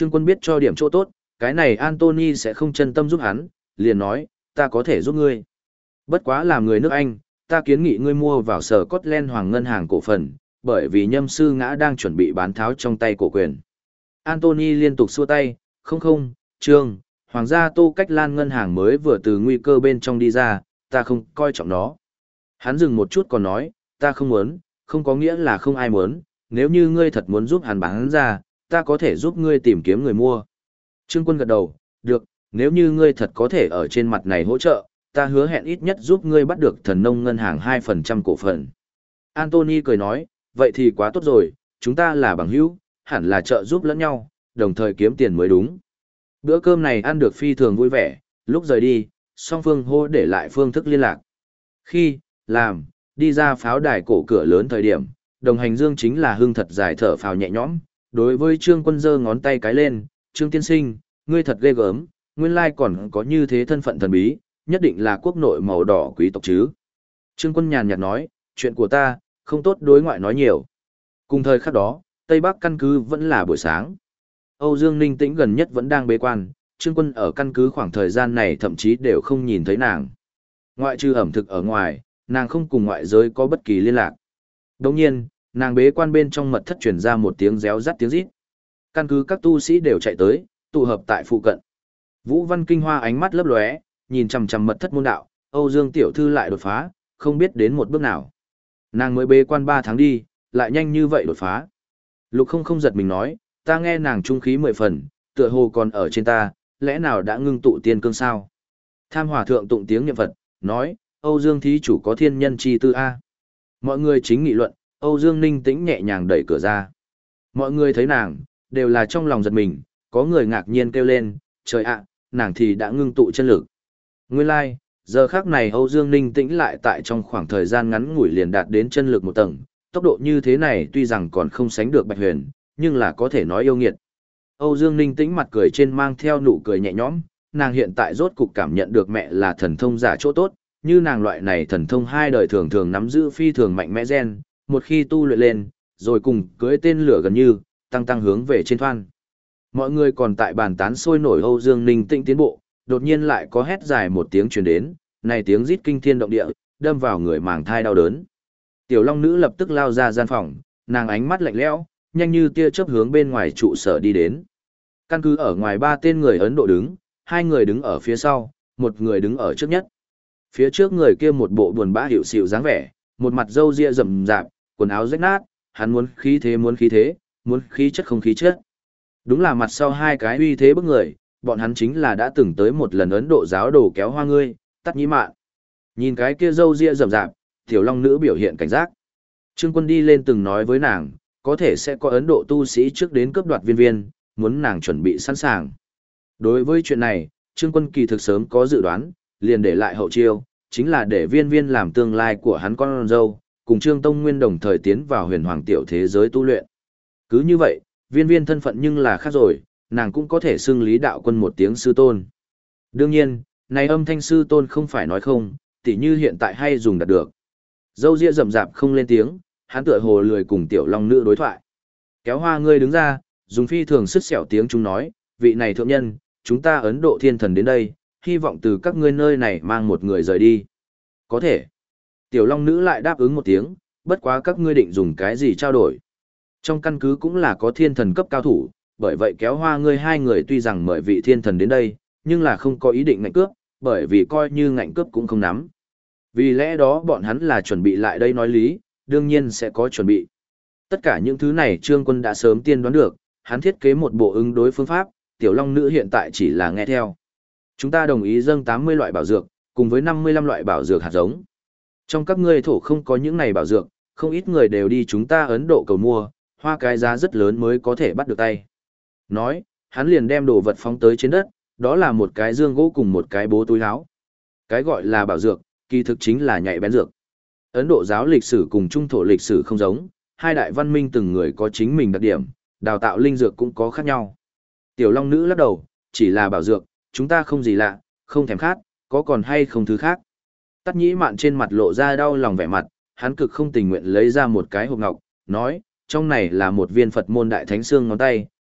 Trương Quân biết cho điểm chỗ tốt, cái này Anthony sẽ không chân tâm giúp hắn, liền nói, ta có thể giúp ngươi. Bất quá làm người nước Anh, ta kiến nghị ngươi mua vào sở Scotland Hoàng Ngân hàng cổ phần, bởi vì nhâm sư ngã đang chuẩn bị bán tháo trong tay cổ quyền. Anthony liên tục xua tay, không, Trương, Hoàng gia Tô Cách Lan ngân hàng mới vừa từ nguy cơ bên trong đi ra, ta không coi trọng nó. Hắn dừng một chút còn nói, ta không muốn, không có nghĩa là không ai muốn, nếu như ngươi thật muốn giúp hắn bán ra, ta có thể giúp ngươi tìm kiếm người mua. Trương Quân gật đầu, được, nếu như ngươi thật có thể ở trên mặt này hỗ trợ, ta hứa hẹn ít nhất giúp ngươi bắt được thần nông ngân hàng 2% cổ phần. Anthony cười nói, vậy thì quá tốt rồi, chúng ta là bằng hữu, hẳn là trợ giúp lẫn nhau, đồng thời kiếm tiền mới đúng. Bữa cơm này ăn được phi thường vui vẻ, lúc rời đi, song phương hô để lại phương thức liên lạc. Khi, đi ra pháo đài cổ cửa lớn thời điểm, đồng hành Dương chính là hưng thật dài thở phào nhẹ nhõm, đối với Trương Quân giơ ngón tay cái lên, Trương tiên sinh, ngươi thật ghê gớm, nguyên lai còn có như thế thân phận thần bí, nhất định là quốc nội màu đỏ quý tộc chứ. Trương Quân nhàn nhạt nói, chuyện của ta, không tốt đối ngoại nói nhiều. Cùng thời khắc đó, Tây Bắc căn cứ vẫn là buổi sáng. Âu Dương Ninh Tĩnh gần nhất vẫn đang bế quan, Trương Quân ở căn cứ khoảng thời gian này thậm chí đều không nhìn thấy nàng. Ngoại trừ ẩm thực ở ngoài, nàng không cùng ngoại giới có bất kỳ liên lạc. Đồng nhiên, nàng bế quan bên trong mật thất truyền ra một tiếng réo rắt tiếng rít. Căn cứ các tu sĩ đều chạy tới, tụ hợp tại phụ cận. Vũ Văn Kinh Hoa ánh mắt lấp lóe, nhìn chằm chằm mật thất môn đạo, Âu Dương tiểu thư lại đột phá, không biết đến một bước nào. Nàng mới bế quan 3 tháng đi, lại nhanh như vậy đột phá. Lục không giật mình nói, ta nghe nàng trung khí 10 phần, tựa hồ còn ở trên ta, lẽ nào đã ngưng tụ tiên cương sao? Tham Hòa thượng tụng tiếng niệm Phật, nói, Âu Dương thí chủ có thiên nhân chi tư A. Mọi người chính nghị luận, Âu Dương Ninh Tĩnh nhẹ nhàng đẩy cửa ra. Mọi người thấy nàng, đều là trong lòng giật mình, có người ngạc nhiên kêu lên, trời ạ, nàng thì đã ngưng tụ chân lực. Nguyên lai, like, giờ khác này Âu Dương Ninh Tĩnh lại tại trong khoảng thời gian ngắn ngủi liền đạt đến chân lực một tầng, tốc độ như thế này tuy rằng còn không sánh được Bạch Huyền, nhưng là có thể nói yêu nghiệt. Âu Dương Ninh Tĩnh mặt cười trên mang theo nụ cười nhẹ nhõm, nàng hiện tại rốt cục cảm nhận được mẹ là thần thông giả chỗ tốt, như nàng loại này thần thông 2 đời thường thường nắm giữ phi thường mạnh mẽ gen, một khi tu luyện lên, rồi cùng cưới tên lửa gần như, tăng hướng về trên thoan. Mọi người còn tại bàn tán sôi nổi Âu Dương Ninh Tĩnh tiến bộ, đột nhiên lại có hét dài một tiếng truyền đến, này tiếng rít kinh thiên động địa, đâm vào người màng thai đau đớn. Tiểu Long nữ lập tức lao ra gian phòng, nàng ánh mắt lạnh lẽo, nhanh như tia chớp hướng bên ngoài trụ sở đi đến. Căn cứ ở ngoài 3 tên người Ấn Độ đứng, 2 người đứng ở phía sau, 1 người đứng ở trước nhất. Phía trước người kia một bộ buồn bã hiểu xỉu dáng vẻ, một mặt râu ria rậm rạp, quần áo rách nát, hắn muốn khí thế, muốn khí chất không khí chất. Đúng là mặt sau 2 cái uy thế bức người, bọn hắn chính là đã từng tới một lần Ấn Độ giáo đồ kéo hoa ngươi, Tắt Nhĩ Mạn. Nhìn cái kia râu ria rậm rạp, Tiểu Long nữ biểu hiện cảnh giác. Trương Quân đi lên từng nói với nàng, có thể sẽ có Ấn Độ tu sĩ trước đến cướp đoạt viên viên, muốn nàng chuẩn bị sẵn sàng. Đối với chuyện này, Trương Quân kỳ thực sớm có dự đoán, liền để lại hậu chiêu, chính là để viên viên làm tương lai của hắn con dâu, cùng Trương Tông Nguyên đồng thời tiến vào huyền hoàng tiểu thế giới tu luyện. Cứ như vậy, viên viên thân phận nhưng là khác rồi, nàng cũng có thể xưng Lý Đạo Quân một tiếng sư tôn. Đương nhiên, này âm thanh sư tôn không phải nói không, tỉ như hiện tại hay dùng đạt được. Dâu ria rậm rạp không lên tiếng, hắn tựa hồ lười cùng Tiểu Long nữ đối thoại. Kéo hoa ngươi đứng ra, dùng phi thường sứt sẹo tiếng chúng nói, vị này thượng nhân, chúng ta Ấn Độ thiên thần đến đây, hy vọng từ các ngươi nơi này mang một người rời đi. Có thể. Tiểu Long nữ lại đáp ứng một tiếng, bất quá các ngươi định dùng cái gì trao đổi. Trong căn cứ cũng là có thiên thần cấp cao thủ, bởi vậy kéo hoa ngươi 2 người tuy rằng mời vị thiên thần đến đây, nhưng là không có ý định ngạnh cướp, bởi vì coi như ngạnh cướp cũng không nắm. Vì lẽ đó bọn hắn là chuẩn bị lại đây nói lý, đương nhiên sẽ có chuẩn bị. Tất cả những thứ này Trương Quân đã sớm tiên đoán được, hắn thiết kế một bộ ứng đối phương pháp, Tiểu Long nữ hiện tại chỉ là nghe theo. Chúng ta đồng ý dâng 80 loại bảo dược, cùng với 55 loại bảo dược hạt giống. Trong các ngươi thổ không có những này bảo dược, không ít người đều đi chúng ta Ấn Độ cầu mua, hoa cái giá rất lớn mới có thể bắt được tay. Nói, hắn liền đem đồ vật phóng tới trên đất, đó là một cái dương gỗ cùng một cái bố túi áo. Cái gọi là bảo dược, kỳ thực chính là nhạy bén dược. Ấn Độ giáo lịch sử cùng Trung thổ lịch sử không giống, 2 đại văn minh từng người có chính mình đặc điểm, đào tạo linh dược cũng có khác nhau. Tiểu Long nữ lắc đầu, chỉ là bảo dược, chúng ta không gì lạ, không thèm khát, có còn hay không thứ khác. Tắt Nhĩ Mạn trên mặt lộ ra đau lòng vẻ mặt, hắn cực không tình nguyện lấy ra một cái hộp ngọc, nói, trong này là một viên Phật môn đại thánh xương ngón tay,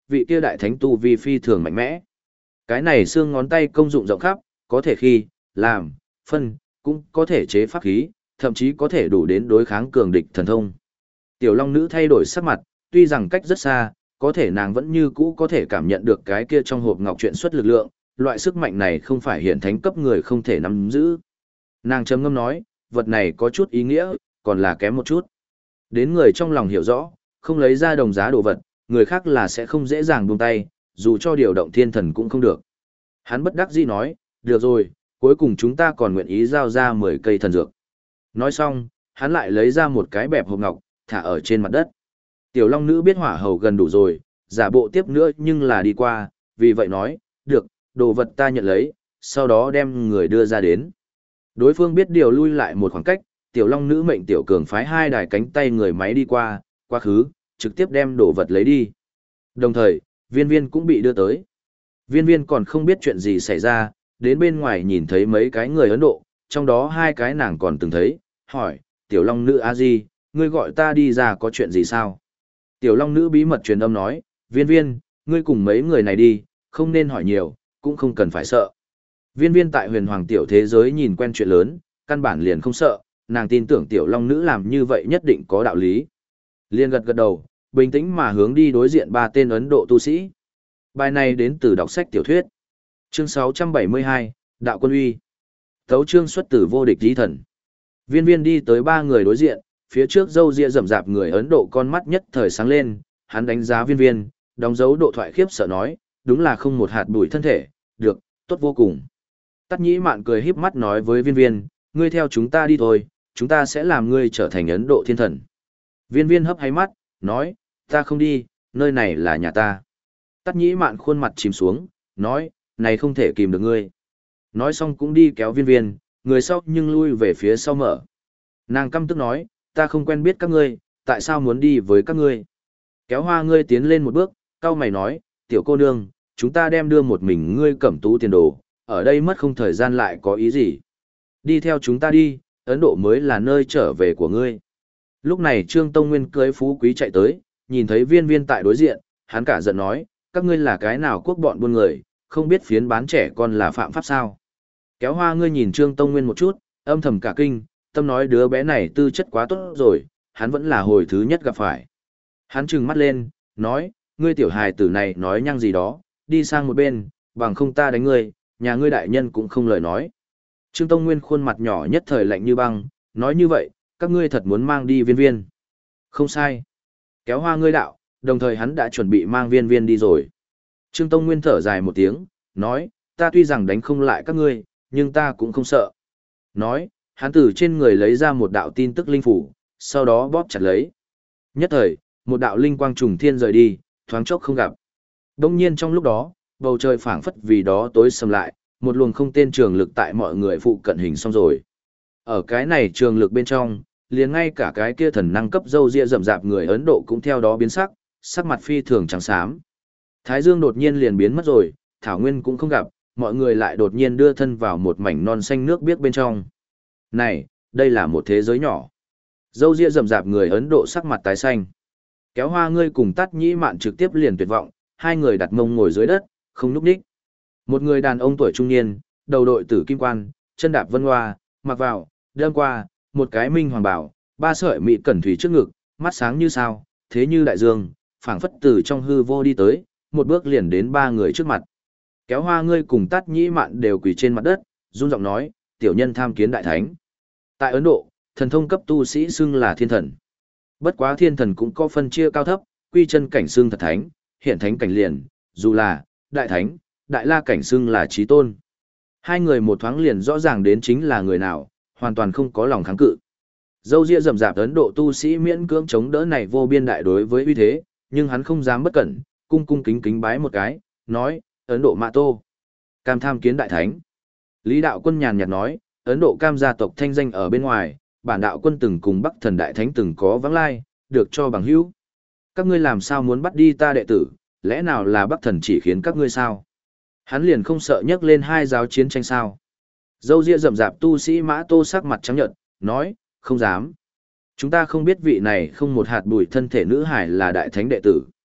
vị kia đại thánh tu vi phi thường mạnh mẽ. Cái này xương ngón tay công dụng rộng khắp, có thể khi, làm, phân, cũng có thể chế pháp khí, thậm chí có thể đủ đến đối kháng cường địch thần thông. Tiểu Long Nữ thay đổi sắc mặt, tuy rằng cách rất xa, có thể nàng vẫn như cũ có thể cảm nhận được cái kia trong hộp ngọc chuyện xuất lực lượng, loại sức mạnh này không phải hiện thánh cấp người không thể nắm giữ. Nàng trầm ngâm nói, vật này có chút ý nghĩa, còn là kém một chút. Đến người trong lòng hiểu rõ, không lấy ra đồng giá đồ vật, người khác là sẽ không dễ dàng buông tay, dù cho điều động thiên thần cũng không được. Hắn bất đắc dĩ nói, được rồi, cuối cùng chúng ta còn nguyện ý giao ra 10 cây thần dược. Nói xong, hắn lại lấy ra một cái bẹp hộp ngọc, thả ở trên mặt đất. Tiểu Long Nữ biết hỏa hầu gần đủ rồi, giả bộ tiếp nữa nhưng là đi qua, vì vậy nói, được, đồ vật ta nhận lấy, sau đó đem người đưa ra đến. Đối phương biết điều lui lại một khoảng cách, Tiểu Long Nữ mệnh Tiểu Cường phái 2 đài cánh tay người máy đi qua, quá khứ, trực tiếp đem đồ vật lấy đi. Đồng thời, Viên Viên cũng bị đưa tới. Viên Viên còn không biết chuyện gì xảy ra, đến bên ngoài nhìn thấy mấy cái người Ấn Độ, trong đó 2 cái nàng còn từng thấy, hỏi, Tiểu Long Nữ a di, ngươi gọi ta đi ra có chuyện gì sao? Tiểu Long Nữ bí mật truyền âm nói, Viên Viên, ngươi cùng mấy người này đi, không nên hỏi nhiều, cũng không cần phải sợ. Viên Viên tại huyền hoàng tiểu thế giới nhìn quen chuyện lớn, căn bản liền không sợ, nàng tin tưởng Tiểu Long Nữ làm như vậy nhất định có đạo lý. Liên gật gật đầu, bình tĩnh mà hướng đi đối diện 3 tên Ấn Độ tu sĩ. Bài này đến từ đọc sách tiểu thuyết. Chương 672, Đạo Quân Uy. Tấu chương xuất từ vô địch chí thần. Viên Viên đi tới 3 người đối diện, phía trước râu ria rậm rạp người Ấn Độ con mắt nhất thời sáng lên, hắn đánh giá Viên Viên, đóng dấu độ thoại khiếp sợ nói, đúng là không một hạt bụi thân thể, được, tốt vô cùng. Tắt Nhĩ Mạn cười híp mắt nói với Viên Viên, ngươi theo chúng ta đi thôi, chúng ta sẽ làm ngươi trở thành Ấn Độ thiên thần. Viên Viên hấp háy mắt, nói, ta không đi, nơi này là nhà ta. Tắt Nhĩ Mạn khuôn mặt chìm xuống, nói, này không thể kìm được ngươi. Nói xong cũng đi kéo Viên Viên, người sau nhưng lui về phía sau mở. Nàng căm tức nói, ta không quen biết các ngươi, tại sao muốn đi với các ngươi? Kéo Hoa ngươi tiến lên một bước, cau mày nói, tiểu cô nương, chúng ta đem đưa một mình ngươi cẩm tú tiền đồ, ở đây mất không thời gian lại có ý gì? Đi theo chúng ta đi, Ấn Độ mới là nơi trở về của ngươi. Lúc này Trương Tông Nguyên cưới phú quý chạy tới, nhìn thấy Viên Viên tại đối diện, hắn cả giận nói, các ngươi là cái nào quốc bọn buôn người, không biết phiến bán trẻ con là phạm pháp sao? Kéo Hoa ngươi nhìn Trương Tông Nguyên một chút, âm thầm cả kinh, tâm nói đứa bé này tư chất quá tốt rồi, hắn vẫn là hồi thứ nhất gặp phải. Hắn trừng mắt lên, nói, ngươi tiểu hài tử này nói nhăng gì đó, đi sang một bên, bằng không ta đánh ngươi, nhà ngươi đại nhân cũng không lời nói. Trương Tông Nguyên khuôn mặt nhỏ nhất thời lạnh như băng, nói như vậy, các ngươi thật muốn mang đi Viên Viên. Không sai. Kéo Hoa ngươi đạo, đồng thời hắn đã chuẩn bị mang Viên Viên đi rồi. Trương Tông Nguyên thở dài một tiếng, nói, ta tuy rằng đánh không lại các ngươi, nhưng ta cũng không sợ. Nói, hắn từ trên người lấy ra một đạo tin tức linh phủ, sau đó bóp chặt lấy. Nhất thời, một đạo linh quang trùng thiên rời đi, thoáng chốc không gặp. Đông nhiên trong lúc đó, bầu trời phảng phất vì đó tối sầm lại, một luồng không tên trường lực tại mọi người phụ cận hình xong rồi. Ở cái này trường lực bên trong, liền ngay cả cái kia thần năng cấp râu ria rậm rạp người Ấn Độ cũng theo đó biến sắc, sắc mặt phi thường trắng xám. Thái Dương đột nhiên liền biến mất rồi, thảo nguyên cũng không gặp, mọi người lại đột nhiên đưa thân vào một mảnh non xanh nước biếc bên trong. Này, đây là một thế giới nhỏ. Râu ria rậm rạp người Ấn Độ sắc mặt tái xanh. Kéo Hoa ngươi cùng Tắt Nhĩ Mạn trực tiếp liền tuyệt vọng, 2 người đặt mông ngồi dưới đất, không nhúc nhích. Một người đàn ông tuổi trung niên, đầu đội tử kim quan, chân đạp vân hoa, mặc vào, đâm qua, một cái minh hoàng bảo, 3 sợi mị cẩn thủy trước ngực, mắt sáng như sao, thế như đại dương, phảng phất từ trong hư vô đi tới, một bước liền đến 3 người trước mặt. Kéo Hoa ngươi cùng Tắt Nhĩ Mạn đều quỳ trên mặt đất, run giọng nói, tiểu nhân tham kiến đại thánh. Tại Ấn Độ, thần thông cấp tu sĩ xưng là thiên thần. Bất quá thiên thần cũng có phân chia cao thấp, quy chân cảnh xưng thật thánh, hiện thánh cảnh liền, dù là đại thánh, đại la cảnh xưng là chí tôn. 2 người một thoáng liền rõ ràng đến chính là người nào, hoàn toàn không có lòng kháng cự. Dâu ria rậm rạp Ấn Độ tu sĩ miễn cưỡng chống đỡ này vô biên đại đối với uy thế, nhưng hắn không dám bất cẩn, cung cung kính kính bái một cái, nói, Ấn Độ Mạ Tô, cam tham kiến đại thánh. Lý Đạo Quân nhàn nhạt nói, Ấn Độ Cam gia tộc thanh danh ở bên ngoài, bản đạo quân từng cùng Bắc Thần Đại Thánh từng có vắng lai, được cho bằng hữu. Các ngươi làm sao muốn bắt đi ta đệ tử, lẽ nào là Bắc Thần chỉ khiến các ngươi sao? Hắn liền không sợ nhấc lên 2 giáo chiến tranh sao? Dâu ria rậm rạp tu sĩ Mã Tô sắc mặt trắng nhợt, nói, không dám. Chúng ta không biết vị này không một hạt bụi thân thể nữ hải là Đại Thánh đệ tử.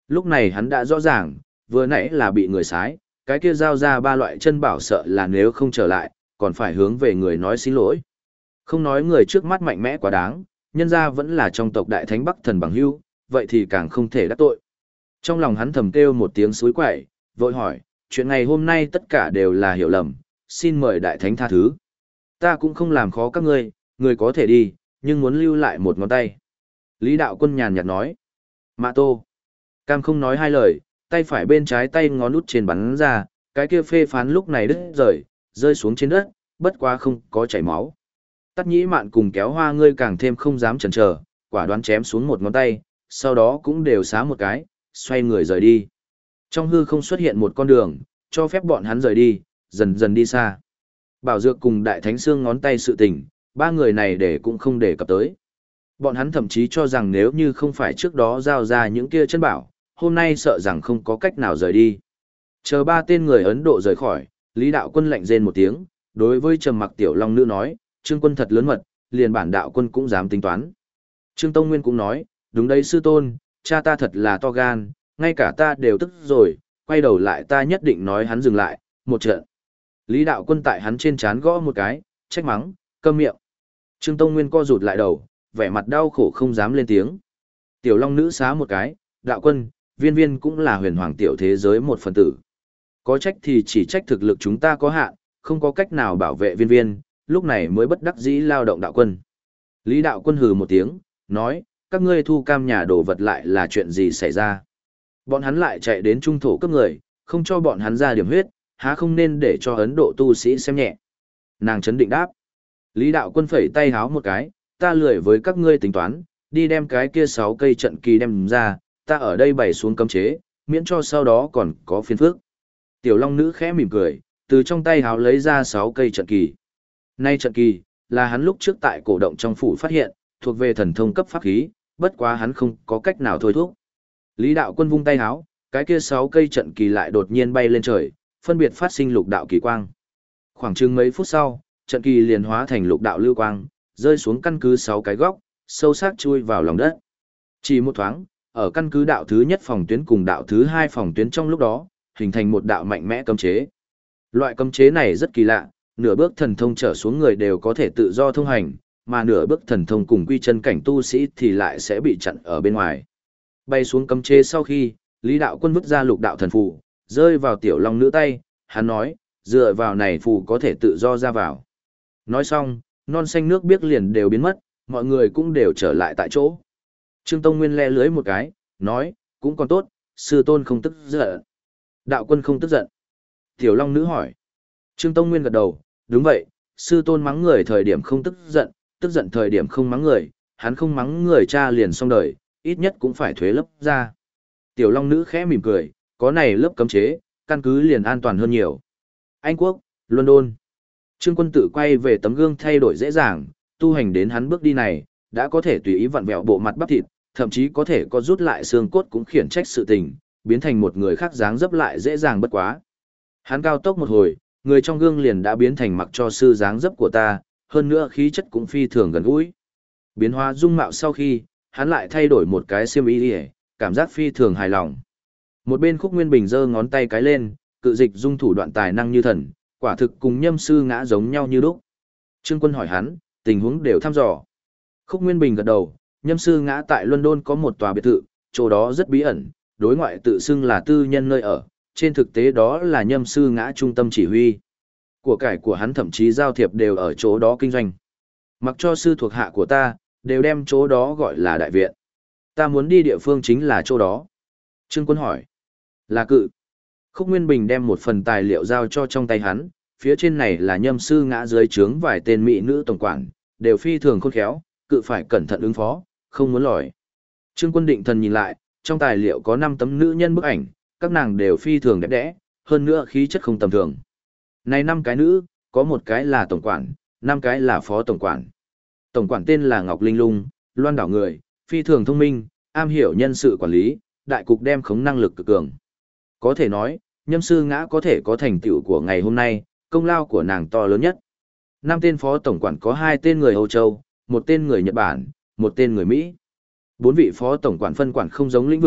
Lúc này hắn đã rõ ràng, vừa nãy là bị người sái, cái kia giao ra ba loại chân bảo sợ là nếu không trở lại, còn phải hướng về người nói xin lỗi. Không nói người trước mắt mạnh mẽ quá đáng, nhân ra vẫn là trong tộc đại thánh Bắc thần bằng hưu, vậy thì càng không thể đắc tội. Trong lòng hắn thầm kêu một tiếng suối quậy, vội hỏi, chuyện ngày hôm nay tất cả đều là hiểu lầm, xin mời đại thánh tha thứ. Ta cũng không làm khó các ngươi, người có thể đi, nhưng muốn lưu lại một ngón tay. Lý đạo quân nhàn nhạt nói. Mạ tô. Cam không nói hai lời, tay phải bên trái tay ngón út trên bắn ra, cái kia phê phán lúc này đứt rời, rơi xuống trên đất, bất quá không có chảy máu. Tắt nhĩ mạn cùng kéo hoa ngươi càng thêm không dám chần chờ, quả đoán chém xuống một ngón tay, sau đó cũng đều xá một cái, xoay người rời đi. Trong hư không xuất hiện một con đường, cho phép bọn hắn rời đi, dần dần đi xa. Bảo Dược cùng Đại Thánh Xương ngón tay sự tình, ba người này để cũng không để cập tới. Bọn hắn thậm chí cho rằng nếu như không phải trước đó giao ra những kia chân bảo, hôm nay sợ rằng không có cách nào rời đi. Chờ ba tên người Ấn Độ rời khỏi, Lý Đạo Quân lạnh rên một tiếng, đối với Trầm Mặc Tiểu Long Nữ nói, Trương Quân thật lớn mật, liền bản đạo quân cũng dám tính toán. Trương Tông Nguyên cũng nói, đúng đấy sư tôn, cha ta thật là to gan, ngay cả ta đều tức rồi, quay đầu lại ta nhất định nói hắn dừng lại, một trận. Lý Đạo Quân tại hắn trên trán gõ một cái, trách mắng, câm miệng. Trương Tông Nguyên co rụt lại đầu, vẻ mặt đau khổ không dám lên tiếng. Tiểu Long Nữ xá một cái, Đạo Quân, Viên Viên cũng là huyền hoàng tiểu thế giới một phần tử. Có trách thì chỉ trách thực lực chúng ta có hạn, không có cách nào bảo vệ Viên Viên, lúc này mới bất đắc dĩ lao động Đạo Quân. Lý Đạo Quân hừ một tiếng, nói, các ngươi thu cam nhà đồ vật lại là chuyện gì xảy ra. Bọn hắn lại chạy đến trung thổ cấp người, không cho bọn hắn ra điểm huyết, há không nên để cho Ấn Độ tu sĩ xem nhẹ. Nàng chấn định đáp. Lý Đạo Quân phẩy tay háo một cái, ta lười với các ngươi tính toán, đi đem cái kia 6 cây trận kỳ đem ra, ta ở đây bày xuống cấm chế, miễn cho sau đó còn có phiền phức. Tiểu Long Nữ khẽ mỉm cười, từ trong tay háo lấy ra 6 cây trận kỳ. Nay trận kỳ, là hắn lúc trước tại cổ động trong phủ phát hiện, thuộc về thần thông cấp pháp khí, bất quá hắn không có cách nào thôi thúc. Lý Đạo Quân vung tay háo, cái kia 6 cây trận kỳ lại đột nhiên bay lên trời, phân biệt phát sinh lục đạo kỳ quang. Khoảng chừng mấy phút sau, trận kỳ liền hóa thành lục đạo lưu quang, rơi xuống căn cứ 6 cái góc, sâu sắc chui vào lòng đất. Chỉ một thoáng, ở căn cứ đạo thứ nhất phòng tuyến cùng đạo thứ 2 phòng tuyến trong lúc đó, hình thành một đạo mạnh mẽ cấm chế. Loại cấm chế này rất kỳ lạ, nửa bước thần thông trở xuống người đều có thể tự do thông hành, mà nửa bước thần thông cùng quy chân cảnh tu sĩ thì lại sẽ bị chặn ở bên ngoài. Bay xuống cấm chế sau khi, Lý Đạo Quân vứt ra lục đạo thần phù, rơi vào Tiểu Long Nữ tay, hắn nói, dựa vào này phù có thể tự do ra vào. Nói xong, non xanh nước biếc liền đều biến mất, mọi người cũng đều trở lại tại chỗ. Trương Tông Nguyên le lưới một cái, nói, cũng còn tốt, sư tôn không tức giận. Đạo Quân không tức giận. Tiểu Long Nữ hỏi. Trương Tông Nguyên gật đầu, đúng vậy, sư tôn mắng người thời điểm không tức giận thời điểm không mắng người, hắn không mắng người cha liền xong đời, ít nhất cũng phải thuế lớp ra. Tiểu Long Nữ khẽ mỉm cười, có này lớp cấm chế, căn cứ liền an toàn hơn nhiều. Anh Quốc, London. Trương Quân tự quay về tấm gương thay đổi dễ dàng, tu hành đến hắn bước đi này, đã có thể tùy ý vặn vẹo bộ mặt bắp thịt, thậm chí có thể có rút lại xương cốt cũng khiển trách sự tình, biến thành một người khác dáng dấp lại dễ dàng bất quá. Hắn cao tốc một hồi, người trong gương liền đã biến thành mặc cho sư dáng dấp của ta, hơn nữa khí chất cũng phi thường gần gũi. Biến hóa dung mạo sau khi, hắn lại thay đổi một cái xiêm y, cảm giác phi thường hài lòng. Một bên Khúc Nguyên Bình giơ ngón tay cái lên, cự dịch dung thủ đoạn tài năng như thần, quả thực cùng Nhâm Sư Ngã giống nhau như lúc. Trương Quân hỏi hắn, tình huống đều thăm dò. Khúc Nguyên Bình gật đầu, Nhâm Sư Ngã tại London có một tòa biệt thự, chỗ đó rất bí ẩn, đối ngoại tự xưng là tư nhân nơi ở, trên thực tế đó là Nhâm Sư Ngã trung tâm chỉ huy. Của cải của hắn thậm chí giao thiệp đều ở chỗ đó kinh doanh. Mặc cho sư thuộc hạ của ta, đều đem chỗ đó gọi là đại viện. Ta muốn đi địa phương chính là chỗ đó. Trương Quân hỏi. Là cự. Khúc Nguyên Bình đem một phần tài liệu giao cho trong tay hắn, phía trên này là Nhâm Sư Ngã dưới trướng vài tên mỹ nữ tổng quản, đều phi thường khôn khéo, cự phải cẩn thận ứng phó, không muốn lòi. Trương Quân định thần nhìn lại, trong tài liệu có 5 tấm nữ nhân bức ảnh, các nàng đều phi thường đẹp đẽ, hơn nữa khí chất không tầm thường. Này 5 cái nữ, có một cái là tổng quản, 5 cái là phó tổng quản. Tổng quản tên là Ngọc Linh Lung, loan đảo người, phi thường thông minh, am hiểu nhân sự quản lý, đại cục đem khống năng lực cực cường. Có thể nói, Nhâm Sư Ngã có thể có thành tựu của ngày hôm nay, công lao của nàng to lớn nhất. 5 tên phó tổng quản có 2 tên người Âu Châu, 1 tên người Nhật Bản, 1 tên người Mỹ. 4 vị phó tổng quản phân quản không giống lĩnh vực,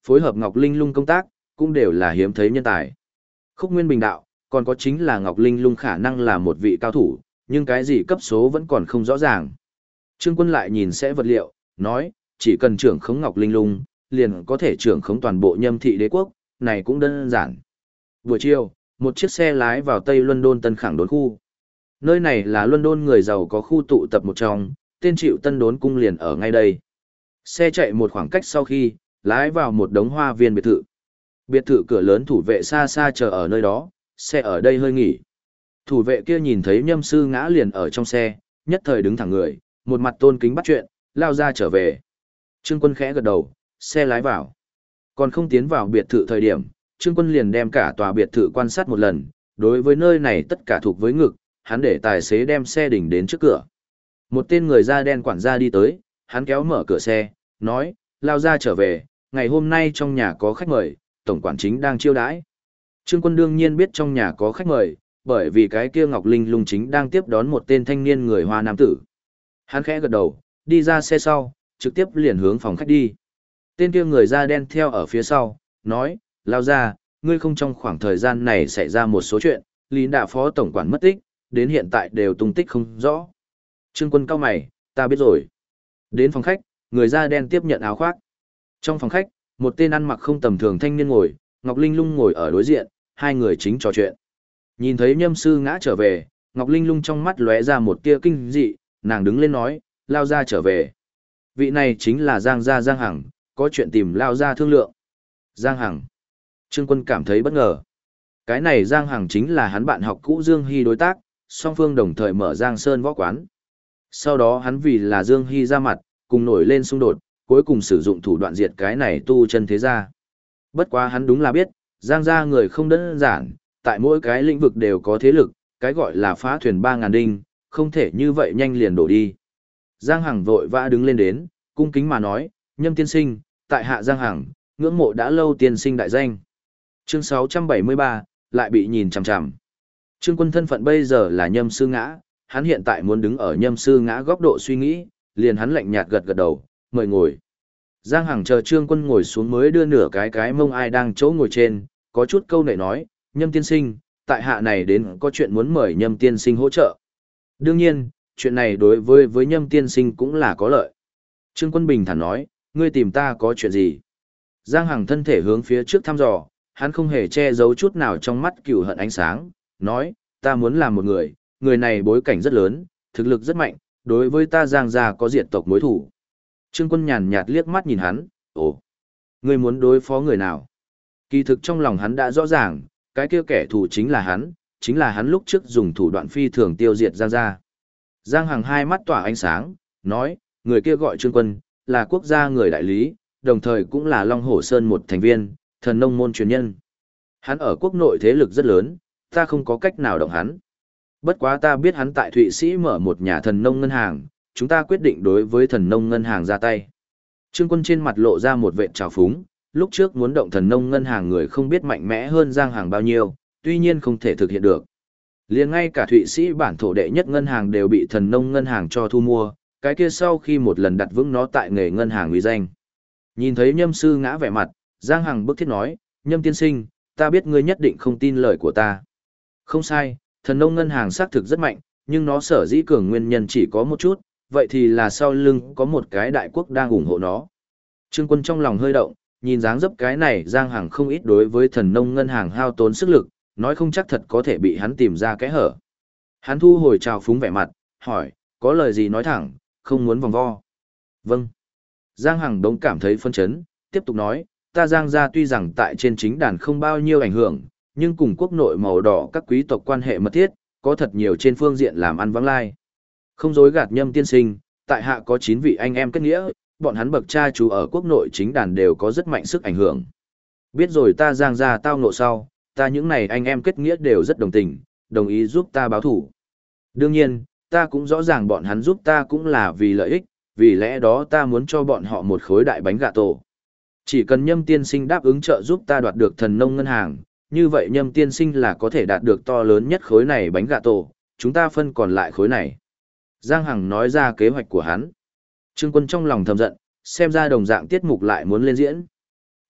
phối hợp Ngọc Linh Lung công tác, cũng đều là hiếm thấy nhân tài. Khúc Nguyên Bình đạo, còn có chính là Ngọc Linh Lung khả năng là một vị cao thủ, nhưng cái gì cấp số vẫn còn không rõ ràng. Trương Quân lại nhìn sẽ vật liệu, nói, chỉ cần trưởng khống Ngọc Linh Lung, liền có thể trưởng khống toàn bộ Nhâm thị đế quốc, này cũng đơn giản. Buổi chiều, một chiếc xe lái vào Tây London Tân Khẳng Đốn khu. Nơi này là London người giàu có khu tụ tập một trong, tên Triệu Tân Đốn cung liền ở ngay đây. Xe chạy một khoảng cách sau khi, lái vào một đống hoa viên biệt thự. Biệt thự cửa lớn thủ vệ xa xa chờ ở nơi đó, xe ở đây hơi nghỉ. Thủ vệ kia nhìn thấy Nhâm Sư Ngã liền ở trong xe, nhất thời đứng thẳng người, một mặt tôn kính bắt chuyện, lao ra trở về. Trương Quân khẽ gật đầu, xe lái vào. Còn không tiến vào biệt thự thời điểm, Trương Quân liền đem cả tòa biệt thự quan sát một lần, đối với nơi này tất cả thuộc với ngực, hắn để tài xế đem xe đỉnh đến trước cửa. Một tên người da đen quản gia đi tới, hắn kéo mở cửa xe, nói, lao ra trở về, ngày hôm nay trong nhà có khách mời, tổng quản chính đang chiêu đãi. Trương Quân đương nhiên biết trong nhà có khách mời, bởi vì cái kia Ngọc Linh Lung chính đang tiếp đón một tên thanh niên người Hoa nam tử. Hắn khẽ gật đầu, đi ra xe sau, trực tiếp liền hướng phòng khách đi. Tên kia người da đen theo ở phía sau, nói, lao ra, ngươi không trong khoảng thời gian này xảy ra một số chuyện, Lý Đạ phó tổng quản mất tích, đến hiện tại đều tung tích không rõ. Trương Quân cau mày, ta biết rồi. Đến phòng khách, người da đen tiếp nhận áo khoác. Trong phòng khách, một tên ăn mặc không tầm thường thanh niên ngồi, Ngọc Linh Lung ngồi ở đối diện, hai người chính trò chuyện. Nhìn thấy Nhâm Sư Ngã trở về, Ngọc Linh Lung trong mắt lóe ra một tia kinh dị, nàng đứng lên nói, lao ra trở về. Vị này chính là Giang gia Giang Hằng, có chuyện tìm lao ra thương lượng. Giang Hằng. Trương Quân cảm thấy bất ngờ. Cái này Giang Hằng chính là hắn bạn học cũ Dương Hy đối tác, song phương đồng thời mở Giang Sơn võ quán. Sau đó hắn vì là Dương Hy ra mặt, cùng nổi lên xung đột, cuối cùng sử dụng thủ đoạn diệt cái này tu chân thế gia. Bất quá hắn đúng là biết, Giang gia người không đơn giản, tại mỗi cái lĩnh vực đều có thế lực, cái gọi là phá thuyền 3.000 đinh, không thể như vậy nhanh liền đổ đi. Giang Hằng vội vã đứng lên đến, cung kính mà nói, Nhâm tiên sinh, tại hạ Giang Hằng, ngưỡng mộ đã lâu tiên sinh đại danh. Chương 673, lại bị nhìn chằm chằm. Trương Quân thân phận bây giờ là Nhâm Sư Ngã, hắn hiện tại muốn đứng ở Nhâm Sư Ngã góc độ suy nghĩ, liền hắn lạnh nhạt gật gật đầu, mời ngồi. Giang Hằng chờ Trương Quân ngồi xuống mới đưa nửa cái mông ai đang chỗ ngồi trên, có chút câu nệ nói, Nhâm tiên sinh, tại hạ này đến có chuyện muốn mời Nhâm tiên sinh hỗ trợ. Đương nhiên, chuyện này đối với Nhâm tiên sinh cũng là có lợi. Trương Quân bình thản nói, ngươi tìm ta có chuyện gì? Giang Hằng thân thể hướng phía trước thăm dò, hắn không hề che giấu chút nào trong mắt cừu hận ánh sáng, nói, ta muốn làm một người, người này bối cảnh rất lớn, thực lực rất mạnh, đối với ta Giang gia có diệt tộc mối thủ. Trương Quân nhàn nhạt liếc mắt nhìn hắn, ồ, ngươi muốn đối phó người nào? Kỳ thực trong lòng hắn đã rõ ràng, cái kia kẻ thù chính là hắn lúc trước dùng thủ đoạn phi thường tiêu diệt Giang gia. Giang Hằng hai mắt tỏa ánh sáng, nói, người kia gọi Trương Quân, là quốc gia người đại lý, đồng thời cũng là Long Hổ Sơn một thành viên, thần nông môn truyền nhân. Hắn ở quốc nội thế lực rất lớn, ta không có cách nào động hắn. Bất quá ta biết hắn tại Thụy Sĩ mở một nhà thần nông ngân hàng, chúng ta quyết định đối với thần nông ngân hàng ra tay. Trương Quân trên mặt lộ ra một vệt trào phúng, lúc trước muốn động thần nông ngân hàng người không biết mạnh mẽ hơn Giang Hằng bao nhiêu, tuy nhiên không thể thực hiện được. Liền ngay cả Thụy Sĩ bản thổ đệ nhất ngân hàng đều bị thần nông ngân hàng cho thu mua, cái kia sau khi một lần đặt vững nó tại nghề ngân hàng uy danh. Nhìn thấy Nhâm Sư Ngã vẻ mặt, Giang Hằng bức thiết nói, Nhâm tiên sinh, ta biết ngươi nhất định không tin lời của ta. Không sai, thần nông ngân hàng xác thực rất mạnh, nhưng nó sở dĩ cường nguyên nhân chỉ có một chút, vậy thì là sau lưng có một cái đại quốc đang ủng hộ nó. Trương Quân trong lòng hơi động, nhìn dáng dấp cái này Giang Hằng không ít đối với thần nông ngân hàng hao tốn sức lực, nói không chắc thật có thể bị hắn tìm ra kẽ hở. Hắn thu hồi trào phúng vẻ mặt, hỏi, có lời gì nói thẳng, không muốn vòng vo. Vâng. Giang Hằng đống cảm thấy phân chấn, tiếp tục nói, ta Giang gia tuy rằng tại trên chính đàn không bao nhiêu ảnh hưởng, nhưng cùng quốc nội màu đỏ các quý tộc quan hệ mật thiết, có thật nhiều trên phương diện làm ăn vắng lai. Không dối gạt Nhâm tiên sinh, tại hạ có 9 vị anh em kết nghĩa, bọn hắn bậc cha chú ở quốc nội chính đàn đều có rất mạnh sức ảnh hưởng. Biết rồi ta Giang gia tao ngộ sau, ta những này anh em kết nghĩa đều rất đồng tình, đồng ý giúp ta báo thủ. Đương nhiên, ta cũng rõ ràng bọn hắn giúp ta cũng là vì lợi ích, vì lẽ đó ta muốn cho bọn họ một khối đại bánh gà tổ. Chỉ cần Nhâm tiên sinh đáp ứng trợ giúp ta đoạt được thần nông ngân hàng, như vậy Nhâm tiên sinh là có thể đạt được to lớn nhất khối này bánh gà tổ, chúng ta phân còn lại khối này. Giang Hằng nói ra kế hoạch của hắn. Trương Quân trong lòng thầm giận, xem ra đồng dạng tiết mục lại muốn lên diễn.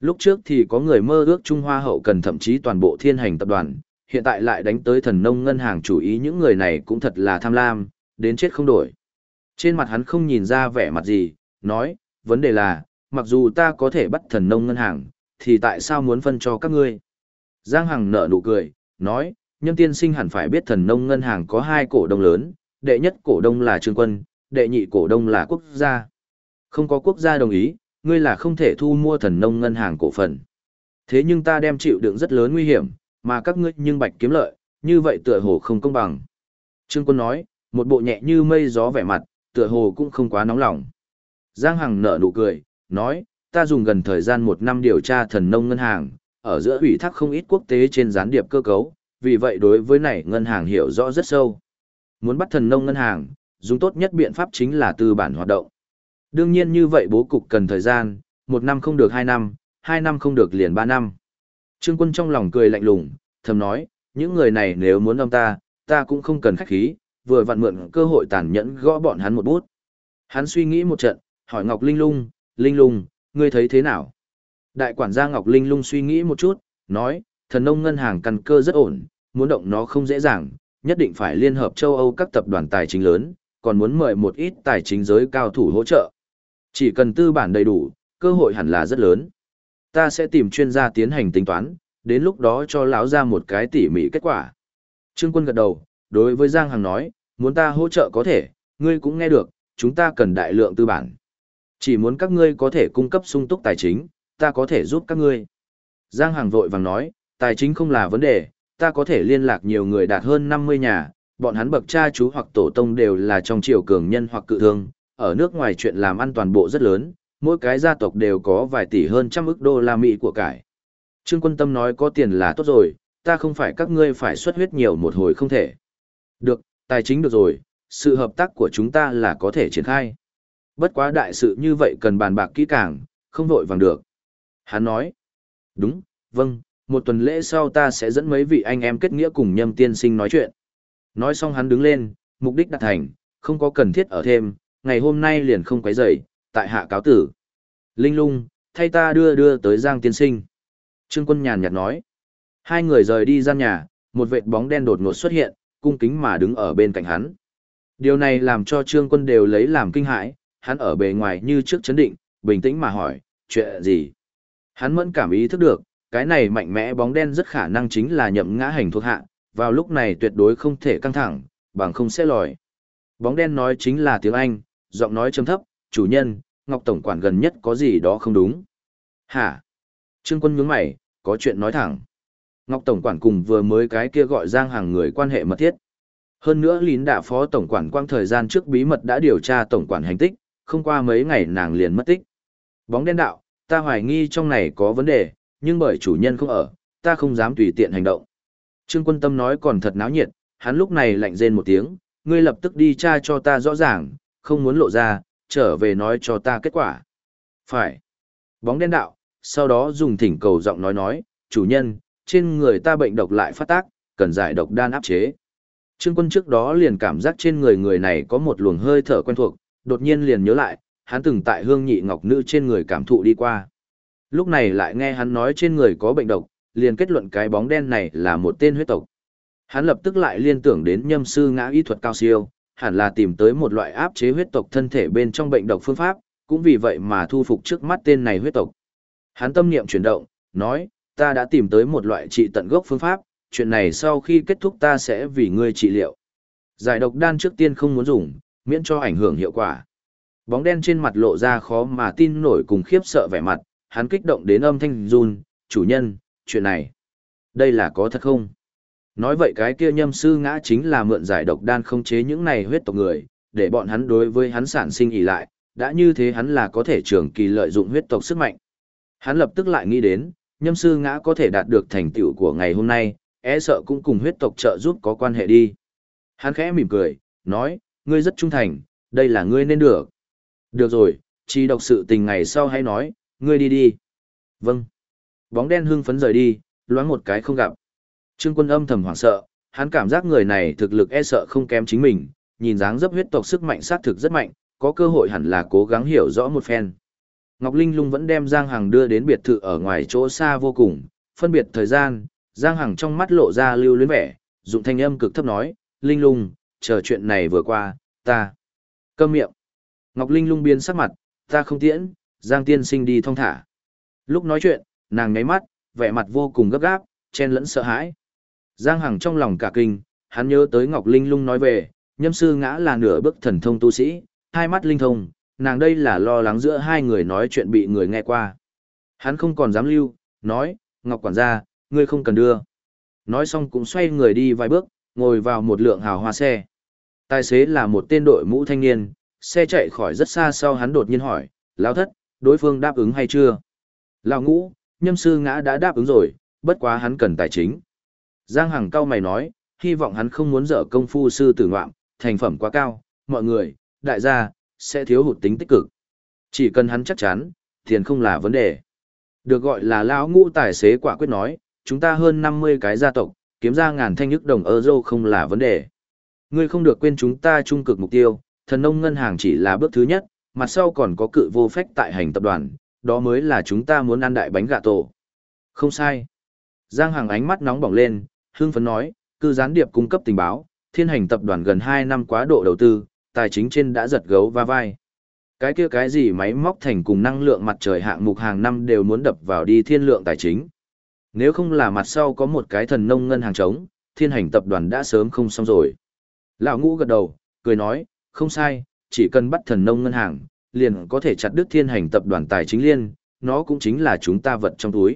Lúc trước thì có người mơ ước Trung Hoa hậu cần thậm chí toàn bộ thiên hành tập đoàn, hiện tại lại đánh tới thần nông ngân hàng chủ ý, những người này cũng thật là tham lam, đến chết không đổi. Trên mặt hắn không nhìn ra vẻ mặt gì, nói, vấn đề là, mặc dù ta có thể bắt thần nông ngân hàng, thì tại sao muốn phân cho các ngươi? Giang Hằng nở nụ cười, nói, Nhâm tiên sinh hẳn phải biết thần nông ngân hàng có hai cổ đông lớn, đệ nhất cổ đông là Trương Quân, đệ nhị cổ đông là quốc gia. Không có quốc gia đồng ý, ngươi là không thể thu mua thần nông ngân hàng cổ phần. Thế nhưng ta đem chịu đựng rất lớn nguy hiểm, mà các ngươi nhưng bạch kiếm lợi, như vậy tựa hồ không công bằng. Trương Quân nói, một bộ nhẹ như mây gió vẻ mặt, tựa hồ cũng không quá nóng lòng. Giang Hằng nở nụ cười, nói, ta dùng gần thời gian 1 năm điều tra thần nông ngân hàng, ở giữa ủy thác không ít quốc tế trên gián điệp cơ cấu, vì vậy đối với này ngân hàng hiểu rõ rất sâu. Muốn bắt thần nông ngân hàng, dùng tốt nhất biện pháp chính là tư bản hoạt động. Đương nhiên như vậy bố cục cần thời gian, 1 năm không được 2 năm, 2 năm không được liền 3 năm. Trương Quân trong lòng cười lạnh lùng, thầm nói, những người này nếu muốn âm ta cũng không cần khách khí, vừa vặn mượn cơ hội tàn nhẫn gõ bọn hắn một bút. Hắn suy nghĩ một trận, hỏi Ngọc Linh Lung, ngươi thấy thế nào? Đại quản gia Ngọc Linh Lung suy nghĩ một chút, nói, thần nông ngân hàng căn cơ rất ổn, muốn động nó không dễ dàng, nhất định phải liên hợp châu Âu các tập đoàn tài chính lớn, còn muốn mời một ít tài chính giới cao thủ hỗ trợ. Chỉ cần tư bản đầy đủ, cơ hội hẳn là rất lớn. Ta sẽ tìm chuyên gia tiến hành tính toán, đến lúc đó cho lão ra một cái tỉ mỉ kết quả. Trương Quân gật đầu, đối với Giang Hằng nói, muốn ta hỗ trợ có thể, ngươi cũng nghe được, chúng ta cần đại lượng tư bản. Chỉ muốn các ngươi có thể cung cấp sung túc tài chính, ta có thể giúp các ngươi. Giang Hằng vội vàng nói, tài chính không là vấn đề, ta có thể liên lạc nhiều người đạt hơn 50 nhà, bọn hắn bậc cha chú hoặc tổ tông đều là trong triều cường nhân hoặc cự thương, ở nước ngoài chuyện làm ăn toàn bộ rất lớn, mỗi cái gia tộc đều có vài tỷ hơn trăm ức đô la Mỹ của cải. Trương Quân Tâm nói có tiền là tốt rồi, ta không phải các ngươi phải xuất huyết nhiều một hồi không thể. Được, tài chính được rồi, sự hợp tác của chúng ta là có thể triển khai. Bất quá đại sự như vậy cần bàn bạc kỹ càng, không vội vàng được. Hắn nói, đúng, vâng, 1 tuần lễ sau ta sẽ dẫn mấy vị anh em kết nghĩa cùng Nhâm tiên sinh nói chuyện. Nói xong hắn đứng lên, mục đích đạt thành, không có cần thiết ở thêm, ngày hôm nay liền không quấy rầy, tại hạ cáo tử. Linh Lung, thay ta đưa tới Giang tiên sinh. Trương Quân nhàn nhạt nói. Hai người rời đi gian nhà, một vệt bóng đen đột ngột xuất hiện, cung kính mà đứng ở bên cạnh hắn. Điều này làm cho Trương Quân đều lấy làm kinh hãi, hắn ở bề ngoài như trước chấn định, bình tĩnh mà hỏi, chuyện gì? Hắn mẫn cảm ý thức được, cái này mạnh mẽ bóng đen rất khả năng chính là Nhậm Ngã Hành thuộc hạ, vào lúc này tuyệt đối không thể căng thẳng, bằng không sẽ lòi. Bóng đen nói chính là tiếng Anh, giọng nói trầm thấp, chủ nhân, Ngọc Tổng quản gần nhất có gì đó không đúng. Hả? Trương Quân nhướng mày, có chuyện nói thẳng. Ngọc Tổng quản cùng vừa mới cái kia gọi Giang Hàng người quan hệ mật thiết. Hơn nữa Lín Đạ Phó Tổng quản quang thời gian trước bí mật đã điều tra Tổng quản hành tích, không qua mấy ngày nàng liền mất tích. Bóng đen đạo, ta hoài nghi trong này có vấn đề, nhưng bởi chủ nhân không ở, ta không dám tùy tiện hành động. Trương Quân Tâm nói còn thật náo nhiệt, hắn lúc này lạnh rên một tiếng, ngươi lập tức đi tra cho ta rõ ràng, không muốn lộ ra, trở về nói cho ta kết quả. Phải. Bóng đen đạo, sau đó dùng thỉnh cầu giọng nói, chủ nhân, trên người ta bệnh độc lại phát tác, cần giải độc đan áp chế. Trương Quân trước đó liền cảm giác trên người này có một luồng hơi thở quen thuộc, đột nhiên liền nhớ lại, hắn từng tại Hương Nhị Ngọc Nữ trên người cảm thụ đi qua. Lúc này lại nghe hắn nói trên người có bệnh độc, liền kết luận cái bóng đen này là một tên huyết tộc. Hắn lập tức lại liên tưởng đến Nhâm sư Ngã y thuật cao siêu, hẳn là tìm tới một loại áp chế huyết tộc thân thể bên trong bệnh độc phương pháp, cũng vì vậy mà thu phục trước mắt tên này huyết tộc. Hắn tâm niệm chuyển động, nói, ta đã tìm tới một loại trị tận gốc phương pháp, chuyện này sau khi kết thúc ta sẽ vì ngươi trị liệu. Giải độc đan trước tiên không muốn dùng, miễn cho ảnh hưởng hiệu quả. Bóng đen trên mặt lộ ra khó mà tin nổi cùng khiếp sợ vẻ mặt, hắn kích động đến âm thanh run, chủ nhân, chuyện này, đây là có thật không? Nói vậy cái kia Nhâm sư Ngã chính là mượn giải độc đan khống chế những này huyết tộc người, để bọn hắn đối với hắn sản sinh ỷ lại, đã như thế hắn là có thể trường kỳ lợi dụng huyết tộc sức mạnh. Hắn lập tức lại nghĩ đến, Nhâm sư Ngã có thể đạt được thành tựu của ngày hôm nay, e sợ cũng cùng huyết tộc trợ giúp có quan hệ đi. Hắn khẽ mỉm cười, nói, ngươi rất trung thành, đây là ngươi nên được. Được rồi, chỉ độc sự tình ngày sau hãy nói, ngươi đi đi. Vâng. Bóng đen hưng phấn rời đi, loáng một cái không gặp. Trương Quân âm thầm hoảng sợ, hắn cảm giác người này thực lực e sợ không kém chính mình, nhìn dáng dấp huyết tộc sức mạnh xác thực rất mạnh, có cơ hội hẳn là cố gắng hiểu rõ một phen. Ngọc Linh Lung vẫn đem Giang Hằng đưa đến biệt thự ở ngoài chỗ xa vô cùng, phân biệt thời gian, Giang Hằng trong mắt lộ ra lưu luyến vẻ, dụng thanh âm cực thấp nói, Linh Lung, chờ chuyện này vừa qua, ta. Câm miệng. Ngọc Linh Lung biến sắc mặt, ta không tiễn, Giang tiên sinh đi thong thả. Lúc nói chuyện, nàng nháy mắt, vẻ mặt vô cùng gấp gáp, chen lẫn sợ hãi. Giang Hằng trong lòng cả kinh, hắn nhớ tới Ngọc Linh Lung nói về, Nhâm Sư Ngã là nửa bước thần thông tu sĩ, hai mắt linh thông, nàng đây là lo lắng giữa hai người nói chuyện bị người nghe qua. Hắn không còn dám lưu, nói, Ngọc quản gia, ngươi không cần đưa. Nói xong cũng xoay người đi vài bước, ngồi vào một lượng hào hoa xe. Tài xế là một tên đội mũ thanh niên, xe chạy khỏi rất xa sau hắn đột nhiên hỏi, Lão Thất, đối phương đáp ứng hay chưa? Lão Ngũ, Nhâm Sư Ngã đã đáp ứng rồi, bất quá hắn cần tài chính. Giang Hằng cau mày nói, hy vọng hắn không muốn dở công phu sư tử ngoạm, thành phẩm quá cao, mọi người, đại gia, sẽ thiếu hụt tính tích cực. Chỉ cần hắn chắc chắn, tiền không là vấn đề. Được gọi là Lão Ngũ tài xế quả quyết nói, chúng ta hơn 50 cái gia tộc, kiếm ra ngàn thanh nhức đồng euro không là vấn đề. Ngươi không được quên chúng ta trung cực mục tiêu, thần nông ngân hàng chỉ là bước thứ nhất, mặt sau còn có cự vô phách tại hành tập đoàn, đó mới là chúng ta muốn ăn đại bánh gà tổ. Không sai. Giang Hằng ánh mắt nóng bỏng lên, hưng phấn nói, cư gián điệp cung cấp tình báo, thiên hành tập đoàn gần 2 năm quá độ đầu tư, tài chính trên đã giật gấu va vai. Cái kia cái gì máy móc thành cùng năng lượng mặt trời hạng mục hàng năm đều muốn đập vào đi thiên lượng tài chính. Nếu không là mặt sau có một cái thần nông ngân hàng trống, thiên hành tập đoàn đã sớm không xong rồi. Lão Ngũ gật đầu, cười nói, không sai, chỉ cần bắt thần nông ngân hàng, liền có thể chặt đứt thiên hành tập đoàn tài chính liên, nó cũng chính là chúng ta vật trong túi.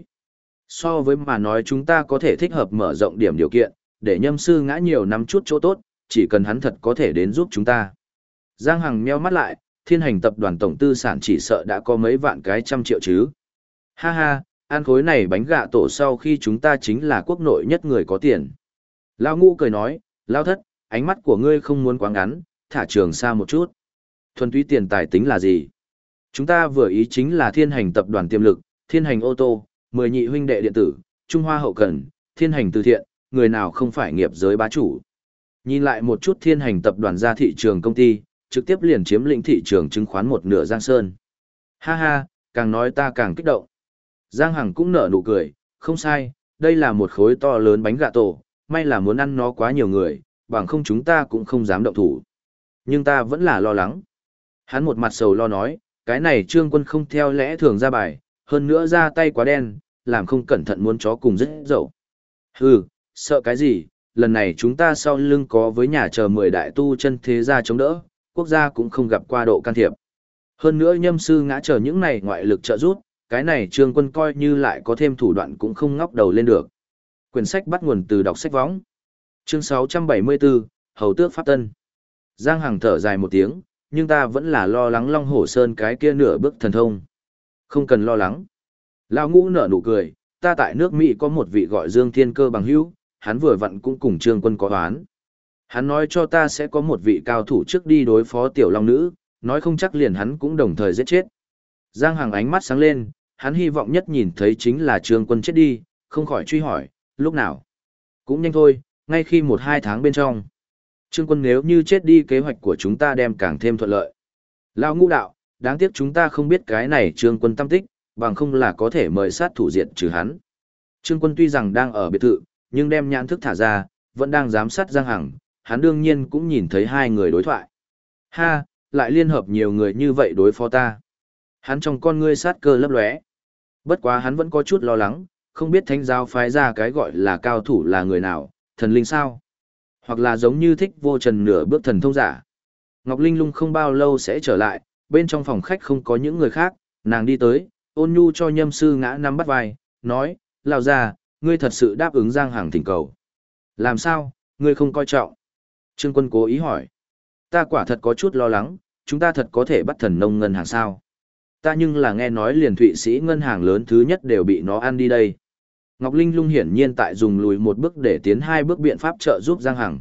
So với mà nói chúng ta có thể thích hợp mở rộng điểm điều kiện, để Nhâm Sư Ngã nhiều năm chút chỗ tốt, chỉ cần hắn thật có thể đến giúp chúng ta. Giang Hằng meo mắt lại, thiên hành tập đoàn tổng tư sản chỉ sợ đã có mấy vạn cái trăm triệu chứ. Ha ha, ăn khối này bánh gạ tổ sau khi chúng ta chính là quốc nội nhất người có tiền. Lão Ngũ cười nói, Lão Thất, ánh mắt của ngươi không muốn quá ngắn, thả trường xa một chút. Thuần túy tiền tài tính là gì? Chúng ta vừa ý chính là thiên hành tập đoàn tiềm lực, thiên hành ô tô, 10 nhị huynh đệ điện tử, Trung Hoa hậu cần, thiên hành từ thiện, người nào không phải nghiệp giới bá chủ. Nhìn lại một chút thiên hành tập đoàn ra thị trường công ty, trực tiếp liền chiếm lĩnh thị trường chứng khoán một nửa Giang Sơn. Ha ha, càng nói ta càng kích động. Giang Hằng cũng nở nụ cười, không sai, đây là một khối to lớn bánh gà tổ, may là muốn ăn nó quá nhiều người, bằng không chúng ta cũng không dám động thủ. Nhưng ta vẫn là lo lắng. Hắn một mặt sầu lo nói, cái này Trương Quân không theo lẽ thường ra bài, hơn nữa ra tay quá đen, làm không cẩn thận muốn chó cùng rất dậu. Hừ, sợ cái gì, lần này chúng ta sau lưng có với nhà chờ 10 đại tu chân thế gia chống đỡ, quốc gia cũng không gặp qua độ can thiệp. Hơn nữa Nhâm Sư Ngã chờ những này ngoại lực trợ giúp, cái này Trương Quân coi như lại có thêm thủ đoạn cũng không ngóc đầu lên được. Quyển sách bắt nguồn từ đọc sách võng. Chương 674, Hầu Tước Pháp Tân. Giang Hằng thở dài một tiếng, nhưng ta vẫn là lo lắng Long Hổ Sơn cái kia nửa bước thần thông. Không cần lo lắng. Lão Ngũ nở nụ cười, ta tại nước Mỹ có một vị gọi Dương Thiên Cơ bằng hữu, hắn vừa vặn cũng cùng Trương Quân có oán. Hắn nói cho ta sẽ có một vị cao thủ trước đi đối phó tiểu long nữ, nói không chắc liền hắn cũng đồng thời giết chết. Giang Hằng ánh mắt sáng lên, hắn hy vọng nhất nhìn thấy chính là Trương Quân chết đi, không khỏi truy hỏi, lúc nào? Cũng nhanh thôi, ngay khi 1-2 tháng bên trong. Trương Quân nếu như chết đi kế hoạch của chúng ta đem càng thêm thuận lợi. Lão Ngũ đạo, đáng tiếc chúng ta không biết cái này Trương Quân tâm tích, bằng không là có thể mời sát thủ diệt trừ hắn. Trương Quân tuy rằng đang ở biệt thự, nhưng đem nhãn thức thả ra, vẫn đang giám sát Giang Hằng, hắn đương nhiên cũng nhìn thấy hai người đối thoại. Ha, lại liên hợp nhiều người như vậy đối phó ta. Hắn trong con ngươi sát cơ lấp lóe. Bất quá hắn vẫn có chút lo lắng, không biết thánh giáo phái ra cái gọi là cao thủ là người nào, thần linh sao? Hoặc là giống như Thích Vô Trần nửa bước thần thông giả. Ngọc Linh Lung không bao lâu sẽ trở lại, bên trong phòng khách không có những người khác, nàng đi tới, ôn nhu cho Nhâm Sư Ngã nắm bắt vai, nói, lão già, ngươi thật sự đáp ứng Giang Hằng thỉnh cầu. Làm sao, ngươi không coi trọng? Trương Quân cố ý hỏi. Ta quả thật có chút lo lắng, chúng ta thật có thể bắt thần nông ngân hàng sao? Ta nhưng là nghe nói liền Thụy Sĩ ngân hàng lớn thứ nhất đều bị nó ăn đi đây. Ngọc Linh Lung hiển nhiên tại dùng lùi một bước để tiến 2 bước biện pháp trợ giúp Giang Hằng.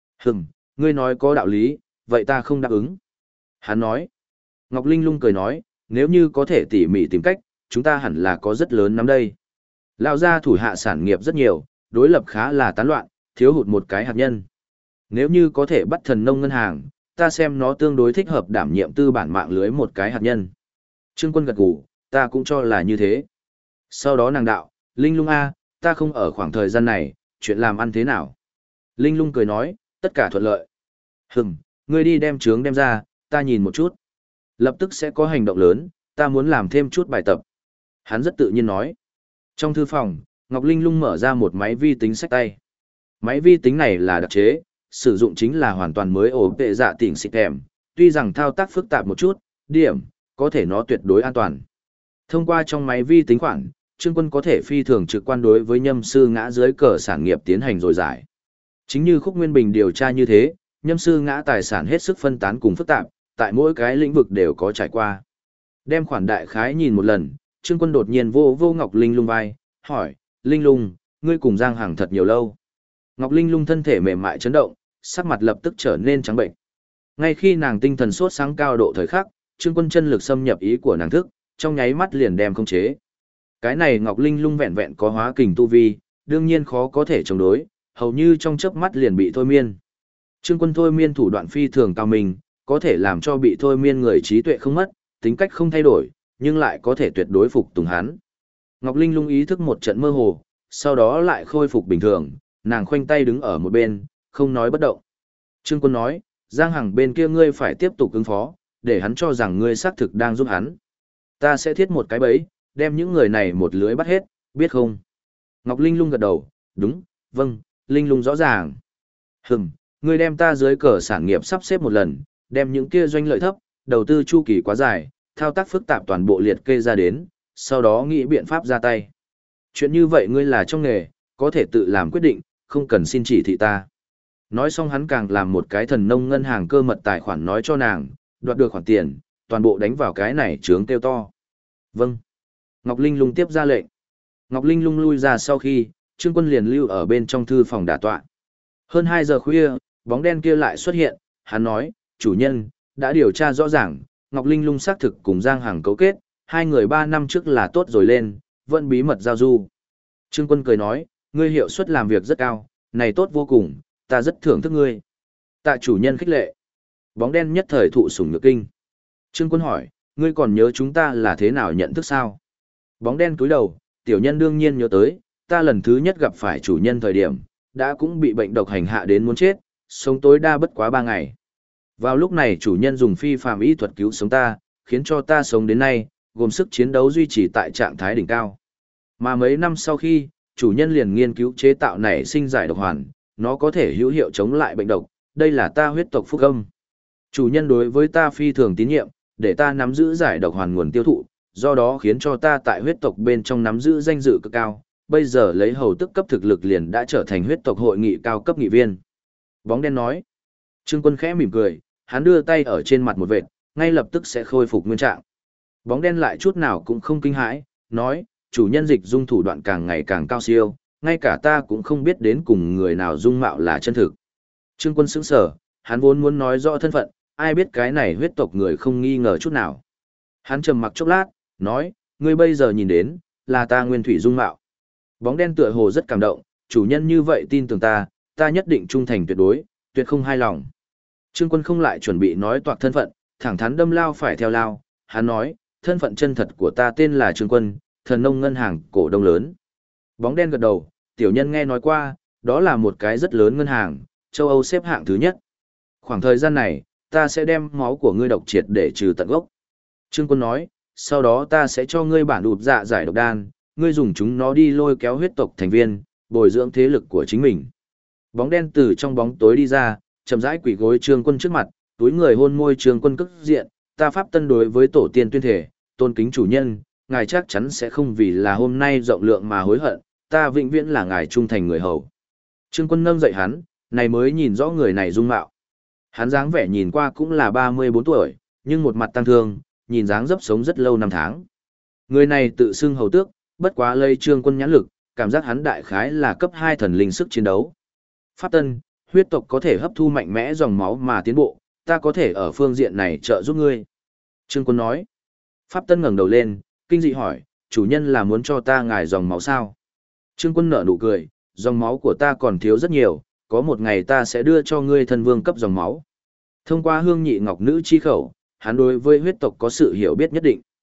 Ngươi nói có đạo lý, vậy ta không đáp ứng. Hắn nói. Ngọc Linh Lung cười nói, nếu như có thể tỉ mỉ tìm cách, chúng ta hẳn là có rất lớn lắm đây. Lão gia thủ hạ sản nghiệp rất nhiều, đối lập khá là tán loạn, thiếu hụt một cái hạt nhân. Nếu như có thể bắt thần nông ngân hàng, ta xem nó tương đối thích hợp đảm nhiệm tư bản mạng lưới một cái hạt nhân. Trương Quân gật gù, ta cũng cho là như thế. Sau đó nàng đạo, Linh Lung A, ta không ở khoảng thời gian này, chuyện làm ăn thế nào? Linh Lung cười nói, tất cả thuận lợi. Ngươi đi đem trướng đem ra, ta nhìn một chút. Lập tức sẽ có hành động lớn, ta muốn làm thêm chút bài tập. Hắn rất tự nhiên nói. Trong thư phòng, Ngọc Linh Lung mở ra một máy vi tính sách tay. Máy vi tính này là đặc chế, sử dụng chính là hoàn toàn mới ổ vệ dạ tỉnh xịt kèm, tuy rằng thao tác phức tạp một chút, điểm, có thể nó tuyệt đối an toàn. Thông qua trong máy vi tính khoản, Trương Quân có thể phi thường trực quan đối với nhâm sư ngã dưới cờ sản nghiệp tiến hành rồi giải. Chính như Khúc Nguyên Bình điều tra như thế, nhâm sư ngã tài sản hết sức phân tán cùng phức tạp, tại mỗi cái lĩnh vực đều có trải qua. Đem khoản đại khái nhìn một lần, Trương Quân đột nhiên vô Ngọc Linh Lung vai, hỏi, Linh Lung, ngươi cùng Giang Hằng thật nhiều lâu. Ngọc Linh Lung thân thể mềm mại chấn động, sắc mặt lập tức trở nên trắng bệnh. Ngay khi nàng tinh thần sốt sáng cao độ thời khắc, Trương Quân chân lực xâm nhập ý của nàng thức, trong nháy mắt liền đem khống chế. Cái này Ngọc Linh Lung vẹn vẹn có hóa kình tu vi, đương nhiên khó có thể chống đối, hầu như trong chớp mắt liền bị thôi miên. Trương Quân thôi miên thủ đoạn phi thường cao minh, có thể làm cho bị thôi miên người trí tuệ không mất, tính cách không thay đổi, nhưng lại có thể tuyệt đối phục tùng hắn. Ngọc Linh Lung ý thức một trận mơ hồ, sau đó lại khôi phục bình thường, nàng khoanh tay đứng ở một bên, không nói bất động. Trương Quân nói, Giang Hằng bên kia ngươi phải tiếp tục ứng phó, để hắn cho rằng ngươi xác thực đang giúp hắn. Ta sẽ thiết một cái bẫy, đem những người này một lưới bắt hết, biết không? Ngọc Linh Lung gật đầu, đúng, vâng, Linh Lung rõ ràng. Ngươi đem ta dưới cờ sản nghiệp sắp xếp một lần, đem những kia doanh lợi thấp, đầu tư chu kỳ quá dài, thao tác phức tạp toàn bộ liệt kê ra đến, sau đó nghĩ biện pháp ra tay. Chuyện như vậy ngươi là trong nghề, có thể tự làm quyết định, không cần xin chỉ thị ta. Nói xong hắn càng làm một cái thần nông ngân hàng cơ mật tài khoản nói cho nàng, đoạt được khoản tiền, toàn bộ đánh vào cái này trướng kêu to. Vâng. Ngọc Linh Lung tiếp ra lệnh. Ngọc Linh Lung lui ra sau khi, Trương Quân liền lưu ở bên trong thư phòng đả tọa. Hơn 2 giờ khuya, bóng đen kia lại xuất hiện, hắn nói, chủ nhân, đã điều tra rõ ràng, Ngọc Linh Lung xác thực cùng Giang Hằng cấu kết, hai người 3 năm trước là tốt rồi lên, vẫn bí mật giao du. Trương Quân cười nói, ngươi hiệu suất làm việc rất cao, này tốt vô cùng, ta rất thưởng thức ngươi. Tạ chủ nhân khích lệ. Bóng đen nhất thời thụ sủng nhược kinh. Trương Quân hỏi, ngươi còn nhớ chúng ta là thế nào nhận thức sao? Bóng đen cúi đầu, tiểu nhân đương nhiên nhớ tới, ta lần thứ nhất gặp phải chủ nhân thời điểm, đã cũng bị bệnh độc hành hạ đến muốn chết, sống tối đa bất quá 3 ngày. Vào lúc này chủ nhân dùng phi phàm y thuật cứu sống ta, khiến cho ta sống đến nay, gồm sức chiến đấu duy trì tại trạng thái đỉnh cao. Mà mấy năm sau khi, chủ nhân liền nghiên cứu chế tạo nảy sinh giải độc hoàn, nó có thể hữu hiệu chống lại bệnh độc, đây là ta huyết tộc phúc âm. Chủ nhân đối với ta phi thường tín nhiệm, để ta nắm giữ giải độc hoàn nguồn tiêu thụ, do đó khiến cho ta tại huyết tộc bên trong nắm giữ danh dự cực cao, bây giờ lấy hầu tức cấp thực lực liền đã trở thành huyết tộc hội nghị cao cấp nghị viên. Bóng đen nói. Trương Quân khẽ mỉm cười, hắn đưa tay ở trên mặt một vệt, ngay lập tức sẽ khôi phục nguyên trạng. Bóng đen lại chút nào cũng không kinh hãi, nói, chủ nhân dịch dung thủ đoạn càng ngày càng cao siêu, ngay cả ta cũng không biết đến cùng người nào dung mạo là chân thực. Trương Quân sững sờ, hắn vốn muốn nói rõ thân phận, ai biết cái này huyết tộc người không nghi ngờ chút nào. Hắn trầm mặc chốc lát, nói, ngươi bây giờ nhìn đến, là ta nguyên thủy dung mạo. Bóng đen tựa hồ rất cảm động, chủ nhân như vậy tin tưởng ta, ta nhất định trung thành tuyệt đối, tuyệt không hai lòng. Trương Quân không lại chuẩn bị nói toạc thân phận, thẳng thắn đâm lao phải theo lao, hắn nói, thân phận chân thật của ta tên là Trương Quân, thần nông ngân hàng cổ đông lớn. Bóng đen gật đầu, tiểu nhân nghe nói qua, đó là một cái rất lớn ngân hàng, châu Âu xếp hạng thứ nhất. Khoảng thời gian này, ta sẽ đem máu của ngươi độc triệt để trừ tận gốc. Trương Quân nói, sau đó ta sẽ cho ngươi bản đụp dạ giải độc đan, ngươi dùng chúng nó đi lôi kéo huyết tộc thành viên, bồi dưỡng thế lực của chính mình. Bóng đen từ trong bóng tối đi ra, chậm rãi quỳ gối Trương Quân trước mặt, túi người hôn môi Trương Quân cất diện, ta pháp tân đối với tổ tiên tuyên thể, tôn kính chủ nhân, ngài chắc chắn sẽ không vì là hôm nay rộng lượng mà hối hận, ta vĩnh viễn là ngài trung thành người hầu. Trương Quân nâng dậy hắn, này mới nhìn rõ người này dung mạo. Hắn dáng vẻ nhìn qua cũng là 34 tuổi, nhưng một mặt tăng thương, nhìn dáng dấp sống rất lâu năm tháng. Người này tự xưng hầu tước, bất quá lây Trương Quân nhãn lực, cảm giác hắn đại khái là cấp 2 thần linh sức chiến đấu. Pháp tân, huyết tộc có thể hấp thu mạnh mẽ dòng máu mà tiến bộ, ta có thể ở phương diện này trợ giúp ngươi. Trương Quân nói. Pháp tân ngẩng đầu lên, kinh dị hỏi, chủ nhân là muốn cho ta ngài dòng máu sao? Trương Quân nở nụ cười, dòng máu của ta còn thiếu rất nhiều, có một ngày ta sẽ đưa cho ngươi thần vương cấp dòng máu. Thông qua hương nhị ngọc nữ chi khẩu, hắn đối với huyết tộc có sự hiểu biết nhất định.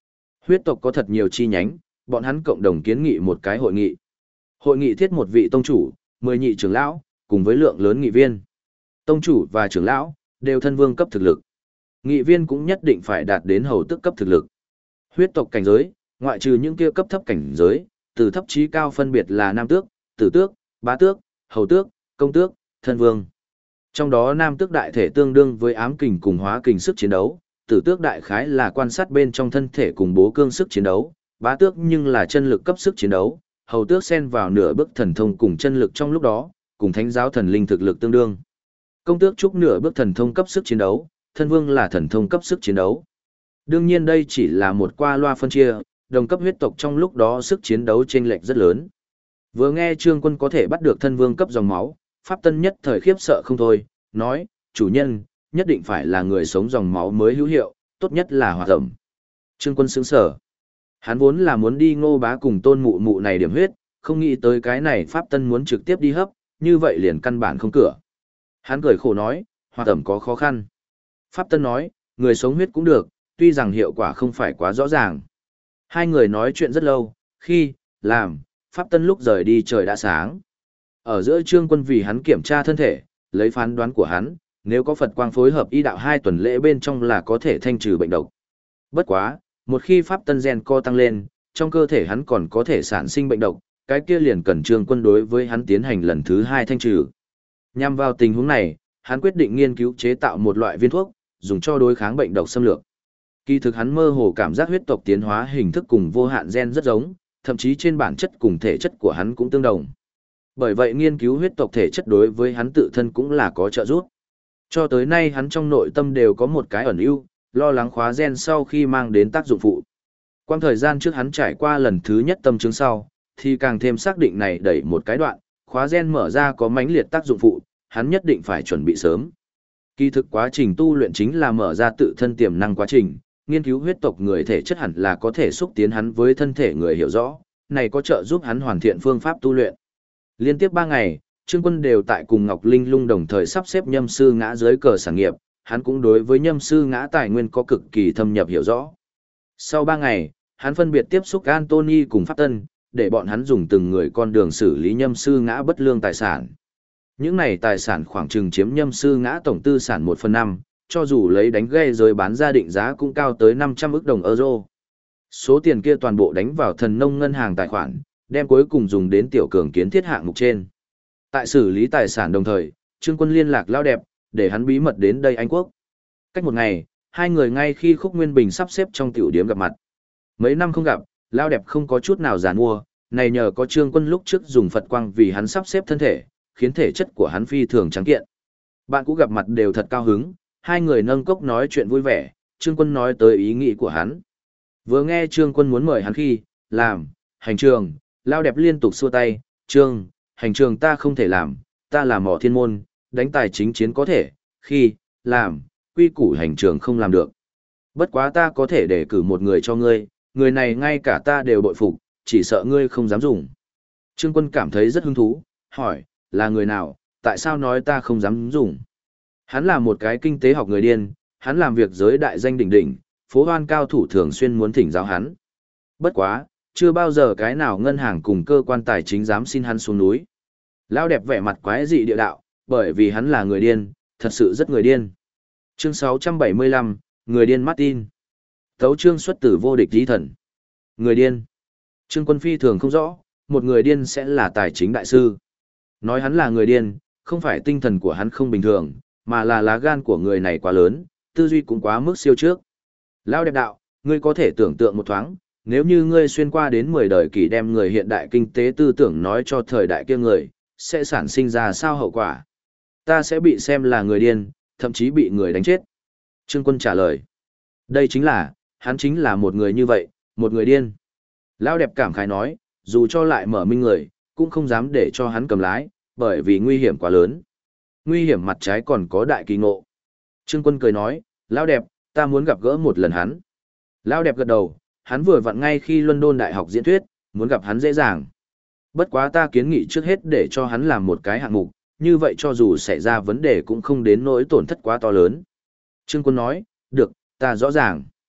Huyết tộc có thật nhiều chi nhánh, bọn hắn cộng đồng kiến nghị một cái hội nghị. Hội nghị thiết một vị tông chủ, 10 nhị trưởng lão, cùng với lượng lớn nghị viên. Tông chủ và trưởng lão đều thân vương cấp thực lực. Nghị viên cũng nhất định phải đạt đến hầu tước cấp thực lực. Huyết tộc cảnh giới, ngoại trừ những kia cấp thấp cảnh giới, từ thấp chí cao phân biệt là nam tước, tử tước, bá tước, hầu tước, công tước, thân vương. Trong đó nam tước đại thể tương đương với ám kình cùng hóa kình sức chiến đấu, tử tước đại khái là quan sát bên trong thân thể cùng bố cương sức chiến đấu, bá tước nhưng là chân lực cấp sức chiến đấu, hầu tước xen vào nửa bước thần thông cùng chân lực trong lúc đó, cùng thánh giáo thần linh thực lực tương đương. Công tước trúc nửa bước thần thông cấp sức chiến đấu, thân vương là thần thông cấp sức chiến đấu. Đương nhiên đây chỉ là một qua loa phân chia, đồng cấp huyết tộc trong lúc đó sức chiến đấu chênh lệch rất lớn. Vừa nghe Trương Quân có thể bắt được thân vương cấp dòng máu, Pháp Tân nhất thời khiếp sợ không thôi, nói, chủ nhân, nhất định phải là người sống dòng máu mới hữu hiệu, tốt nhất là hòa thẩm. Trương Quân sững sở. Hắn vốn là muốn đi Ngô Bá cùng Tôn Mụ Mụ này điểm huyết, không nghĩ tới cái này Pháp Tân muốn trực tiếp đi hấp, như vậy liền căn bản không cửa. Hắn cười khổ nói, hòa thẩm có khó khăn. Pháp Tân nói, người sống huyết cũng được, tuy rằng hiệu quả không phải quá rõ ràng. Hai người nói chuyện rất lâu, khi, làm, Pháp Tân lúc rời đi trời đã sáng. Ở giữa Trương Quân vì hắn kiểm tra thân thể, lấy phán đoán của hắn, nếu có Phật quang phối hợp y đạo 2 tuần lễ bên trong là có thể thanh trừ bệnh độc. Bất quá, một khi Pháp Tân gen co tăng lên, trong cơ thể hắn còn có thể sản sinh bệnh độc, cái kia liền cần Trương Quân đối với hắn tiến hành lần thứ 2 thanh trừ. Nhằm vào tình huống này, hắn quyết định nghiên cứu chế tạo một loại viên thuốc, dùng cho đối kháng bệnh độc xâm lược. Kỳ thực hắn mơ hồ cảm giác huyết tộc tiến hóa hình thức cùng vô hạn gen rất giống, thậm chí trên bản chất cùng thể chất của hắn cũng tương đồng. Bởi vậy nghiên cứu huyết tộc thể chất đối với hắn tự thân cũng là có trợ giúp. Cho tới nay hắn trong nội tâm đều có một cái ẩn ưu, lo lắng khóa gen sau khi mang đến tác dụng phụ. Quang thời gian trước hắn trải qua lần thứ nhất tâm chứng sau, thì càng thêm xác định này đẩy một cái đoạn, khóa gen mở ra có mãnh liệt tác dụng phụ, hắn nhất định phải chuẩn bị sớm. Kỳ thực quá trình tu luyện chính là mở ra tự thân tiềm năng quá trình, nghiên cứu huyết tộc người thể chất hẳn là có thể xúc tiến hắn với thân thể người hiểu rõ, này có trợ giúp hắn hoàn thiện phương pháp tu luyện. Liên tiếp 3 ngày, Trương Quân đều tại cùng Ngọc Linh Lung đồng thời sắp xếp nhâm sư ngã dưới cờ sản nghiệp, hắn cũng đối với nhâm sư ngã tài nguyên có cực kỳ thâm nhập hiểu rõ. Sau 3 ngày, hắn phân biệt tiếp xúc Anthony cùng Pháp Tân, để bọn hắn dùng từng người con đường xử lý nhâm sư ngã bất lương tài sản. Những này tài sản khoảng chừng chiếm nhâm sư ngã tổng tư sản 1/5, cho dù lấy đánh ghe rồi bán ra định giá cũng cao tới 500 ức đồng euro. Số tiền kia toàn bộ đánh vào thần nông ngân hàng tài khoản, đem cuối cùng dùng đến tiểu cường kiến thiết hạng mục trên. Tại xử lý tài sản đồng thời, Trương Quân liên lạc Lao Đẹp, để hắn bí mật đến đây Anh Quốc. Cách một ngày, hai người ngay khi Khúc Nguyên Bình sắp xếp trong tiểu điếm gặp mặt. Mấy năm không gặp, Lao Đẹp không có chút nào giàn mua, này nhờ có Trương Quân lúc trước dùng Phật quang vì hắn sắp xếp thân thể, khiến thể chất của hắn phi thường trắng kiện. Bạn cũ gặp mặt đều thật cao hứng, hai người nâng cốc nói chuyện vui vẻ, Trương Quân nói tới ý nghĩ của hắn. Vừa nghe Trương Quân muốn mời hắn khi, làm, hành trường, Lao Đẹp liên tục xua tay, Trương, hành trường ta không thể làm, ta là mỏ thiên môn, đánh tài chính chiến có thể, khi, làm, quy củ hành trường không làm được. Bất quá ta có thể để cử một người cho ngươi, người này ngay cả ta đều bội phục, chỉ sợ ngươi không dám dùng. Trương Quân cảm thấy rất hứng thú, hỏi, là người nào, tại sao nói ta không dám dùng? Hắn là một cái kinh tế học người điên, hắn làm việc giới đại danh đỉnh đỉnh, phố hoan cao thủ thường xuyên muốn thỉnh giáo hắn. Bất quá, chưa bao giờ cái nào ngân hàng cùng cơ quan tài chính dám xin hắn xuống núi. Lao Đẹp vẻ mặt quái dị địa đạo, bởi vì hắn là người điên, thật sự rất người điên. Chương 675, Người điên Martin. Tấu chương xuất tử vô địch lý thần. Người điên. Trương Quân phi thường không rõ, một người điên sẽ là tài chính đại sư. Nói hắn là người điên, không phải tinh thần của hắn không bình thường, mà là lá gan của người này quá lớn, tư duy cũng quá mức siêu trước. Lao Đẹp đạo, ngươi có thể tưởng tượng một thoáng, nếu như ngươi xuyên qua đến 10 đời kỷ đem người hiện đại kinh tế tư tưởng nói cho thời đại kia người, sẽ sản sinh ra sao hậu quả? Ta sẽ bị xem là người điên, thậm chí bị người đánh chết. Trương Quân trả lời. Đây chính là, hắn chính là một người như vậy, một người điên. Lao Đẹp cảm khái nói, dù cho lại mở minh người, cũng không dám để cho hắn cầm lái, bởi vì nguy hiểm quá lớn. Nguy hiểm mặt trái còn có đại kỳ ngộ. Trương Quân cười nói, Lao Đẹp, ta muốn gặp gỡ một lần hắn. Lao Đẹp gật đầu, hắn vừa vặn ngay khi London Đại học diễn thuyết, muốn gặp hắn dễ dàng. Bất quá ta kiến nghị trước hết để cho hắn làm một cái hạng mục, như vậy cho dù xảy ra vấn đề cũng không đến nỗi tổn thất quá to lớn. Trương Quân nói, được, ta rõ ràng.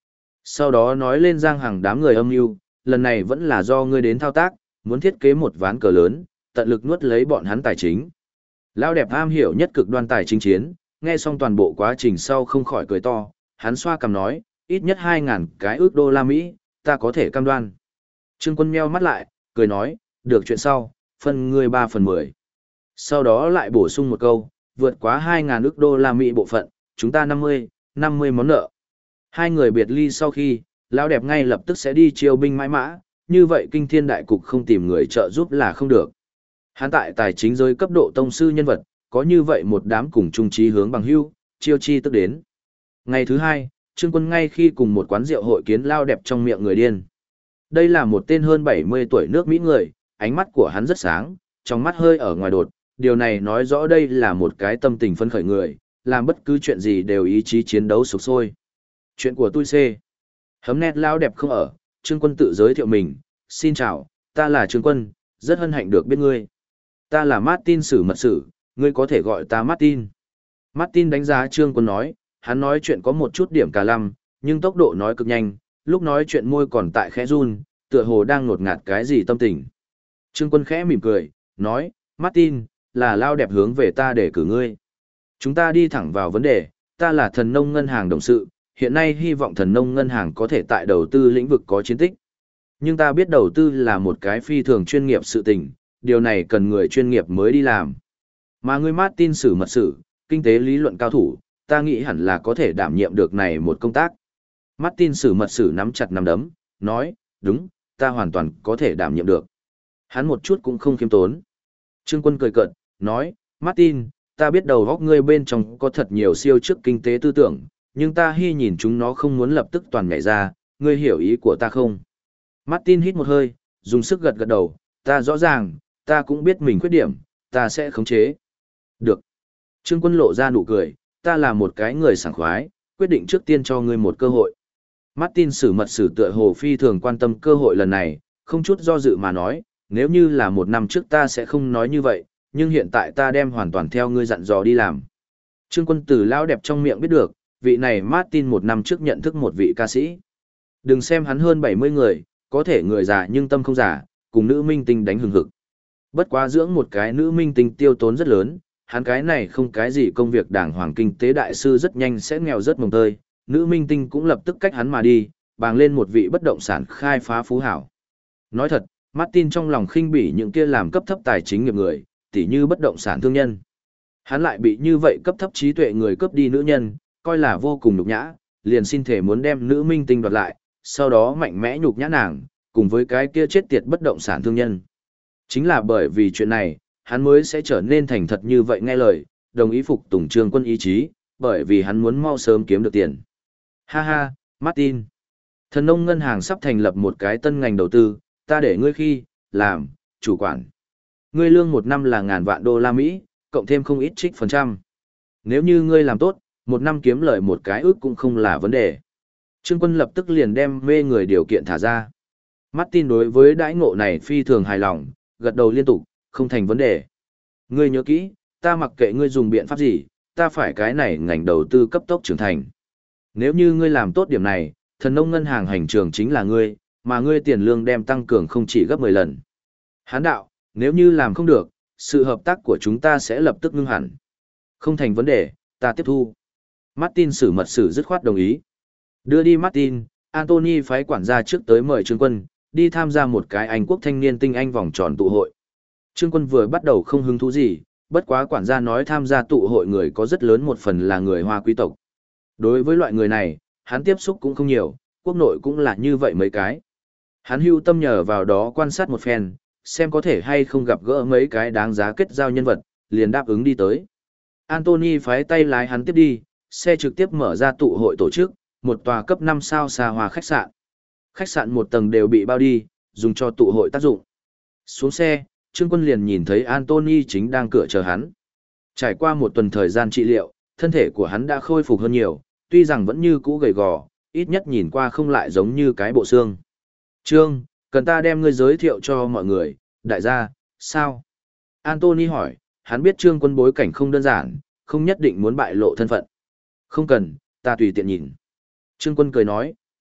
Sau đó nói lên Giang Hằng đám người âm mưu, lần này vẫn là do ngươi đến thao tác, muốn thiết kế một ván cờ lớn, tận lực nuốt lấy bọn hắn tài chính. Lão đẹp am hiểu nhất cực đoan tài chính chiến, nghe xong toàn bộ quá trình sau không khỏi cười to, hắn xoa cằm nói, ít nhất 2.000 cái ước đô la Mỹ, ta có thể cam đoan. Trương Quân meo mắt lại, cười nói, được chuyện sau, phân ngươi 3/10. Sau đó lại bổ sung một câu, vượt quá 2.000 ước đô la Mỹ bộ phận, chúng ta 50 món nợ. Hai người biệt ly sau khi, lão đẹp ngay lập tức sẽ đi chiêu binh mãi mã, như vậy kinh thiên đại cục không tìm người trợ giúp là không được. Hắn tại tài chính giới cấp độ tông sư nhân vật, có như vậy một đám cùng chung chí hướng bằng hữu, chiêu chi tức đến. Ngày thứ hai, Trương Quân ngay khi cùng một quán rượu hội kiến lao đẹp trong miệng người điên. Đây là một tên hơn 70 tuổi nước Mỹ người, ánh mắt của hắn rất sáng, trong mắt hơi ở ngoài đột, điều này nói rõ đây là một cái tâm tình phấn khởi người, làm bất cứ chuyện gì đều ý chí chiến đấu sục sôi. Chuyện của tôi C. Hấm nét lao đẹp không ở, Trương Quân tự giới thiệu mình, xin chào, ta là Trương Quân, rất hân hạnh được biết ngươi. Ta là Martin Sử Mật Sử, ngươi có thể gọi ta Martin. Martin đánh giá Trương Quân nói, hắn nói chuyện có một chút điểm cà lăm, nhưng tốc độ nói cực nhanh, lúc nói chuyện môi còn tại khẽ run, tựa hồ đang ngột ngạt cái gì tâm tình. Trương Quân khẽ mỉm cười, nói, Martin, là lao đẹp hướng về ta để cử ngươi. Chúng ta đi thẳng vào vấn đề, ta là thần nông ngân hàng đồng sự, hiện nay hy vọng thần nông ngân hàng có thể tại đầu tư lĩnh vực có chiến tích. Nhưng ta biết đầu tư là một cái phi thường chuyên nghiệp sự tình, điều này cần người chuyên nghiệp mới đi làm. Mà ngươi Martin Sử Mật Sử, kinh tế lý luận cao thủ, ta nghĩ hẳn là có thể đảm nhiệm được này một công tác. Martin Sử Mật Sử nắm chặt nắm đấm, nói, đúng, ta hoàn toàn có thể đảm nhiệm được. Hắn một chút cũng không khiêm tốn. Trương Quân cười cợt, nói, Martin, ta biết đầu góc ngươi bên trong có thật nhiều siêu chức kinh tế tư tưởng, nhưng ta hy nhìn chúng nó không muốn lập tức toàn nhảy ra, ngươi hiểu ý của ta không? Martin hít một hơi, dùng sức gật gật đầu, ta rõ ràng, ta cũng biết mình khuyết điểm, ta sẽ khống chế. Được. Trương Quân lộ ra nụ cười, ta là một cái người sảng khoái, quyết định trước tiên cho ngươi một cơ hội. Martin Sử Mật Sử tựa hồ phi thường quan tâm cơ hội lần này, không chút do dự mà nói, nếu như là một năm trước ta sẽ không nói như vậy, nhưng hiện tại ta đem hoàn toàn theo ngươi dặn dò đi làm. Trương Quân từ lão đẹp trong miệng biết được, vị này Martin một năm trước nhận thức một vị ca sĩ. Đừng xem hắn hơn 70 người, có thể người già nhưng tâm không già, cùng nữ minh tinh đánh hừng hực. Bất quá dưỡng một cái nữ minh tinh tiêu tốn rất lớn, hắn cái này không cái gì công việc đàng hoàng kinh tế đại sư rất nhanh sẽ nghèo rất mồng tơi, nữ minh tinh cũng lập tức cách hắn mà đi, bàng lên một vị bất động sản khai phá phú hảo. Nói thật, Martin trong lòng khinh bỉ những kia làm cấp thấp tài chính nghiệp người, tỉ như bất động sản thương nhân. Hắn lại bị như vậy cấp thấp trí tuệ người cướp đi nữ nhân, coi là vô cùng nhục nhã, liền xin thể muốn đem nữ minh tinh đoạt lại, sau đó mạnh mẽ nhục nhã nàng, cùng với cái kia chết tiệt bất động sản thương nhân. Chính là bởi vì chuyện này, hắn mới sẽ trở nên thành thật như vậy nghe lời, đồng ý phục tùng Trương Quân ý chí, bởi vì hắn muốn mau sớm kiếm được tiền. Ha ha, Martin. Thần nông ngân hàng sắp thành lập một cái tân ngành đầu tư, ta để ngươi khi, làm, chủ quản. Ngươi lương một năm là ngàn vạn đô la Mỹ, cộng thêm không ít trích phần trăm. Nếu như ngươi làm tốt, một năm kiếm lời một cái ước cũng không là vấn đề. Trương Quân lập tức liền đem mê người điều kiện thả ra. Martin đối với đãi ngộ này phi thường hài lòng, gật đầu liên tục, không thành vấn đề. Ngươi nhớ kỹ, ta mặc kệ ngươi dùng biện pháp gì, ta phải cái này ngành đầu tư cấp tốc trưởng thành. Nếu như ngươi làm tốt điểm này, thần nông ngân hàng hành trường chính là ngươi, mà ngươi tiền lương đem tăng cường không chỉ gấp 10 lần. Hán đạo, nếu như làm không được, sự hợp tác của chúng ta sẽ lập tức ngưng hẳn. Không thành vấn đề, ta tiếp thu. Martin Sử Mật Sử dứt khoát đồng ý. Đưa đi Martin, Anthony phái quản gia trước tới mời Trương Quân, đi tham gia một cái Anh quốc thanh niên tinh anh vòng tròn tụ hội. Trương Quân vừa bắt đầu không hứng thú gì, bất quá quản gia nói tham gia tụ hội người có rất lớn một phần là người Hoa quý tộc. Đối với loại người này, hắn tiếp xúc cũng không nhiều, quốc nội cũng là như vậy mấy cái. Hắn hưu tâm nhờ vào đó quan sát một phen, xem có thể hay không gặp gỡ mấy cái đáng giá kết giao nhân vật, liền đáp ứng đi tới. Anthony phái tay lái hắn tiếp đi, xe trực tiếp mở ra tụ hội tổ chức, một tòa cấp 5 sao xa hoa khách sạn. Khách sạn một tầng đều bị bao đi, dùng cho tụ hội tác dụng. Xuống xe, Trương Quân liền nhìn thấy Anthony chính đang cửa chờ hắn. Trải qua một tuần thời gian trị liệu, thân thể của hắn đã khôi phục hơn nhiều, tuy rằng vẫn như cũ gầy gò, ít nhất nhìn qua không lại giống như cái bộ xương. Trương, cần ta đem ngươi giới thiệu cho mọi người, đại gia, sao? Anthony hỏi, hắn biết Trương Quân bối cảnh không đơn giản, không nhất định muốn bại lộ thân phận. Không cần, ta tùy tiện nhìn. Trương Quân cười nói,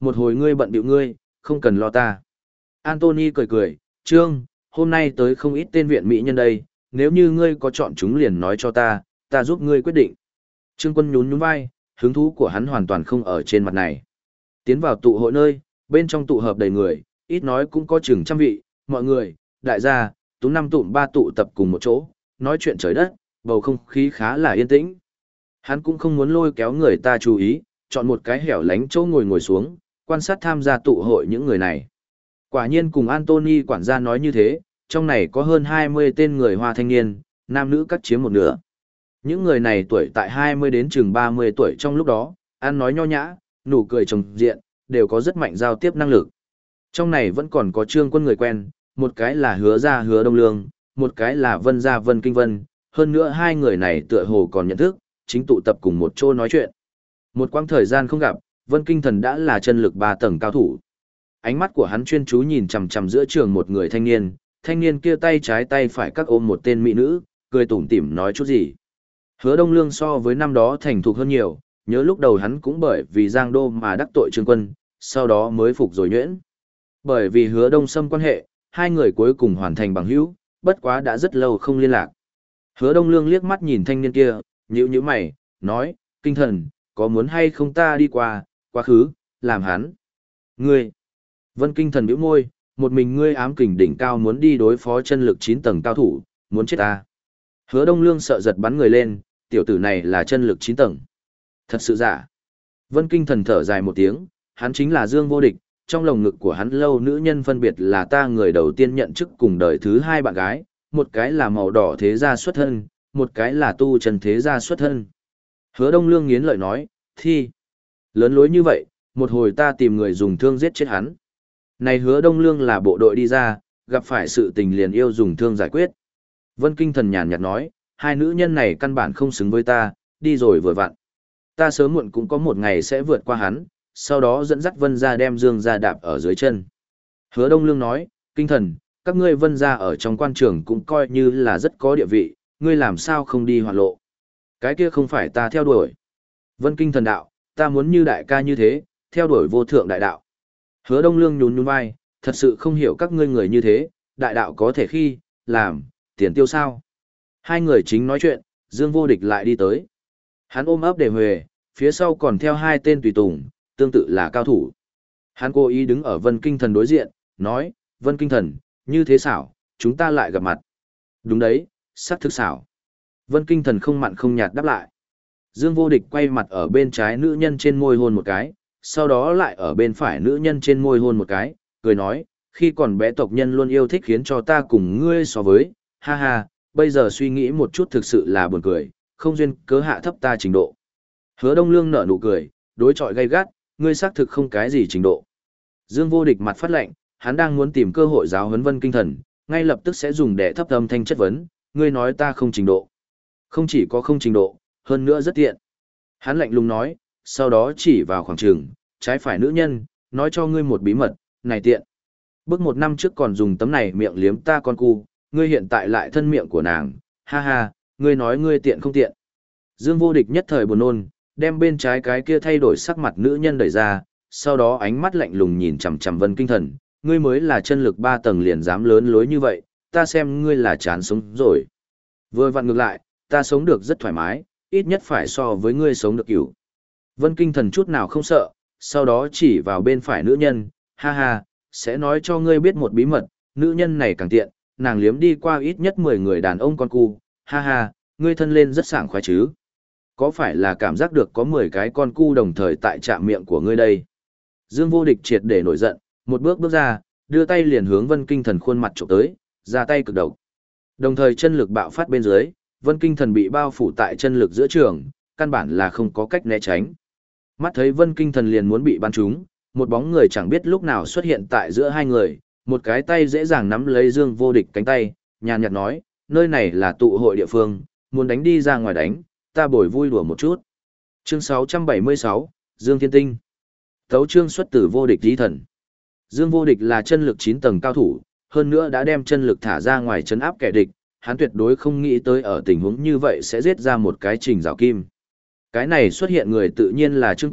một hồi ngươi bận bịu ngươi, không cần lo ta. Anthony cười cười, Trương, hôm nay tới không ít tên viện mỹ nhân đây, nếu như ngươi có chọn chúng liền nói cho ta giúp ngươi quyết định. Trương Quân nhún nhún vai, hứng thú của hắn hoàn toàn không ở trên mặt này. Tiến vào tụ hội nơi, bên trong tụ hợp đầy người, ít nói cũng có chừng trăm vị, mọi người, đại gia, tú năm tụm ba tụ tập cùng một chỗ, nói chuyện trời đất, bầu không khí khá là yên tĩnh. Hắn cũng không muốn lôi kéo người ta chú ý, chọn một cái hẻo lánh chỗ ngồi xuống, quan sát tham gia tụ hội những người này. Quả nhiên cùng Anthony quản gia nói như thế, trong này có hơn 20 tên người Hoa thanh niên, nam nữ cắt chiếm một nửa. Những người này tuổi tại 20 đến chừng 30 tuổi trong lúc đó, ăn nói nho nhã, nụ cười trồng diện, đều có rất mạnh giao tiếp năng lực. Trong này vẫn còn có Trương Quân người quen, một cái là Hứa Gia Hứa Đông Lương, một cái là Vân Gia Vân Kinh Vân, hơn nữa hai người này tựa hồ còn nhận thức, chính tụ tập cùng một chỗ nói chuyện. Một quãng thời gian không gặp, Vân Kinh Thần đã là chân lực 3 tầng cao thủ. Ánh mắt của hắn chuyên chú nhìn chằm chằm giữa trường một người thanh niên kia tay trái tay phải các ôm một tên mỹ nữ, cười tủm tỉm nói chút gì. Hứa Đông Lương so với năm đó thành thục hơn nhiều, nhớ lúc đầu hắn cũng bởi vì Giang Đô mà đắc tội Trương Quân, sau đó mới phục rồi nhuyễn. Bởi vì Hứa Đông Sâm quan hệ, hai người cuối cùng hoàn thành bằng hữu, bất quá đã rất lâu không liên lạc. Hứa Đông Lương liếc mắt nhìn thanh niên kia, nhíu mày, nói, Kinh Thần, có muốn hay không ta đi qua, quá khứ, làm hắn. Ngươi. Vân Kinh Thần bĩu môi, một mình ngươi ám kình đỉnh cao muốn đi đối phó chân lực 9 tầng cao thủ, muốn chết ta. Hứa Đông Lương sợ giật bắn người lên, tiểu tử này là chân lực 9 tầng. Thật sự giả. Vân Kinh Thần thở dài một tiếng, hắn chính là Dương Vô Địch, trong lồng ngực của hắn lâu nữ nhân phân biệt là ta người đầu tiên nhận chức cùng đời thứ hai bạn gái, một cái là màu đỏ thế gia xuất thân, một cái là tu chân thế gia xuất thân. Hứa Đông Lương nghiến lợi nói, thi. Lớn lối như vậy, một hồi ta tìm người dùng thương giết chết hắn. Này Hứa Đông Lương là bộ đội đi ra, gặp phải sự tình liền yêu dùng thương giải quyết. Vân Kinh Thần nhàn nhạt nói, hai nữ nhân này căn bản không xứng với ta, đi rồi vừa vặn. Ta sớm muộn cũng có một ngày sẽ vượt qua hắn, sau đó dẫn dắt Vân gia đem Dương gia đạp ở dưới chân. Hứa Đông Lương nói, Kinh Thần, các ngươi Vân gia ở trong quan trường cũng coi như là rất có địa vị, ngươi làm sao không đi hoạt lộ. Cái kia không phải ta theo đuổi. Vân Kinh Thần đạo, ta muốn như đại ca như thế, theo đuổi vô thượng đại đạo. Hứa Đông Lương nhún nhún vai, thật sự không hiểu các ngươi người như thế, đại đạo có thể khi, làm, tiền tiêu sao. Hai người chính nói chuyện, Dương Vô Địch lại đi tới. Hắn ôm ấp để huề, phía sau còn theo hai tên tùy tùng, tương tự là cao thủ. Hắn cố ý đứng ở Vân Kinh Thần đối diện, nói, Vân Kinh Thần, như thế xảo, chúng ta lại gặp mặt. Đúng đấy, sắc thực xảo. Vân Kinh Thần không mặn không nhạt đáp lại. Dương Vô Địch quay mặt ở bên trái nữ nhân trên môi hôn một cái, sau đó lại ở bên phải nữ nhân trên môi hôn một cái, cười nói, khi còn bé tộc nhân luôn yêu thích khiến cho ta cùng ngươi so với, ha ha, bây giờ suy nghĩ một chút thực sự là buồn cười, không duyên cớ hạ thấp ta trình độ. Hứa Đông Lương nở nụ cười, đối chọi gay gắt, ngươi xác thực không cái gì trình độ. Dương Vô Địch mặt phát lạnh, hắn đang muốn tìm cơ hội giáo huấn Vân Kinh Thần, ngay lập tức sẽ dùng để thấp âm thanh chất vấn, ngươi nói ta không trình độ. Không chỉ có không trình độ, hơn nữa rất tiện. Hắn lạnh lùng nói, sau đó chỉ vào khoảng trường, trái phải nữ nhân, nói cho ngươi một bí mật, này tiện. Bước 1 năm trước còn dùng tấm này miệng liếm ta con cu, ngươi hiện tại lại thân miệng của nàng, ha ha, ngươi nói ngươi tiện không tiện. Dương Vô Địch nhất thời buồn nôn, đem bên trái cái kia thay đổi sắc mặt nữ nhân đẩy ra, sau đó ánh mắt lạnh lùng nhìn chằm chằm Vân Kinh Thần, ngươi mới là chân lực 3 tầng liền dám lớn lối như vậy, ta xem ngươi là chán sống rồi. Vừa vặn ngược lại, ta sống được rất thoải mái, ít nhất phải so với ngươi sống được cửu. Vân Kinh Thần chút nào không sợ, sau đó chỉ vào bên phải nữ nhân, ha ha, sẽ nói cho ngươi biết một bí mật, nữ nhân này càng tiện, nàng liếm đi qua ít nhất 10 người đàn ông con cu, ha ha, ngươi thân lên rất sảng khoái chứ. Có phải là cảm giác được có 10 cái con cu đồng thời tại trạm miệng của ngươi đây? Dương Vô Địch triệt để nổi giận, một bước ra, đưa tay liền hướng Vân Kinh Thần khuôn mặt chụp tới, ra tay cực độc. Đồng thời chân lực bạo phát bên dưới, Vân Kinh Thần bị bao phủ tại chân lực giữa trường, căn bản là không có cách né tránh. Mắt thấy Vân Kinh Thần liền muốn bị bắn trúng, một bóng người chẳng biết lúc nào xuất hiện tại giữa hai người, một cái tay dễ dàng nắm lấy Dương Vô Địch cánh tay, nhàn nhạt nói, nơi này là tụ hội địa phương, muốn đánh đi ra ngoài đánh, ta bồi vui đùa một chút. Chương 676, Dương Thiên Tinh. Tấu chương xuất từ Vô Địch Dí Thần. Dương Vô Địch là chân lực 9 tầng cao thủ, hơn nữa đã đem chân lực thả ra ngoài trấn áp kẻ địch, hắn tuyệt đối không nghĩ tới ở tình huống như vậy sẽ giết ra một cái Trình Giảo Kim. Cái này xuất hiện người tự nhiên là Trương Quân,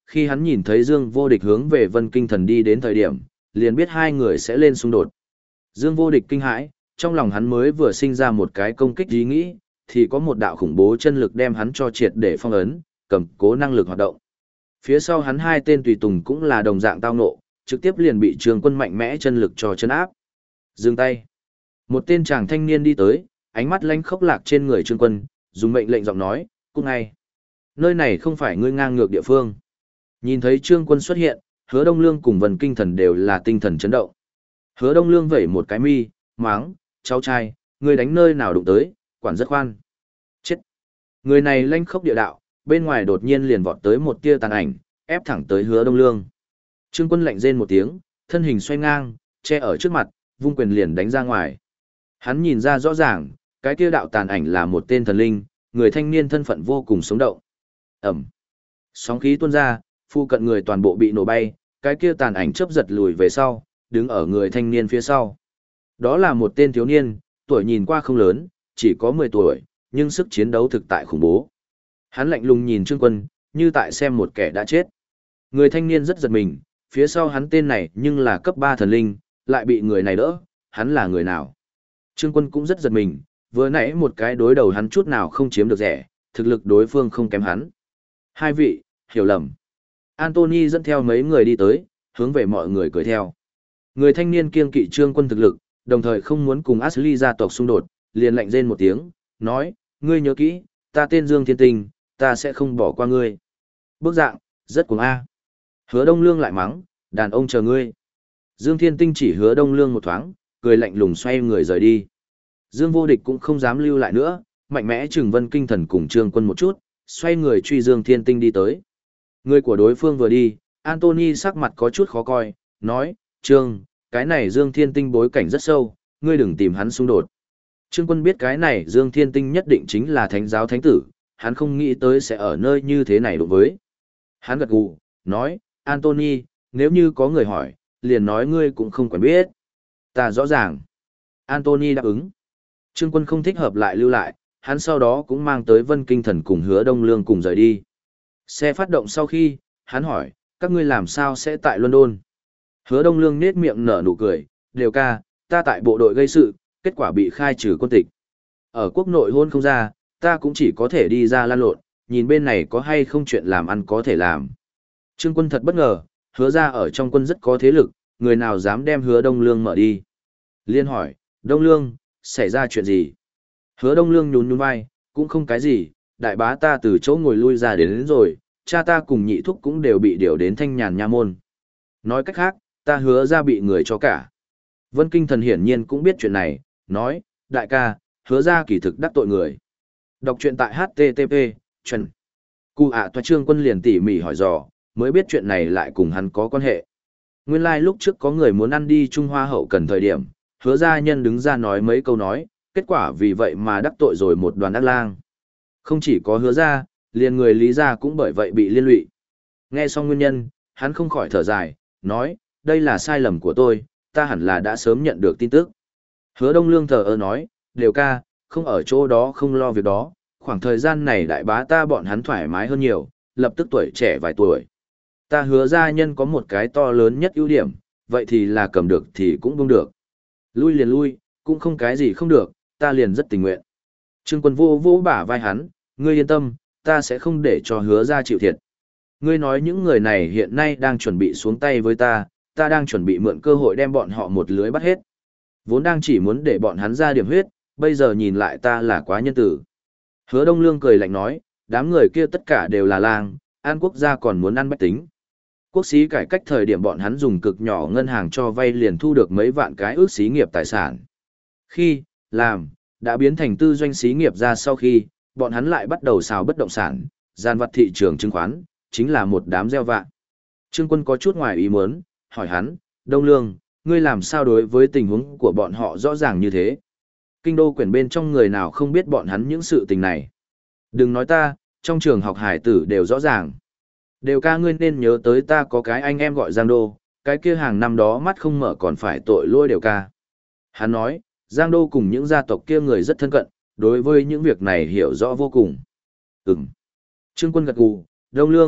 khi hắn nhìn thấy Dương Vô Địch hướng về Vân Kinh Thần đi đến thời điểm, liền biết hai người sẽ lên xung đột. Dương Vô Địch kinh hãi, trong lòng hắn mới vừa sinh ra một cái công kích ý nghĩ, thì có một đạo khủng bố chân lực đem hắn cho triệt để phong ấn, cầm cố năng lực hoạt động. Phía sau hắn hai tên tùy tùng cũng là đồng dạng tao ngộ, trực tiếp liền bị Trường Quân mạnh mẽ chân lực cho chân áp. Dừng tay. Một tên chàng thanh niên đi tới, ánh mắt lanh khốc lạc trên người Trương Quân, dùng mệnh lệnh giọng nói, cút ngay. Nơi này không phải ngươi ngang ngược địa phương. Nhìn thấy Trương Quân xuất hiện, Hứa Đông Lương cùng Vân Kinh Thần đều là tinh thần chấn động. Hứa Đông Lương vẩy một cái mi, máng, cháu trai, ngươi đánh nơi nào đụng tới, quản rất khoan. Chết. Người này lanh khốc địa đạo, bên ngoài đột nhiên liền vọt tới một tia tàn ảnh, ép thẳng tới Hứa Đông Lương. Trương Quân lạnh rên một tiếng, thân hình xoay ngang, che ở trước mặt, vung quyền liền đánh ra ngoài. Hắn nhìn ra rõ ràng, cái kia đạo tàn ảnh là một tên thần linh, người thanh niên thân phận vô cùng sống động. Ẩm. Sóng khí tuôn ra, phu cận người toàn bộ bị nổ bay, cái kia tàn ảnh chớp giật lùi về sau, đứng ở người thanh niên phía sau. Đó là một tên thiếu niên, tuổi nhìn qua không lớn, chỉ có 10 tuổi, nhưng sức chiến đấu thực tại khủng bố. Hắn lạnh lùng nhìn Trương Quân, như tại xem một kẻ đã chết. Người thanh niên rất giật mình, phía sau hắn tên này nhưng là cấp 3 thần linh, lại bị người này đỡ, hắn là người nào? Trương Quân cũng rất giật mình, vừa nãy một cái đối đầu hắn chút nào không chiếm được rẻ, thực lực đối phương không kém hắn. Hai vị, hiểu lầm. Anthony dẫn theo mấy người đi tới, hướng về mọi người cười theo. Người thanh niên kiêng kỵ Trương Quân thực lực, đồng thời không muốn cùng Ashley gia tộc xung đột, liền lạnh rên một tiếng, nói, ngươi nhớ kỹ, ta tên Dương Thiên Tinh, ta sẽ không bỏ qua ngươi. Bước dạng, rất cuồng A. Hứa Đông Lương lại mắng, đàn ông chờ ngươi. Dương Thiên Tinh chỉ Hứa Đông Lương một thoáng, cười lạnh lùng xoay người rời đi. Dương Vô Địch cũng không dám lưu lại nữa, mạnh mẽ trừng Vân Kinh Thần cùng Trương Quân một chút, xoay người truy Dương Thiên Tinh đi tới. Người của đối phương vừa đi, Anthony sắc mặt có chút khó coi, nói, Trương, cái này Dương Thiên Tinh bối cảnh rất sâu, ngươi đừng tìm hắn xung đột. Trương Quân biết cái này Dương Thiên Tinh nhất định chính là thánh giáo thánh tử, hắn không nghĩ tới sẽ ở nơi như thế này đối với. Hắn gật gù, nói, Anthony, nếu như có người hỏi, liền nói ngươi cũng không quen biết. Ta rõ ràng. Anthony đáp ứng. Trương Quân không thích hợp lại lưu lại, hắn sau đó cũng mang tới Vân Kinh Thần cùng Hứa Đông Lương cùng rời đi. Xe phát động sau khi, hắn hỏi, các ngươi làm sao sẽ tại London? Hứa Đông Lương nết miệng nở nụ cười, đều ca, ta tại bộ đội gây sự, kết quả bị khai trừ quân tịch. Ở quốc nội hôn không ra, ta cũng chỉ có thể đi ra lan lộn, nhìn bên này có hay không chuyện làm ăn có thể làm. Trương Quân thật bất ngờ, Hứa ra ở trong quân rất có thế lực, người nào dám đem Hứa Đông Lương mở đi. Liên hỏi, Đông Lương, xảy ra chuyện gì? Hứa Đông Lương nhún nhún vai, cũng không cái gì, đại bá ta từ chỗ ngồi lui ra đến rồi, cha ta cùng nhị thúc cũng đều bị điều đến Thanh Nhàn Nha Môn. Nói cách khác, ta Hứa ra bị người cho cả. Vân Kinh Thần hiển nhiên cũng biết chuyện này, nói, đại ca, Hứa ra kỳ thực đắc tội người. Đọc truyện tại HTTP, chuẩn. Cụ toa Trương Quân liền tỉ mỉ hỏi dò, mới biết chuyện này lại cùng hắn có quan hệ. Nguyên lai lúc trước có người muốn ăn đi Trung Hoa hậu cần thời điểm, Hứa gia nhân đứng ra nói mấy câu nói, kết quả vì vậy mà đắc tội rồi một đoàn ác lang. Không chỉ có Hứa gia, liền người Lý gia cũng bởi vậy bị liên lụy. Nghe xong nguyên nhân, hắn không khỏi thở dài, nói, đây là sai lầm của tôi, ta hẳn là đã sớm nhận được tin tức. Hứa Đông Lương thờ ơ nói, đều ca, không ở chỗ đó không lo việc đó, khoảng thời gian này đại bá ta bọn hắn thoải mái hơn nhiều, lập tức tuổi trẻ vài tuổi. Ta Hứa gia nhân có một cái to lớn nhất ưu điểm, vậy thì là cầm được thì cũng buông được. Lui liền lui, cũng không cái gì không được, ta liền rất tình nguyện. Trương Quân vô vô bả vai hắn, ngươi yên tâm, ta sẽ không để cho Hứa gia chịu thiệt. Ngươi nói những người này hiện nay đang chuẩn bị xuống tay với ta đang chuẩn bị mượn cơ hội đem bọn họ một lưới bắt hết. Vốn đang chỉ muốn để bọn hắn ra điểm huyết, bây giờ nhìn lại ta là quá nhân tử. Hứa Đông Lương cười lạnh nói, đám người kia tất cả đều là lang, An quốc gia còn muốn ăn bách tính. Quốc xí cải cách thời điểm bọn hắn dùng cực nhỏ ngân hàng cho vay liền thu được mấy vạn cái ước xí nghiệp tài sản. Khi, làm, đã biến thành tư doanh xí nghiệp ra sau khi, bọn hắn lại bắt đầu xào bất động sản, gian vặt thị trường chứng khoán, chính là một đám gieo vạ. Trương Quân có chút ngoài ý muốn, hỏi hắn, Đông Lương, ngươi làm sao đối với tình huống của bọn họ rõ ràng như thế? Kinh đô quyển bên trong người nào không biết bọn hắn những sự tình này? Đừng nói ta, trong trường học hải tử đều rõ ràng. Đều ca ngươi nên nhớ tới ta có cái anh em gọi Giang Đô, cái kia hàng năm đó mắt không mở còn phải tội lỗi đều ca. Hắn nói, Giang Đô cùng những gia tộc kia người rất thân cận, đối với những việc này hiểu rõ vô cùng. Trương Quân gật gù, Đông Lương,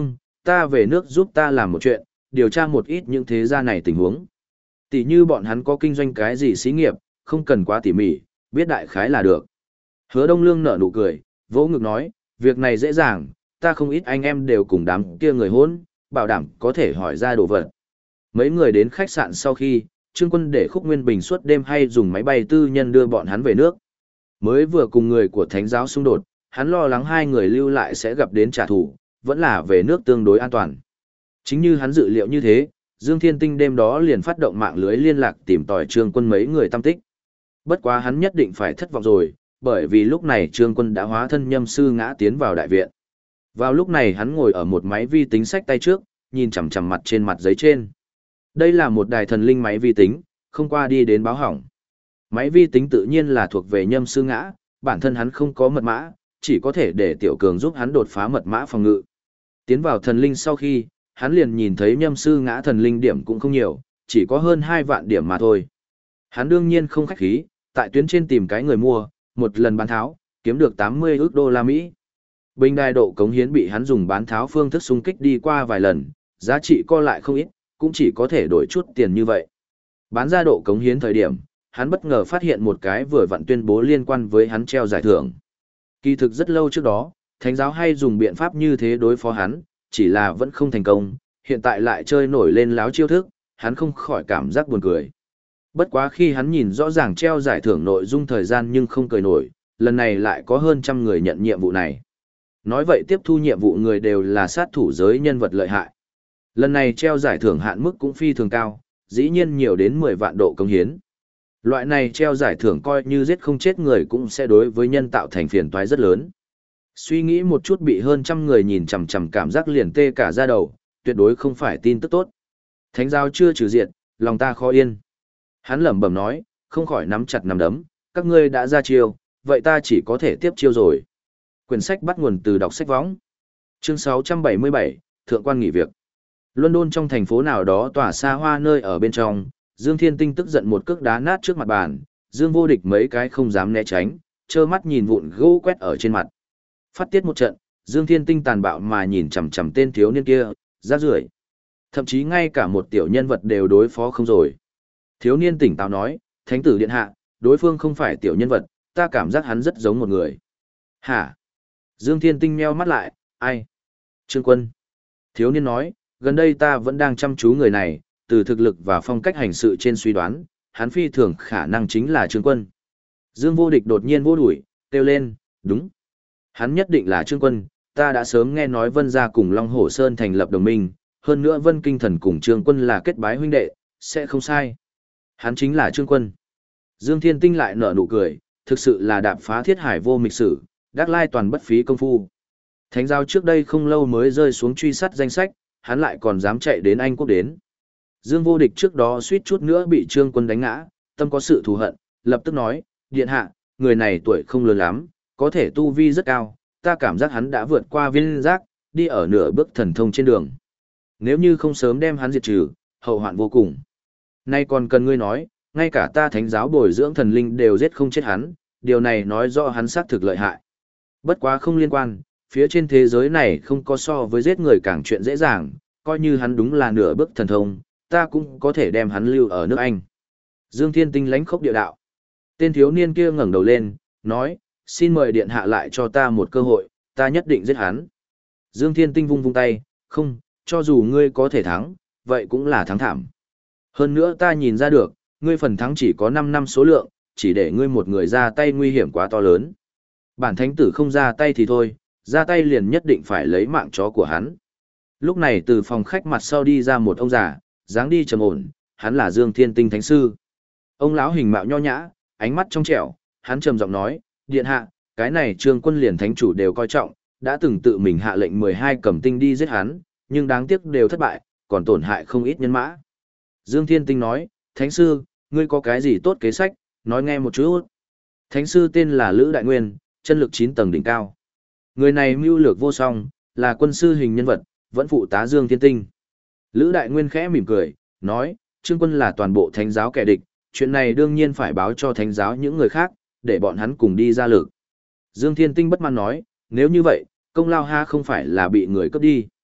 ta về nước giúp ta làm một chuyện, điều tra một ít những thế gia này tình huống. Tỷ như bọn hắn có kinh doanh cái gì xí nghiệp, không cần quá tỉ mỉ, biết đại khái là được. Hứa Đông Lương nở nụ cười, vỗ ngực nói, việc này dễ dàng, ta không ít anh em đều cùng đám kia người hôn, bảo đảm có thể hỏi ra đồ vật. Mấy người đến khách sạn sau khi, Trương Quân để Khúc Nguyên Bình suốt đêm hay dùng máy bay tư nhân đưa bọn hắn về nước. Mới vừa cùng người của Thánh giáo xung đột, hắn lo lắng hai người lưu lại sẽ gặp đến trả thù, vẫn là về nước tương đối an toàn. Chính như hắn dự liệu như thế, Dương Thiên Tinh đêm đó liền phát động mạng lưới liên lạc tìm tòi Trương Quân mấy người tăm tích. Bất quá hắn nhất định phải thất vọng rồi, bởi vì lúc này Trương Quân đã hóa thân nhâm sư ngã tiến vào đại viện. Vào lúc này hắn ngồi ở một máy vi tính sách tay trước, nhìn chằm chằm mặt trên mặt giấy trên. Đây là một đài thần linh máy vi tính, không qua đi đến báo hỏng. Máy vi tính tự nhiên là thuộc về nhâm sư ngã, bản thân hắn không có mật mã, chỉ có thể để Tiểu Cường giúp hắn đột phá mật mã phòng ngự. Tiến vào thần linh sau khi, hắn liền nhìn thấy nhâm sư ngã thần linh điểm cũng không nhiều, chỉ có hơn 2 vạn điểm mà thôi. Hắn đương nhiên không khách khí, tại tuyến trên tìm cái người mua, một lần bán tháo, kiếm được 80 ức đô la Mỹ. Bình đài độ cống hiến bị hắn dùng bán tháo phương thức xung kích đi qua vài lần, giá trị co lại không ít, cũng chỉ có thể đổi chút tiền như vậy. Bán ra độ cống hiến thời điểm, hắn bất ngờ phát hiện một cái vừa vặn tuyên bố liên quan với hắn treo giải thưởng. Kỳ thực rất lâu trước đó, Thánh giáo hay dùng biện pháp như thế đối phó hắn, chỉ là vẫn không thành công, hiện tại lại chơi nổi lên láo chiêu thức, hắn không khỏi cảm giác buồn cười. Bất quá khi hắn nhìn rõ ràng treo giải thưởng nội dung thời gian nhưng không cười nổi, lần này lại có hơn 100 người nhận nhiệm vụ này. Nói vậy tiếp thu nhiệm vụ người đều là sát thủ giới nhân vật lợi hại. Lần này treo giải thưởng hạn mức cũng phi thường cao, dĩ nhiên nhiều đến 10 vạn độ cống hiến. Loại này treo giải thưởng coi như giết không chết người cũng sẽ đối với nhân tạo thành phiền toái rất lớn. Suy nghĩ một chút bị hơn 100 người nhìn chằm chằm cảm giác liền tê cả da đầu, tuyệt đối không phải tin tức tốt. Thánh giáo chưa trừ diệt, lòng ta khó yên. Hắn lẩm bẩm nói, không khỏi nắm chặt nắm đấm, các ngươi đã ra chiêu, vậy ta chỉ có thể tiếp chiêu rồi. Quyển sách bắt nguồn từ đọc sách võng. Chương 677, Thượng quan nghỉ việc. London trong thành phố nào đó tỏa xa hoa nơi ở bên trong, Dương Thiên Tinh tức giận một cước đá nát trước mặt bàn, Dương Vô Địch mấy cái không dám né tránh, trơ mắt nhìn vụn gỗ quét ở trên mặt. Phát tiết một trận, Dương Thiên Tinh tàn bạo mà nhìn chằm chằm tên thiếu niên kia, rác rưởi. Thậm chí ngay cả một tiểu nhân vật đều đối phó không rồi. Thiếu niên tỉnh táo nói, Thánh tử điện hạ, đối phương không phải tiểu nhân vật, ta cảm giác hắn rất giống một người. Hả? Dương Thiên Tinh meo mắt lại, ai? Trương Quân. Thiếu niên nói, gần đây ta vẫn đang chăm chú người này, từ thực lực và phong cách hành sự trên suy đoán, hắn phi thường khả năng chính là Trương Quân. Dương Vô Địch đột nhiên vô đuổi, kêu lên, đúng. Hắn nhất định là Trương Quân, ta đã sớm nghe nói Vân gia cùng Long Hổ Sơn thành lập đồng minh, hơn nữa Vân Kinh Thần cùng Trương Quân là kết bái huynh đệ, sẽ không sai. Hắn chính là Trương Quân. Dương Thiên Tinh lại nở nụ cười, thực sự là đạp phá thiết hải vô mịch sử, đắc lai toàn bất phí công phu. Thánh giáo trước đây không lâu mới rơi xuống truy sát danh sách, hắn lại còn dám chạy đến Anh quốc đến. Dương Vô Địch trước đó suýt chút nữa bị Trương Quân đánh ngã, tâm có sự thù hận, lập tức nói, điện hạ, người này tuổi không lớn lắm, có thể tu vi rất cao, ta cảm giác hắn đã vượt qua viên giác, đi ở nửa bước thần thông trên đường. Nếu như không sớm đem hắn diệt trừ, hậu hoạn vô cùng. Nay còn cần ngươi nói, ngay cả ta thánh giáo bồi dưỡng thần linh đều giết không chết hắn, điều này nói rõ hắn xác thực lợi hại. Bất quá không liên quan, phía trên thế giới này không có so với giết người càng chuyện dễ dàng, coi như hắn đúng là nửa bước thần thông, ta cũng có thể đem hắn lưu ở nước Anh. Dương Thiên Tinh lánh khốc địa đạo. Tên thiếu niên kia ngẩng đầu lên, nói, xin mời điện hạ lại cho ta một cơ hội, ta nhất định giết hắn. Dương Thiên Tinh vung vung tay, không, cho dù ngươi có thể thắng, vậy cũng là thắng thảm. Hơn nữa ta nhìn ra được, ngươi phần thắng chỉ có 5 năm số lượng, chỉ để ngươi một người ra tay nguy hiểm quá to lớn. Bản thánh tử không ra tay thì thôi, ra tay liền nhất định phải lấy mạng chó của hắn. Lúc này từ phòng khách mặt sau đi ra một ông già, dáng đi trầm ổn, hắn là Dương Thiên Tinh thánh sư. Ông lão hình mạo nho nhã, ánh mắt trong trẻo, hắn trầm giọng nói, điện hạ, cái này Trương Quân liền thánh chủ đều coi trọng, đã từng tự mình hạ lệnh 12 cầm tinh đi giết hắn, nhưng đáng tiếc đều thất bại, còn tổn hại không ít nhân mã. Dương Thiên Tinh nói, thánh sư, ngươi có cái gì tốt kế sách, nói nghe một chút. Thánh sư tên là Lữ Đại Nguyên, chân lực 9 tầng đỉnh cao. Người này mưu lược vô song, là quân sư hình nhân vật, vẫn phụ tá Dương Thiên Tinh. Lữ Đại Nguyên khẽ mỉm cười, nói, Trương Quân là toàn bộ thánh giáo kẻ địch, chuyện này đương nhiên phải báo cho thánh giáo những người khác, để bọn hắn cùng đi ra lực. Dương Thiên Tinh bất mãn nói, nếu như vậy, công lao ha không phải là bị người cướp đi.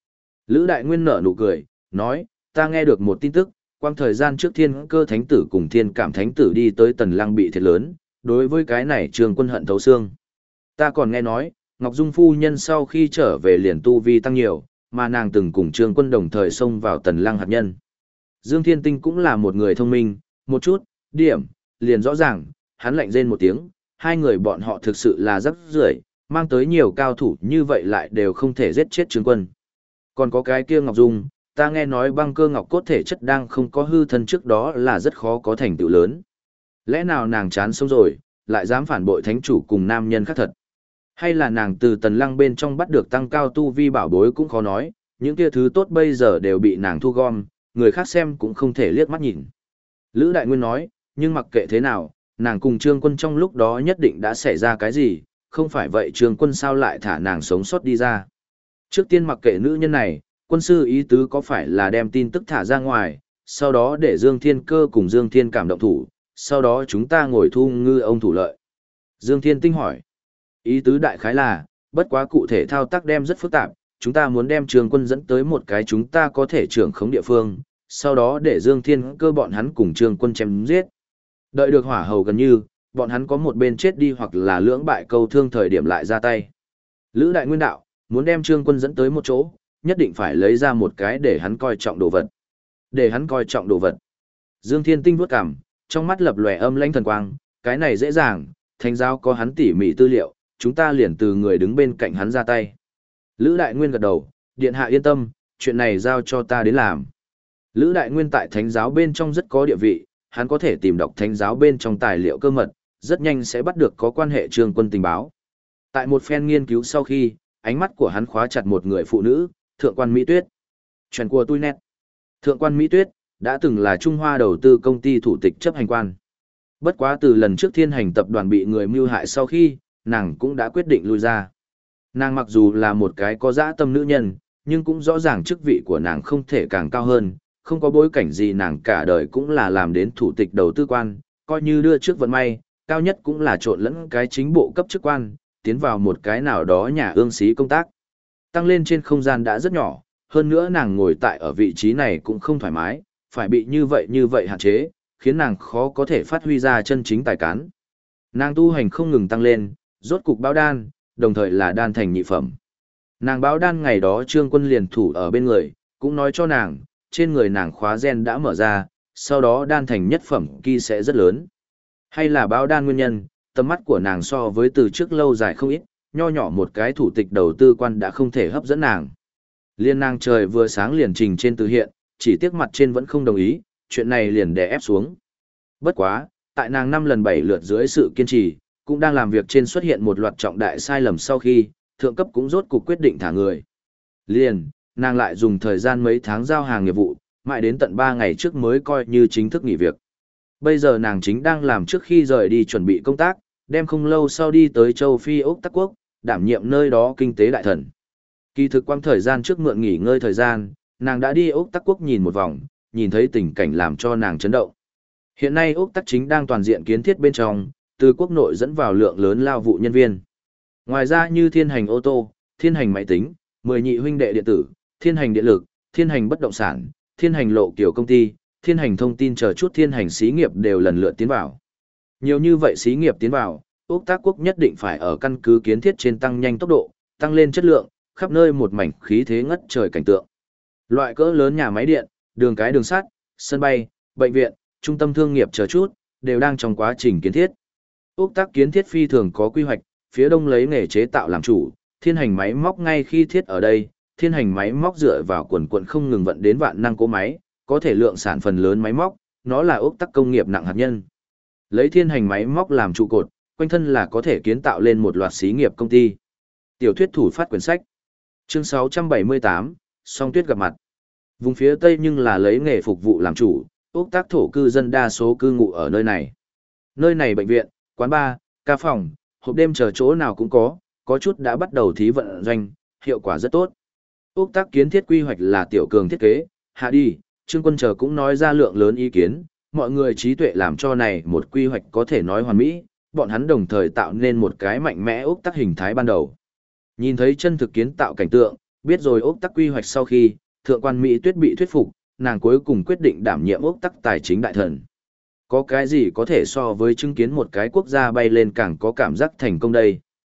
Lữ Đại Nguyên nở nụ cười, nói, ta nghe được một tin tức, quang thời gian trước Thiên Cơ Thánh Tử cùng Thiên Cảm Thánh Tử đi tới Tần Lăng bị thiệt lớn, đối với cái này Trương Quân hận thấu xương. Ta còn nghe nói, Ngọc Dung phu nhân sau khi trở về liền tu vi tăng nhiều, mà nàng từng cùng Trương Quân đồng thời xông vào Tần Lăng hạt nhân. Dương Thiên Tinh cũng là một người thông minh, một chút, điểm, liền rõ ràng, hắn lạnh rên một tiếng, hai người bọn họ thực sự là rất rưởi, mang tới nhiều cao thủ như vậy lại đều không thể giết chết Trương Quân. Còn có cái kia Ngọc Dung, ta nghe nói băng cơ ngọc cốt thể chất đang không có hư thân trước đó là rất khó có thành tựu lớn. Lẽ nào nàng chán sống rồi, lại dám phản bội thánh chủ cùng nam nhân khác thật? Hay là nàng từ Tần Lăng bên trong bắt được tăng cao tu vi bảo bối cũng khó nói, những kia thứ tốt bây giờ đều bị nàng thu gom, người khác xem cũng không thể liếc mắt nhìn. Lữ Đại Nguyên nói, nhưng mặc kệ thế nào, nàng cùng Trương Quân trong lúc đó nhất định đã xảy ra cái gì, không phải vậy Trương Quân sao lại thả nàng sống sót đi ra. Trước tiên mặc kệ nữ nhân này, quân sư ý tứ có phải là đem tin tức thả ra ngoài, sau đó để Dương Thiên Cơ cùng Dương Thiên Cảm động thủ, sau đó chúng ta ngồi thu ngư ông thủ lợi. Dương Thiên Tinh hỏi, ý tứ đại khái là, bất quá cụ thể thao tác đem rất phức tạp, chúng ta muốn đem Trương Quân dẫn tới một cái chúng ta có thể trưởng khống địa phương, sau đó để Dương Thiên Cơ bọn hắn cùng Trương Quân chém giết. Đợi được hỏa hầu gần như, bọn hắn có một bên chết đi hoặc là lưỡng bại câu thương thời điểm lại ra tay. Lữ Đại Nguyên đạo, muốn đem Trương Quân dẫn tới một chỗ, nhất định phải lấy ra một cái để hắn coi trọng đồ vật. Để hắn coi trọng đồ vật. Dương Thiên Tinh vuốt cằm, trong mắt lập lòe âm lãnh thần quang, cái này dễ dàng, thánh giáo có hắn tỉ mỉ tư liệu, chúng ta liền từ người đứng bên cạnh hắn ra tay. Lữ Đại Nguyên gật đầu, điện hạ yên tâm, chuyện này giao cho ta đến làm. Lữ Đại Nguyên tại thánh giáo bên trong rất có địa vị, hắn có thể tìm đọc thánh giáo bên trong tài liệu cơ mật, rất nhanh sẽ bắt được có quan hệ Trương Quân tình báo. Tại một phen nghiên cứu sau khi, ánh mắt của hắn khóa chặt một người phụ nữ, Thượng quan Mỹ Tuyết. Chuyện của tôi nét. Thượng quan Mỹ Tuyết, đã từng là Trung Hoa đầu tư công ty thủ tịch chấp hành quan. Bất quá từ lần trước Thiên Hành tập đoàn bị người mưu hại sau khi, nàng cũng đã quyết định lui ra. Nàng mặc dù là một cái có dã tâm nữ nhân, nhưng cũng rõ ràng chức vị của nàng không thể càng cao hơn, không có bối cảnh gì nàng cả đời cũng là làm đến thủ tịch đầu tư quan, coi như đưa trước vận may, cao nhất cũng là trộn lẫn cái chính bộ cấp chức quan, tiến vào một cái nào đó nhà ương xí công tác. Tăng lên trên không gian đã rất nhỏ, hơn nữa nàng ngồi tại ở vị trí này cũng không thoải mái, phải bị như vậy hạn chế, khiến nàng khó có thể phát huy ra chân chính tài cán. Nàng tu hành không ngừng tăng lên, rốt cục báo đan, đồng thời là đan thành nhị phẩm. Nàng báo đan ngày đó Trương Quân liền thủ ở bên người, cũng nói cho nàng, trên người nàng khóa gen đã mở ra, sau đó đan thành nhất phẩm kỳ sẽ rất lớn. Hay là báo đan nguyên nhân, tầm mắt của nàng so với từ trước lâu dài không ít, nho nhỏ một cái thủ tịch đầu tư quan đã không thể hấp dẫn nàng. Liên nàng trời vừa sáng liền trình trên từ hiện, chỉ tiếc mặt trên vẫn không đồng ý, chuyện này liền đè ép xuống. Bất quá, tại nàng 5 lần 7 lượt dưới sự kiên trì, cũng đang làm việc trên xuất hiện một loạt trọng đại sai lầm sau khi, thượng cấp cũng rốt cuộc quyết định thả người. Liền, nàng lại dùng thời gian mấy tháng giao hàng nghiệp vụ, mãi đến tận 3 ngày trước mới coi như chính thức nghỉ việc. Bây giờ nàng chính đang làm trước khi rời đi chuẩn bị công tác, đem không lâu sau đi tới châu Phi Úc Tắc Quốc, đảm nhiệm nơi đó kinh tế đại thần. Kỳ thực quang thời gian trước mượn nghỉ ngơi thời gian, nàng đã đi Úc Tắc Quốc nhìn một vòng, nhìn thấy tình cảnh làm cho nàng chấn động. Hiện nay Úc Tắc chính đang toàn diện kiến thiết bên trong, từ quốc nội dẫn vào lượng lớn lao vụ nhân viên. Ngoài ra như Thiên Hành ô tô, Thiên Hành máy tính, 10 nhị huynh đệ điện tử, Thiên Hành điện lực, Thiên Hành bất động sản, Thiên Hành lộ kiểu công ty, Thiên Hành thông tin chờ chút Thiên Hành xí nghiệp đều lần lượt tiến vào. Nhiều như vậy xí nghiệp tiến vào, Úc Tác Quốc nhất định phải ở căn cứ kiến thiết trên tăng nhanh tốc độ, tăng lên chất lượng, khắp nơi một mảnh khí thế ngất trời cảnh tượng. Loại cỡ lớn nhà máy điện, đường cái đường sắt, sân bay, bệnh viện, trung tâm thương nghiệp chờ chút, đều đang trong quá trình kiến thiết. Úc Tác kiến thiết phi thường có quy hoạch, phía đông lấy nghề chế tạo làm chủ, Thiên Hành máy móc ngay khi thiết ở đây, Thiên Hành máy móc dựa vào quần không ngừng vận đến vạn năng cỗ máy, có thể lượng sản phần lớn máy móc, nó là Úc Tác công nghiệp nặng hạt nhân. Lấy Thiên Hành máy móc làm trụ cột, quanh thân là có thể kiến tạo lên một loạt xí nghiệp công ty. Tiểu thuyết thủ phát quyển sách. Chương 678, Song Tuyết gặp mặt. Vùng phía Tây nhưng là lấy nghề phục vụ làm chủ, Úc Tác thổ cư dân đa số cư ngụ ở nơi này. Nơi này bệnh viện, quán bar, ca phòng, hộp đêm chờ chỗ nào cũng có chút đã bắt đầu thí vận doanh, hiệu quả rất tốt. Úc Tác kiến thiết quy hoạch là tiểu cường thiết kế, hạ đi, Trương Quân chờ cũng nói ra lượng lớn ý kiến, mọi người trí tuệ làm cho này một quy hoạch có thể nói hoàn mỹ, bọn hắn đồng thời tạo nên một cái mạnh mẽ Úc Tác hình thái ban đầu. Nhìn thấy chân thực kiến tạo cảnh tượng, biết rồi ốc tắc quy hoạch sau khi, thượng quan Mỹ Tuyết bị thuyết phục, nàng cuối cùng quyết định đảm nhiệm ốc tắc tài chính đại thần. Có cái gì có thể so với chứng kiến một cái quốc gia bay lên càng có cảm giác thành công đây?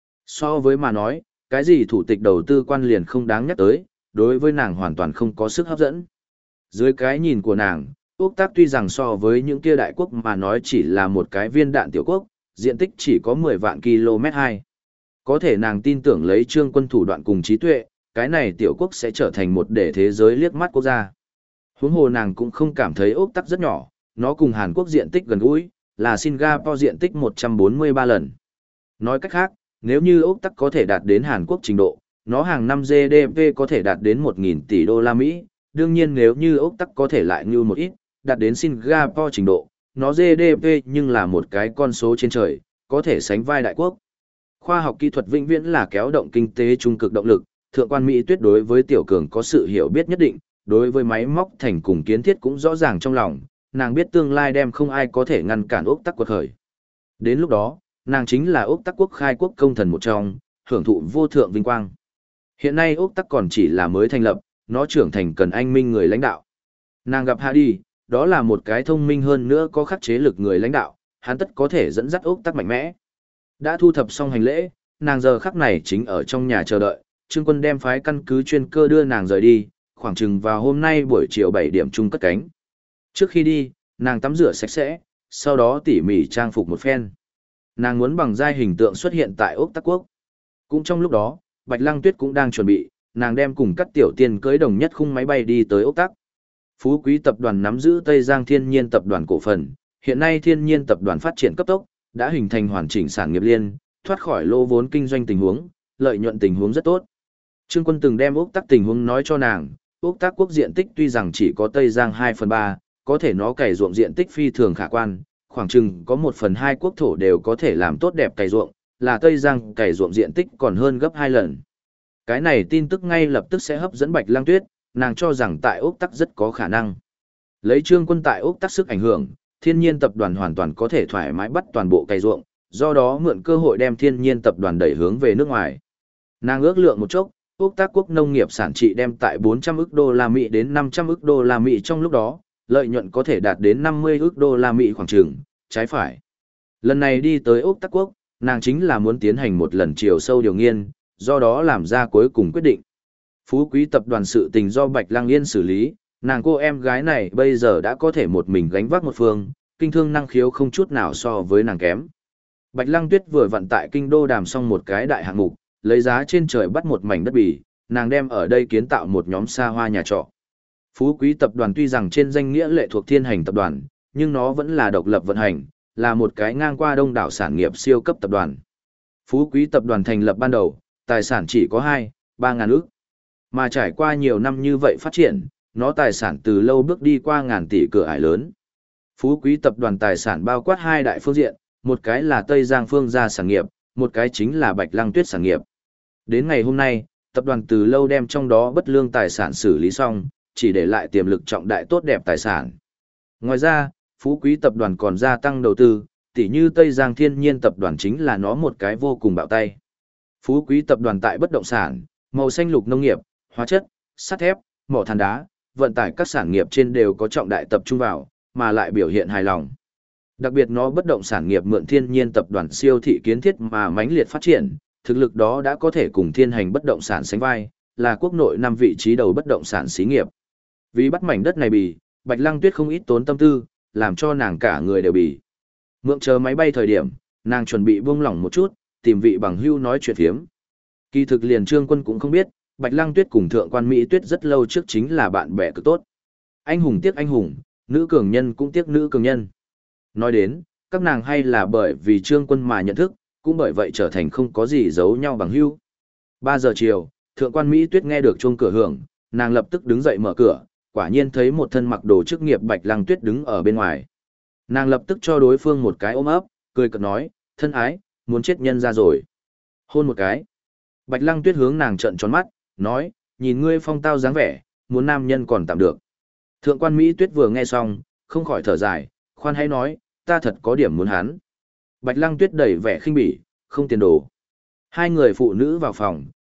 So với mà nói, cái gì thủ tịch đầu tư quan liền không đáng nhắc tới, đối với nàng hoàn toàn không có sức hấp dẫn. Dưới cái nhìn của nàng, ốc tắc tuy rằng so với những kia đại quốc mà nói chỉ là một cái viên đạn tiểu quốc, diện tích chỉ có 10 vạn km2. Có thể nàng tin tưởng lấy Trương Quân thủ đoạn cùng trí tuệ, cái này tiểu quốc sẽ trở thành một để thế giới liếc mắt quốc gia. Huống hồ nàng cũng không cảm thấy ốc tắc rất nhỏ, nó cùng Hàn Quốc diện tích gần gũi, là Singapore diện tích 143 lần. Nói cách khác, nếu như ốc tắc có thể đạt đến Hàn Quốc trình độ, nó hàng năm GDP có thể đạt đến 1.000 tỷ đô la Mỹ. Đương nhiên nếu như ốc tắc có thể lại như một ít, đạt đến Singapore trình độ, nó GDP nhưng là một cái con số trên trời, có thể sánh vai đại quốc. Khoa học kỹ thuật vĩnh viễn là kéo động kinh tế trung cực động lực, thượng quan Mỹ Tuyết đối với tiểu cường có sự hiểu biết nhất định, đối với máy móc thành cùng kiến thiết cũng rõ ràng trong lòng, nàng biết tương lai đem không ai có thể ngăn cản ốc tắc quật khởi. Đến lúc đó, nàng chính là ốc tắc quốc khai quốc công thần một trong, hưởng thụ vô thượng vinh quang. Hiện nay ốc tắc còn chỉ là mới thành lập, nó trưởng thành cần anh minh người lãnh đạo. Nàng gặp Hadi, đó là một cái thông minh hơn nữa có khắc chế lực người lãnh đạo, hắn tất có thể dẫn dắt ốc tắc mạnh mẽ. Đã thu thập xong hành lễ, nàng giờ khắc này chính ở trong nhà chờ đợi, Trương Quân đem phái căn cứ chuyên cơ đưa nàng rời đi, khoảng chừng vào hôm nay buổi chiều 7 điểm chung cất cánh. Trước khi đi, nàng tắm rửa sạch sẽ, sau đó tỉ mỉ trang phục một phen. Nàng muốn bằng giai hình tượng xuất hiện tại ốc tắc quốc. Cũng trong lúc đó, Bạch Lăng Tuyết cũng đang chuẩn bị, nàng đem cùng các tiểu tiên cưới đồng nhất khung máy bay đi tới ốc tắc. Phú Quý tập đoàn nắm giữ Tây Giang Thiên Nhiên tập đoàn cổ phần, hiện nay Thiên Nhiên tập đoàn phát triển cấp tốc, đã hình thành hoàn chỉnh sản nghiệp liên, thoát khỏi lỗ vốn kinh doanh tình huống, lợi nhuận tình huống rất tốt. Trương Quân từng đem ốc tắc tình huống nói cho nàng, ốc tắc quốc diện tích tuy rằng chỉ có Tây Giang 2/3, có thể nó cày ruộng diện tích phi thường khả quan, khoảng chừng có 1/2 quốc thổ đều có thể làm tốt đẹp cày ruộng, là Tây Giang cày ruộng diện tích còn hơn gấp 2 lần. Cái này tin tức ngay lập tức sẽ hấp dẫn Bạch Lăng Tuyết, nàng cho rằng tại ốc tắc rất có khả năng. Lấy Trương Quân tại ốc tắc sức ảnh hưởng, Thiên Nhiên tập đoàn hoàn toàn có thể thoải mái bắt toàn bộ cày ruộng, do đó mượn cơ hội đem Thiên Nhiên tập đoàn đẩy hướng về nước ngoài. Nàng ước lượng một chốc, ốc tắc quốc nông nghiệp sản trị đem tại 400 ức đô la Mỹ đến 500 ức đô la Mỹ trong lúc đó, lợi nhuận có thể đạt đến 50 ức đô la Mỹ khoảng chừng, trái phải. Lần này đi tới ốc tắc quốc, nàng chính là muốn tiến hành một lần chiều sâu điều nghiên, do đó làm ra cuối cùng quyết định. Phú Quý tập đoàn sự tình do Bạch Lăng Yên xử lý, nàng cô em gái này bây giờ đã có thể một mình gánh vác một phương, kinh thương năng khiếu không chút nào so với nàng kém. Bạch Lăng Tuyết vừa vận tại kinh đô đàm xong một cái đại hạng mục, lấy giá trên trời bắt một mảnh đất bì, nàng đem ở đây kiến tạo một nhóm xa hoa nhà trọ. Phú Quý tập đoàn tuy rằng trên danh nghĩa lệ thuộc Thiên Hành tập đoàn, nhưng nó vẫn là độc lập vận hành, là một cái ngang qua đông đảo sản nghiệp siêu cấp tập đoàn. Phú Quý tập đoàn thành lập ban đầu, tài sản chỉ có 2-3 ngàn ức. Mà trải qua nhiều năm như vậy phát triển, nó tài sản từ lâu bước đi qua ngàn tỷ cửa ải lớn. Phú Quý tập đoàn tài sản bao quát hai đại phương diện, một cái là Tây Giang Phương gia sản nghiệp, một cái chính là Bạch Lăng Tuyết sản nghiệp. Đến ngày hôm nay, tập đoàn từ lâu đem trong đó bất lương tài sản xử lý xong, chỉ để lại tiềm lực trọng đại tốt đẹp tài sản. Ngoài ra, Phú Quý tập đoàn còn gia tăng đầu tư, tỉ như Tây Giang Thiên Nhiên tập đoàn chính là nó một cái vô cùng bạo tay. Phú Quý tập đoàn tại bất động sản, màu xanh lục nông nghiệp, hóa chất, sắt thép, mỏ than đá, vận tải các sản nghiệp trên đều có trọng đại tập trung vào, mà lại biểu hiện hài lòng. Đặc biệt nó bất động sản nghiệp mượn Thiên Nhiên tập đoàn siêu thị kiến thiết mà mãnh liệt phát triển, thực lực đó đã có thể cùng Thiên Hành bất động sản sánh vai, là quốc nội 5 vị trí đầu bất động sản xí nghiệp. Vì bắt mảnh đất này bì, Bạch Lăng Tuyết không ít tốn tâm tư, làm cho nàng cả người đều bì. Mượn chờ máy bay thời điểm, nàng chuẩn bị buông lỏng một chút, tìm vị bằng hưu nói chuyện phiếm. Kỳ thực liền Trương Quân cũng không biết, Bạch Lăng Tuyết cùng Thượng quan Mỹ Tuyết rất lâu trước chính là bạn bè cực tốt. Anh hùng tiếc anh hùng, nữ cường nhân cũng tiếc nữ cường nhân. Nói đến, các nàng hay là bởi vì Trương Quân mà nhận thức, cũng bởi vậy trở thành không có gì giấu nhau bằng hữu. 3 giờ chiều, Thượng quan Mỹ Tuyết nghe được chuông cửa hưởng, nàng lập tức đứng dậy mở cửa, quả nhiên thấy một thân mặc đồ chức nghiệp Bạch Lăng Tuyết đứng ở bên ngoài. Nàng lập tức cho đối phương một cái ôm ấp, cười cợt nói, thân ái, muốn chết nhân ra rồi. Hôn một cái. Bạch Lăng Tuyết hướng nàng trợn tròn mắt, nói, nhìn ngươi phong tao dáng vẻ, muốn nam nhân còn tạm được. Thượng quan Mỹ Tuyết vừa nghe xong, không khỏi thở dài, khoan hãy nói, ta thật có điểm muốn hắn. Bạch Lăng Tuyết đẩy vẻ khinh bỉ, không tiền đồ. Hai người phụ nữ vào phòng,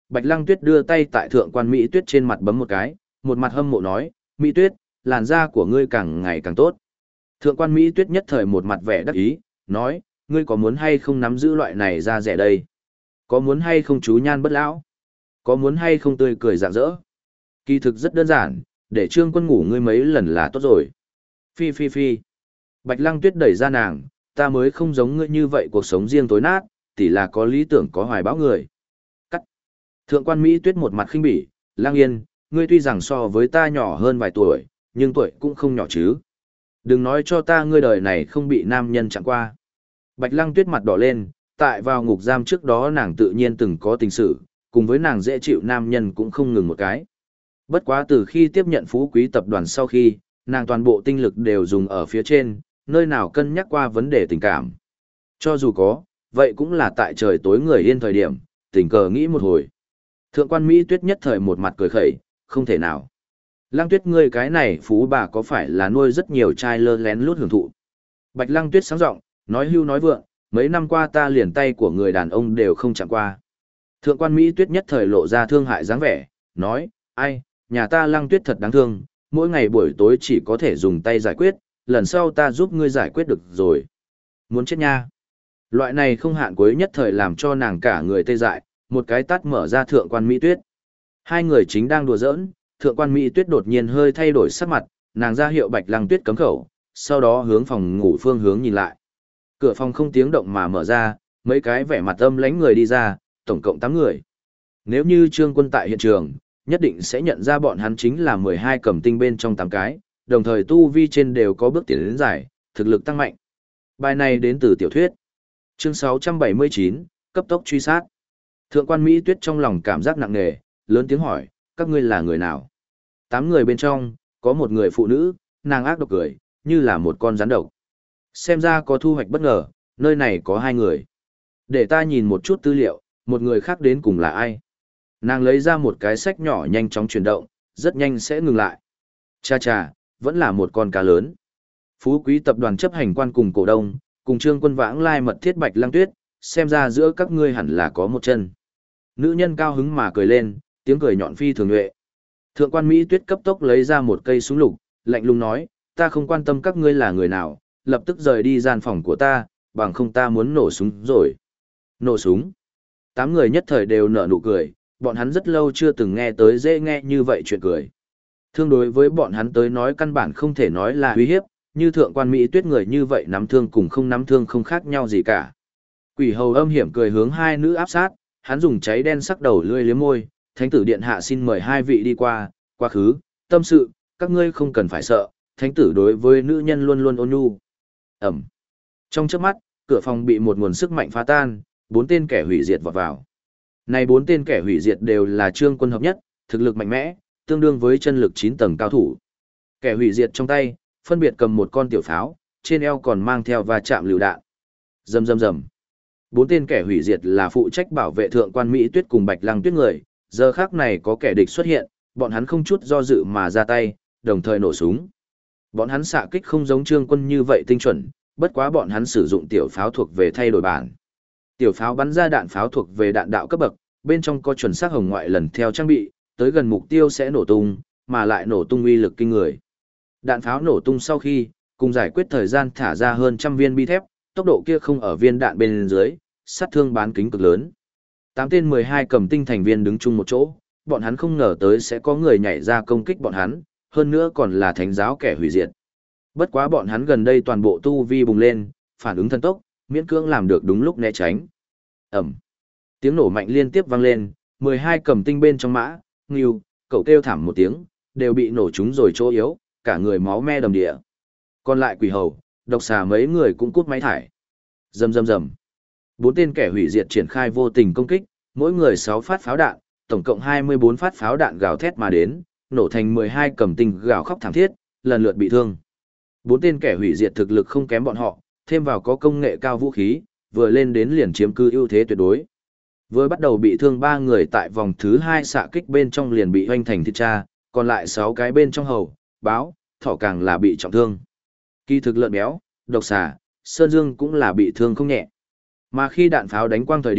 Bạch Lăng Tuyết đưa tay tại thượng quan Mỹ Tuyết trên mặt bấm một cái, một mặt hâm mộ nói, Mỹ Tuyết, làn da của ngươi càng ngày càng tốt. Thượng quan Mỹ Tuyết nhất thời một mặt vẻ đắc ý, nói, ngươi có muốn hay không nắm giữ loại này da rẻ đây? Có muốn hay không chú nhan bất lão? Có muốn hay không tươi cười rạng rỡ? Kỳ thực rất đơn giản, để Trương Quân ngủ ngươi mấy lần là tốt rồi. Phi phi phi. Bạch Lăng Tuyết đẩy ra nàng, ta mới không giống ngươi như vậy cuộc sống riêng tối nát, tỷ là có lý tưởng có hoài bão người. Cắt. Thượng quan Mỹ Tuyết một mặt khinh bỉ, Lăng Yên, ngươi tuy rằng so với ta nhỏ hơn vài tuổi, nhưng tuổi cũng không nhỏ chứ. Đừng nói cho ta ngươi đời này không bị nam nhân chạm qua. Bạch Lăng Tuyết mặt đỏ lên, tại vào ngục giam trước đó nàng tự nhiên từng có tình sự, cùng với nàng dễ chịu nam nhân cũng không ngừng một cái. Bất quá từ khi tiếp nhận phú quý tập đoàn sau khi, nàng toàn bộ tinh lực đều dùng ở phía trên, nơi nào cân nhắc qua vấn đề tình cảm. Cho dù có, vậy cũng là tại trời tối người yên thời điểm, tình cờ nghĩ một hồi. Thượng quan Mỹ Tuyết nhất thời một mặt cười khẩy, không thể nào. Lăng Tuyết ngươi cái này phú bà có phải là nuôi rất nhiều trai lơ lén lút hưởng thụ. Bạch Lăng Tuyết sáng giọng, nói hưu nói vượng, mấy năm qua ta liền tay của người đàn ông đều không chạm qua. Thượng quan Mỹ Tuyết nhất thời lộ ra thương hại dáng vẻ, nói, ai, nhà ta Lăng Tuyết thật đáng thương, mỗi ngày buổi tối chỉ có thể dùng tay giải quyết, lần sau ta giúp ngươi giải quyết được rồi. Muốn chết nha. Loại này không hạn cuối nhất thời làm cho nàng cả người tê dại, một cái tát mở ra thượng quan Mỹ Tuyết. Hai người chính đang đùa giỡn, thượng quan Mỹ Tuyết đột nhiên hơi thay đổi sắc mặt, nàng ra hiệu Bạch Lăng Tuyết cấm khẩu, sau đó hướng phòng ngủ phương hướng nhìn lại. Cửa phòng không tiếng động mà mở ra, mấy cái vẻ mặt âm lãnh người đi ra, tổng cộng 8 người. Nếu như Trương Quân tại hiện trường, nhất định sẽ nhận ra bọn hắn chính là 12 cầm tinh bên trong 8 cái, đồng thời tu vi trên đều có bước tiến đến giải, thực lực tăng mạnh. Bài này đến từ tiểu thuyết. Chương 679, cấp tốc truy sát. Thượng quan Mỹ Tuyết trong lòng cảm giác nặng nề, lớn tiếng hỏi, các ngươi là người nào? 8 người bên trong, có một người phụ nữ, nàng ác độc cười, như là một con rắn độc. Xem ra có thu hoạch bất ngờ, nơi này có 2 người. Để ta nhìn một chút tư liệu, một người khác đến cùng là ai? Nàng lấy ra một cái sách nhỏ nhanh chóng chuyển động, rất nhanh sẽ ngừng lại. Cha cha, vẫn là một con cá lớn. Phú quý tập đoàn chấp hành quan cùng cổ đông, cùng Trương Quân vãng lai mật thiết Bạch Lăng Tuyết, xem ra giữa các ngươi hẳn là có một chân. Nữ nhân cao hứng mà cười lên, tiếng cười nhọn phi thường nhuệ. Thượng quan Mỹ Tuyết cấp tốc lấy ra một cây súng lục, lạnh lùng nói, ta không quan tâm các ngươi là người nào, lập tức rời đi gian phòng của ta, bằng không ta muốn nổ súng rồi. Nổ súng. 8 người nhất thời đều nở nụ cười, bọn hắn rất lâu chưa từng nghe tới dễ nghe như vậy chuyện cười. Thương đối với bọn hắn tới nói căn bản không thể nói là uy hiếp, như thượng quan Mỹ Tuyết người như vậy nắm thương cùng không nắm thương không khác nhau gì cả. Quỷ hầu âm hiểm cười hướng hai nữ áp sát, hắn dùng cháy đen sắc đầu lươi liếm môi, thánh tử điện hạ xin mời hai vị đi qua, quá khứ, tâm sự, các ngươi không cần phải sợ, thánh tử đối với nữ nhân luôn luôn ôn nhu. Ẩm. Trong chớp mắt, cửa phòng bị một nguồn sức mạnh phá tan, 4 tên kẻ hủy diệt vọt vào. Này 4 tên kẻ hủy diệt đều là Trương Quân hợp nhất, thực lực mạnh mẽ, tương đương với chân lực 9 tầng cao thủ. Kẻ hủy diệt trong tay, phân biệt cầm một con tiểu pháo, trên eo còn mang theo va chạm lựu đạn. Rầm rầm rầm. 4 tên kẻ hủy diệt là phụ trách bảo vệ thượng quan Mỹ Tuyết cùng Bạch Lăng Tuyết người, giờ khắc này có kẻ địch xuất hiện, bọn hắn không chút do dự mà ra tay, đồng thời nổ súng. Bọn hắn xạ kích không giống Trương Quân như vậy tinh chuẩn, bất quá bọn hắn sử dụng tiểu pháo thuộc về thay đổi bản. Tiểu pháo bắn ra đạn pháo thuộc về đạn đạo cấp bậc, bên trong có chuẩn xác hồng ngoại lần theo trang bị, tới gần mục tiêu sẽ nổ tung, mà lại nổ tung uy lực kinh người. Đạn pháo nổ tung sau khi, cùng giải quyết thời gian thả ra hơn 100 viên bi thép, tốc độ kia không ở viên đạn bên dưới, sát thương bán kính cực lớn. 8 tên 12 cầm tinh thành viên đứng chung một chỗ, bọn hắn không ngờ tới sẽ có người nhảy ra công kích bọn hắn, hơn nữa còn là thánh giáo kẻ hủy diệt. Bất quá bọn hắn gần đây toàn bộ tu vi bùng lên, phản ứng thần tốc, miễn cưỡng làm được đúng lúc né tránh. Ẩm. Tiếng nổ mạnh liên tiếp vang lên, 12 cầm tinh bên trong mã, ngưu, cậu kêu thảm một tiếng, đều bị nổ trúng rồi chỗ yếu, cả người máu me đầm địa. Còn lại quỷ hầu, độc xà mấy người cũng cút máy thải. Rầm rầm rầm. 4 tên kẻ hủy diệt triển khai vô tình công kích, mỗi người 6 phát pháo đạn, tổng cộng 24 phát pháo đạn gào thét mà đến, nổ thành 12 cầm tinh gào khóc thảm thiết, lần lượt bị thương. 4 tên kẻ hủy diệt thực lực không kém bọn họ, thêm vào có công nghệ cao vũ khí, vừa lên đến liền chiếm cư ưu thế tuyệt đối. Vừa bắt đầu bị thương 3 người tại vòng thứ 2 xạ kích bên trong liền bị hoanh thành thịt cha, còn lại 6 cái bên trong hầu, báo, thỏ càng là bị trọng thương. Kỳ thực lợn béo, độc xà, sơn dương cũng là bị thương không nhẹ. Mà khi đạn pháo đánh quang thời điểm,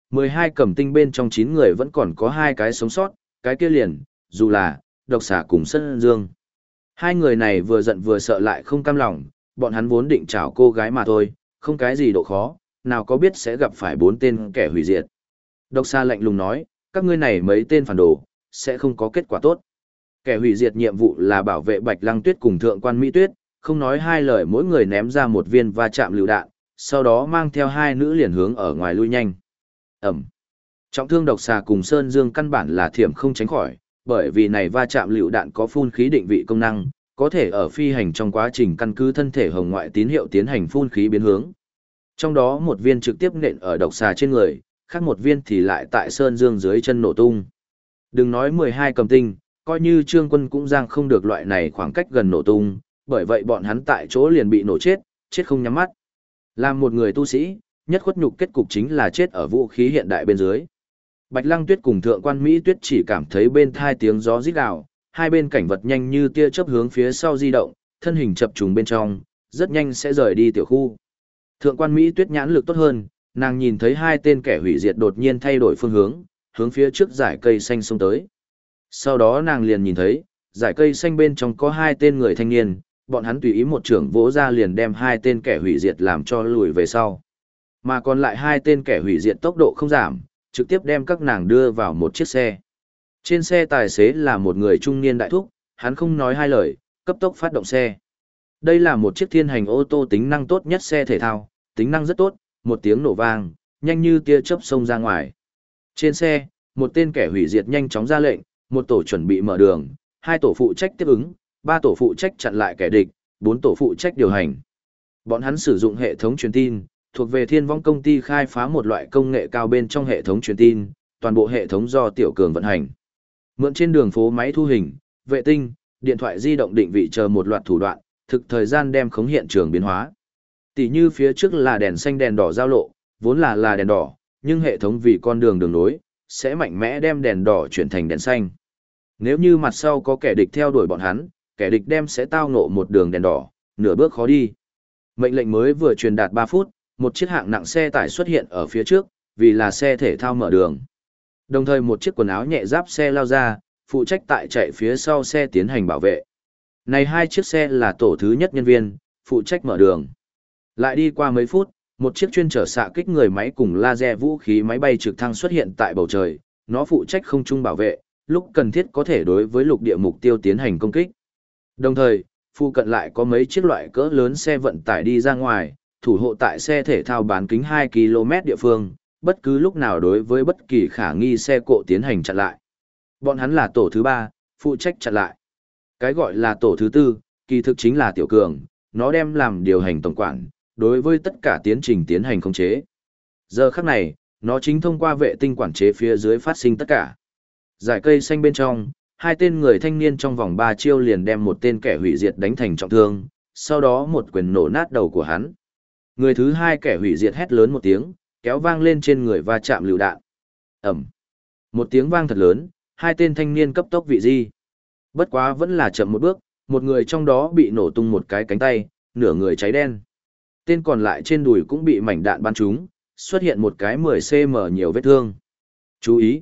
12 cầm tinh bên trong 9 người vẫn còn có 2 cái sống sót, cái kia liền, dù là, độc xà cùng Sơn Dương. Hai người này vừa giận vừa sợ lại không cam lòng, bọn hắn vốn định chào cô gái mà thôi, không cái gì độ khó, nào có biết sẽ gặp phải 4 tên kẻ hủy diệt. Độc xà lạnh lùng nói, các ngươi này mấy tên phản đồ, sẽ không có kết quả tốt. Kẻ hủy diệt nhiệm vụ là bảo vệ Bạch Lăng Tuyết cùng Thượng quan Mỹ Tuyết, không nói hai lời mỗi người ném ra một viên va chạm lựu đạn, sau đó mang theo hai nữ liền hướng ở ngoài lui nhanh. Ẩm. Trọng thương độc xà cùng Sơn Dương căn bản là thiểm không tránh khỏi, bởi vì này va chạm lựu đạn có phun khí định vị công năng, có thể ở phi hành trong quá trình căn cứ thân thể hồng ngoại tín hiệu tiến hành phun khí biến hướng. Trong đó một viên trực tiếp nện ở độc xà trên người, khác một viên thì lại tại Sơn Dương dưới chân nổ tung. Đừng nói 12 cầm tinh, coi như Trương Quân cũng giang không được loại này khoảng cách gần nổ tung, bởi vậy bọn hắn tại chỗ liền bị nổ chết, chết không nhắm mắt. Làm một người tu sĩ, nhất khuất nhục kết cục chính là chết ở vũ khí hiện đại bên dưới. Bạch Lăng Tuyết cùng Thượng quan Mỹ Tuyết chỉ cảm thấy bên thai tiếng gió rít gào, hai bên cảnh vật nhanh như tia chớp hướng phía sau di động, thân hình chập trùng bên trong, rất nhanh sẽ rời đi tiểu khu. Thượng quan Mỹ Tuyết nhãn lực tốt hơn, nàng nhìn thấy hai tên kẻ hủy diệt đột nhiên thay đổi phương hướng, hướng phía trước dải cây xanh xông tới. Sau đó nàng liền nhìn thấy, dải cây xanh bên trong có hai tên người thanh niên, bọn hắn tùy ý một trưởng vỗ ra liền đem hai tên kẻ hủy diệt làm cho lùi về sau. Mà còn lại hai tên kẻ hủy diệt tốc độ không giảm, trực tiếp đem các nàng đưa vào một chiếc xe. Trên xe tài xế là một người trung niên đại thúc, hắn không nói hai lời, cấp tốc phát động xe. Đây là một chiếc thiên hành ô tô tính năng tốt nhất xe thể thao, tính năng rất tốt, một tiếng nổ vang, nhanh như tia chớp xông ra ngoài. Trên xe, một tên kẻ hủy diệt nhanh chóng ra lệnh, một tổ chuẩn bị mở đường, hai tổ phụ trách tiếp ứng, ba tổ phụ trách chặn lại kẻ địch, bốn tổ phụ trách điều hành. Bọn hắn sử dụng hệ thống truyền tin, thuộc về Thiên Vong công ty khai phá một loại công nghệ cao bên trong hệ thống truyền tin, toàn bộ hệ thống do Tiểu Cường vận hành. Mượn trên đường phố máy thu hình, vệ tinh, điện thoại di động định vị chờ một loạt thủ đoạn, thực thời gian đem khống hiện trường biến hóa. Tỷ như phía trước là đèn xanh đèn đỏ giao lộ, vốn là đèn đỏ, nhưng hệ thống vì con đường đường nối, sẽ mạnh mẽ đem đèn đỏ chuyển thành đèn xanh. Nếu như mặt sau có kẻ địch theo đuổi bọn hắn, kẻ địch đem sẽ tao ngộ một đường đèn đỏ, nửa bước khó đi. Mệnh lệnh mới vừa truyền đạt 3 phút, một chiếc hạng nặng xe tải xuất hiện ở phía trước, vì là xe thể thao mở đường. Đồng thời một chiếc quần áo nhẹ giáp xe lao ra, phụ trách tại chạy phía sau xe tiến hành bảo vệ. Này hai chiếc xe là tổ thứ nhất nhân viên, phụ trách mở đường. Lại đi qua mấy phút, một chiếc chuyên chở xạ kích người máy cùng laser vũ khí máy bay trực thăng xuất hiện tại bầu trời, nó phụ trách không trung bảo vệ, lúc cần thiết có thể đối với lục địa mục tiêu tiến hành công kích. Đồng thời, phụ cận lại có mấy chiếc loại cỡ lớn xe vận tải đi ra ngoài, thủ hộ tại xe thể thao bán kính 2 km địa phương, bất cứ lúc nào đối với bất kỳ khả nghi xe cộ tiến hành chặn lại. Bọn hắn là tổ thứ 3, phụ trách chặn lại. Cái gọi là tổ thứ 4, kỳ thực chính là Tiểu Cường, nó đem làm điều hành tổng quản, đối với tất cả tiến trình tiến hành khống chế. Giờ khắc này, nó chính thông qua vệ tinh quản chế phía dưới phát sinh tất cả. Giải cây xanh bên trong, hai tên người thanh niên trong vòng 3 chiêu liền đem một tên kẻ hủy diệt đánh thành trọng thương, sau đó một quyền nổ nát đầu của hắn. Người thứ hai kẻ hủy diệt hét lớn một tiếng, kéo vang lên trên người va chạm lựu đạn. Ẩm. Một tiếng vang thật lớn, hai tên thanh niên cấp tốc vị di. Bất quá vẫn là chậm một bước, một người trong đó bị nổ tung một cái cánh tay, nửa người cháy đen. Tên còn lại trên đùi cũng bị mảnh đạn bắn trúng, xuất hiện một cái 10 cm nhiều vết thương. Chú ý!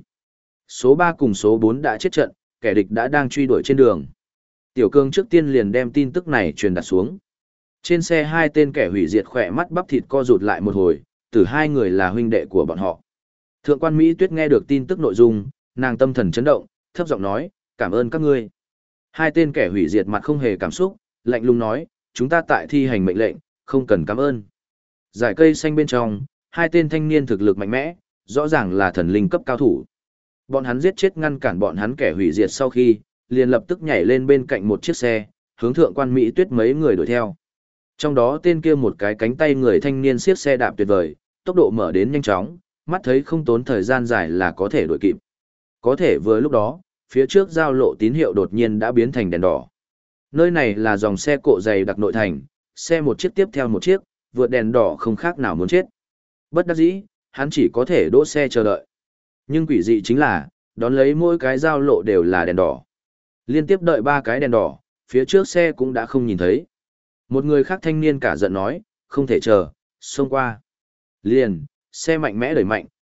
Số 3 cùng số 4 đã chết trận, kẻ địch đã đang truy đuổi trên đường. Tiểu Cường trước tiên liền đem tin tức này truyền đặt xuống. Trên xe hai tên kẻ hủy diệt khỏe mắt bắp thịt co rụt lại một hồi, từ hai người là huynh đệ của bọn họ. Thượng quan Mỹ Tuyết nghe được tin tức nội dung, nàng tâm thần chấn động, thấp giọng nói, cảm ơn các ngươi. Hai tên kẻ hủy diệt mặt không hề cảm xúc, lạnh lùng nói, chúng ta tại thi hành mệnh lệnh, không cần cảm ơn. Giải cây xanh bên trong, hai tên thanh niên thực lực mạnh mẽ, rõ ràng là thần linh cấp cao thủ. Bọn hắn giết chết ngăn cản bọn hắn kẻ hủy diệt sau khi, liền lập tức nhảy lên bên cạnh một chiếc xe, hướng thượng quan Mỹ Tuyết mấy người đuổi theo. Trong đó tên kia một cái cánh tay người thanh niên siết xe đạp tuyệt vời, tốc độ mở đến nhanh chóng, mắt thấy không tốn thời gian dài là có thể đuổi kịp. Có thể vừa lúc đó, phía trước giao lộ tín hiệu đột nhiên đã biến thành đèn đỏ. Nơi này là dòng xe cộ dày đặc nội thành, xe một chiếc tiếp theo một chiếc, vượt đèn đỏ không khác nào muốn chết. Bất đắc dĩ, hắn chỉ có thể đỗ xe chờ đợi. Nhưng quỷ dị chính là, đón lấy mỗi cái giao lộ đều là đèn đỏ. Liên tiếp đợi 3 cái đèn đỏ, phía trước xe cũng đã không nhìn thấy. Một người khác thanh niên cả giận nói, không thể chờ, xông qua. Liền, xe mạnh mẽ đẩy mạnh,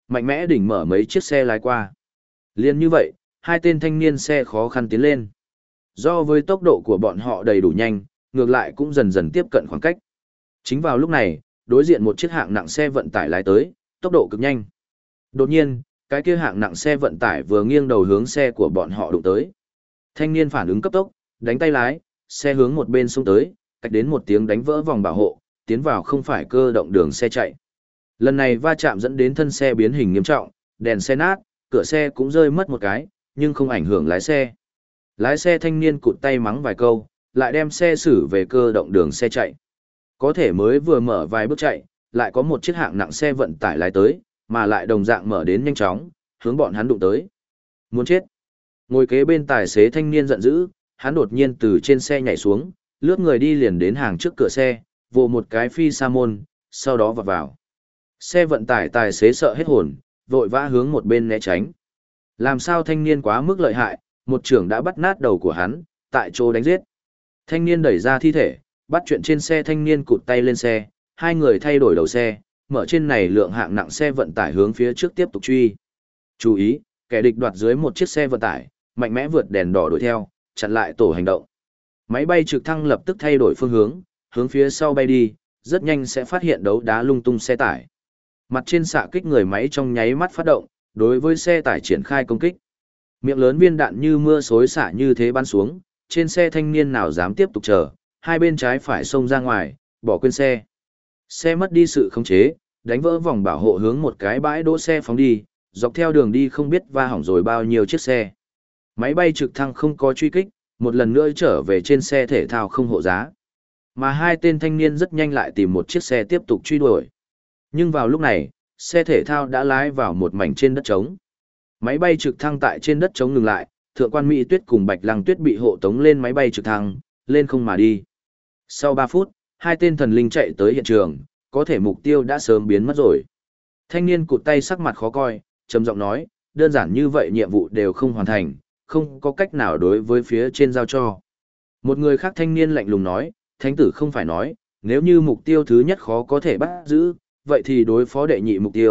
mạnh mẽ đỉnh mở mấy chiếc xe lái qua. Liên như vậy, hai tên thanh niên xe khó khăn tiến lên. Do với tốc độ của bọn họ đầy đủ nhanh, ngược lại cũng dần dần tiếp cận khoảng cách. Chính vào lúc này, đối diện một chiếc hạng nặng xe vận tải lái tới, tốc độ cực nhanh. Đột nhiên, cái kia hạng nặng xe vận tải vừa nghiêng đầu hướng xe của bọn họ đụng tới. Thanh niên phản ứng cấp tốc, đánh tay lái, xe hướng một bên xông tới, cách đến một tiếng đánh vỡ vòng bảo hộ, tiến vào không phải cơ động đường xe chạy. Lần này va chạm dẫn đến thân xe biến hình nghiêm trọng, đèn xe nát, cửa xe cũng rơi mất một cái, nhưng không ảnh hưởng lái xe. Lái xe thanh niên cụt tay mắng vài câu, lại đem xe xử về cơ động đường xe chạy. Có thể mới vừa mở vài bước chạy, lại có một chiếc hạng nặng xe vận tải lái tới, mà lại đồng dạng mở đến nhanh chóng, hướng bọn hắn đụng tới. Muốn chết. Ngồi kế bên tài xế thanh niên giận dữ, hắn đột nhiên từ trên xe nhảy xuống, lướt người đi liền đến hàng trước cửa xe, vồ một cái phi sa môn, sau đó vọt vào. Xe vận tải tài xế sợ hết hồn, vội vã hướng một bên né tránh. Làm sao thanh niên quá mức lợi hại, một trưởng đã bắt nát đầu của hắn, tại chỗ đánh giết. Thanh niên đẩy ra thi thể, bắt chuyện trên xe thanh niên cụt tay lên xe, hai người thay đổi đầu xe, mở trên này lượng hạng nặng xe vận tải hướng phía trước tiếp tục truy. Chú ý, kẻ địch đoạt dưới một chiếc xe vận tải, mạnh mẽ vượt đèn đỏ đuổi theo, chặn lại tổ hành động. Máy bay trực thăng lập tức thay đổi phương hướng, hướng phía sau bay đi, rất nhanh sẽ phát hiện đấu đá lung tung xe tải. Mặt trên xạ kích người máy trong nháy mắt phát động, đối với xe tải triển khai công kích. Miệng lớn viên đạn như mưa xối xả như thế bắn xuống, trên xe thanh niên nào dám tiếp tục chờ, hai bên trái phải xông ra ngoài, bỏ quên xe. Xe mất đi sự khống chế, đánh vỡ vòng bảo hộ hướng một cái bãi đỗ xe phóng đi, dọc theo đường đi không biết va hỏng rồi bao nhiêu chiếc xe. Máy bay trực thăng không có truy kích, một lần nữa trở về trên xe thể thao không hộ giá. Mà hai tên thanh niên rất nhanh lại tìm một chiếc xe tiếp tục truy đuổi. Nhưng vào lúc này, xe thể thao đã lái vào một mảnh trên đất trống. Máy bay trực thăng tại trên đất trống ngừng lại, Thượng quan Mỹ Tuyết cùng Bạch Lăng Tuyết bị hộ tống lên máy bay trực thăng, lên không mà đi. Sau 3 phút, hai tên thần linh chạy tới hiện trường, có thể mục tiêu đã sớm biến mất rồi. Thanh niên cụt tay sắc mặt khó coi, trầm giọng nói, đơn giản như vậy nhiệm vụ đều không hoàn thành, không có cách nào đối với phía trên giao cho. Một người khác thanh niên lạnh lùng nói, thánh tử không phải nói, nếu như mục tiêu thứ nhất khó có thể bắt giữ, vậy thì đối phó đệ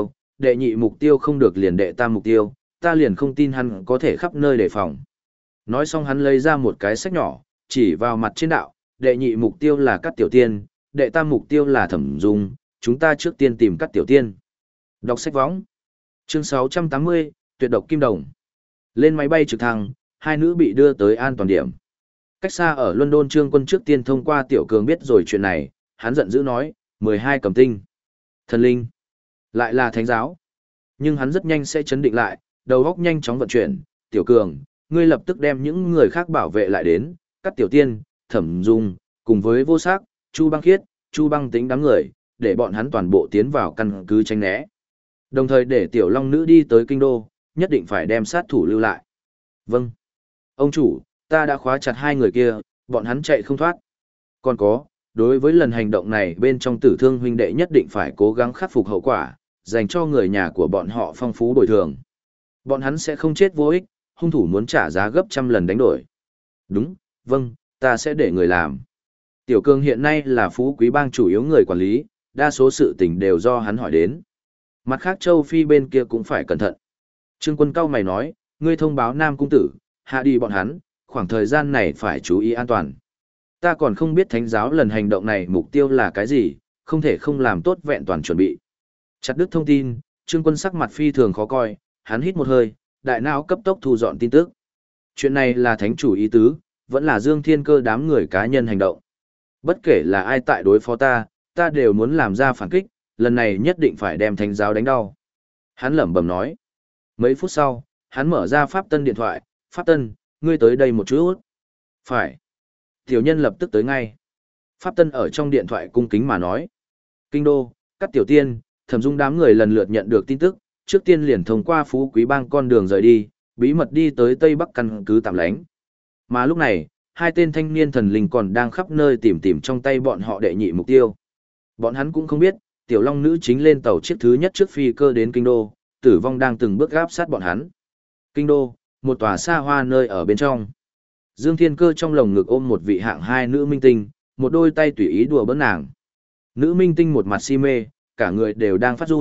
nhị mục tiêu không được liền đệ tam mục tiêu, ta liền không tin hắn có thể khắp nơi đề phòng. Nói xong hắn lấy ra một cái sách nhỏ, chỉ vào mặt trên đạo, đệ nhị mục tiêu là Cát Tiểu Tiên, đệ tam mục tiêu là Thẩm Dung, chúng ta trước tiên tìm Cát Tiểu Tiên. Đọc sách võng. Chương 680, tuyệt độc kim đồng. Lên máy bay trực thăng, hai nữ bị đưa tới an toàn điểm. Cách xa ở London Trương Quân trước tiên thông qua Tiểu Cường biết rồi chuyện này, hắn giận dữ nói, 12 cầm tinh. Thần linh. Lại là thánh giáo. Nhưng hắn rất nhanh sẽ chấn định lại, đầu óc nhanh chóng vận chuyển, Tiểu Cường, ngươi lập tức đem những người khác bảo vệ lại đến, Cát Tiểu Tiên, Thẩm Dung, cùng với Vô Sắc, Chu Băng Khiết, Chu Băng Tính đám người, để bọn hắn toàn bộ tiến vào căn cứ tránh né. Đồng thời để Tiểu Long Nữ đi tới kinh đô, nhất định phải đem sát thủ lưu lại. Vâng. Ông chủ, ta đã khóa chặt hai người kia, bọn hắn chạy không thoát. Còn có, đối với lần hành động này bên trong Tử Thương huynh đệ nhất định phải cố gắng khắc phục hậu quả, dành cho người nhà của bọn họ phong phú bồi thường. Bọn hắn sẽ không chết vô ích, hung thủ muốn trả giá gấp trăm lần đánh đổi. Đúng, vâng, ta sẽ để người làm. Tiểu Cường hiện nay là Phú Quý Bang chủ yếu người quản lý, đa số sự tình đều do hắn hỏi đến. Mặt khác châu Phi bên kia cũng phải cẩn thận. Trương Quân cao mày nói, ngươi thông báo Nam Cung Tử, hạ đi bọn hắn, khoảng thời gian này phải chú ý an toàn. Ta còn không biết thánh giáo lần hành động này mục tiêu là cái gì, không thể không làm tốt vẹn toàn chuẩn bị. Chặt đứt thông tin, Trương Quân sắc mặt phi thường khó coi, hắn hít một hơi, đại não cấp tốc thu dọn tin tức. Chuyện này là thánh chủ ý tứ, vẫn là Dương Thiên Cơ đám người cá nhân hành động. Bất kể là ai tại đối phó ta, ta đều muốn làm ra phản kích, lần này nhất định phải đem thánh giáo đánh đau. Hắn lẩm bẩm nói. Mấy phút sau, hắn mở ra Pháp Tân điện thoại, Pháp Tân, ngươi tới đây một chút. Phải. Tiểu nhân lập tức tới ngay. Pháp Tân ở trong điện thoại cung kính mà nói. Kinh đô, các tiểu tiên, Thẩm Dung đám người lần lượt nhận được tin tức, trước tiên liền thông qua Phú Quý Bang con đường rời đi, bí mật đi tới Tây Bắc căn cứ tạm lánh. Mà lúc này, hai tên thanh niên thần linh còn đang khắp nơi tìm tìm trong tay bọn họ đệ nhị mục tiêu. Bọn hắn cũng không biết, Tiểu Long Nữ chính lên tàu chiếc thứ nhất trước phi cơ đến Kinh đô, Tử Vong đang từng bước áp sát bọn hắn. Kinh đô, một tòa xa hoa nơi ở bên trong. Dương Thiên Cơ trong lồng ngực ôm một vị hạng hai nữ minh tinh, một đôi tay tùy ý đùa bỡn nàng. Nữ minh tinh một mặt si mê, cả người đều đang phát run,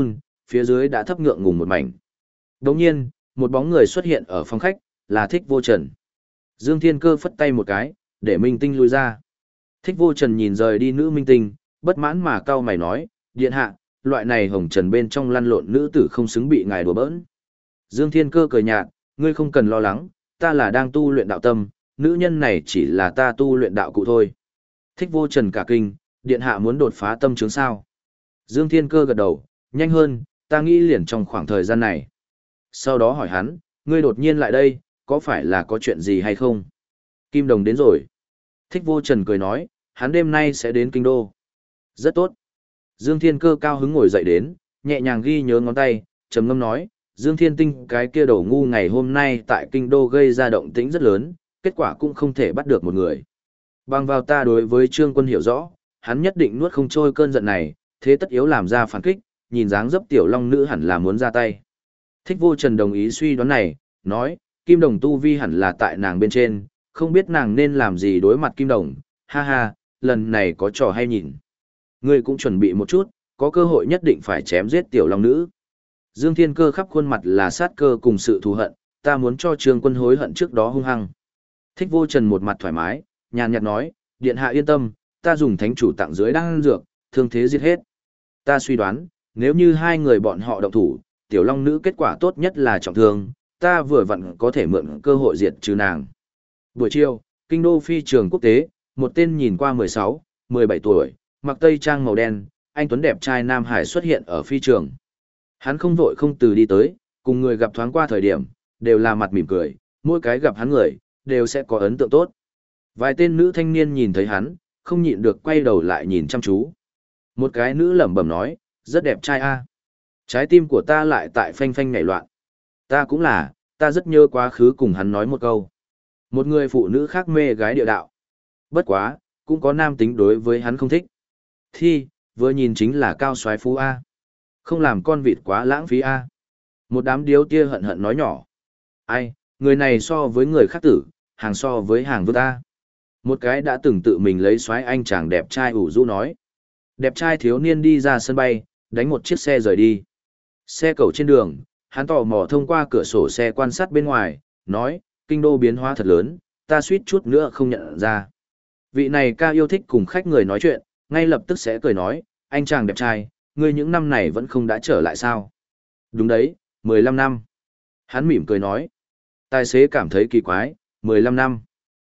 phía dưới đã thấp ngượng ngùng một mảnh. Đồng nhiên, một bóng người xuất hiện ở phòng khách, là Thích Vô Trần. Dương Thiên Cơ phất tay một cái, để Minh Tinh lui ra. Thích Vô Trần nhìn rời đi nữ Minh Tinh, bất mãn mà cau mày nói, điện hạ, loại này hồng trần bên trong lăn lộn nữ tử không xứng bị ngài đùa bỡn. Dương Thiên Cơ cười nhạt, ngươi không cần lo lắng, ta là đang tu luyện đạo tâm, nữ nhân này chỉ là ta tu luyện đạo cụ thôi. Thích Vô Trần cả kinh, điện hạ muốn đột phá tâm chứng sao? Dương Thiên Cơ gật đầu, nhanh hơn, ta nghĩ liền trong khoảng thời gian này. Sau đó hỏi hắn, ngươi đột nhiên lại đây, có phải là có chuyện gì hay không? Kim Đồng đến rồi. Thích Vô Trần cười nói, hắn đêm nay sẽ đến kinh đô. Rất tốt. Dương Thiên Cơ cao hứng ngồi dậy đến, nhẹ nhàng ghi nhớ ngón tay, trầm ngâm nói, Dương Thiên Tinh cái kia đầu ngu ngày hôm nay tại kinh đô gây ra động tĩnh rất lớn, kết quả cũng không thể bắt được một người. Bằng vào ta đối với Trương Quân hiểu rõ, hắn nhất định nuốt không trôi cơn giận này, thế tất yếu làm ra phản kích, nhìn dáng dấp tiểu long nữ hẳn là muốn ra tay. Thích Vô Trần đồng ý suy đoán này, nói, Kim Đồng tu vi hẳn là tại nàng bên trên, không biết nàng nên làm gì đối mặt Kim Đồng, ha ha, lần này có trò hay nhìn. Ngươi cũng chuẩn bị một chút, có cơ hội nhất định phải chém giết tiểu long nữ. Dương Thiên Cơ khắp khuôn mặt là sát cơ cùng sự thù hận, ta muốn cho Trương Quân hối hận trước đó hung hăng. Thích Vô Trần một mặt thoải mái, nhàn nhạt nói, điện hạ yên tâm, ta dùng thánh chủ tặng dưới đan dược, thương thế giết hết. Ta suy đoán, nếu như hai người bọn họ động thủ, tiểu long nữ kết quả tốt nhất là trọng thương, ta vừa vặn có thể mượn cơ hội diệt trừ nàng. Buổi chiều, kinh đô phi trường quốc tế, một tên nhìn qua 16, 17 tuổi, mặc tây trang màu đen, anh tuấn đẹp trai Nam Hải xuất hiện ở phi trường. Hắn không vội không từ đi tới, cùng người gặp thoáng qua thời điểm, đều là mặt mỉm cười, mỗi cái gặp hắn người, đều sẽ có ấn tượng tốt. Vài tên nữ thanh niên nhìn thấy hắn, không nhịn được quay đầu lại nhìn chăm chú. Một cái nữ lẩm bẩm nói, rất đẹp trai a. Trái tim của ta lại tại phanh phanh nhảy loạn. Ta cũng là, ta rất nhớ quá khứ cùng hắn nói một câu. Một người phụ nữ khác mê gái địa đạo. Bất quá, cũng có nam tính đối với hắn không thích. Thi, vừa nhìn chính là cao soái phú A. Không làm con vịt quá lãng phí A. Một đám điếu tia hận hận nói nhỏ. Ai, người này so với người khác tử, hàng so với hàng vứt A. Một cái đã từng tự mình lấy soái anh chàng đẹp trai ủ rũ nói. Đẹp trai thiếu niên đi ra sân bay, đánh một chiếc xe rời đi. Xe cẩu trên đường, hắn tò mò thông qua cửa sổ xe quan sát bên ngoài, nói, kinh đô biến hóa thật lớn, ta suýt chút nữa không nhận ra. Vị này ca yêu thích cùng khách người nói chuyện, ngay lập tức sẽ cười nói, anh chàng đẹp trai, ngươi những năm này vẫn không đã trở lại sao? Đúng đấy, 15 năm. Hắn mỉm cười nói. Tài xế cảm thấy kỳ quái, 15 năm.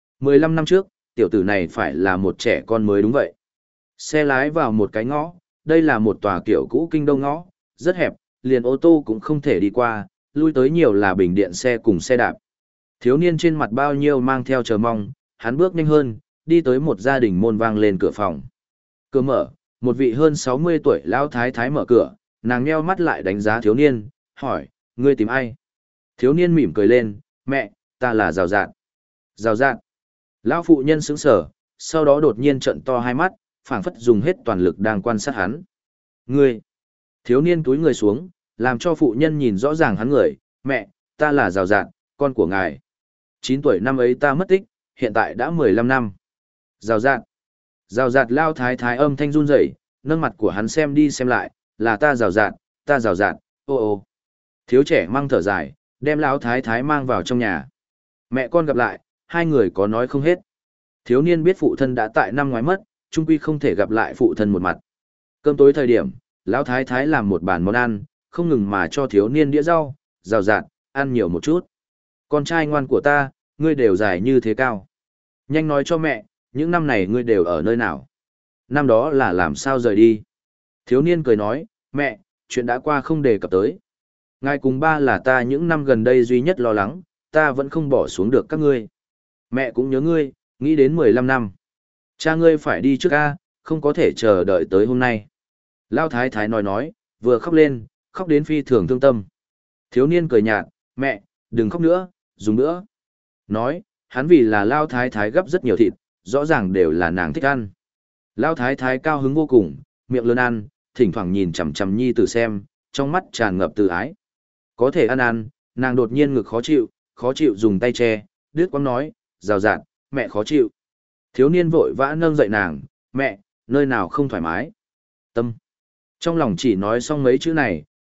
15 năm trước, tiểu tử này phải là một trẻ con mới đúng vậy. Xe lái vào một cái ngõ, đây là một tòa kiểu cũ kinh đô ngõ, rất hẹp, liền ô tô cũng không thể đi qua, lui tới nhiều là bình điện xe cùng xe đạp. Thiếu niên trên mặt bao nhiêu mang theo chờ mong, hắn bước nhanh hơn, đi tới một gia đình môn vang lên cửa phòng. Cửa mở, một vị hơn 60 tuổi lão thái thái mở cửa, nàng nheo mắt lại đánh giá thiếu niên, hỏi, ngươi tìm ai? Thiếu niên mỉm cười lên, mẹ, ta là Giào Dạn. Giào Dạn. Lão phụ nhân sững sờ, sau đó đột nhiên trợn to hai mắt, phảng phất dùng hết toàn lực đang quan sát hắn. Ngươi. Thiếu niên túi người xuống, làm cho phụ nhân nhìn rõ ràng hắn người, mẹ, ta là Giào Dạn, con của ngài. 9 tuổi năm ấy ta mất tích, hiện tại đã 15 năm. Giào Dạn. Giào Dạn lao thái thái âm thanh run rẩy, nâng mặt của hắn xem đi xem lại, là ta Giào Dạn, ta Giào Dạn, ô ô. Thiếu trẻ mang thở dài, đem lão thái thái mang vào trong nhà. Mẹ con gặp lại, hai người có nói không hết. Thiếu niên biết phụ thân đã tại năm ngoái mất, chung quy không thể gặp lại phụ thân một mặt. Cơm tối thời điểm, lão thái thái làm một bàn món ăn, không ngừng mà cho thiếu niên đĩa rau, Giào Dạn, ăn nhiều một chút. Con trai ngoan của ta, ngươi đều dài như thế cao. Nhanh nói cho mẹ, những năm này ngươi đều ở nơi nào? Năm đó là làm sao rời đi? Thiếu niên cười nói, mẹ, chuyện đã qua không đề cập tới. Ngài cùng ba là ta những năm gần đây duy nhất lo lắng, ta vẫn không bỏ xuống được các ngươi. Mẹ cũng nhớ ngươi, nghĩ đến 15 năm. Cha ngươi phải đi trước a, không có thể chờ đợi tới hôm nay. Lao thái thái nói, vừa khóc lên, khóc đến phi thường thương tâm. Thiếu niên cười nhạt, mẹ, đừng khóc nữa, dùng nữa. Nói, hắn vì là Lao thái thái gấp rất nhiều thịt, rõ ràng đều là nàng thích ăn. Lao thái thái cao hứng vô cùng, miệng lớn ăn, thỉnh thoảng nhìn chằm chằm nhi tử xem, trong mắt tràn ngập từ ái. Có thể ăn, nàng đột nhiên ngực khó chịu dùng tay che, đứt quãng nói, Giào Dạn, mẹ khó chịu. Thiếu niên vội vã nâng dậy nàng, mẹ, nơi nào không thoải mái. Tâm. Trong lòng chỉ nói xong mấy chữ này,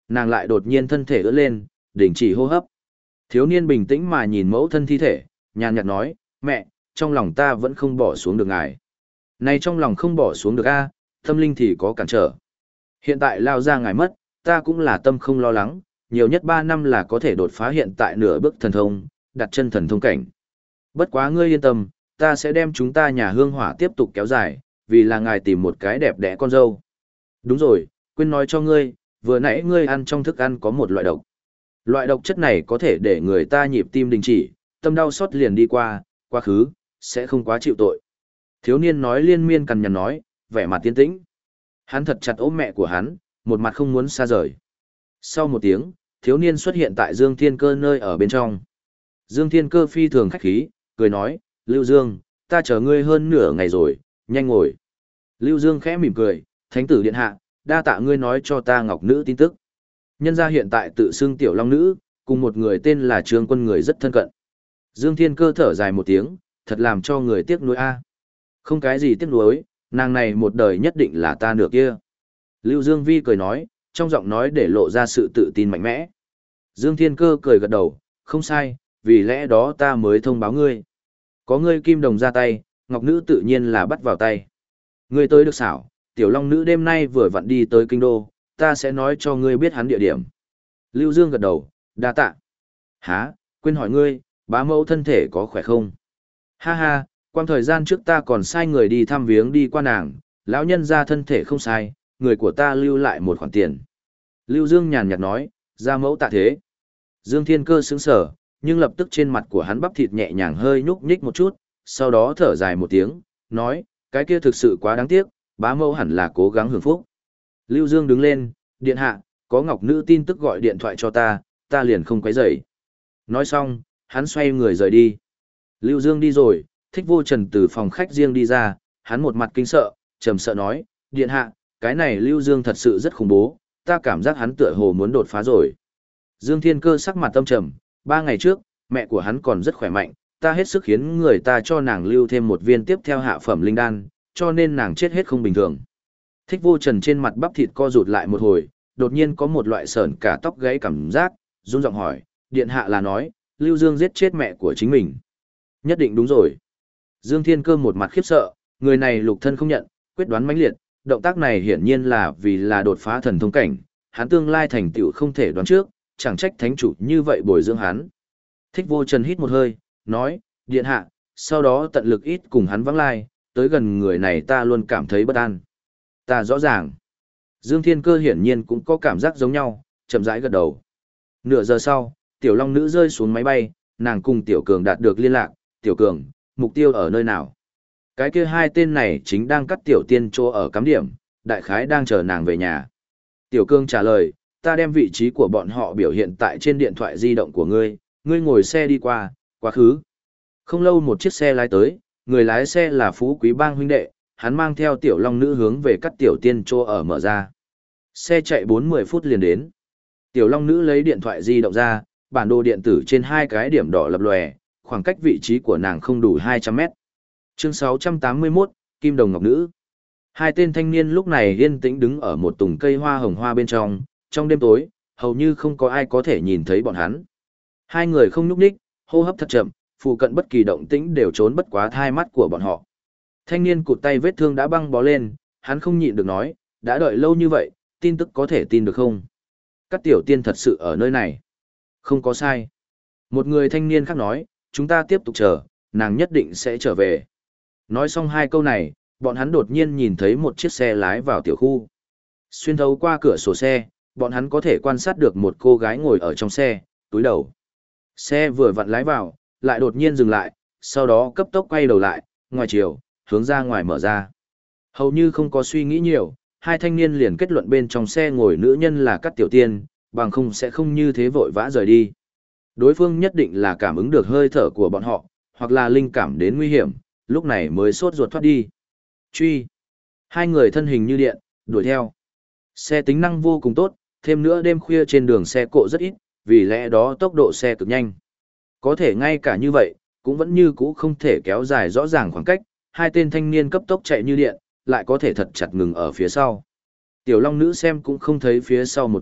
nàng lại đột nhiên thân thể ưỡn lên, đình chỉ hô hấp. Thiếu niên bình tĩnh mà nhìn mẫu thân thi thể, nhàn nhạt nói, mẹ, trong lòng ta vẫn không bỏ xuống được ngài. Này trong lòng không bỏ xuống được a, tâm linh thì có cản trở. Hiện tại lao ra ngài mất, ta cũng là tâm không lo lắng, nhiều nhất 3 năm là có thể đột phá hiện tại nửa bước thần thông, đặt chân thần thông cảnh. Bất quá ngươi yên tâm, ta sẽ đem chúng ta nhà hương hỏa tiếp tục kéo dài, vì là ngài tìm một cái đẹp đẽ con dâu. Đúng rồi, quên nói cho ngươi, vừa nãy ngươi ăn trong thức ăn có một loại độc. Loại độc chất này có thể để người ta nhịp tim đình chỉ, tâm đau xót liền đi qua, quá khứ, sẽ không quá chịu tội. Thiếu niên nói liên miên cằn nhằn nói, vẻ mặt tiến tĩnh. Hắn thật chặt ôm mẹ của hắn, một mặt không muốn xa rời. Sau một tiếng, thiếu niên xuất hiện tại Dương Thiên Cơ nơi ở bên trong. Dương Thiên Cơ phi thường khách khí, cười nói, Lưu Dương, ta chờ ngươi hơn nửa ngày rồi, nhanh ngồi. Lưu Dương khẽ mỉm cười, thánh tử điện hạ, đa tạ ngươi nói cho ta ngọc nữ tin tức. Nhân gia hiện tại tự xưng tiểu long nữ, cùng một người tên là Trương Quân người rất thân cận. Dương Thiên Cơ thở dài một tiếng, thật làm cho người tiếc nuối a. Không cái gì tiếc nuối, nàng này một đời nhất định là ta nửa kia. Lưu Dương Vi cười nói, trong giọng nói để lộ ra sự tự tin mạnh mẽ. Dương Thiên Cơ cười gật đầu, không sai, vì lẽ đó ta mới thông báo ngươi. Có ngươi kim đồng ra tay, ngọc nữ tự nhiên là bắt vào tay. Ngươi tới được xảo, tiểu long nữ đêm nay vừa vặn đi tới kinh đô, ta sẽ nói cho ngươi biết hắn địa điểm. Lưu Dương gật đầu, đa tạ. Hả, quên hỏi ngươi, bá mẫu thân thể có khỏe không? Ha ha, quang thời gian trước ta còn sai người đi thăm viếng đi qua nàng, lão nhân ra thân thể không sai, người của ta lưu lại một khoản tiền. Lưu Dương nhàn nhạt nói, ra mẫu tạ thế. Dương Thiên Cơ sững sờ, nhưng lập tức trên mặt của hắn bắp thịt nhẹ nhàng hơi nhúc nhích một chút, sau đó thở dài một tiếng, nói, cái kia thực sự quá đáng tiếc, bá mẫu hẳn là cố gắng hưởng phúc. Lưu Dương đứng lên, điện hạ, có ngọc nữ tin tức gọi điện thoại cho ta liền không quấy rầy. Nói xong, hắn xoay người rời đi. Lưu Dương đi rồi, Thích Vô Trần từ phòng khách riêng đi ra, hắn một mặt kinh sợ, trầm sợ nói, điện hạ, cái này Lưu Dương thật sự rất khủng bố, ta cảm giác hắn tựa hồ muốn đột phá rồi. Dương Thiên Cơ sắc mặt tâm trầm, 3 ngày trước, mẹ của hắn còn rất khỏe mạnh, ta hết sức khiến người ta cho nàng lưu thêm một viên tiếp theo hạ phẩm linh đan, cho nên nàng chết hết không bình thường. Thích Vô Trần trên mặt bắp thịt co rụt lại một hồi, đột nhiên có một loại sởn cả tóc gáy cảm giác, run giọng hỏi, điện hạ là nói, Lưu Dương giết chết mẹ của chính mình. Nhất định đúng rồi. Dương Thiên Cơ một mặt khiếp sợ, người này lục thân không nhận, quyết đoán mãnh liệt, động tác này hiển nhiên là vì là đột phá thần thông cảnh, hắn tương lai thành tựu không thể đoán trước, chẳng trách thánh chủ như vậy bồi dưỡng hắn. Thích Vô Trần hít một hơi, nói, điện hạ, sau đó tận lực ít cùng hắn vắng lai, tới gần người này ta luôn cảm thấy bất an. Ta rõ ràng. Dương Thiên Cơ hiển nhiên cũng có cảm giác giống nhau, chậm rãi gật đầu. Nửa giờ sau, Tiểu Long Nữ rơi xuống máy bay, nàng cùng Tiểu Cường đạt được liên lạc, Tiểu Cường, mục tiêu ở nơi nào? Cái kia hai tên này chính đang cắt Tiểu Tiên chỗ ở cắm điểm, đại khái đang chờ nàng về nhà. Tiểu Cường trả lời, ta đem vị trí của bọn họ biểu hiện tại trên điện thoại di động của ngươi, ngươi ngồi xe đi qua, quá khứ. Không lâu một chiếc xe lái tới, người lái xe là Phú Quý Bang huynh đệ, hắn mang theo Tiểu Long Nữ hướng về cắt Tiểu Tiên chỗ ở mở ra. Xe chạy 40 phút liền đến. Tiểu Long Nữ lấy điện thoại di động ra, bản đồ điện tử trên hai cái điểm đỏ lập lòe, khoảng cách vị trí của nàng không đủ 200 mét. Chương 681, Kim Đồng Ngọc Nữ. Hai tên thanh niên lúc này yên tĩnh đứng ở một tùng cây hoa hồng hoa bên trong đêm tối, hầu như không có ai có thể nhìn thấy bọn hắn. Hai người không nhúc nhích, hô hấp thật chậm, phụ cận bất kỳ động tĩnh đều trốn bất quá thai mắt của bọn họ. Thanh niên cụt tay vết thương đã băng bó lên, hắn không nhịn được nói, đã đợi lâu như vậy, tin tức có thể tin được không? Các Tiểu Tiên thật sự ở nơi này. Không có sai. Một người thanh niên khác nói, chúng ta tiếp tục chờ, nàng nhất định sẽ trở về. Nói xong hai câu này, bọn hắn đột nhiên nhìn thấy một chiếc xe lái vào tiểu khu. Xuyên thấu qua cửa sổ xe, bọn hắn có thể quan sát được một cô gái ngồi ở trong xe, túi đầu. Xe vừa vặn lái vào, lại đột nhiên dừng lại, sau đó cấp tốc quay đầu lại, ngoài chiều, hướng ra ngoài mở ra. Hầu như không có suy nghĩ nhiều, hai thanh niên liền kết luận bên trong xe ngồi nữ nhân là Cát Tiểu Tiên, bằng không sẽ không như thế vội vã rời đi. Đối phương nhất định là cảm ứng được hơi thở của bọn họ, hoặc là linh cảm đến nguy hiểm, lúc này mới sốt ruột thoát đi. Truy. Hai người thân hình như điện, đuổi theo. Xe tính năng vô cùng tốt, thêm nữa đêm khuya trên đường xe cộ rất ít, vì lẽ đó tốc độ xe cực nhanh. Có thể ngay cả như vậy, cũng vẫn như cũ không thể kéo dài rõ ràng khoảng cách, hai tên thanh niên cấp tốc chạy như điện, lại có thể thật chặt ngừng ở phía sau. Tiểu Long Nữ xem cũng không thấy phía sau một chút,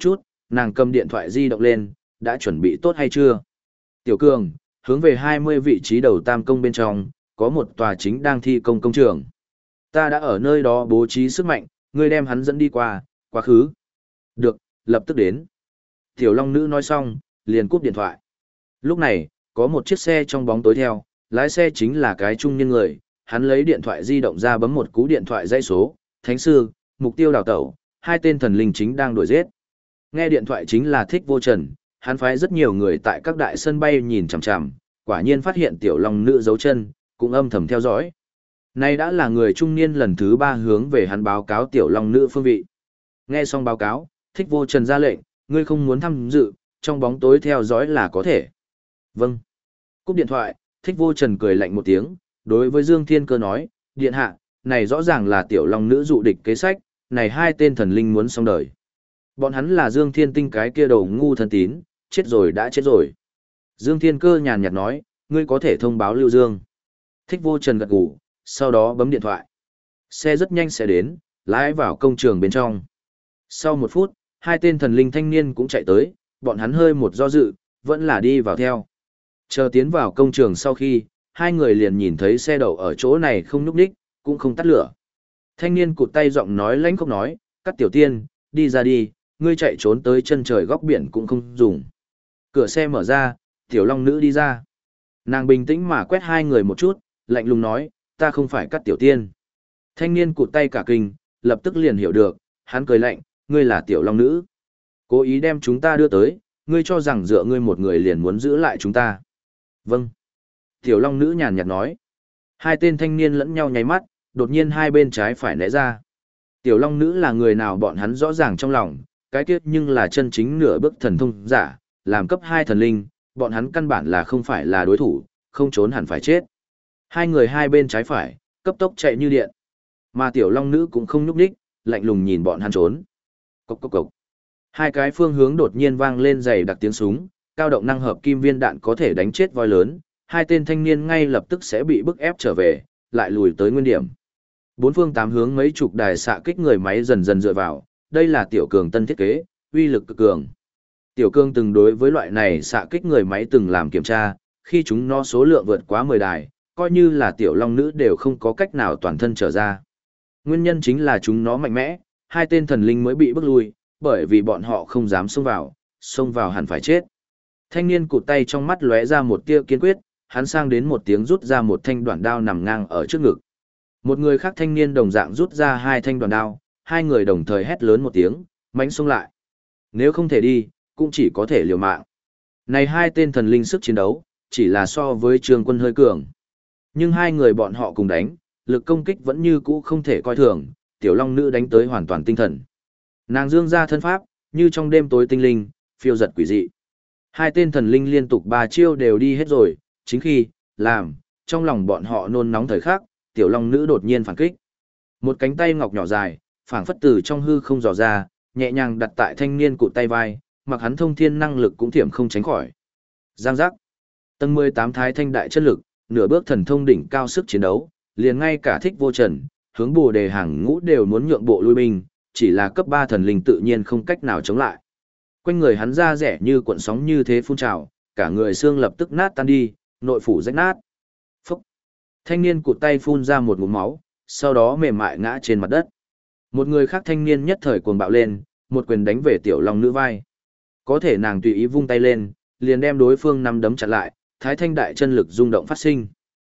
nàng cầm điện thoại di động lên, đã chuẩn bị tốt hay chưa? Tiểu Cường, hướng về 20 vị trí đầu tam công bên trong, có một tòa chính đang thi công công trường. Ta đã ở nơi đó bố trí sức mạnh, ngươi đem hắn dẫn đi qua, quá khứ. Được, lập tức đến. Tiểu Long Nữ nói xong, liền cúp điện thoại. Lúc này, có một chiếc xe trong bóng tối theo, lái xe chính là cái trung niên người, hắn lấy điện thoại di động ra bấm một cú điện thoại dãy số, Thánh Sư, mục tiêu đào tẩu, hai tên thần linh chính đang đuổi giết. Nghe điện thoại chính là Thích Vô Trần, hắn phái rất nhiều người tại các đại sân bay nhìn chằm chằm, quả nhiên phát hiện Tiểu Long Nữ dấu chân, cũng âm thầm theo dõi. Nay đã là người trung niên lần thứ 3 hướng về hắn báo cáo Tiểu Long Nữ phương vị. Nghe xong báo cáo, Thích Vô Trần ra lệnh, ngươi không muốn tham dự, trong bóng tối theo dõi là có thể. Vâng. Cúp điện thoại, Thích Vô Trần cười lạnh một tiếng, đối với Dương Thiên Cơ nói, điện hạ, này rõ ràng là Tiểu Long Nữ dụ địch kế sách, này hai tên thần linh muốn xong đời. Bọn hắn là Dương Thiên Tinh cái kia đầu ngu thần tín, chết rồi đã chết rồi. Dương Thiên Cơ nhàn nhạt nói, ngươi có thể thông báo Lưu Dương. Thích Vô Trần gật gù, sau đó bấm điện thoại. Xe rất nhanh sẽ đến, lái vào công trường bên trong. Sau 1 phút, hai tên thần linh thanh niên cũng chạy tới, bọn hắn hơi một do dự, vẫn là đi vào theo. Chờ tiến vào công trường sau khi, hai người liền nhìn thấy xe đậu ở chỗ này không nhúc nhích, cũng không tắt lửa. Thanh niên cụt tay giọng nói lãnh khốc nói, Cát tiểu tiên, đi ra đi, ngươi chạy trốn tới chân trời góc biển cũng không dùng. Cửa xe mở ra, Tiểu Long Nữ đi ra. Nàng bình tĩnh mà quét hai người một chút, lạnh lùng nói, ta không phải Cát tiểu tiên. Thanh niên cụt tay cả kinh, lập tức liền hiểu được, hắn cười lạnh, ngươi là Tiểu Long Nữ. Cố ý đem chúng ta đưa tới, ngươi cho rằng dựa ngươi một người liền muốn giữ lại chúng ta. Vâng. Tiểu Long Nữ nhàn nhạt nói. Hai tên thanh niên lẫn nhau nháy mắt, đột nhiên hai bên trái phải né ra. Tiểu Long Nữ là người nào bọn hắn rõ ràng trong lòng, cái kiếp nhưng là chân chính nửa bước thần thông giả, làm cấp 2 thần linh, bọn hắn căn bản là không phải là đối thủ, không trốn hẳn phải chết. Hai người hai bên trái phải, cấp tốc chạy như điện. Mà Tiểu Long Nữ cũng không nhúc nhích, lạnh lùng nhìn bọn hắn trốn. Cốc cốc cốc. Hai cái phương hướng đột nhiên vang lên dày đặc tiếng súng, cao động năng hợp kim viên đạn có thể đánh chết voi lớn, hai tên thanh niên ngay lập tức sẽ bị bức ép trở về, lại lùi tới nguyên điểm. Bốn phương tám hướng mấy chục đài xạ kích người máy dần dần dựa vào, đây là Tiểu Cường tân thiết kế, uy lực cực cường. Tiểu Cường từng đối với loại này xạ kích người máy từng làm kiểm tra, khi chúng nó số lượng vượt quá 10 đài, coi như là Tiểu Long Nữ đều không có cách nào toàn thân trở ra. Nguyên nhân chính là chúng nó mạnh mẽ, hai tên thần linh mới bị bức lui, bởi vì bọn họ không dám xông vào hẳn phải chết. Thanh niên cụt tay trong mắt lóe ra một tia kiên quyết, hắn sang đến một tiếng rút ra một thanh đoạn đao nằm ngang ở trước ngực. Một người khác thanh niên đồng dạng rút ra hai thanh đoạn đao, hai người đồng thời hét lớn một tiếng, mãnh xông lại. Nếu không thể đi, cũng chỉ có thể liều mạng. Này hai tên thần linh sức chiến đấu, chỉ là so với Trương Quân hơi cường. Nhưng hai người bọn họ cùng đánh, lực công kích vẫn như cũ không thể coi thường, Tiểu Long Nữ đánh tới hoàn toàn tinh thần. Nàng dương ra thân pháp, như trong đêm tối tinh linh, phiêu giật quỷ dị. Hai tên thần linh liên tục 3 chiêu đều đi hết rồi, chính khi, trong lòng bọn họ nôn nóng thời khắc, Tiểu Long Nữ đột nhiên phản kích. Một cánh tay ngọc nhỏ dài, phảng phất từ trong hư không dò ra, nhẹ nhàng đặt tại thanh niên cụt tay vai, mặc hắn thông thiên năng lực cũng thiểm không tránh khỏi. Giang giác. Tầng 18 thái thanh đại chân lực, nửa bước thần thông đỉnh cao sức chiến đấu, liền ngay cả Thích Vô Trần, hướng Bồ Đề hàng ngũ đều muốn nhượng bộ lui binh, chỉ là cấp 3 thần linh tự nhiên không cách nào chống lại. Quanh người hắn ra rẻ như cuộn sóng như thế phun trào, cả người xương lập tức nát tan đi, nội phủ rách nát. Phúc! Thanh niên cụt tay phun ra một ngụm máu, sau đó mềm mại ngã trên mặt đất. Một người khác thanh niên nhất thời cuồng bạo lên, một quyền đánh về Tiểu Long Nữ vai. Có thể nàng tùy ý vung tay lên, liền đem đối phương nắm đấm chặn lại, thái thanh đại chân lực rung động phát sinh.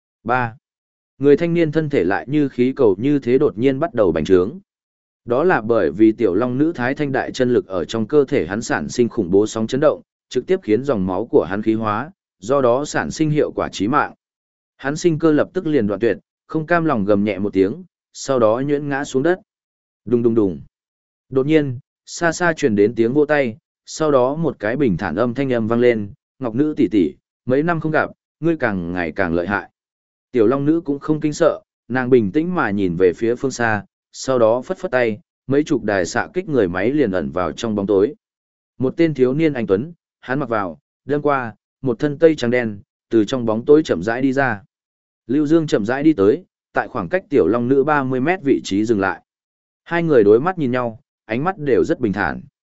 3. Người thanh niên thân thể lại như khí cầu như thế đột nhiên bắt đầu bành trướng. Đó là bởi vì Tiểu Long Nữ thái thanh đại chân lực ở trong cơ thể hắn sản sinh khủng bố sóng chấn động, trực tiếp khiến dòng máu của hắn khí hóa, do đó sản sinh hiệu quả chí mạng. Hắn sinh cơ lập tức liền đoạn tuyệt, không cam lòng gầm nhẹ một tiếng, sau đó nhuyễn ngã xuống đất. Đùng đùng đùng. Đột nhiên, xa xa truyền đến tiếng vỗ tay, sau đó một cái bình thản âm thanh âm vang lên, "Ngọc Nữ tỷ tỷ, mấy năm không gặp, ngươi càng ngày càng lợi hại." Tiểu Long Nữ cũng không kinh sợ, nàng bình tĩnh mà nhìn về phía phương xa, sau đó phất phất tay, mấy chục đài xạ kích người máy liền ẩn vào trong bóng tối. Một tên thiếu niên anh tuấn, hắn mặc vào, đêm qua, một thân tây trắng đen, từ trong bóng tối chậm rãi đi ra. Lưu Dương chậm rãi đi tới, tại khoảng cách Tiểu Long Nữ 30 mét vị trí dừng lại. Hai người đối mắt nhìn nhau, ánh mắt đều rất bình thản.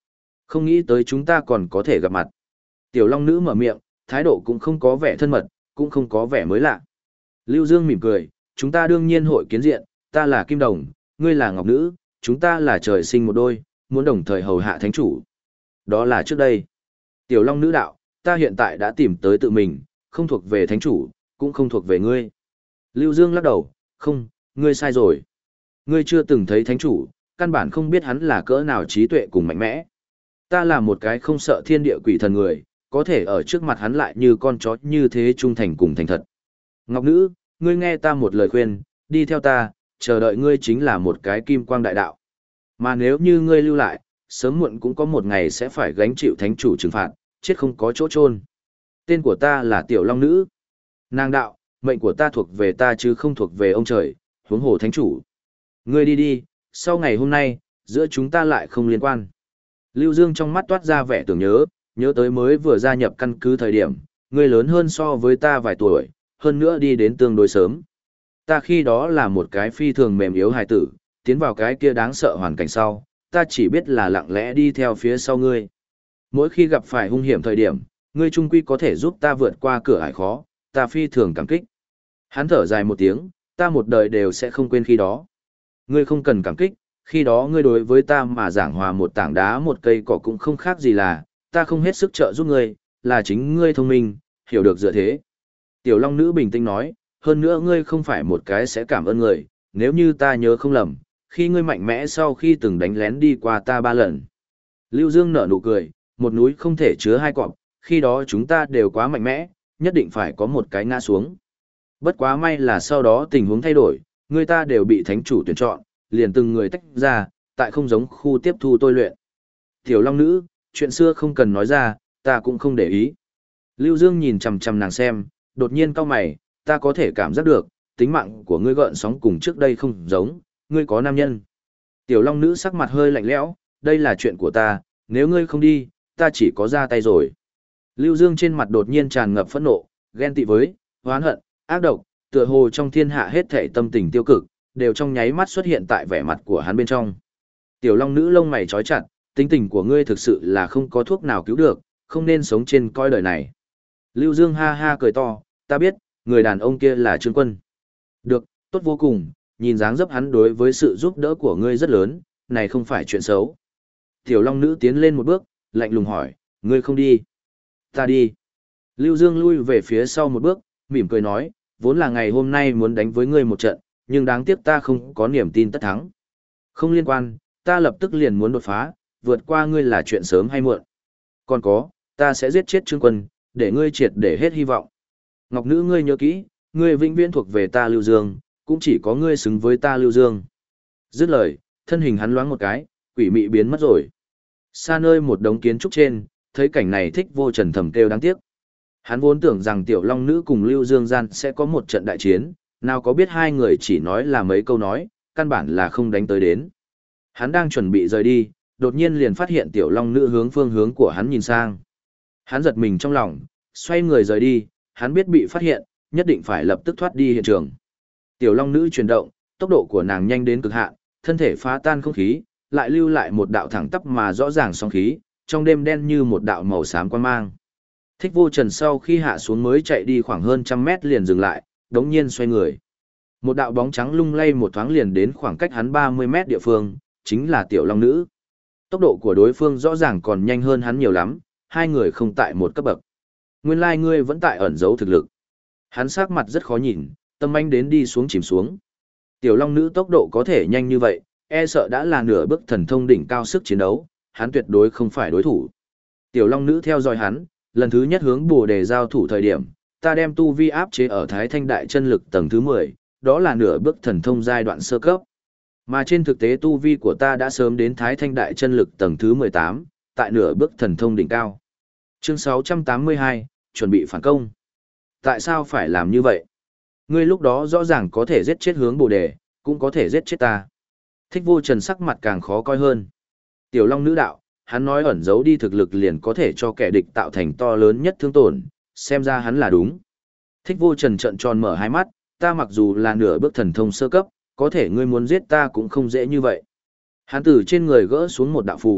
Không nghĩ tới chúng ta còn có thể gặp mặt. Tiểu Long Nữ mở miệng, thái độ cũng không có vẻ thân mật, cũng không có vẻ mới lạ. Lưu Dương mỉm cười, chúng ta đương nhiên hội kiến diện, ta là Kim Đồng, ngươi là Ngọc Nữ, chúng ta là trời sinh một đôi, muốn đồng thời hầu hạ thánh chủ. Đó là trước đây. Tiểu Long Nữ đạo, ta hiện tại đã tìm tới tự mình, không thuộc về thánh chủ, cũng không thuộc về ngươi. Lưu Dương lắc đầu, không, ngươi sai rồi. Ngươi chưa từng thấy thánh chủ, căn bản không biết hắn là cỡ nào trí tuệ cùng mạnh mẽ. Ta là một cái không sợ thiên địa quỷ thần người, có thể ở trước mặt hắn lại như con chó như thế trung thành cùng thành thật. Ngọc Nữ, ngươi nghe ta một lời khuyên, đi theo ta, chờ đợi ngươi chính là một cái kim quang đại đạo. Mà nếu như ngươi lưu lại, sớm muộn cũng có một ngày sẽ phải gánh chịu thánh chủ trừng phạt, chết không có chỗ chôn. Tên của ta là Tiểu Long Nữ. Nàng đạo, mệnh của ta thuộc về ta chứ không thuộc về ông trời, huống hồ thánh chủ. Ngươi đi đi, sau ngày hôm nay, giữa chúng ta lại không liên quan. Lưu Dương trong mắt toát ra vẻ tưởng nhớ, nhớ tới mới vừa gia nhập căn cứ thời điểm, ngươi lớn hơn so với ta vài tuổi, hơn nữa đi đến tương đối sớm. Ta khi đó là một cái phi thường mềm yếu hài tử, tiến vào cái kia đáng sợ hoàn cảnh sau, ta chỉ biết là lặng lẽ đi theo phía sau ngươi. Mỗi khi gặp phải hung hiểm thời điểm, ngươi trung quy có thể giúp ta vượt qua cửa ải khó, ta phi thường cảm kích. Hắn thở dài một tiếng, ta một đời đều sẽ không quên khi đó. Ngươi không cần cảm kích, khi đó ngươi đối với ta mà giảng hòa một tảng đá một cây cỏ cũng không khác gì là, ta không hết sức trợ giúp ngươi, là chính ngươi thông minh, hiểu được dựa thế. Tiểu Long Nữ bình tĩnh nói, hơn nữa ngươi không phải một cái sẽ cảm ơn người, nếu như ta nhớ không lầm, khi ngươi mạnh mẽ sau khi từng đánh lén đi qua ta 3 lần. Lưu Dương nở nụ cười, một núi không thể chứa hai cọp, khi đó chúng ta đều quá mạnh mẽ, nhất định phải có một cái ngã xuống. Bất quá may là sau đó tình huống thay đổi, người ta đều bị thánh chủ tuyển chọn, liền từng người tách ra, tại không giống khu tiếp thu tôi luyện. Tiểu Long Nữ, chuyện xưa không cần nói ra, ta cũng không để ý. Lưu Dương nhìn chằm chằm nàng xem, đột nhiên cau mày, ta có thể cảm giác được, tính mạng của ngươi gợn sóng cùng trước đây không giống, ngươi có nam nhân. Tiểu Long Nữ sắc mặt hơi lạnh lẽo, đây là chuyện của ta, nếu ngươi không đi, ta chỉ có ra tay rồi. Lưu Dương trên mặt đột nhiên tràn ngập phẫn nộ, ghen tị với, oán hận, ác độc, tựa hồ trong thiên hạ hết thảy tâm tình tiêu cực, đều trong nháy mắt xuất hiện tại vẻ mặt của hắn bên trong. Tiểu Long Nữ lông mày trói chặt, tính tình của ngươi thực sự là không có thuốc nào cứu được, không nên sống trên coi đời này. Lưu Dương ha ha cười to, ta biết, người đàn ông kia là Trương Quân. Được, tốt vô cùng, nhìn dáng dấp hắn đối với sự giúp đỡ của ngươi rất lớn, này không phải chuyện xấu. Tiểu Long Nữ tiến lên một bước, lạnh lùng hỏi, ngươi không đi. Ta đi. Lưu Dương lui về phía sau một bước, mỉm cười nói, vốn là ngày hôm nay muốn đánh với ngươi một trận, nhưng đáng tiếc ta không có niềm tin tất thắng. Không liên quan, ta lập tức liền muốn đột phá, vượt qua ngươi là chuyện sớm hay muộn. Còn có, ta sẽ giết chết Trương Quân, để ngươi triệt để hết hy vọng. Ngọc Nữ ngươi nhớ kỹ, ngươi vĩnh viễn thuộc về ta Lưu Dương, cũng chỉ có ngươi xứng với ta Lưu Dương. Dứt lời, thân hình hắn loáng một cái, quỷ mị biến mất rồi. Xa nơi một đống kiến trúc trên, thấy cảnh này Thích Vô Trần thầm kêu đáng tiếc. Hắn vốn tưởng rằng Tiểu Long Nữ cùng Lưu Dương gian sẽ có một trận đại chiến, nào có biết hai người chỉ nói là mấy câu nói, căn bản là không đánh tới đến. Hắn đang chuẩn bị rời đi, đột nhiên liền phát hiện Tiểu Long Nữ hướng phương hướng của hắn nhìn sang. Hắn giật mình trong lòng, xoay người rời đi, hắn biết bị phát hiện, nhất định phải lập tức thoát đi hiện trường. Tiểu Long Nữ chuyển động, tốc độ của nàng nhanh đến cực hạn, thân thể phá tan không khí, lại lưu lại một đạo thẳng tắp mà rõ ràng sóng khí, trong đêm đen như một đạo màu xám quang mang. Thích Vô Trần sau khi hạ xuống mới chạy đi khoảng hơn 100 mét liền dừng lại, đống nhiên xoay người. Một đạo bóng trắng lung lay một thoáng liền đến khoảng cách hắn 30 mét địa phương, chính là Tiểu Long Nữ. Tốc độ của đối phương rõ ràng còn nhanh hơn hắn nhiều lắm, hai người không tại một cấp bậc. Nguyên lai ngươi vẫn tại ẩn giấu thực lực. Hắn sắc mặt rất khó nhìn, tâm anh đến đi xuống chìm xuống. Tiểu Long Nữ tốc độ có thể nhanh như vậy, e sợ đã là nửa bước thần thông đỉnh cao sức chiến đấu, hắn tuyệt đối không phải đối thủ. Tiểu Long Nữ theo dõi hắn, lần thứ nhất hướng Bồ Đề giao thủ thời điểm, ta đem tu vi áp chế ở Thái Thanh Đại Chân Lực tầng thứ 10, đó là nửa bước thần thông giai đoạn sơ cấp. Mà trên thực tế tu vi của ta đã sớm đến Thái Thanh Đại Chân Lực tầng thứ 18, tại nửa bước thần thông đỉnh cao. Chương 682, chuẩn bị phản công. Tại sao phải làm như vậy? Ngươi lúc đó rõ ràng có thể giết chết hướng Bồ Đề, cũng có thể giết chết ta. Thích Vô Trần sắc mặt càng khó coi hơn. Tiểu Long Nữ đạo, hắn nói ẩn giấu đi thực lực liền có thể cho kẻ địch tạo thành to lớn nhất thương tổn, xem ra hắn là đúng. Thích Vô Trần trợn tròn mở hai mắt, ta mặc dù là nửa bước thần thông sơ cấp, có thể ngươi muốn giết ta cũng không dễ như vậy. Hắn từ trên người gỡ xuống một đạo phù,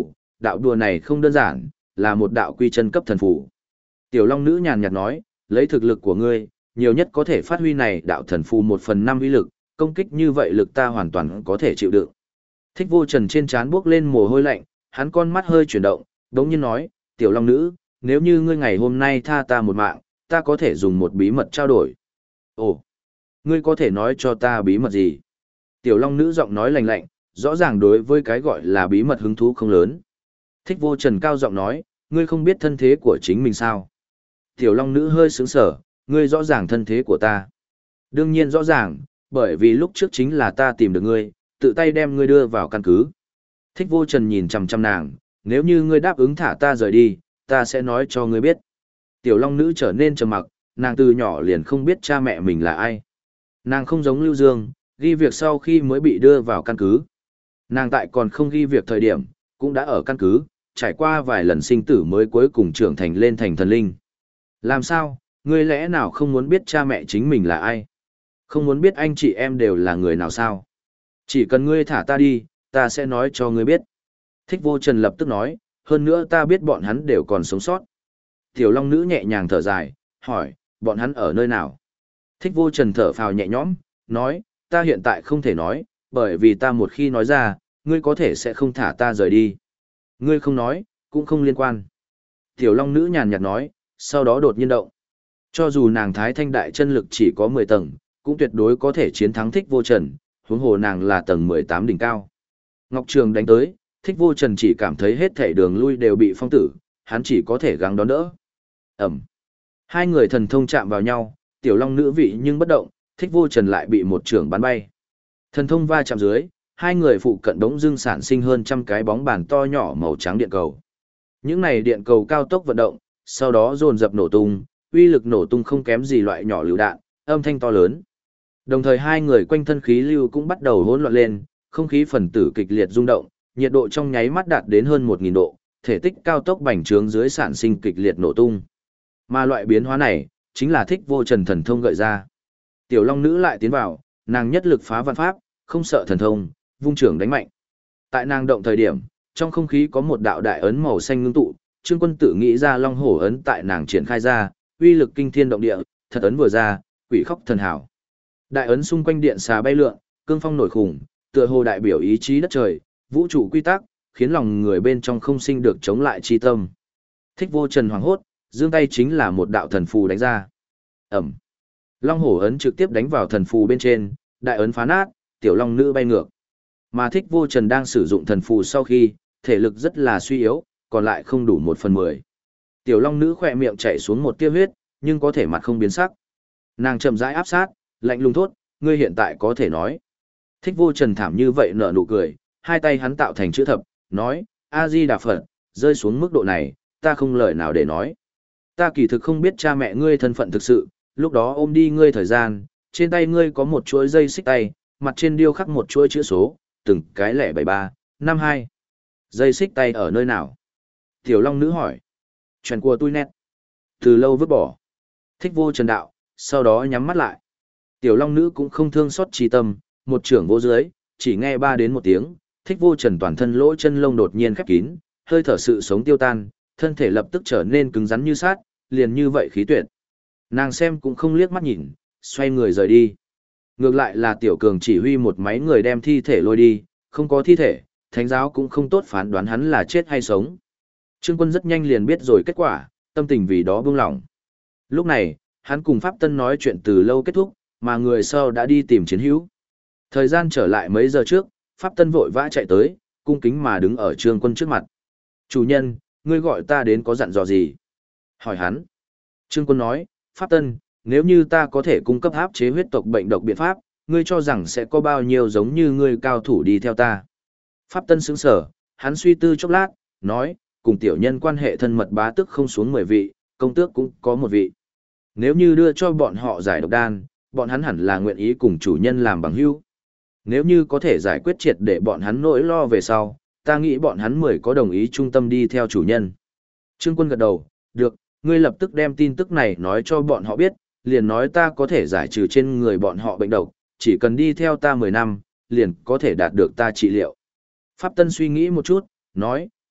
đạo đùa này không đơn giản, là một đạo quy chân cấp thần phù. Tiểu Long Nữ nhàn nhạt nói, lấy thực lực của ngươi, nhiều nhất có thể phát huy này đạo thần phù 1/5 uy lực, công kích như vậy lực ta hoàn toàn có thể chịu đựng. Thích Vô Trần trên trán bước lên mồ hôi lạnh, hắn con mắt hơi chuyển động, đống nhiên nói, Tiểu Long Nữ, nếu như ngươi ngày hôm nay tha ta một mạng, ta có thể dùng một bí mật trao đổi. Ồ, ngươi có thể nói cho ta bí mật gì? Tiểu Long Nữ giọng nói lạnh lạnh, rõ ràng đối với cái gọi là bí mật hứng thú không lớn. Thích Vô Trần cao giọng nói, ngươi không biết thân thế của chính mình sao? Tiểu Long Nữ hơi sững sờ, ngươi rõ ràng thân thế của ta. Đương nhiên rõ ràng, bởi vì lúc trước chính là ta tìm được ngươi, tự tay đem ngươi đưa vào căn cứ. Thích Vô Trần nhìn chằm chằm nàng, nếu như ngươi đáp ứng thả ta rời đi, ta sẽ nói cho ngươi biết. Tiểu Long Nữ trở nên trầm mặc, nàng từ nhỏ liền không biết cha mẹ mình là ai. Nàng không giống Lưu Dương, ghi việc sau khi mới bị đưa vào căn cứ. Nàng tại còn không ghi việc thời điểm, cũng đã ở căn cứ, trải qua vài lần sinh tử mới cuối cùng trưởng thành lên thành thần linh. Làm sao, ngươi lẽ nào không muốn biết cha mẹ chính mình là ai? Không muốn biết anh chị em đều là người nào sao? Chỉ cần ngươi thả ta đi, ta sẽ nói cho ngươi biết. Thích Vô Trần lập tức nói, hơn nữa ta biết bọn hắn đều còn sống sót. Tiểu Long Nữ nhẹ nhàng thở dài, hỏi, bọn hắn ở nơi nào? Thích Vô Trần thở phào nhẹ nhõm, nói, ta hiện tại không thể nói, bởi vì ta một khi nói ra, ngươi có thể sẽ không thả ta rời đi. Ngươi không nói, cũng không liên quan. Tiểu Long Nữ nhàn nhạt nói, sau đó đột nhiên động. Cho dù nàng Thái Thanh Đại chân lực chỉ có 10 tầng, cũng tuyệt đối có thể chiến thắng Thích Vô Trần, huống hồ nàng là tầng 18 đỉnh cao. Ngọc Trường đánh tới, Thích Vô Trần chỉ cảm thấy hết thảy đường lui đều bị phong tử, hắn chỉ có thể gắng đón đỡ. Ẩm. Hai người thần thông chạm vào nhau, Tiểu Long Nữ vị nhưng bất động, Thích Vô Trần lại bị một trường bắn bay. Thần thông va chạm dưới, hai người phụ cận đống dưng sản sinh hơn trăm cái bóng bàn to nhỏ màu trắng điện cầu. Những này điện cầu cao tốc vận động, sau đó dồn dập nổ tung, uy lực nổ tung không kém gì loại nhỏ lựu đạn, âm thanh to lớn. Đồng thời hai người quanh thân khí lưu cũng bắt đầu hỗn loạn lên, không khí phần tử kịch liệt rung động, nhiệt độ trong nháy mắt đạt đến hơn 1000 độ, thể tích cao tốc bành trướng dưới sản sinh kịch liệt nổ tung. Mà loại biến hóa này, chính là Thích Vô Trần thần thông gợi ra. Tiểu Long Nữ lại tiến vào, nàng nhất lực phá vạn pháp, không sợ thần thông, vung trưởng đánh mạnh. Tại nàng động thời điểm, trong không khí có một đạo đại ấn màu xanh ngưng tụ, Trương Quân tự nghĩ ra Long Hổ ấn tại nàng triển khai ra, uy lực kinh thiên động địa, thật ấn vừa ra, quỷ khóc thần hảo. Đại ấn xung quanh điện xà bay lượn, cương phong nổi khủng, tựa hồ đại biểu ý chí đất trời, vũ trụ quy tắc, khiến lòng người bên trong không sinh được chống lại chi tâm. Thích Vô Trần hoảng hốt, giương tay chính là một đạo thần phù đánh ra. Ẩm. Long Hổ ấn trực tiếp đánh vào thần phù bên trên, đại ấn phá nát, Tiểu Long Nữ bay ngược. Mà Thích Vô Trần đang sử dụng thần phù sau khi, thể lực rất là suy yếu, còn lại không đủ 1/10. Tiểu Long Nữ khỏe miệng chảy xuống một tia huyết, nhưng có thể mặt không biến sắc. Nàng chậm rãi áp sát, lạnh lùng thốt, ngươi hiện tại có thể nói. Thích Vô Trần thảm như vậy nở nụ cười, hai tay hắn tạo thành chữ thập, nói, A-di-đà Phật, rơi xuống mức độ này, ta không lời nào để nói. Ta kỳ thực không biết cha mẹ ngươi thân phận thực sự, lúc đó ôm đi ngươi thời gian, trên tay ngươi có một chuỗi dây xích tay, mặt trên điêu khắc một chuỗi chữ số, từng cái lẻ 73, 52. Dây xích tay ở nơi nào? Tiểu Long Nữ hỏi. Chuyện của tôi nét. Từ lâu vứt bỏ. Thích Vô Trần đạo, sau đó nhắm mắt lại. Tiểu Long Nữ cũng không thương xót trí tâm, một trưởng vô dưới, chỉ nghe 3 đến 1 tiếng, Thích Vô Trần toàn thân lỗ chân lông đột nhiên khép kín, hơi thở sự sống tiêu tan, thân thể lập tức trở nên cứng rắn như sát, liền như vậy khí tuyệt. Nàng xem cũng không liếc mắt nhìn, xoay người rời đi. Ngược lại là Tiểu Cường chỉ huy một máy người đem thi thể lôi đi, không có thi thể, thánh giáo cũng không tốt phán đoán hắn là chết hay sống. Trương Quân rất nhanh liền biết rồi kết quả, tâm tình vì đó buông lỏng. Lúc này, hắn cùng Pháp Tân nói chuyện từ lâu kết thúc, mà người sau đã đi tìm chiến hữu. Thời gian trở lại mấy giờ trước, Pháp Tân vội vã chạy tới, cung kính mà đứng ở Trương Quân trước mặt. Chủ nhân, ngươi gọi ta đến có dặn dò gì? Hỏi hắn. Trương Quân nói, Pháp Tân, nếu như ta có thể cung cấp áp chế huyết tộc bệnh độc biện pháp, ngươi cho rằng sẽ có bao nhiêu giống như ngươi cao thủ đi theo ta? Pháp Tân sững sờ, hắn suy tư chốc lát, nói, cùng tiểu nhân quan hệ thân mật bá tước không xuống 10 vị, công tước cũng có 1 vị. Nếu như đưa cho bọn họ giải độc đan, bọn hắn hẳn là nguyện ý cùng chủ nhân làm bằng hữu. Nếu như có thể giải quyết triệt để bọn hắn nỗi lo về sau, ta nghĩ bọn hắn 10 có đồng ý trung tâm đi theo chủ nhân. Trương Quân gật đầu, được, ngươi lập tức đem tin tức này nói cho bọn họ biết, liền nói ta có thể giải trừ trên người bọn họ bệnh độc, chỉ cần đi theo ta 10 năm, liền có thể đạt được ta trị liệu. Pháp Tân suy nghĩ một chút, nói,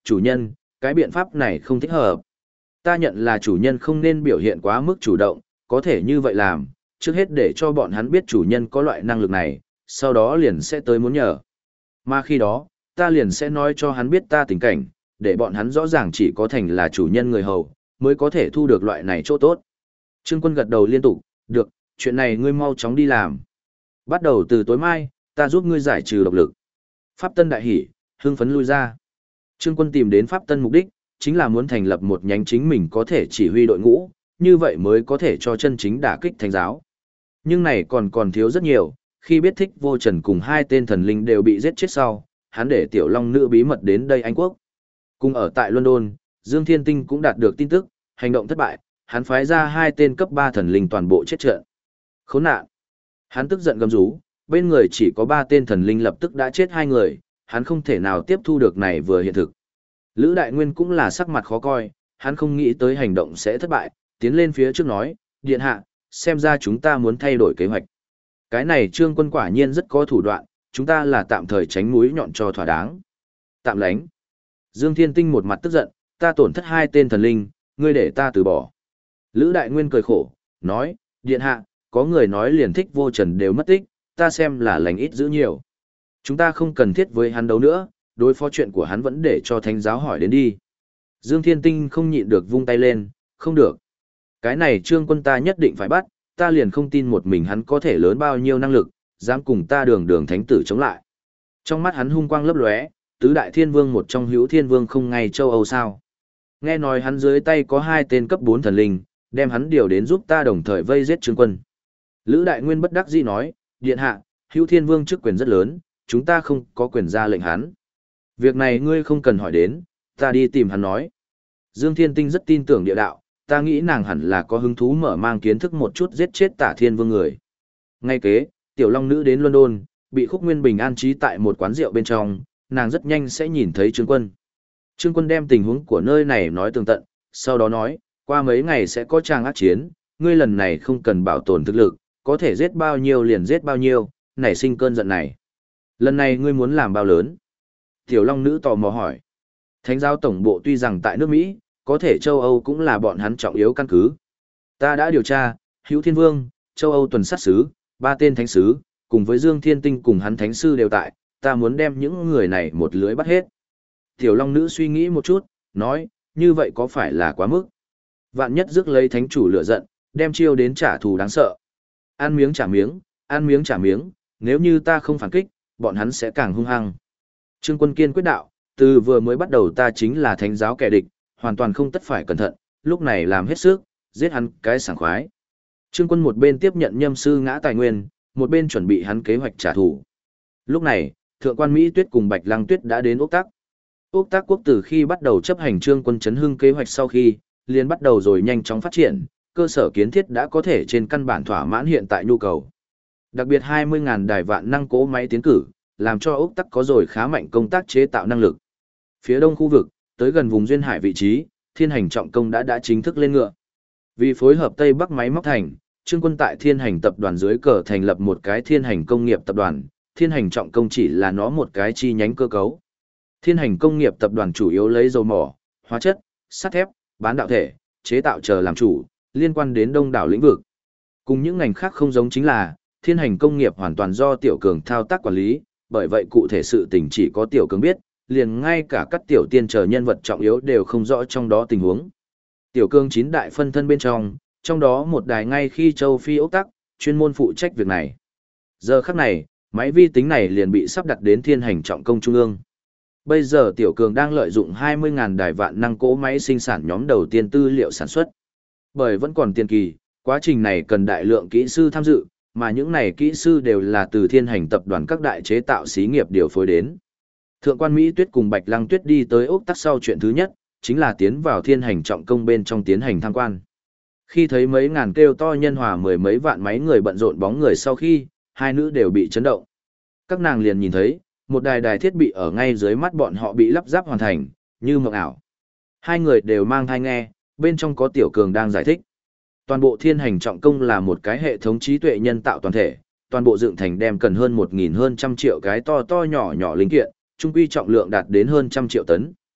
chủ nhân, cái biện pháp này không thích hợp. Ta nhận là chủ nhân không nên biểu hiện quá mức chủ động, có thể như vậy làm, trước hết để cho bọn hắn biết chủ nhân có loại năng lực này, sau đó liền sẽ tới muốn nhờ. Mà khi đó, ta liền sẽ nói cho hắn biết ta tình cảnh, để bọn hắn rõ ràng chỉ có thành là chủ nhân người hầu, mới có thể thu được loại này chỗ tốt. Trương Quân gật đầu liên tục, được, chuyện này ngươi mau chóng đi làm. Bắt đầu từ tối mai, ta giúp ngươi giải trừ độc lực. Pháp Tân đại hỉ, hưng phấn lui ra. Trương Quân tìm đến Pháp Tân mục đích, chính là muốn thành lập một nhánh chính mình có thể chỉ huy đội ngũ, như vậy mới có thể cho chân chính đả kích thánh giáo. Nhưng này còn thiếu rất nhiều, khi biết Thích Vô Trần cùng hai tên thần linh đều bị giết chết sau, hắn để Tiểu Long Nữ bí mật đến đây Anh Quốc. Cùng ở tại London, Dương Thiên Tinh cũng đạt được tin tức, hành động thất bại, hắn phái ra hai tên cấp 3 thần linh toàn bộ chết trận. Khốn nạn! Hắn tức giận gầm rú, bên người chỉ có 3 tên thần linh lập tức đã chết 2 người, hắn không thể nào tiếp thu được này vừa hiện thực. Lữ Đại Nguyên cũng là sắc mặt khó coi, hắn không nghĩ tới hành động sẽ thất bại, tiến lên phía trước nói, điện hạ, xem ra chúng ta muốn thay đổi kế hoạch. Cái này Trương Quân quả nhiên rất có thủ đoạn, chúng ta là tạm thời tránh mũi nhọn cho thỏa đáng. Tạm lánh. Dương Thiên Tinh một mặt tức giận, ta tổn thất 2 tên thần linh, ngươi để ta từ bỏ. Lữ Đại Nguyên cười khổ, nói, điện hạ, có người nói liền Thích Vô Trần đều mất tích, ta xem là lành ít giữ nhiều. Chúng ta không cần thiết với hắn đấu nữa, đối phó chuyện của hắn vẫn để cho thánh giáo hỏi đến đi. Dương Thiên Tinh không nhịn được vung tay lên, không được. Cái này Trương Quân ta nhất định phải bắt, ta liền không tin một mình hắn có thể lớn bao nhiêu năng lực, dám cùng ta đường thánh tử chống lại. Trong mắt hắn hung quang lấp lóe, tứ đại thiên vương một trong hữu thiên vương không ngay châu Âu sao. Nghe nói hắn dưới tay có 2 tên cấp 4 thần linh, đem hắn điều đến giúp ta đồng thời vây giết Trương Quân. Lữ Đại Nguyên bất đắc dĩ nói, điện hạ, hữu thiên vương chức quyền rất lớn, chúng ta không có quyền ra lệnh hắn. Việc này ngươi không cần hỏi đến, ta đi tìm hắn nói. Dương Thiên Tinh rất tin tưởng địa đạo, ta nghĩ nàng hẳn là có hứng thú mở mang kiến thức một chút giết chết Tả Thiên Vương người. Ngay kế, Tiểu Long Nữ đến London, bị Khúc Nguyên Bình an trí tại một quán rượu bên trong, nàng rất nhanh sẽ nhìn thấy Trương Quân. Trương Quân đem tình huống của nơi này nói tường tận, sau đó nói, qua mấy ngày sẽ có tràng ác chiến, ngươi lần này không cần bảo tồn thực lực, có thể giết bao nhiêu liền giết bao nhiêu, nảy sinh cơn giận này. Lần này ngươi muốn làm bao lớn? Tiểu Long Nữ tò mò hỏi. Thánh giáo tổng bộ tuy rằng tại nước Mỹ, có thể châu Âu cũng là bọn hắn trọng yếu căn cứ. Ta đã điều tra, Hữu Thiên Vương, châu Âu tuần sát sứ, 3 tên thánh sứ, cùng với Dương Thiên Tinh cùng hắn thánh sư đều tại, ta muốn đem những người này một lưới bắt hết. Tiểu Long Nữ suy nghĩ một chút, nói, như vậy có phải là quá mức? Vạn nhất rước lấy thánh chủ lửa giận, đem chiêu đến trả thù đáng sợ. Ăn miếng trả miếng, ăn miếng trả miếng, nếu như ta không phản kích, bọn hắn sẽ càng hung hăng. Trương Quân kiên quyết đạo, từ vừa mới bắt đầu ta chính là thánh giáo kẻ địch, hoàn toàn không tất phải cẩn thận, lúc này làm hết sức, giết hắn cái sảng khoái. Trương Quân một bên tiếp nhận nhâm sư ngã tài nguyên, một bên chuẩn bị hắn kế hoạch trả thù. Lúc này, Thượng quan Mỹ Tuyết cùng Bạch Lăng Tuyết đã đến Úc Tắc. Úc Tắc quốc từ khi bắt đầu chấp hành Trương Quân chấn hưng kế hoạch sau khi, liền bắt đầu rồi nhanh chóng phát triển, cơ sở kiến thiết đã có thể trên căn bản thỏa mãn hiện tại nhu cầu. Đặc biệt 20.000 đài vạn năng cỗ máy tiến cử, làm cho Úc Tắc có rồi khá mạnh công tác chế tạo năng lực. Phía đông khu vực, tới gần vùng duyên hải vị trí, Thiên Hành Trọng Công đã chính thức lên ngựa. Vì phối hợp Tây Bắc máy móc thành, Trương Quân tại Thiên Hành tập đoàn dưới cờ thành lập một cái Thiên Hành Công nghiệp tập đoàn, Thiên Hành Trọng Công chỉ là nó một cái chi nhánh cơ cấu. Thiên Hành Công nghiệp tập đoàn chủ yếu lấy dầu mỏ, hóa chất, sắt thép, bán đạo thể, chế tạo chờ làm chủ, liên quan đến đông đảo lĩnh vực. Cùng những ngành khác không giống chính là, Thiên Hành Công nghiệp hoàn toàn do Tiểu Cường thao tác quản lý, bởi vậy cụ thể sự tình chỉ có Tiểu Cường biết, liền ngay cả các tiểu tiên chờ nhân vật trọng yếu đều không rõ trong đó tình huống. Tiểu Cường 9 đại phân thân bên trong đó một đài ngay khi châu Phi Úc Tắc, chuyên môn phụ trách việc này. Giờ khắc này, máy vi tính này liền bị sắp đặt đến Thiên Hành Trọng Công trung ương. Bây giờ Tiểu Cường đang lợi dụng 20.000 đài vạn năng cỗ máy sinh sản nhóm đầu tiên tư liệu sản xuất. Bởi vẫn còn tiền kỳ, quá trình này cần đại lượng kỹ sư tham dự, mà những này kỹ sư đều là từ Thiên Hành tập đoàn các đại chế tạo xí nghiệp điều phối đến. Thượng quan Mỹ Tuyết cùng Bạch Lăng Tuyết đi tới Úc Tắc sau chuyện thứ nhất, chính là tiến vào Thiên Hành Trọng Công bên trong tiến hành tham quan. Khi thấy mấy ngàn kêu to nhân hòa mười mấy vạn máy người bận rộn bóng người sau khi, hai nữ đều bị chấn động. Các nàng liền nhìn thấy, một đài thiết bị ở ngay dưới mắt bọn họ bị lắp ráp hoàn thành, như mộng ảo. Hai người đều mang tai nghe, bên trong có Tiểu Cường đang giải thích. Toàn bộ Thiên Hành Trọng Công là một cái hệ thống trí tuệ nhân tạo toàn thể, toàn bộ dựng thành đem cần hơn 1.000 hơn trăm triệu cái to nhỏ nhỏ linh kiện, trung quy trọng lượng đạt đến hơn 100 triệu tấn.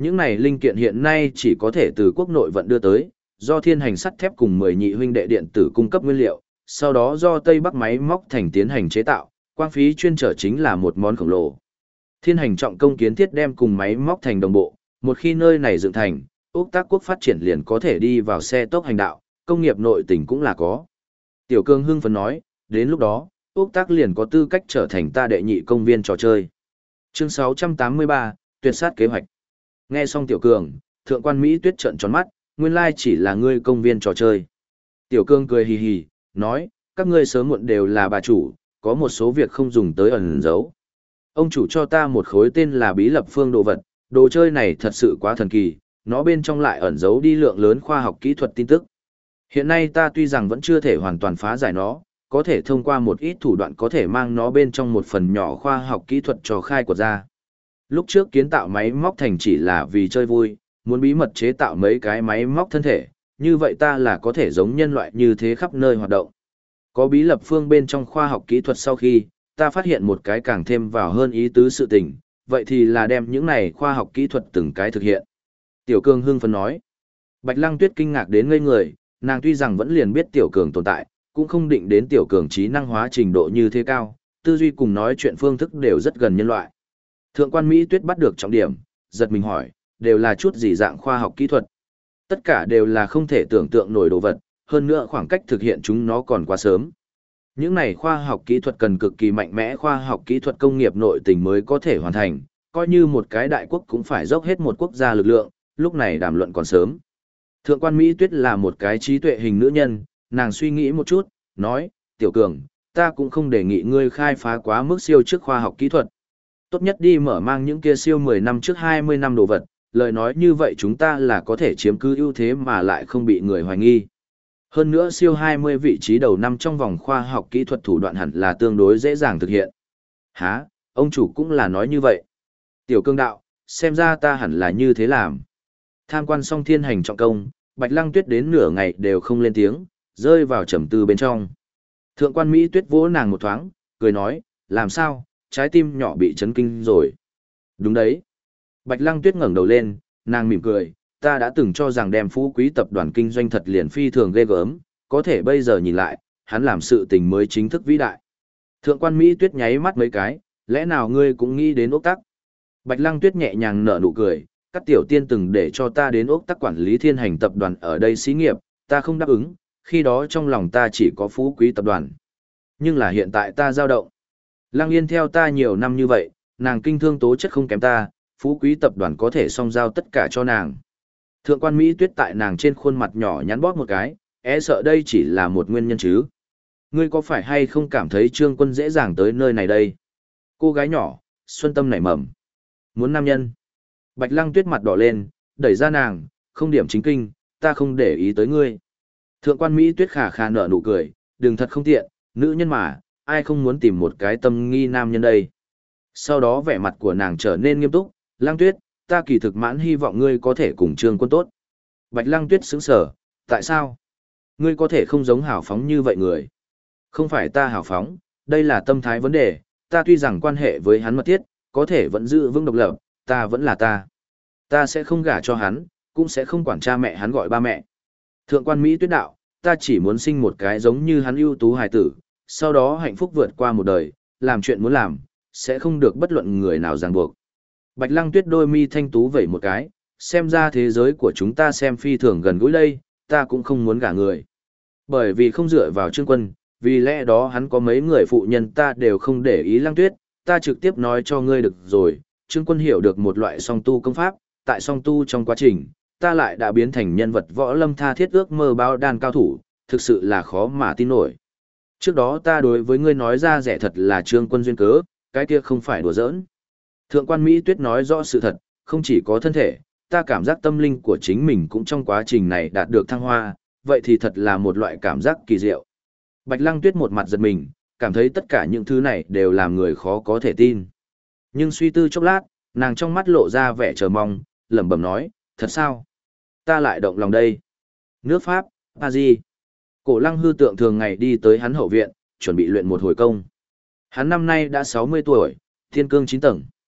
Những này linh kiện hiện nay chỉ có thể từ quốc nội vận đưa tới, do Thiên Hành sắt thép cùng 10 nhị huynh đệ điện tử cung cấp nguyên liệu, sau đó do Tây Bắc máy móc thành tiến hành chế tạo, quang phí chuyên trở chính là một món khổng lồ. Thiên Hành trọng công kiến thiết đem cùng máy móc thành đồng bộ, một khi nơi này dựng thành, Úc Tác quốc phát triển liền có thể đi vào xe tốc hành đạo, công nghiệp nội tỉnh cũng là có. Tiểu Cương hưng phấn nói, đến lúc đó, Úc Tác liền có tư cách trở thành ta đệ nhị công viên trò chơi. Chương 683, tuyệt sát kế hoạch. Nghe xong Tiểu Cường, thượng quan Mỹ Tuyết trợn tròn mắt, nguyên lai chỉ là ngươi công viên trò chơi. Tiểu Cường cười hì hì, nói, các ngươi sớm muộn đều là bà chủ, có một số việc không dùng tới ẩn giấu. Ông chủ cho ta một khối tên là bí lập phương đồ vật, đồ chơi này thật sự quá thần kỳ, nó bên trong lại ẩn giấu đi lượng lớn khoa học kỹ thuật tin tức. Hiện nay ta tuy rằng vẫn chưa thể hoàn toàn phá giải nó, có thể thông qua một ít thủ đoạn có thể mang nó bên trong một phần nhỏ khoa học kỹ thuật cho khai quật ra. Lúc trước kiến tạo máy móc thành chỉ là vì chơi vui, muốn bí mật chế tạo mấy cái máy móc thân thể, như vậy ta là có thể giống nhân loại như thế khắp nơi hoạt động. Có bí lập phương bên trong khoa học kỹ thuật sau khi, ta phát hiện một cái càng thêm vào hơn ý tứ sự tình, vậy thì là đem những này khoa học kỹ thuật từng cái thực hiện. Tiểu Cường hưng phấn nói. Bạch Lăng Tuyết kinh ngạc đến ngây người, nàng tuy rằng vẫn liền biết Tiểu Cường tồn tại, cũng không định đến Tiểu Cường trí năng hóa trình độ như thế cao, tư duy cùng nói chuyện phương thức đều rất gần nhân loại. Thượng quan Mỹ Tuyết bắt được trọng điểm, giật mình hỏi, đều là chút gì dạng khoa học kỹ thuật. Tất cả đều là không thể tưởng tượng nổi đồ vật, hơn nữa khoảng cách thực hiện chúng nó còn quá sớm. Những này khoa học kỹ thuật cần cực kỳ mạnh mẽ khoa học kỹ thuật công nghiệp nội tình mới có thể hoàn thành, coi như một cái đại quốc cũng phải dốc hết một quốc gia lực lượng, lúc này đàm luận còn sớm. Thượng quan Mỹ Tuyết là một cái trí tuệ hình nữ nhân, nàng suy nghĩ một chút, nói, Tiểu Cường, ta cũng không đề nghị ngươi khai phá quá mức siêu trước khoa học kỹ thuật. Tốt nhất đi mở mang những kia siêu 10 năm trước 20 năm đồ vật, lời nói như vậy chúng ta là có thể chiếm cứ ưu thế mà lại không bị người hoài nghi. Hơn nữa siêu 20 vị trí đầu năm trong vòng khoa học kỹ thuật thủ đoạn hẳn là tương đối dễ dàng thực hiện. Hả, ông chủ cũng là nói như vậy. Tiểu Cương đạo, xem ra ta hẳn là như thế làm. Tham quan xong Thiên Hành trọng công, Bạch Lăng Tuyết đến nửa ngày đều không lên tiếng, rơi vào trầm tư bên trong. Thượng quan Mỹ Tuyết vỗ nàng một thoáng, cười nói, làm sao, trái tim nhỏ bị chấn kinh rồi. Đúng đấy. Bạch Lăng Tuyết ngẩng đầu lên, nàng mỉm cười, ta đã từng cho rằng đem Phú Quý tập đoàn kinh doanh thật liền phi thường ghê gớm, có thể bây giờ nhìn lại, hắn làm sự tình mới chính thức vĩ đại. Thượng quan Mỹ Tuyết nháy mắt mấy cái, lẽ nào ngươi cũng nghĩ đến Ốc Tắc? Bạch Lăng Tuyết nhẹ nhàng nở nụ cười, các tiểu tiên từng để cho ta đến Ốc Tắc quản lý Thiên Hành tập đoàn ở đây xí nghiệp, ta không đáp ứng, khi đó trong lòng ta chỉ có Phú Quý tập đoàn. Nhưng là hiện tại ta dao động. Lăng Yên theo ta nhiều năm như vậy, nàng kinh thương tố chất không kém ta, Phú Quý tập đoàn có thể song giao tất cả cho nàng. Thượng quan Mỹ Tuyết tại nàng trên khuôn mặt nhỏ nhắn bóp một cái, sợ đây chỉ là một nguyên nhân chứ. Ngươi có phải hay không cảm thấy Trương Quân dễ dàng tới nơi này đây? Cô gái nhỏ, xuân tâm nảy mầm. Muốn nam nhân. Bạch Lăng Tuyết mặt đỏ lên, đẩy ra nàng, không điểm chính kinh, ta không để ý tới ngươi. Thượng quan Mỹ Tuyết khà khà nở nụ cười, đừng thật không tiện, nữ nhân mà, ai không muốn tìm một cái tâm nghi nam nhân đây. Sau đó vẻ mặt của nàng trở nên nghiêm túc, Lăng Tuyết, ta kỳ thực mãn hy vọng ngươi có thể cùng Trương Quân tốt. Bạch Lăng Tuyết sững sờ, tại sao? Ngươi có thể không giống hào phóng như vậy người. Không phải ta hào phóng, đây là tâm thái vấn đề, ta tuy rằng quan hệ với hắn mật thiết, có thể vẫn giữ vững độc lập, ta vẫn là ta. Ta sẽ không gả cho hắn, cũng sẽ không quản cha mẹ hắn gọi ba mẹ. Thượng quan Mỹ Tuyết đạo, ta chỉ muốn sinh một cái giống như hắn ưu tú hài tử, sau đó hạnh phúc vượt qua một đời, làm chuyện muốn làm, sẽ không được bất luận người nào ràng buộc. Bạch Lăng Tuyết đôi mi thanh tú vẩy một cái, xem ra thế giới của chúng ta xem phi thường gần gũi đây, ta cũng không muốn gả người. Bởi vì không dựa vào Trương Quân, vì lẽ đó hắn có mấy người phụ nhân ta đều không để ý Lăng Tuyết, ta trực tiếp nói cho ngươi được rồi, Trương Quân hiểu được một loại song tu công pháp, tại song tu trong quá trình, ta lại đã biến thành nhân vật võ lâm tha thiết ước mơ bao đan cao thủ, thực sự là khó mà tin nổi. Trước đó ta đối với ngươi nói ra rẻ thật là Trương Quân duyên cớ, cái kia không phải đùa giỡn. Thượng quan Mỹ Tuyết nói rõ sự thật, không chỉ có thân thể, ta cảm giác tâm linh của chính mình cũng trong quá trình này đạt được thăng hoa, vậy thì thật là một loại cảm giác kỳ diệu. Bạch Lăng Tuyết một mặt giật mình, cảm thấy tất cả những thứ này đều làm người khó có thể tin. Nhưng suy tư chốc lát, nàng trong mắt lộ ra vẻ chờ mong, lẩm bẩm nói, thật sao? Ta lại động lòng đây. Nước Pháp, Paris. Cổ Lăng Hư tượng thường ngày đi tới hắn hậu viện, chuẩn bị luyện một hồi công. Hắn năm nay đã 60 tuổi, thiên cương 9 tầng.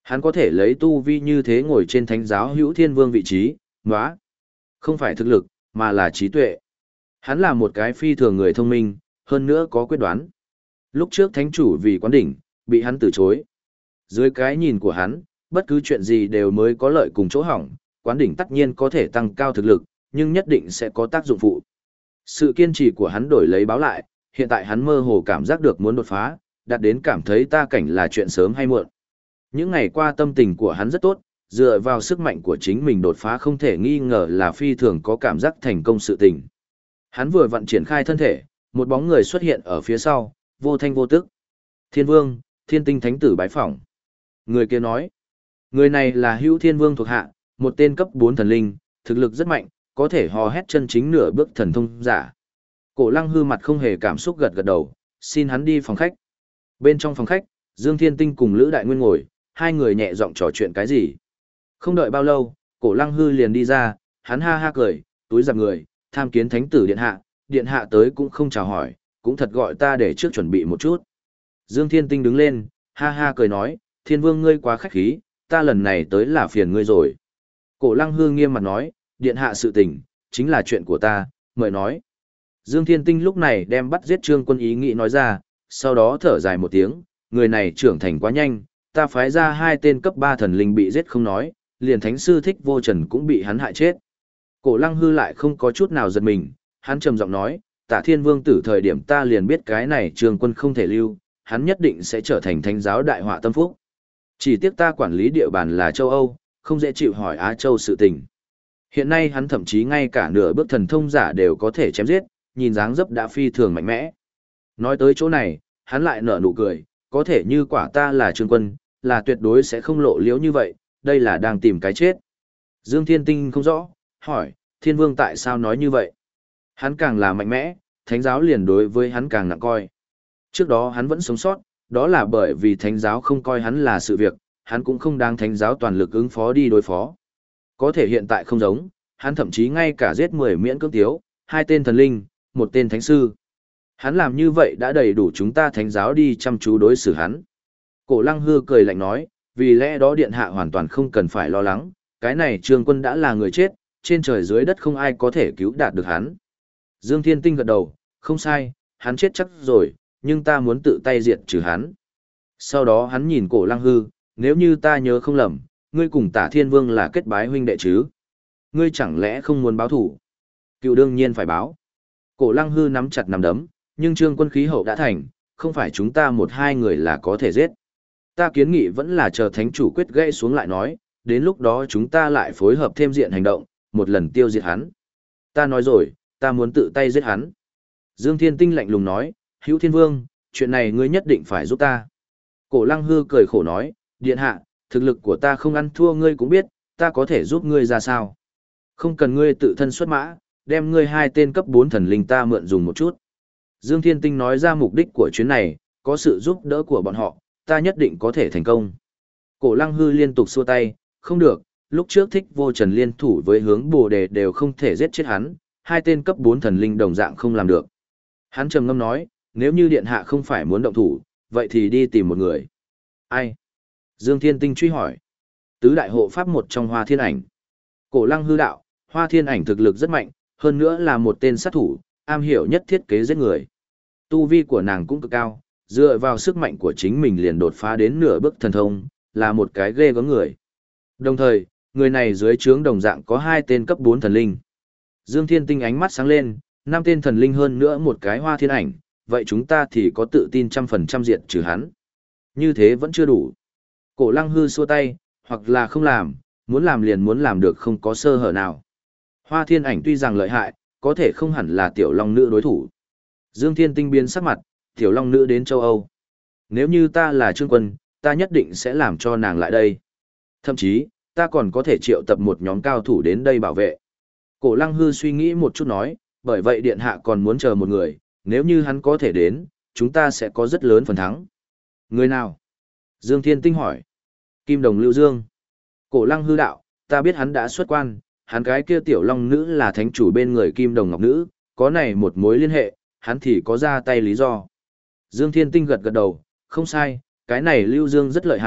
Hắn có thể lấy tu vi như thế ngồi trên thánh giáo hữu thiên vương vị trí, nóa. Không phải thực lực, mà là trí tuệ. Hắn là một cái phi thường người thông minh, hơn nữa có quyết đoán. Lúc trước thánh chủ vì quán đỉnh, bị hắn từ chối. Dưới cái nhìn của hắn, bất cứ chuyện gì đều mới có lợi cùng chỗ hỏng, quán đỉnh tất nhiên có thể tăng cao thực lực, nhưng nhất định sẽ có tác dụng phụ. Sự kiên trì của hắn đổi lấy báo lại, hiện tại hắn mơ hồ cảm giác được muốn đột phá, đạt đến cảm thấy ta cảnh là chuyện sớm hay muộn. Những ngày qua tâm tình của hắn rất tốt, dựa vào sức mạnh của chính mình đột phá không thể nghi ngờ là phi thường có cảm giác thành công sự tình. Hắn vừa vận triển khai thân thể, một bóng người xuất hiện ở phía sau, vô thanh vô tức. Thiên Vương, Thiên Tinh Thánh tử bái phỏng. Người kia nói, người này là Hữu Thiên Vương thuộc hạ, một tên cấp 4 thần linh, thực lực rất mạnh, có thể hò hét chân chính nửa bước thần thông giả. Cổ Lăng Hư mặt không hề cảm xúc gật gật đầu, xin hắn đi phòng khách. Bên trong phòng khách, Dương Thiên Tinh cùng Lữ Đại Nguyên ngồi, hai người nhẹ giọng trò chuyện cái gì. Không đợi bao lâu, Cổ Lăng Hư liền đi ra, hắn ha ha cười, túi giặc người, tham kiến thánh tử điện hạ tới cũng không chào hỏi, cũng thật gọi ta để trước chuẩn bị một chút. Dương Thiên Tinh đứng lên, ha ha cười nói, Thiên Vương ngươi quá khách khí, ta lần này tới là phiền ngươi rồi. Cổ Lăng Hư nghiêm mặt nói, điện hạ sự tình, chính là chuyện của ta, mời nói. Dương Thiên Tinh lúc này đem bắt giết Trương Quân ý nghĩ nói ra, sau đó thở dài một tiếng, người này trưởng thành quá nhanh, ta phái ra 2 tên cấp 3 thần linh bị giết không nói, liền thánh sư Thích Vô Trần cũng bị hắn hại chết. Cổ Lăng Hư lại không có chút nào giật mình, hắn trầm giọng nói, Tả Thiên Vương tử thời điểm ta liền biết cái này Trương Quân không thể lưu, hắn nhất định sẽ trở thành thánh giáo đại họa tâm phúc. Chỉ tiếc ta quản lý địa bàn là châu Âu, không dễ chịu hỏi Á Châu sự tình. Hiện nay hắn thậm chí ngay cả nửa bước thần thông giả đều có thể chém giết, nhìn dáng dấp đã phi thường mạnh mẽ. Nói tới chỗ này, hắn lại nở nụ cười, có thể như quả ta là Trương Quân, là tuyệt đối sẽ không lộ liễu như vậy, đây là đang tìm cái chết. Dương Thiên Tinh không rõ, hỏi, Thiên Vương tại sao nói như vậy? Hắn càng là mạnh mẽ, thánh giáo liền đối với hắn càng nặng coi. Trước đó hắn vẫn sống sót, đó là bởi vì thánh giáo không coi hắn là sự việc, hắn cũng không đáng thánh giáo toàn lực ứng phó đi đối phó. Có thể hiện tại không giống, hắn thậm chí ngay cả giết 10 miễn cưỡng tiếu, 2 tên thần linh, 1 tên thánh sư. Hắn làm như vậy đã đầy đủ chúng ta thánh giáo đi chăm chú đối xử hắn. Cổ Lăng Hư cười lạnh nói, vì lẽ đó điện hạ hoàn toàn không cần phải lo lắng, cái này Trương Quân đã là người chết, trên trời dưới đất không ai có thể cứu đạt được hắn. Dương Thiên Tinh gật đầu, không sai, hắn chết chắc rồi, nhưng ta muốn tự tay diệt trừ hắn. Sau đó hắn nhìn Cổ Lăng Hư, nếu như ta nhớ không lầm, ngươi cùng Tả Thiên Vương là kết bái huynh đệ chứ? Ngươi chẳng lẽ không muốn báo thủ? Cựu đương nhiên phải báo. Cổ Lăng Hư nắm chặt nắm đấm, nhưng Trương Quân khí hậu đã thành, không phải chúng ta 1-2 người là có thể giết. Ta kiến nghị vẫn là chờ thánh chủ quyết gãy xuống lại nói, đến lúc đó chúng ta lại phối hợp thêm diện hành động, một lần tiêu diệt hắn. Ta nói rồi, ta muốn tự tay giết hắn. Dương Thiên Tinh lạnh lùng nói, Hữu Thiên Vương, chuyện này ngươi nhất định phải giúp ta. Cổ Lăng Hư cười khổ nói, điện hạ, thực lực của ta không ăn thua ngươi cũng biết, ta có thể giúp ngươi ra sao. Không cần ngươi tự thân xuất mã, đem ngươi 2 tên cấp 4 thần linh ta mượn dùng một chút. Dương Thiên Tinh nói ra mục đích của chuyến này, có sự giúp đỡ của bọn họ, ta nhất định có thể thành công. Cổ Lăng Hư liên tục xua tay, không được, lúc trước Thích Vô Trần liên thủ với Hướng Bồ Đề đều không thể giết chết hắn, 2 tên cấp 4 thần linh đồng dạng không làm được. Hắn trầm ngâm nói, nếu như điện hạ không phải muốn động thủ, vậy thì đi tìm một người. Ai? Dương Thiên Tinh truy hỏi. Tứ đại hộ pháp một trong Hoa Thiên Ảnh. Cổ Lăng Hư đạo, Hoa Thiên Ảnh thực lực rất mạnh, hơn nữa là một tên sát thủ, am hiểu nhất thiết kế giết người. Tu vi của nàng cũng cực cao, dựa vào sức mạnh của chính mình liền đột phá đến nửa bước thần thông, là một cái ghê gớm người. Đồng thời, người này dưới trướng đồng dạng có 2 tên cấp 4 thần linh. Dương Thiên Tinh ánh mắt sáng lên, 5 tên thần linh hơn nữa một cái Hoa Thiên Ảnh, vậy chúng ta thì có tự tin 100% diệt trừ hắn. Như thế vẫn chưa đủ. Cổ Lăng Hư xua tay, hoặc là không làm, muốn làm liền muốn làm được không có sơ hở nào. Hoa Thiên Ảnh tuy rằng lợi hại, có thể không hẳn là tiểu long nữ đối thủ. Dương Thiên Tinh biến sắc mặt, tiểu long nữ đến châu Âu. Nếu như ta là Trương Quân, ta nhất định sẽ làm cho nàng lại đây. Thậm chí, ta còn có thể triệu tập một nhóm cao thủ đến đây bảo vệ. Cổ Lăng Hư suy nghĩ một chút nói, bởi vậy điện hạ còn muốn chờ một người, nếu như hắn có thể đến, chúng ta sẽ có rất lớn phần thắng. Người nào? Dương Thiên Tinh hỏi. Kim Đồng Lưu Dương. Cổ Lăng Hư đạo, ta biết hắn đã xuất quan, hắn cái kia tiểu long nữ là thánh chủ bên người Kim Đồng Ngọc Nữ, có này một mối liên hệ, hắn thì có ra tay lý do. Dương Thiên Tinh gật gật đầu, không sai, cái này Lưu Dương rất lợi hại,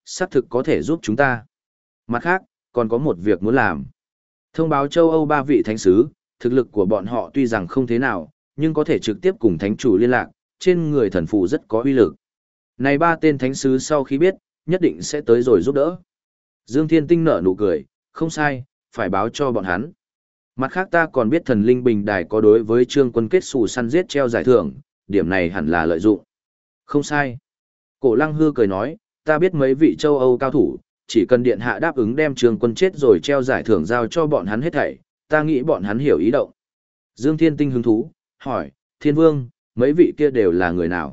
xác thực có thể giúp chúng ta. Mặt khác, còn có một việc muốn làm. Thông báo châu Âu 3 vị thánh sứ, thực lực của bọn họ tuy rằng không thế nào, nhưng có thể trực tiếp cùng thánh chủ liên lạc, trên người thần phù rất có uy lực. Này 3 tên thánh sứ sau khi biết, nhất định sẽ tới rồi giúp đỡ. Dương Thiên Tinh nở nụ cười, không sai, phải báo cho bọn hắn. Mặt khác ta còn biết thần linh bình đài có đối với Trương Quân kết xù săn giết treo giải thưởng, điểm này hẳn là lợi dụng. Không sai. Cổ Lăng Hư cười nói, ta biết mấy vị châu Âu cao thủ, chỉ cần điện hạ đáp ứng đem Trương Quân chết rồi treo giải thưởng giao cho bọn hắn hết thảy, ta nghĩ bọn hắn hiểu ý động. Dương Thiên Tinh hứng thú, hỏi, Thiên Vương, mấy vị kia đều là người nào?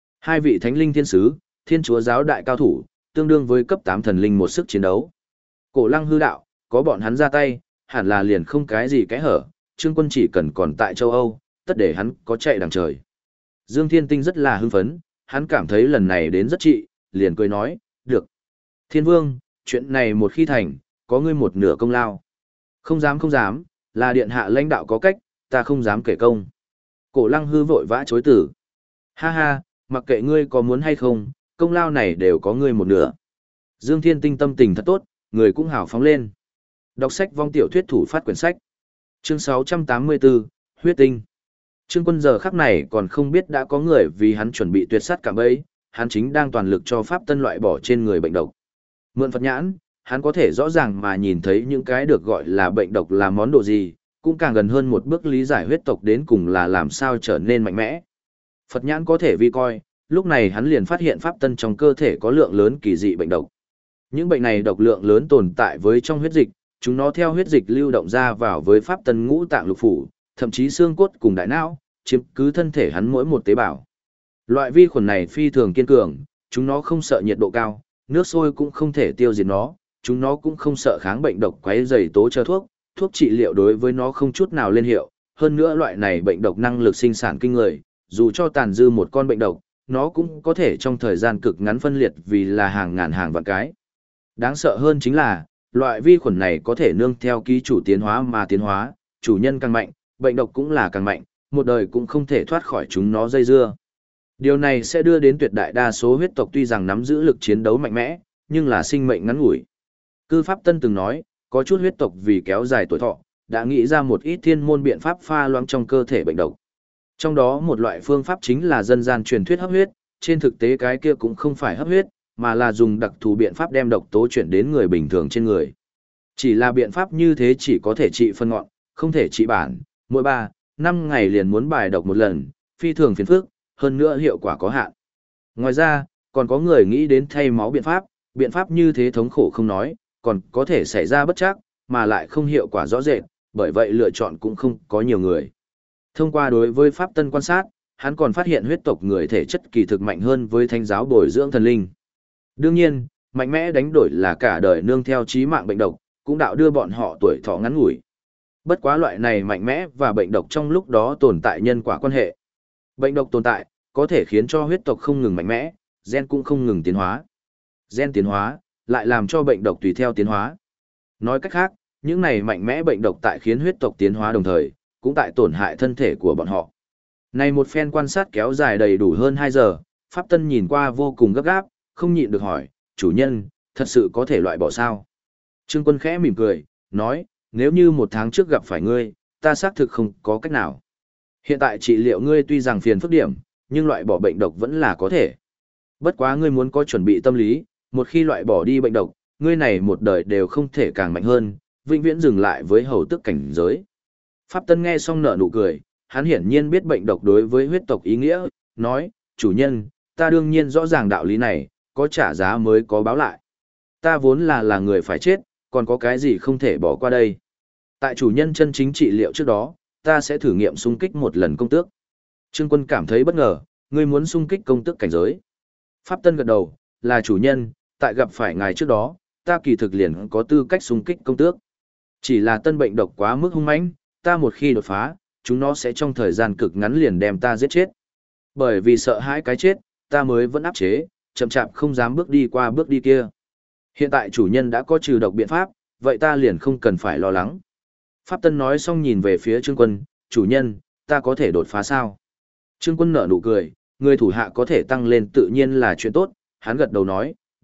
2 vị thánh linh thiên sứ, thiên chúa giáo đại cao thủ, tương đương với cấp 8 thần linh một sức chiến đấu. Cổ Lăng Hư đạo, có bọn hắn ra tay, hẳn là liền không cái gì cái hở, Trương Quân chỉ cần còn tại châu Âu, tất để hắn có chạy đằng trời. Dương Thiên Tinh rất là hưng phấn, hắn cảm thấy lần này đến rất trị, liền cười nói, được. Thiên Vương, chuyện này một khi thành, có ngươi một nửa công lao. Không dám, là điện hạ lãnh đạo có cách, ta không dám kể công. Cổ Lăng Hư vội vã chối tử. Ha ha, mặc kệ ngươi có muốn hay không, công lao này đều có ngươi một nửa. Dương Thiên Tinh tâm tình thật tốt, người cũng hào phóng lên. Đọc sách vong tiểu thuyết thủ phát quyển sách. Chương 684, Huyết Tinh. Trương Quân giờ khắc này còn không biết đã có người vì hắn chuẩn bị tuyệt sát cả bấy, hắn chính đang toàn lực cho pháp tân loại bỏ trên người bệnh độc. Mượn Phật nhãn, hắn có thể rõ ràng mà nhìn thấy những cái được gọi là bệnh độc là món đồ gì, cũng càng gần hơn một bước lý giải huyết tộc đến cùng là làm sao trở nên mạnh mẽ. Phật nhãn có thể vi coi, lúc này hắn liền phát hiện pháp tân trong cơ thể có lượng lớn kỳ dị bệnh độc. Những bệnh này độc lượng lớn tồn tại với trong huyết dịch, chúng nó theo huyết dịch lưu động ra vào với pháp tân ngũ tạng lục phủ, thậm chí xương cốt cùng đại não, chiếm cứ thân thể hắn mỗi một tế bào. Loại vi khuẩn này phi thường kiên cường, chúng nó không sợ nhiệt độ cao, nước sôi cũng không thể tiêu diệt nó, chúng nó cũng không sợ kháng bệnh độc quấy rầy tố chờ thuốc, thuốc trị liệu đối với nó không chút nào lên hiệu, hơn nữa loại này bệnh độc năng lực sinh sản kinh người, dù cho tàn dư một con bệnh độc, nó cũng có thể trong thời gian cực ngắn phân liệt vì là hàng ngàn hàng vạn cái. Đáng sợ hơn chính là, loại vi khuẩn này có thể nương theo ký chủ tiến hóa mà tiến hóa, chủ nhân càng mạnh, bệnh độc cũng là càng mạnh, một đời cũng không thể thoát khỏi chúng nó dây dưa. Điều này sẽ đưa đến tuyệt đại đa số huyết tộc tuy rằng nắm giữ lực chiến đấu mạnh mẽ, nhưng là sinh mệnh ngắn ngủi. Cư Pháp Tân từng nói, có chút huyết tộc vì kéo dài tuổi thọ, đã nghĩ ra một ít thiên môn biện pháp pha loãng trong cơ thể bệnh độc. Trong đó một loại phương pháp chính là dân gian truyền thuyết hấp huyết, trên thực tế cái kia cũng không phải hấp huyết, mà là dùng đặc thù biện pháp đem độc tố chuyển đến người bình thường trên người. Chỉ là biện pháp như thế chỉ có thể trị phân ngọn, không thể trị bản, mỗi 3-5 ngày liền muốn bài độc một lần, phi thường phiền phức, hơn nữa hiệu quả có hạn. Ngoài ra, còn có người nghĩ đến thay máu biện pháp như thế thống khổ không nói, còn có thể xảy ra bất trắc, mà lại không hiệu quả rõ rệt, bởi vậy lựa chọn cũng không có nhiều người. Thông qua đối với Pháp Tân quan sát, hắn còn phát hiện huyết tộc người thể chất kỳ thực mạnh hơn với thánh giáo bồi dưỡng thần linh. Đương nhiên, mạnh mẽ đánh đổi là cả đời nương theo chí mạng bệnh độc, cũng đạo đưa bọn họ tuổi thọ ngắn ngủi. Bất quá loại này mạnh mẽ và bệnh độc trong lúc đó tồn tại nhân quả quan hệ. Bệnh độc tồn tại, có thể khiến cho huyết tộc không ngừng mạnh mẽ, gen cũng không ngừng tiến hóa. Gen tiến hóa, lại làm cho bệnh độc tùy theo tiến hóa. Nói cách khác, những này mạnh mẽ bệnh độc tại khiến huyết tộc tiến hóa đồng thời, cũng tại tổn hại thân thể của bọn họ. Này một phen quan sát kéo dài đầy đủ hơn 2 giờ, Pháp Tân nhìn qua vô cùng gấp gáp, không nhịn được hỏi, chủ nhân, thật sự có thể loại bỏ sao? Trương Quân khẽ mỉm cười, nói, nếu như 1 tháng trước gặp phải ngươi, ta xác thực không có cách nào. Hiện tại trị liệu ngươi tuy rằng phiền phức điểm, nhưng loại bỏ bệnh độc vẫn là có thể. Bất quá ngươi muốn có chuẩn bị tâm lý, một khi loại bỏ đi bệnh độc, ngươi này một đời đều không thể càng mạnh hơn, vĩnh viễn dừng lại với hầu tức cảnh giới. Pháp Tân nghe xong nở nụ cười, hắn hiển nhiên biết bệnh độc đối với huyết tộc ý nghĩa, nói, chủ nhân, ta đương nhiên rõ ràng đạo lý này, có trả giá mới có báo lại. Ta vốn là người phải chết, còn có cái gì không thể bỏ qua đây. Tại chủ nhân chân chính trị liệu trước đó, ta sẽ thử nghiệm xung kích một lần công tước. Trương Quân cảm thấy bất ngờ, ngươi muốn xung kích công tước cảnh giới. Pháp Tân gật đầu, là chủ nhân, tại gặp phải ngài trước đó, ta kỳ thực liền có tư cách xung kích công tước. Chỉ là tân bệnh độc quá mức hung mãnh, ta một khi đột phá, chúng nó sẽ trong thời gian cực ngắn liền đem ta giết chết. Bởi vì sợ hãi cái chết, ta mới vẫn áp chế, chậm chạp không dám bước đi qua bước đi kia. Hiện tại chủ nhân đã có trừ độc biện pháp, vậy ta liền không cần phải lo lắng. Pháp Tân nói xong nhìn về phía Trương Quân, chủ nhân, ta có thể đột phá sao? Trương Quân nở nụ cười, người thủ hạ có thể tăng lên tự nhiên là chuyện tốt, hắn gật đầu nói, được,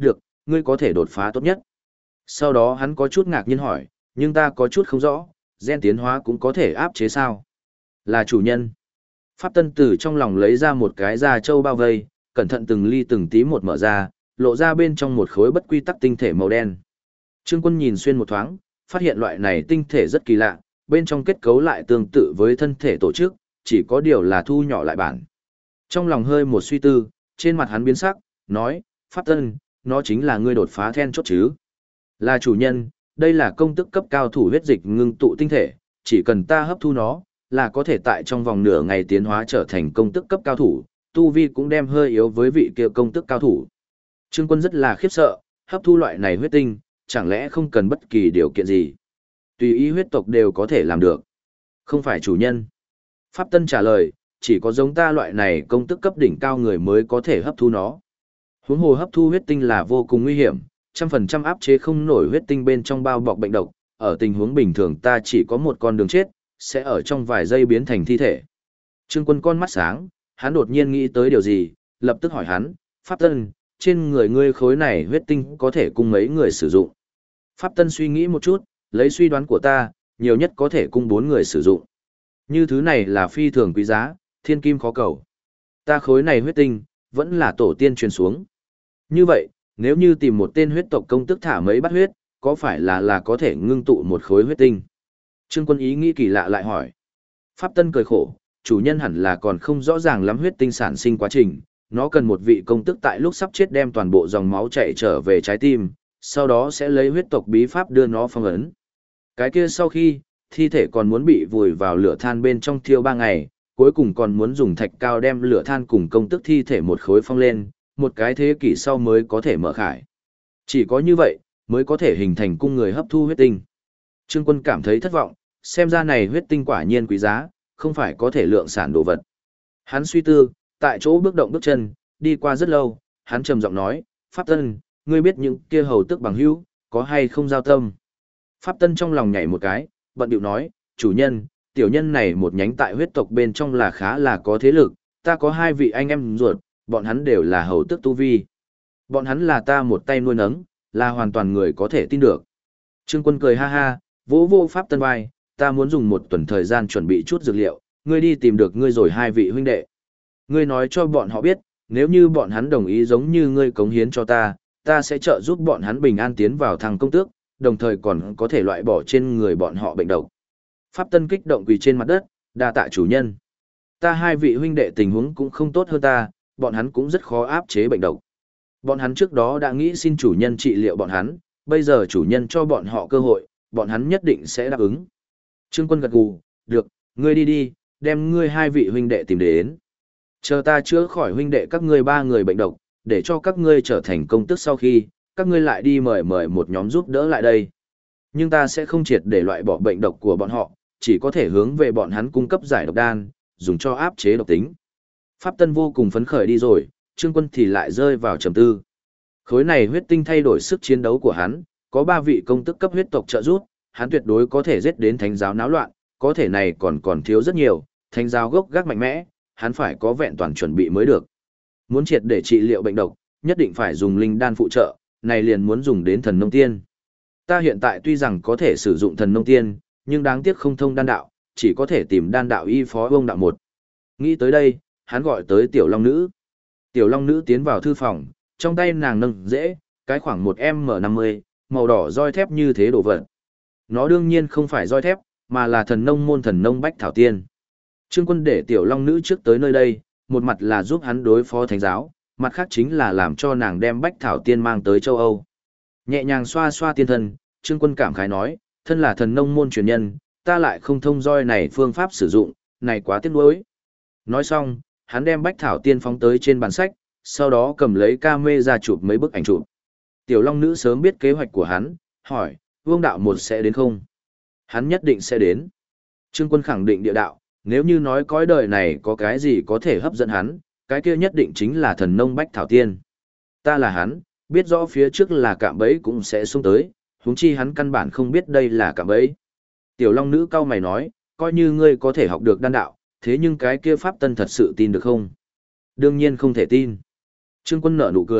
ngươi có thể đột phá tốt nhất. Sau đó hắn có chút ngạc nhiên hỏi, nhưng ta có chút không rõ, gen tiến hóa cũng có thể áp chế sao? Là chủ nhân. Pháp Tân từ trong lòng lấy ra một cái da trâu bao vây, cẩn thận từng ly từng tí một mở ra, lộ ra bên trong một khối bất quy tắc tinh thể màu đen. Trương Quân nhìn xuyên một thoáng, phát hiện loại này tinh thể rất kỳ lạ, bên trong kết cấu lại tương tự với thân thể tổ chức, chỉ có điều là thu nhỏ lại bản. Trong lòng hơi một suy tư, trên mặt hắn biến sắc, nói, Pháp Tân, nó chính là ngươi đột phá then chốt chứ. Là chủ nhân, đây là công tức cấp cao thủ huyết dịch ngưng tụ tinh thể, chỉ cần ta hấp thu nó, là có thể tại trong vòng nửa ngày tiến hóa trở thành công tức cấp cao thủ, tu vi cũng đem hơi yếu với vị kia công tức cao thủ. Trương Quân rất là khiếp sợ, hấp thu loại này huyết tinh, chẳng lẽ không cần bất kỳ điều kiện gì. Tùy ý huyết tộc đều có thể làm được. Không phải chủ nhân. Pháp Tân trả lời, chỉ có giống ta loại này công tức cấp đỉnh cao người mới có thể hấp thu nó. Huống hồ hấp thu huyết tinh là vô cùng nguy hiểm, 100% áp chế không nổi huyết tinh bên trong bao bọc bệnh độc, ở tình huống bình thường ta chỉ có một con đường chết, sẽ ở trong vài giây biến thành thi thể. Trương Quân con mắt sáng, hắn đột nhiên nghĩ tới điều gì, lập tức hỏi hắn, Pháp Tân, trên người ngươi khối này huyết tinh có thể cung mấy người sử dụng. Pháp Tân suy nghĩ một chút, lấy suy đoán của ta, nhiều nhất có thể cung 4 người sử dụng. Như thứ này là phi thường quý giá, thiên kim khó cầu. Ta khối này huyết tinh, vẫn là tổ tiên truyền xuống. Như vậy, nếu như tìm một tên huyết tộc công tức thả mấy bát huyết, có phải là có thể ngưng tụ một khối huyết tinh? Trương Quân ý nghĩ kỳ lạ lại hỏi. Pháp Tân cười khổ, chủ nhân hẳn là còn không rõ ràng lắm huyết tinh sản sinh quá trình, nó cần một vị công tức tại lúc sắp chết đem toàn bộ dòng máu chạy trở về trái tim, sau đó sẽ lấy huyết tộc bí pháp đưa nó phong ấn. Cái kia sau khi, thi thể còn muốn bị vùi vào lửa than bên trong thiêu 3 ngày, cuối cùng còn muốn dùng thạch cao đem lửa than cùng công tức thi thể một khối phong lên, một cái thế kỷ sau mới có thể mở khải. Chỉ có như vậy, mới có thể hình thành cung người hấp thu huyết tinh. Trương Quân cảm thấy thất vọng, xem ra này huyết tinh quả nhiên quý giá, không phải có thể lượng sản đồ vật. Hắn suy tư, tại chỗ bước động bước chân, đi qua rất lâu, hắn trầm giọng nói, Pháp Tân, ngươi biết những kia hầu tức bằng hữu, có hay không giao tâm? Pháp Tân trong lòng nhảy một cái, bận điệu nói, chủ nhân, tiểu nhân này một nhánh tại huyết tộc bên trong là khá là có thế lực, ta có 2 vị anh em ruột, bọn hắn đều là hầu tức tu vi. Bọn hắn là ta một tay nuôi nấng, là hoàn toàn người có thể tin được. Trương Quân cười ha ha, vỗ vô Pháp Tân vai, ta muốn dùng 1 tuần thời gian chuẩn bị chút dược liệu, ngươi đi tìm được ngươi rồi 2 vị huynh đệ. Ngươi nói cho bọn họ biết, nếu như bọn hắn đồng ý giống như ngươi cống hiến cho ta, ta sẽ trợ giúp bọn hắn bình an tiến vào thăng công tước, đồng thời còn có thể loại bỏ trên người bọn họ bệnh độc. Pháp Tân kích động quỳ trên mặt đất, đa tạ chủ nhân. Ta 2 vị huynh đệ tình huống cũng không tốt hơn ta, bọn hắn cũng rất khó áp chế bệnh độc. Bọn hắn trước đó đã nghĩ xin chủ nhân trị liệu bọn hắn, bây giờ chủ nhân cho bọn họ cơ hội, bọn hắn nhất định sẽ đáp ứng. Trương Quân gật gù, được, ngươi đi đi, đem ngươi 2 vị huynh đệ tìm đến. Chờ ta chữa khỏi huynh đệ các ngươi 3 người bệnh độc, để cho các ngươi trở thành công tước sau khi, các ngươi lại đi mời một nhóm giúp đỡ lại đây. Nhưng ta sẽ không triệt để loại bỏ bệnh độc của bọn họ, chỉ có thể hướng về bọn hắn cung cấp giải độc đan, dùng cho áp chế độc tính. Pháp Tân vô cùng phấn khởi đi rồi, Trương Quân thì lại rơi vào trầm tư. Khối này huyết tinh thay đổi sức chiến đấu của hắn, có 3 vị công tức cấp huyết tộc trợ giúp, hắn tuyệt đối có thể giết đến thánh giáo náo loạn, có thể này còn thiếu rất nhiều, thánh giáo gốc gác mạnh mẽ, hắn phải có vẹn toàn chuẩn bị mới được. Muốn triệt để trị liệu bệnh độc, nhất định phải dùng linh đan phụ trợ, này liền muốn dùng đến thần nông tiên. Ta hiện tại tuy rằng có thể sử dụng thần nông tiên, nhưng đáng tiếc không thông đan đạo, chỉ có thể tìm đan đạo y phó ông đạo một. Nghĩ tới đây, hắn gọi tới tiểu long nữ. Tiểu long nữ tiến vào thư phòng, trong tay nàng nâng dễ, cái khoảng 1M50, màu đỏ roi thép như thế đồ vật. Nó đương nhiên không phải roi thép, mà là thần nông môn thần nông bách thảo tiên. Trương Quân để tiểu long nữ trước tới nơi đây, một mặt là giúp hắn đối phó thánh giáo, mặt khác chính là làm cho nàng đem bách thảo tiên mang tới châu Âu. Nhẹ nhàng xoa xoa tiên thân, Trương Quân cảm khái nói, thân là thần nông môn truyền nhân, ta lại không thông roi này phương pháp sử dụng, này quá tiếc nuối. Nói xong, hắn đem bách thảo tiên phóng tới trên bàn sách, sau đó cầm lấy camera chụp mấy bức ảnh chụp. Tiểu long nữ sớm biết kế hoạch của hắn, hỏi, Vương đạo một sẽ đến không? Hắn nhất định sẽ đến. Trương Quân khẳng định địa đạo, nếu như nói cõi đời này có cái gì có thể hấp dẫn hắn, cái kia nhất định chính là thần nông bách thảo tiên. Ta là hắn, biết rõ phía trước là cạm bẫy cũng sẽ xông tới, huống chi hắn căn bản không biết đây là cạm bẫy. Tiểu long nữ cau mày nói, coi như ngươi có thể học được đan đạo, thế nhưng cái kia Pháp Tân thật sự tin được không? Đương nhiên không thể tin. Trương Quân nở nụ cười,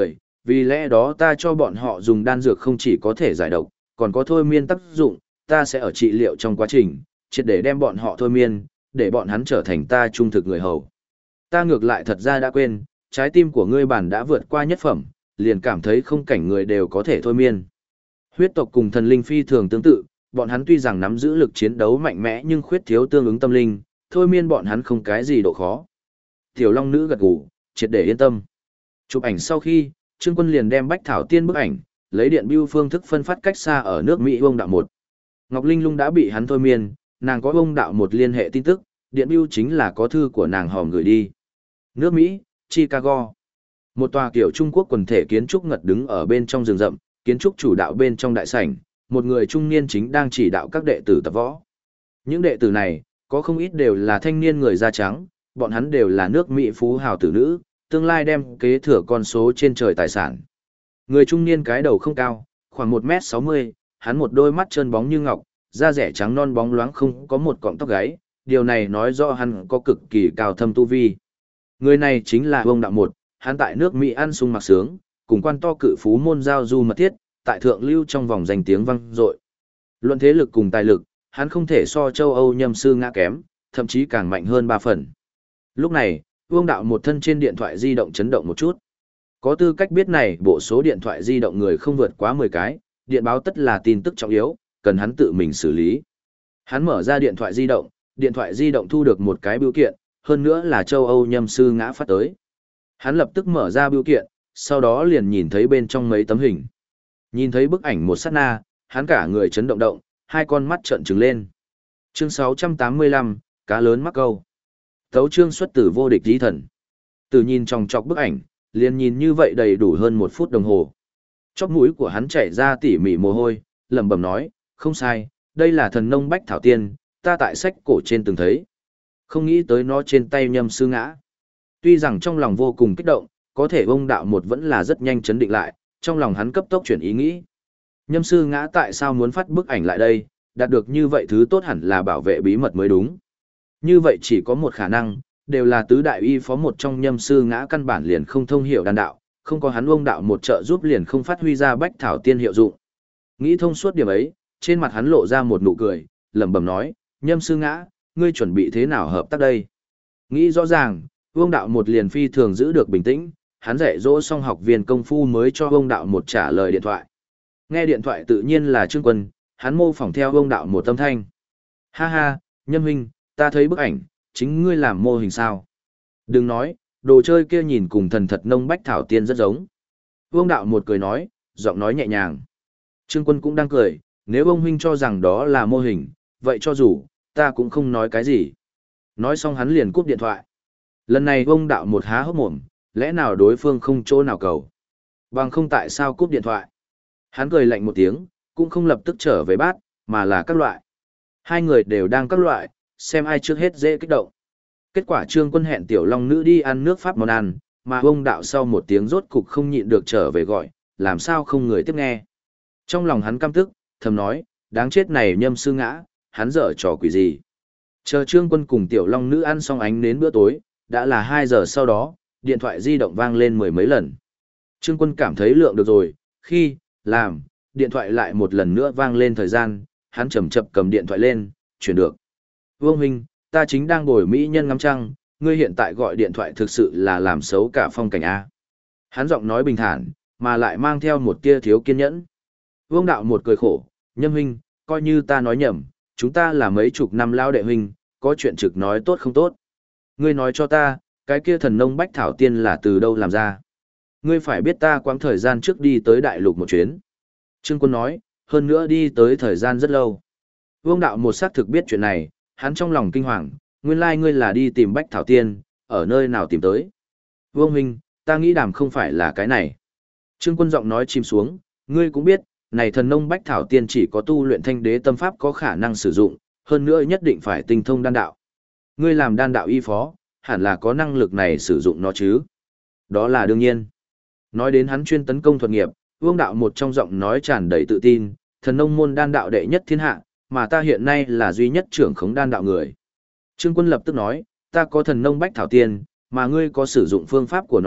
Vì lẽ đó ta cho bọn họ dùng đan dược không chỉ có thể giải độc, còn có thôi miên tác dụng, ta sẽ ở trị liệu trong quá trình, triệt để đem bọn họ thôi miên, để bọn hắn trở thành ta trung thực người hầu. Ta ngược lại thật ra đã quên, trái tim của ngươi bản đã vượt qua nhất phẩm, liền cảm thấy không cảnh người đều có thể thôi miên. Huyết tộc cùng thần linh phi thường tương tự, bọn hắn tuy rằng nắm giữ lực chiến đấu mạnh mẽ nhưng khuyết thiếu tương ứng tâm linh, thôi miên bọn hắn không cái gì độ khó. Tiểu Long Nữ gật gù, triệt để yên tâm. Chụp ảnh sau khi, Trương Quân liền đem Bách Thảo Tiên bức ảnh, lấy điện bưu phương thức phân phát cách xa ở nước Mỹ Ông Đạo một. Ngọc Linh Lung đã bị hắn thôi miên, nàng có Ông Đạo một liên hệ tin tức, điện bưu chính là có thư của nàng hòm gửi đi. Nước Mỹ, Chicago. Một tòa kiểu Trung Quốc quần thể kiến trúc ngật đứng ở bên trong rừng rậm, kiến trúc chủ đạo bên trong đại sảnh, một người trung niên chính đang chỉ đạo các đệ tử tập võ. Những đệ tử này, có không ít đều là thanh niên người da trắng, bọn hắn đều là nước Mỹ phú hào tử nữ, tương lai đem kế thừa con số trên trời tài sản. Người trung niên cái đầu không cao, khoảng 1m60, hắn một đôi mắt trơn bóng như ngọc, da rẻ trắng non bóng loáng không có một cọng tóc gáy, điều này nói rõ hắn có cực kỳ cao thâm tu vi. Người này chính là Ông Đạo Một, hắn tại nước Mỹ ăn sung mặc sướng, cùng quan to cự phú môn giao du mật thiết, tại thượng lưu trong vòng danh tiếng vang dội. Luận thế lực cùng tài lực, hắn không thể so châu Âu Nhâm Sư Ngã kém, thậm chí càng mạnh hơn 3 phần. Lúc này, Vương Đạo Một thân trên điện thoại di động chấn động một chút. Có tư cách biết này, bộ số điện thoại di động người không vượt quá 10 cái, điện báo tất là tin tức trọng yếu, cần hắn tự mình xử lý. Hắn mở ra điện thoại di động thu được một cái bưu kiện, hơn nữa là châu Âu Nhâm Sư Ngã phát tới. Hắn lập tức mở ra bưu kiện, sau đó liền nhìn thấy bên trong mấy tấm hình. Nhìn thấy bức ảnh một sát na, hắn cả người chấn động động, hai con mắt trợn trừng lên. Chương 685, cá lớn mắc câu. Tấu chương xuất tử vô địch tí thần. Từ nhìn chòng chọc bức ảnh, liền nhìn như vậy đầy đủ hơn 1 phút đồng hồ. Chóp mũi của hắn chảy ra tỉ mỉ mồ hôi, lẩm bẩm nói, không sai, đây là thần nông Bách Thảo Tiên, ta tại sách cổ trên từng thấy. Không nghĩ tới nó trên tay Nhâm Sư Ngã. Tuy rằng trong lòng vô cùng kích động, có thể Ông Đạo Một vẫn là rất nhanh chấn định lại, trong lòng hắn cấp tốc chuyển ý nghĩ. Nhâm Sư Ngã tại sao muốn phát bức ảnh lại đây, đạt được như vậy thứ tốt hẳn là bảo vệ bí mật mới đúng. Như vậy chỉ có một khả năng, đều là tứ đại y phó một trong Nhâm Sư Ngã căn bản liền không thông hiểu đan đạo, không có hắn Ông Đạo Một trợ giúp liền không phát huy ra Bách Thảo Tiên hiệu dụng. Nghĩ thông suốt điểm ấy, trên mặt hắn lộ ra một nụ cười, lẩm bẩm nói, Nhâm Sư Ngã, ngươi chuẩn bị thế nào hợp tác đây? Nghĩ rõ ràng, Vương Đạo Một liền phi thường giữ được bình tĩnh, hắn dạy dỗ xong học viên công phu mới cho Vương Đạo Một trả lời điện thoại. Nghe điện thoại tự nhiên là Trương Quân, hắn mô phỏng theo Vương Đạo Một âm thanh. Ha ha, Nhâm huynh, ta thấy bức ảnh, chính ngươi làm mô hình sao? Đừng nói, đồ chơi kia nhìn cùng thần thật nông Bách Thảo Tiên rất giống. Vương Đạo Một cười nói, giọng nói nhẹ nhàng. Trương Quân cũng đang cười, nếu ông huynh cho rằng đó là mô hình, vậy cho dù, ta cũng không nói cái gì. Nói xong hắn liền cúp điện thoại. Lần này Vương Đạo Một há hốc mồm, lẽ nào đối phương không chỗ nào cầu. Bằng không tại sao cúp điện thoại. Hắn cười lạnh một tiếng, cũng không lập tức trở về bát, mà là các loại. Hai người đều đang các loại, xem ai trước hết dễ kích động. Kết quả Trương Quân hẹn Tiểu Long Nữ đi ăn nước Pháp món ăn, mà Vương Đạo sau một tiếng rốt cục không nhịn được trở về gọi, làm sao không người tiếp nghe. Trong lòng hắn căm tức, thầm nói, đáng chết này Nhâm Sư Ngã, hắn dở trò quỷ gì. Chờ Trương Quân cùng Tiểu Long Nữ ăn xong ánh đến bữa tối, đã là 2 giờ sau đó, điện thoại di động vang lên 10 mấy lần. Trương Quân cảm thấy lượng được rồi, khi, làm, điện thoại lại một lần nữa vang lên thời gian, hắn chậm chậm cầm điện thoại lên, chuyển được. Vương huynh, ta chính đang ngồi mỹ nhân ngắm trăng, ngươi hiện tại gọi điện thoại thực sự là làm xấu cả phong cảnh A. Hắn giọng nói bình thản, mà lại mang theo một tia thiếu kiên nhẫn. Vương Đạo Một cười khổ, Nhâm huynh, coi như ta nói nhầm, chúng ta là mấy chục năm lao đệ huynh, có chuyện trực nói tốt không tốt. Ngươi nói cho ta, cái kia thần nông Bách Thảo Tiên là từ đâu làm ra. Ngươi phải biết ta quãng thời gian trước đi tới đại lục một chuyến. Trương Quân nói, hơn nữa đi tới thời gian rất lâu. Vương Đạo Một xác thực biết chuyện này, hắn trong lòng kinh hoàng, nguyên lai ngươi là đi tìm Bách Thảo Tiên, ở nơi nào tìm tới. Vương huynh, ta nghĩ đàm không phải là cái này. Trương Quân giọng nói chìm xuống, ngươi cũng biết, này thần nông Bách Thảo Tiên chỉ có tu luyện thanh đế tâm pháp có khả năng sử dụng, hơn nữa nhất định phải tinh thông đan đạo. Ngươi làm đan đạo y phó, hẳn là có năng lực này sử dụng nó chứ. Đó là đương nhiên. Nói đến hắn chuyên tấn công thuật nghiệp, Vương Đạo Một trong giọng nói tràn đầy tự tin, thần nông môn đan đạo đệ nhất thiên hạ, mà ta hiện nay là duy nhất trưởng khống đan đạo người. Trương Quân lập tức nói, ta có thần nông Bách Thảo Tiên, mà ngươi có sử dụng phương pháp của nó,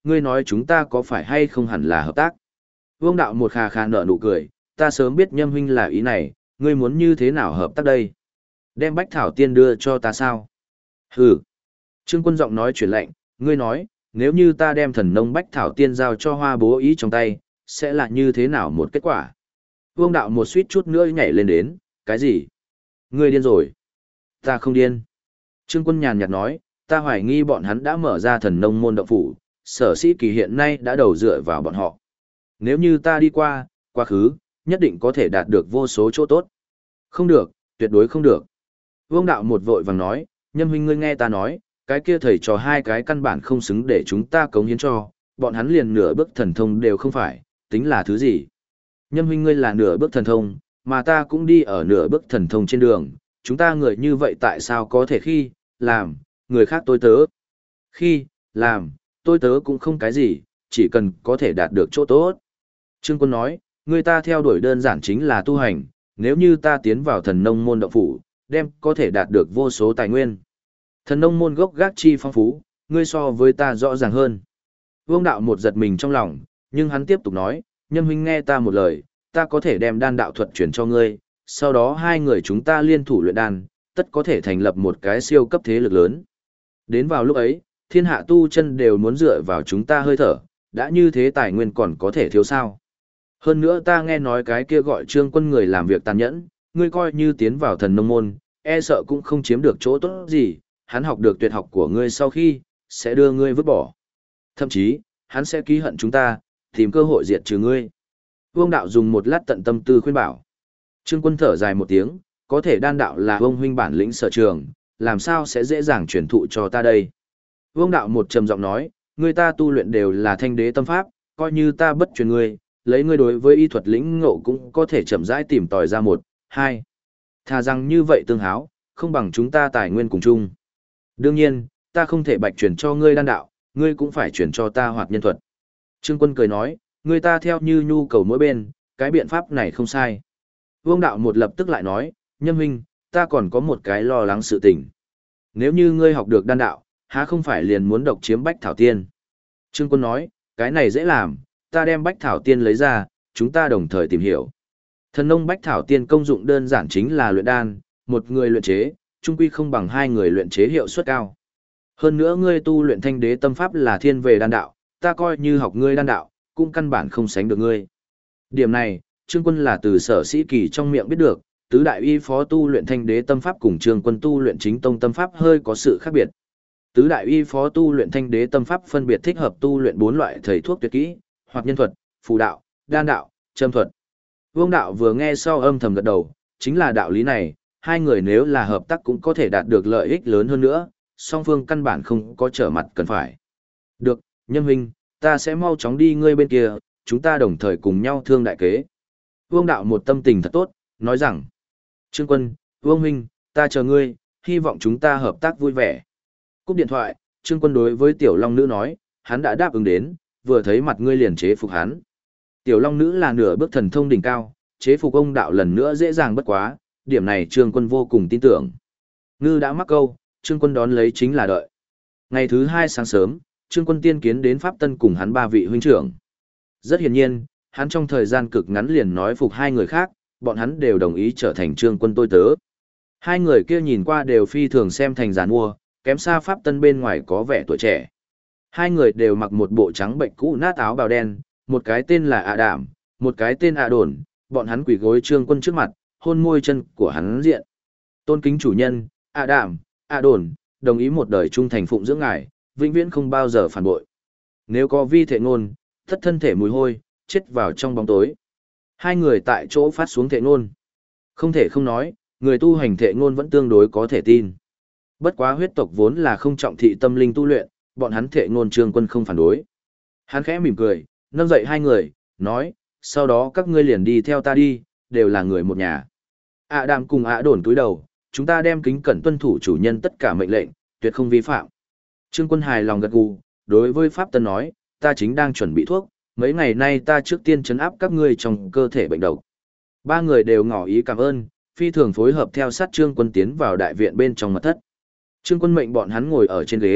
ngươi nói chúng ta có phải hay không hẳn là hợp tác? Vương đạo một khà khà nở nụ cười, ta sớm biết Nhâm huynh là ý này, ngươi muốn như thế nào hợp tác đây? Đem Bách Thảo Tiên đưa cho ta sao? Hừ. Trương Quân giọng nói chuyển lạnh, ngươi nói, nếu như ta đem thần nông Bách Thảo Tiên giao cho Hoa Bố Ý trong tay, sẽ là như thế nào một kết quả? Vương đạo một suýt chút nữa nhảy lên đến, cái gì? Ngươi điên rồi. Ta không điên. Trương Quân nhàn nhạt nói, ta hoài nghi bọn hắn đã mở ra thần nông môn động phủ, Sở Sĩ Kỳ hiện nay đã đầu dựa vào bọn họ. Nếu như ta đi qua, quá khứ, nhất định có thể đạt được vô số chỗ tốt. Không được, tuyệt đối không được. Vương đạo một vội vàng nói, Nhâm huynh ngươi nghe ta nói, cái kia thầy trò hai cái căn bản không xứng để chúng ta cống hiến cho, bọn hắn liền nửa bước thần thông đều không phải, tính là thứ gì. Nhâm huynh ngươi là nửa bước thần thông, mà ta cũng đi ở nửa bước thần thông trên đường, chúng ta người như vậy tại sao có thể khi, làm, người khác tôi tớ. Khi, làm, tôi tớ cũng không cái gì, chỉ cần có thể đạt được chỗ tốt. Trương Quân nói, người ta theo đuổi đơn giản chính là tu hành, nếu như ta tiến vào thần nông môn động phủ, đem có thể đạt được vô số tài nguyên. Thần nông môn gốc gác chi phong phú, ngươi so với ta rõ ràng hơn. Vương đạo một giật mình trong lòng, nhưng hắn tiếp tục nói, Nhâm huynh nghe ta một lời, ta có thể đem đan đạo thuật chuyển cho ngươi, sau đó hai người chúng ta liên thủ luyện đan, tất có thể thành lập một cái siêu cấp thế lực lớn. Đến vào lúc ấy, thiên hạ tu chân đều muốn dựa vào chúng ta hơi thở, đã như thế tài nguyên còn có thể thiếu sao. Hơn nữa ta nghe nói cái kia gọi Trương Quân người làm việc tàn nhẫn, ngươi coi như tiến vào thần nông môn, e sợ cũng không chiếm được chỗ tốt gì, hắn học được tuyệt học của ngươi sau khi, sẽ đưa ngươi vứt bỏ. Thậm chí, hắn sẽ ký hận chúng ta, tìm cơ hội diệt trừ ngươi. Vương đạo dùng một lát tận tâm tư khuyên bảo. Trương Quân thở dài một tiếng, có thể đan đạo là ông huynh bản lĩnh sở trường, làm sao sẽ dễ dàng truyền thụ cho ta đây. Vương đạo một trầm giọng nói, người ta tu luyện đều là thanh đế tâm pháp, coi như ta bất truyền ngươi, lấy ngươi đối với y thuật lĩnh ngộ cũng có thể chậm rãi tìm tòi ra một, hai. Thà rằng như vậy tương háo, không bằng chúng ta tài nguyên cùng chung. Đương nhiên, ta không thể bạch truyền cho ngươi đan đạo, ngươi cũng phải truyền cho ta hoạt nhân thuật. Trương Quân cười nói, người ta theo như nhu cầu mỗi bên, cái biện pháp này không sai. Vương đạo một lập tức lại nói, Nhâm huynh, ta còn có một cái lo lắng sự tình. Nếu như ngươi học được đan đạo, há không phải liền muốn độc chiếm Bách Thảo Tiên. Trương Quân nói, cái này dễ làm, ta đem Bách Thảo Tiên lấy ra, chúng ta đồng thời tìm hiểu. Thần nông Bách Thảo Tiên công dụng đơn giản chính là luyện đan, một người luyện chế, chung quy không bằng hai người luyện chế hiệu suất cao. Hơn nữa ngươi tu luyện thanh đế tâm pháp là thiên về đan đạo, ta coi như học ngươi đan đạo, cũng căn bản không sánh được ngươi. Điểm này, Trương Quân là từ Sở Sĩ Kỳ trong miệng biết được, tứ đại y phó tu luyện thanh đế tâm pháp cùng Trương Quân tu luyện chính tông tâm pháp hơi có sự khác biệt. Tứ đại y phó tu luyện thanh đế tâm pháp phân biệt thích hợp tu luyện 4 loại thầy thuốc tuyệt kỹ, hoặc nhân thuật, phù đạo, đan đạo, châm thuật. Vương đạo vừa nghe sau âm thầm gật đầu, chính là đạo lý này, hai người nếu là hợp tác cũng có thể đạt được lợi ích lớn hơn nữa, song phương căn bản không có trở mặt cần phải. Được, Nhâm huynh, ta sẽ mau chóng đi ngươi bên kia, chúng ta đồng thời cùng nhau thương đại kế. Vương đạo một tâm tình thật tốt, nói rằng, Trương Quân, Vương huynh, ta chờ ngươi, hy vọng chúng ta hợp tác vui vẻ. Cúp điện thoại, Trương Quân đối với Tiểu Long Nữ nói, hắn đã đáp ứng đến, vừa thấy mặt ngươi liền chế phục hắn. Tiểu Long Nữ là nửa bước thần thông đỉnh cao, chế phục ông đạo lần nữa dễ dàng bất quá, điểm này Trương Quân vô cùng tin tưởng. Ngư đã mắc câu, Trương Quân đón lấy chính là đợi. Ngày thứ 2 sáng sớm, Trương Quân tiên kiến đến Pháp Tân cùng hắn 3 vị huynh trưởng. Rất hiển nhiên, hắn trong thời gian cực ngắn liền nói phục hai người khác, bọn hắn đều đồng ý trở thành Trương Quân tôi tớ. Hai người kia nhìn qua đều phi thường xem thành giàn mua, kém xa Pháp Tân bên ngoài có vẻ tuổi trẻ. Hai người đều mặc một bộ trắng bệnh cũ nát áo bào đen, một cái tên là ạ Đảm, một cái tên ạ Đồn, bọn hắn quỳ gối Trương Quân trước mặt, hôn môi chân của hắn diện. Tôn kính chủ nhân, ạ Đảm, ạ Đồn, đồng ý một đời trung thành phụng dưỡng ngài, vĩnh viễn không bao giờ phản bội. Nếu có vi thệ ngôn, thất thân thể mùi hôi, chết vào trong bóng tối. Hai người tại chỗ phát xuống thệ ngôn. Không thể không nói, người tu hành thệ ngôn vẫn tương đối có thể tin. Bất quá huyết tộc vốn là không trọng thị tâm linh tu luyện, bọn hắn thệ ngôn Trương Quân không phản đối. Hắn khẽ mỉm cười, nâng dậy hai người, nói, sau đó các ngươi liền đi theo ta đi, đều là người một nhà. ạ Đàm cùng ạ Đồn cúi đầu, chúng ta đem kính cẩn tuân thủ chủ nhân tất cả mệnh lệnh, tuyệt không vi phạm. Trương Quân hài lòng gật gù, đối với Pháp Tân nói, ta chính đang chuẩn bị thuốc, mấy ngày nay ta trước tiên trấn áp các ngươi trong cơ thể bệnh độc. Ba người đều ngỏ ý cảm ơn, phi thường phối hợp theo sát Trương Quân tiến vào đại viện bên trong mật thất. Trương Quân mệnh bọn hắn ngồi ở trên ghế,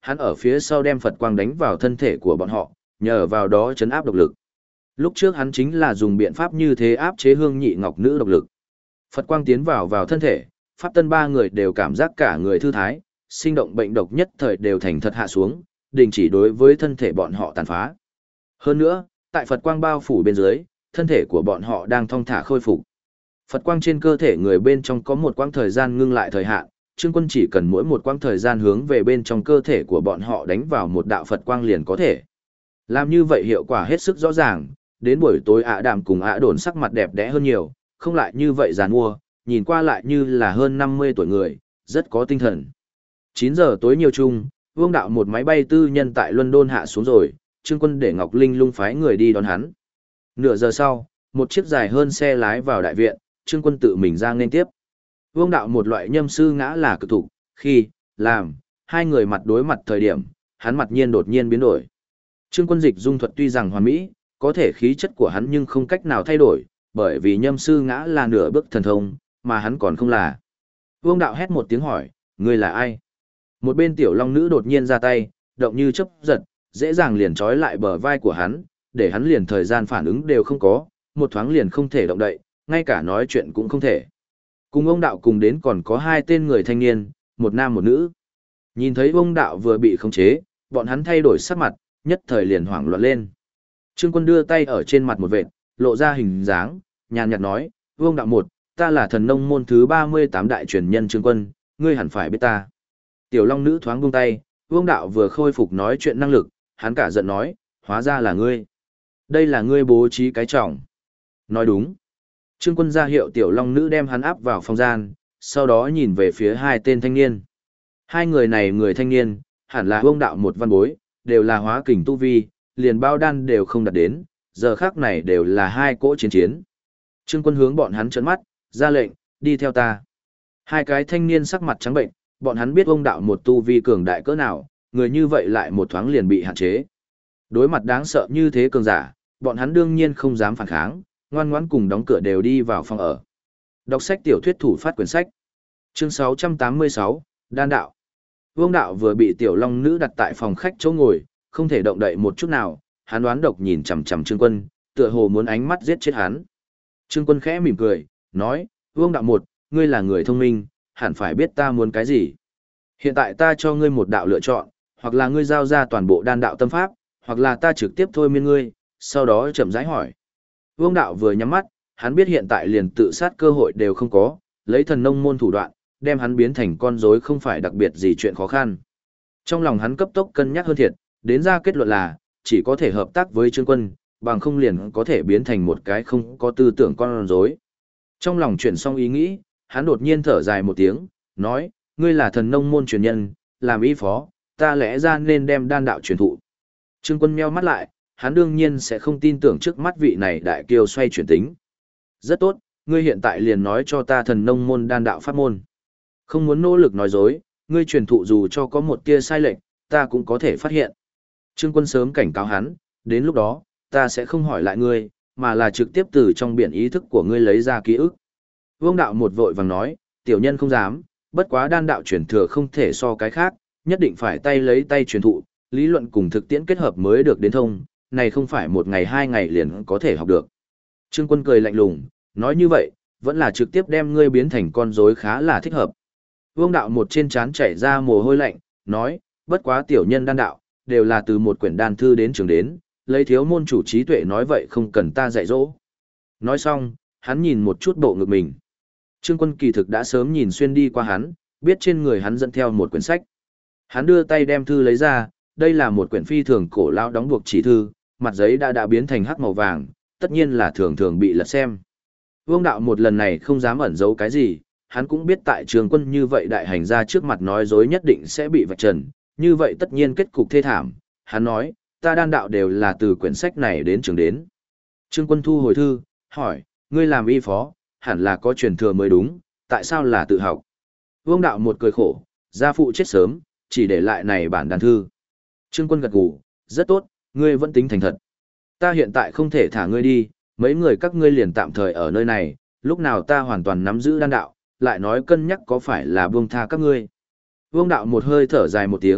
hắn ở phía sau đem Phật quang đánh vào thân thể của bọn họ, nhờ vào đó chấn áp độc lực. Lúc trước hắn chính là dùng biện pháp như thế áp chế Hương Nhị Ngọc Nữ độc lực. Phật quang tiến vào thân thể, Pháp Tân ba người đều cảm giác cả người thư thái, sinh động bệnh độc nhất thời đều thành thật hạ xuống, đình chỉ đối với thân thể bọn họ tàn phá. Hơn nữa, tại Phật quang bao phủ bên dưới, thân thể của bọn họ đang thong thả khôi phục. Phật quang trên cơ thể người bên trong có một quãng thời gian ngưng lại thời hạn, Trương Quân chỉ cần mỗi một quãng thời gian hướng về bên trong cơ thể của bọn họ đánh vào một đạo Phật quang liền có thể. Làm như vậy hiệu quả hết sức rõ ràng, đến buổi tối Đàm cùng Đồn sắc mặt đẹp đẽ hơn nhiều, không lại như vậy giàn mua, nhìn qua lại như là hơn 50 tuổi người, rất có tinh thần. 9 giờ tối nhiều chung, Vương Đạo một máy bay tư nhân tại London hạ xuống rồi, Trương Quân để Ngọc Linh Lung phái người đi đón hắn. Nửa giờ sau, một chiếc dài hơn xe lái vào đại viện, Trương Quân tự mình ra nên tiếp. Vương Đạo một loại nhâm sư ngã là cực thủ, khi, làm, hai người mặt đối mặt thời điểm, hắn mặt nhiên đột nhiên biến đổi. Trương Quân dịch dung thuật tuy rằng hoàn mỹ, có thể khí chất của hắn nhưng không cách nào thay đổi, bởi vì nhâm sư ngã là nửa bước thần thông, mà hắn còn không là. Vương Đạo hét một tiếng hỏi, ngươi là ai? Một bên tiểu long nữ đột nhiên ra tay, động như chớp giật, dễ dàng liền trói lại bờ vai của hắn, để hắn liền thời gian phản ứng đều không có, một thoáng liền không thể động đậy, ngay cả nói chuyện cũng không thể. Cùng ông Đạo cùng đến còn có hai tên người thanh niên, một nam một nữ. Nhìn thấy ông Đạo vừa bị khống chế, bọn hắn thay đổi sắc mặt, nhất thời liền hoảng loạn lên. Trương Quân đưa tay ở trên mặt một vệt, lộ ra hình dáng, nhàn nhạt nói, Vương Đạo một, ta là thần nông môn thứ 38 đại truyền nhân Trương Quân, ngươi hẳn phải biết ta. Tiểu Long nữ thoáng buông tay, Vương Đạo vừa khôi phục nói chuyện năng lực, hắn cả giận nói, hóa ra là ngươi. Đây là ngươi bố trí cái trọng. Nói đúng. Trương Quân ra hiệu Tiểu Long nữ đem hắn áp vào phòng gian, sau đó nhìn về phía hai tên thanh niên. Hai người này người thanh niên, hẳn là Vương Đạo một văn bối, đều là hóa kình tu vi, liền bao đan đều không đạt đến, giờ khác này đều là hai cỗ chiến. Trương Quân hướng bọn hắn trợn mắt, ra lệnh, đi theo ta. Hai cái thanh niên sắc mặt trắng bệnh, bọn hắn biết ông Đạo một tu vi cường đại cỡ nào, người như vậy lại một thoáng liền bị hạn chế. Đối mặt đáng sợ như thế cường giả, bọn hắn đương nhiên không dám phản kháng, ngoan ngoãn cùng đóng cửa đều đi vào phòng ở. Đọc sách tiểu thuyết thủ phát quyển sách. Chương 686, Đan đạo. Vương Đạo vừa bị tiểu long nữ đặt tại phòng khách chỗ ngồi, không thể động đậy một chút nào, hắn đoán độc nhìn chằm chằm Trương Quân, tựa hồ muốn ánh mắt giết chết hắn. Trương Quân khẽ mỉm cười, nói, Vương Đạo một, ngươi là người thông minh, hẳn phải biết ta muốn cái gì. Hiện tại ta cho ngươi một đạo lựa chọn, hoặc là ngươi giao ra toàn bộ đan đạo tâm pháp, hoặc là ta trực tiếp thôi miên ngươi, sau đó chậm rãi hỏi. Vương Đạo vừa nhắm mắt, hắn biết hiện tại liền tự sát cơ hội đều không có, lấy thần nông môn thủ đoạn, đem hắn biến thành con rối không phải đặc biệt gì chuyện khó khăn. Trong lòng hắn cấp tốc cân nhắc hơn thiệt, đến ra kết luận là, chỉ có thể hợp tác với Trương Quân, bằng không liền có thể biến thành một cái không có tư tưởng con rối. Trong lòng chuyển xong ý nghĩ, hắn đột nhiên thở dài một tiếng, nói, ngươi là thần nông môn truyền nhân, làm y phó, ta lẽ ra nên đem đan đạo truyền thụ. Trương Quân meo mắt lại, hắn đương nhiên sẽ không tin tưởng trước mắt vị này đại kiêu xoay chuyển tính. Rất tốt, ngươi hiện tại liền nói cho ta thần nông môn đan đạo pháp môn. Không muốn nỗ lực nói dối, ngươi truyền thụ dù cho có một tia sai lệch, ta cũng có thể phát hiện. Trương Quân sớm cảnh cáo hắn, đến lúc đó, ta sẽ không hỏi lại ngươi, mà là trực tiếp từ trong biển ý thức của ngươi lấy ra ký ức. Vương Đạo một vội vàng nói, tiểu nhân không dám, bất quá đan đạo truyền thừa không thể so cái khác, nhất định phải tay lấy tay truyền thụ, lý luận cùng thực tiễn kết hợp mới được đến thông, này không phải một ngày hai ngày liền có thể học được. Trương Quân cười lạnh lùng, nói như vậy, vẫn là trực tiếp đem ngươi biến thành con rối khá là thích hợp. Vương Đạo một trên trán chảy ra mồ hôi lạnh, nói, bất quá tiểu nhân đan đạo, đều là từ một quyển đan thư đến trường đến, lấy thiếu môn chủ trí tuệ nói vậy không cần ta dạy dỗ. Nói xong, hắn nhìn một chút bộ ngực mình. Trương Quân kỳ thực đã sớm nhìn xuyên đi qua hắn, biết trên người hắn dẫn theo một quyển sách. Hắn đưa tay đem thư lấy ra, đây là một quyển phi thường cổ lão đóng buộc chỉ thư, mặt giấy đã biến thành hắc màu vàng, tất nhiên là thường thường bị lật xem. Vương Đạo một lần này không dám ẩn giấu cái gì, hắn cũng biết tại Trương Quân như vậy đại hành ra trước mặt nói dối nhất định sẽ bị vạch trần, như vậy tất nhiên kết cục thê thảm. Hắn nói, ta đan đạo đều là từ quyển sách này đến trường đến. Trương Quân thu hồi thư, hỏi, ngươi làm y phó, hẳn là có truyền thừa mới đúng, tại sao là tự học? Vương Đạo một cười khổ, gia phụ chết sớm, chỉ để lại này bản đan thư. Trương Quân gật gù, rất tốt, ngươi vẫn tính thành thật. Ta hiện tại không thể thả ngươi đi, mấy người các ngươi liền tạm thời ở nơi này, lúc nào ta hoàn toàn nắm giữ đan đạo, lại nói cân nhắc có phải là buông tha các ngươi. Vương Đạo một hơi thở dài một tiếng,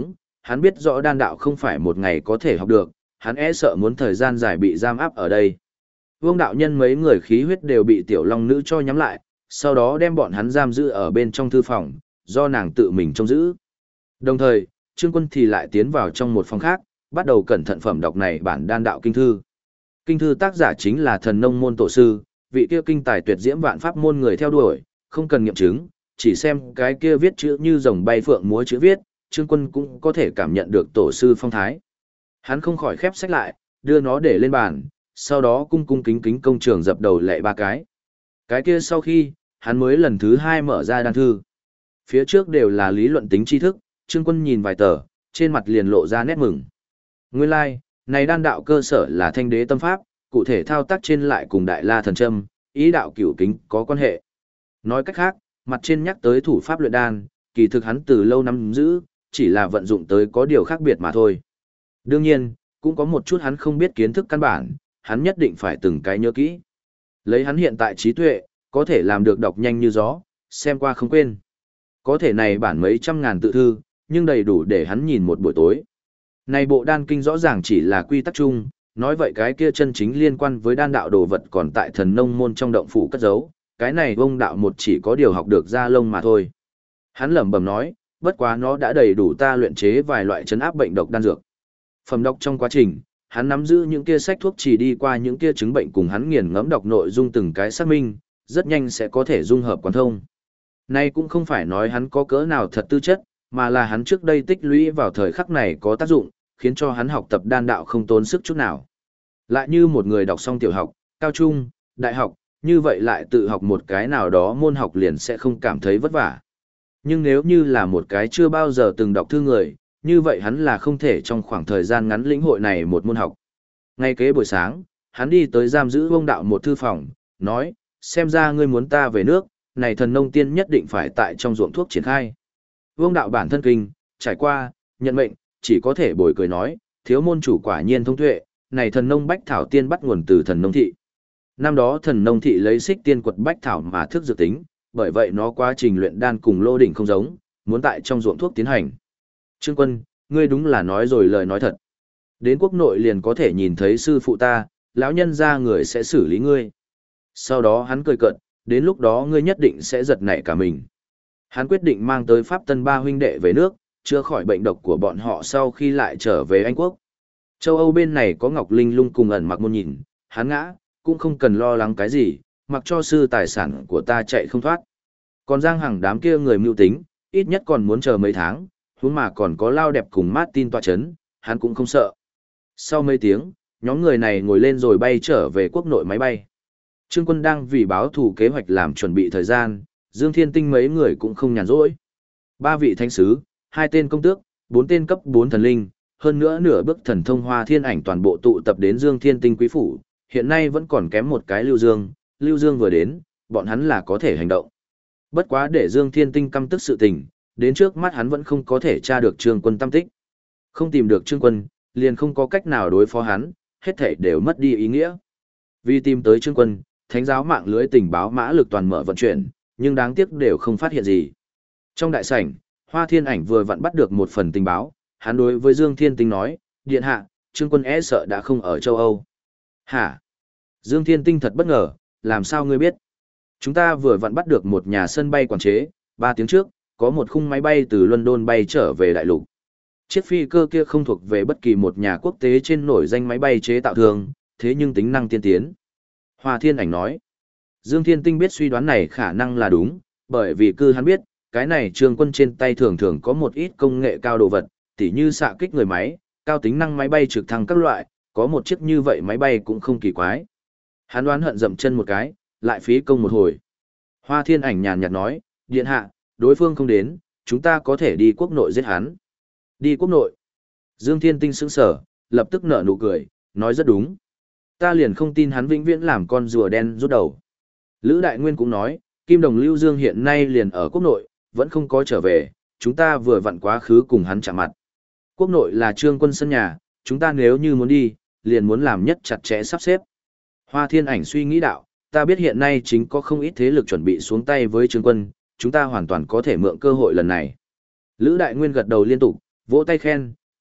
hắn biết rõ đan đạo không phải một ngày có thể học được, hắn e sợ muốn thời gian dài bị giam áp ở đây. Vương đạo nhân mấy người khí huyết đều bị tiểu long nữ cho nhắm lại, sau đó đem bọn hắn giam giữ ở bên trong thư phòng, do nàng tự mình trông giữ. Đồng thời, Trương Quân thì lại tiến vào trong một phòng khác, bắt đầu cẩn thận phẩm đọc này bản đan đạo kinh thư. Kinh thư tác giả chính là Thần Nông môn tổ sư, vị kia kinh tài tuyệt diễm vạn pháp môn người theo đuổi, không cần nghiệm chứng, chỉ xem cái kia viết chữ như rồng bay phượng múa chữ viết, Trương Quân cũng có thể cảm nhận được tổ sư phong thái. Hắn không khỏi khép sách lại, đưa nó để lên bàn, sau đó cung cung kính kính công trường dập đầu lạy ba cái. Cái kia sau khi, hắn mới lần thứ hai mở ra đan thư. Phía trước đều là lý luận tính tri thức, Trương Quân nhìn vài tờ, trên mặt liền lộ ra nét mừng. Nguyên lai, like, này đan đạo cơ sở là thanh đế tâm pháp, cụ thể thao tác trên lại cùng đại la thần châm, ý đạo cửu kính có quan hệ. Nói cách khác, mặt trên nhắc tới thủ pháp luyện đan, kỳ thực hắn từ lâu nắm giữ, chỉ là vận dụng tới có điều khác biệt mà thôi. Đương nhiên, cũng có một chút hắn không biết kiến thức căn bản, hắn nhất định phải từng cái nhớ kỹ. Lấy hắn hiện tại trí tuệ, có thể làm được đọc nhanh như gió, xem qua không quên. Có thể này bản mấy trăm ngàn tự thư, nhưng đầy đủ để hắn nhìn một buổi tối. Này bộ đan kinh rõ ràng chỉ là quy tắc chung, nói vậy cái kia chân chính liên quan với đan đạo đồ vật còn tại Thần Nông môn trong động phủ cất giấu, cái này ông đạo một chỉ có điều học được ra lông mà thôi. Hắn lẩm bẩm nói, bất quá nó đã đầy đủ ta luyện chế vài loại trấn áp bệnh độc đan dược. Phẩm đọc trong quá trình, hắn nắm giữ những kia sách thuốc chỉ đi qua những kia chứng bệnh cùng hắn nghiền ngẫm đọc nội dung từng cái xác minh, rất nhanh sẽ có thể dung hợp quán thông. Nay cũng không phải nói hắn có cỡ nào thật tư chất, mà là hắn trước đây tích lũy vào thời khắc này có tác dụng, khiến cho hắn học tập đan đạo không tốn sức chút nào. Lại như một người đọc xong tiểu học, cao trung, đại học, như vậy lại tự học một cái nào đó môn học liền sẽ không cảm thấy vất vả. Nhưng nếu như là một cái chưa bao giờ từng đọc thư người, như vậy hắn là không thể trong khoảng thời gian ngắn lĩnh hội này một môn học. Ngay kế buổi sáng, hắn đi tới giam giữ Vương đạo một thư phòng, nói, xem ra ngươi muốn ta về nước, này Thần Nông tiên nhất định phải tại trong ruộng thuốc triển khai. Vương đạo bản thân kinh, trải qua, nhận mệnh, chỉ có thể bồi cười nói, thiếu môn chủ quả nhiên thông tuệ, này Thần Nông bách thảo tiên bắt nguồn từ Thần Nông thị. Năm đó Thần Nông thị lấy xích tiên quật bách thảo mà thức dự tính, bởi vậy nó quá trình luyện đan cùng lô đỉnh không giống, muốn tại trong ruộng thuốc tiến hành. Trương Quân, ngươi đúng là nói rồi lời nói thật. Đến quốc nội liền có thể nhìn thấy sư phụ ta, lão nhân ra người sẽ xử lý ngươi. Sau đó hắn cười cợt, đến lúc đó ngươi nhất định sẽ giật nảy cả mình. Hắn quyết định mang tới Pháp Tân ba huynh đệ về nước, chữa khỏi bệnh độc của bọn họ sau khi lại trở về Anh Quốc. Châu Âu bên này có Ngọc Linh Lung cùng ẩn mặc môn nhìn, hắn ngã, cũng không cần lo lắng cái gì, mặc cho sư tài sản của ta chạy không thoát. Còn Giang Hằng đám kia người mưu tính, ít nhất còn muốn chờ mấy tháng, huống mà còn có Lao Đẹp cùng Martin tọa chấn, hắn cũng không sợ. Sau mấy tiếng, nhóm người này ngồi lên rồi bay trở về quốc nội máy bay. Trương Quân đang vì báo thủ kế hoạch làm chuẩn bị thời gian, Dương Thiên Tinh mấy người cũng không nhàn rỗi. 3 vị thánh sứ, 2 tên công tước, 4 tên cấp 4 thần linh, hơn nữa nửa bước thần thông Hoa Thiên Ảnh toàn bộ tụ tập đến Dương Thiên Tinh quý phủ, hiện nay vẫn còn kém một cái Lưu Dương vừa đến, bọn hắn là có thể hành động. Bất quá để Dương Thiên Tinh căm tức sự tình, đến trước mắt hắn vẫn không có thể tra được Trương Quân tâm tích. Không tìm được Trương Quân, liền không có cách nào đối phó hắn, hết thảy đều mất đi ý nghĩa. Vì tìm tới Trương Quân, thánh giáo mạng lưới tình báo mã lực toàn mở vận chuyển, nhưng đáng tiếc đều không phát hiện gì. Trong đại sảnh, Hoa Thiên Ảnh vừa vặn bắt được một phần tình báo, hắn đối với Dương Thiên Tinh nói, điện hạ, Trương Quân e sợ đã không ở châu Âu. Hả? Dương Thiên Tinh thật bất ngờ, làm sao ngươi biết? Chúng ta vừa vặn bắt được một nhà sân bay quản chế, 3 tiếng trước, có một khung máy bay từ London bay trở về đại lục. Chiếc phi cơ kia không thuộc về bất kỳ một nhà quốc tế trên nổi danh máy bay chế tạo thường, thế nhưng tính năng tiên tiến. Hoa Thiên Ảnh nói, Dương Thiên Tinh biết suy đoán này khả năng là đúng, bởi vì hắn biết, cái này Trương Quân trên tay thường thường có một ít công nghệ cao đồ vật, tỉ như xạ kích người máy, cao tính năng máy bay trực thăng các loại, có một chiếc như vậy máy bay cũng không kỳ quái. Hắn đoán hận dậm chân một cái, lại phí công một hồi. Hoa Thiên Ảnh nhàn nhạt nói, điện hạ, đối phương không đến, chúng ta có thể đi quốc nội giết hắn. Đi quốc nội. Dương Thiên Tinh sững sở, lập tức nở nụ cười, nói rất đúng. Ta liền không tin hắn vĩnh viễn làm con rùa đen rút đầu. Lữ Đại Nguyên cũng nói, Kim Đồng Lưu Dương hiện nay liền ở quốc nội, vẫn không có trở về, chúng ta vừa vặn quá khứ cùng hắn chạm mặt. Quốc nội là Trương Quân sân nhà, chúng ta nếu như muốn đi, liền muốn làm nhất chặt chẽ sắp xếp. Hoa Thiên Ảnh suy nghĩ đạo, ta biết hiện nay chính có không ít thế lực chuẩn bị xuống tay với Trương Quân, chúng ta hoàn toàn có thể mượn cơ hội lần này. Lữ Đại Nguyên gật đầu liên tục, vỗ tay khen,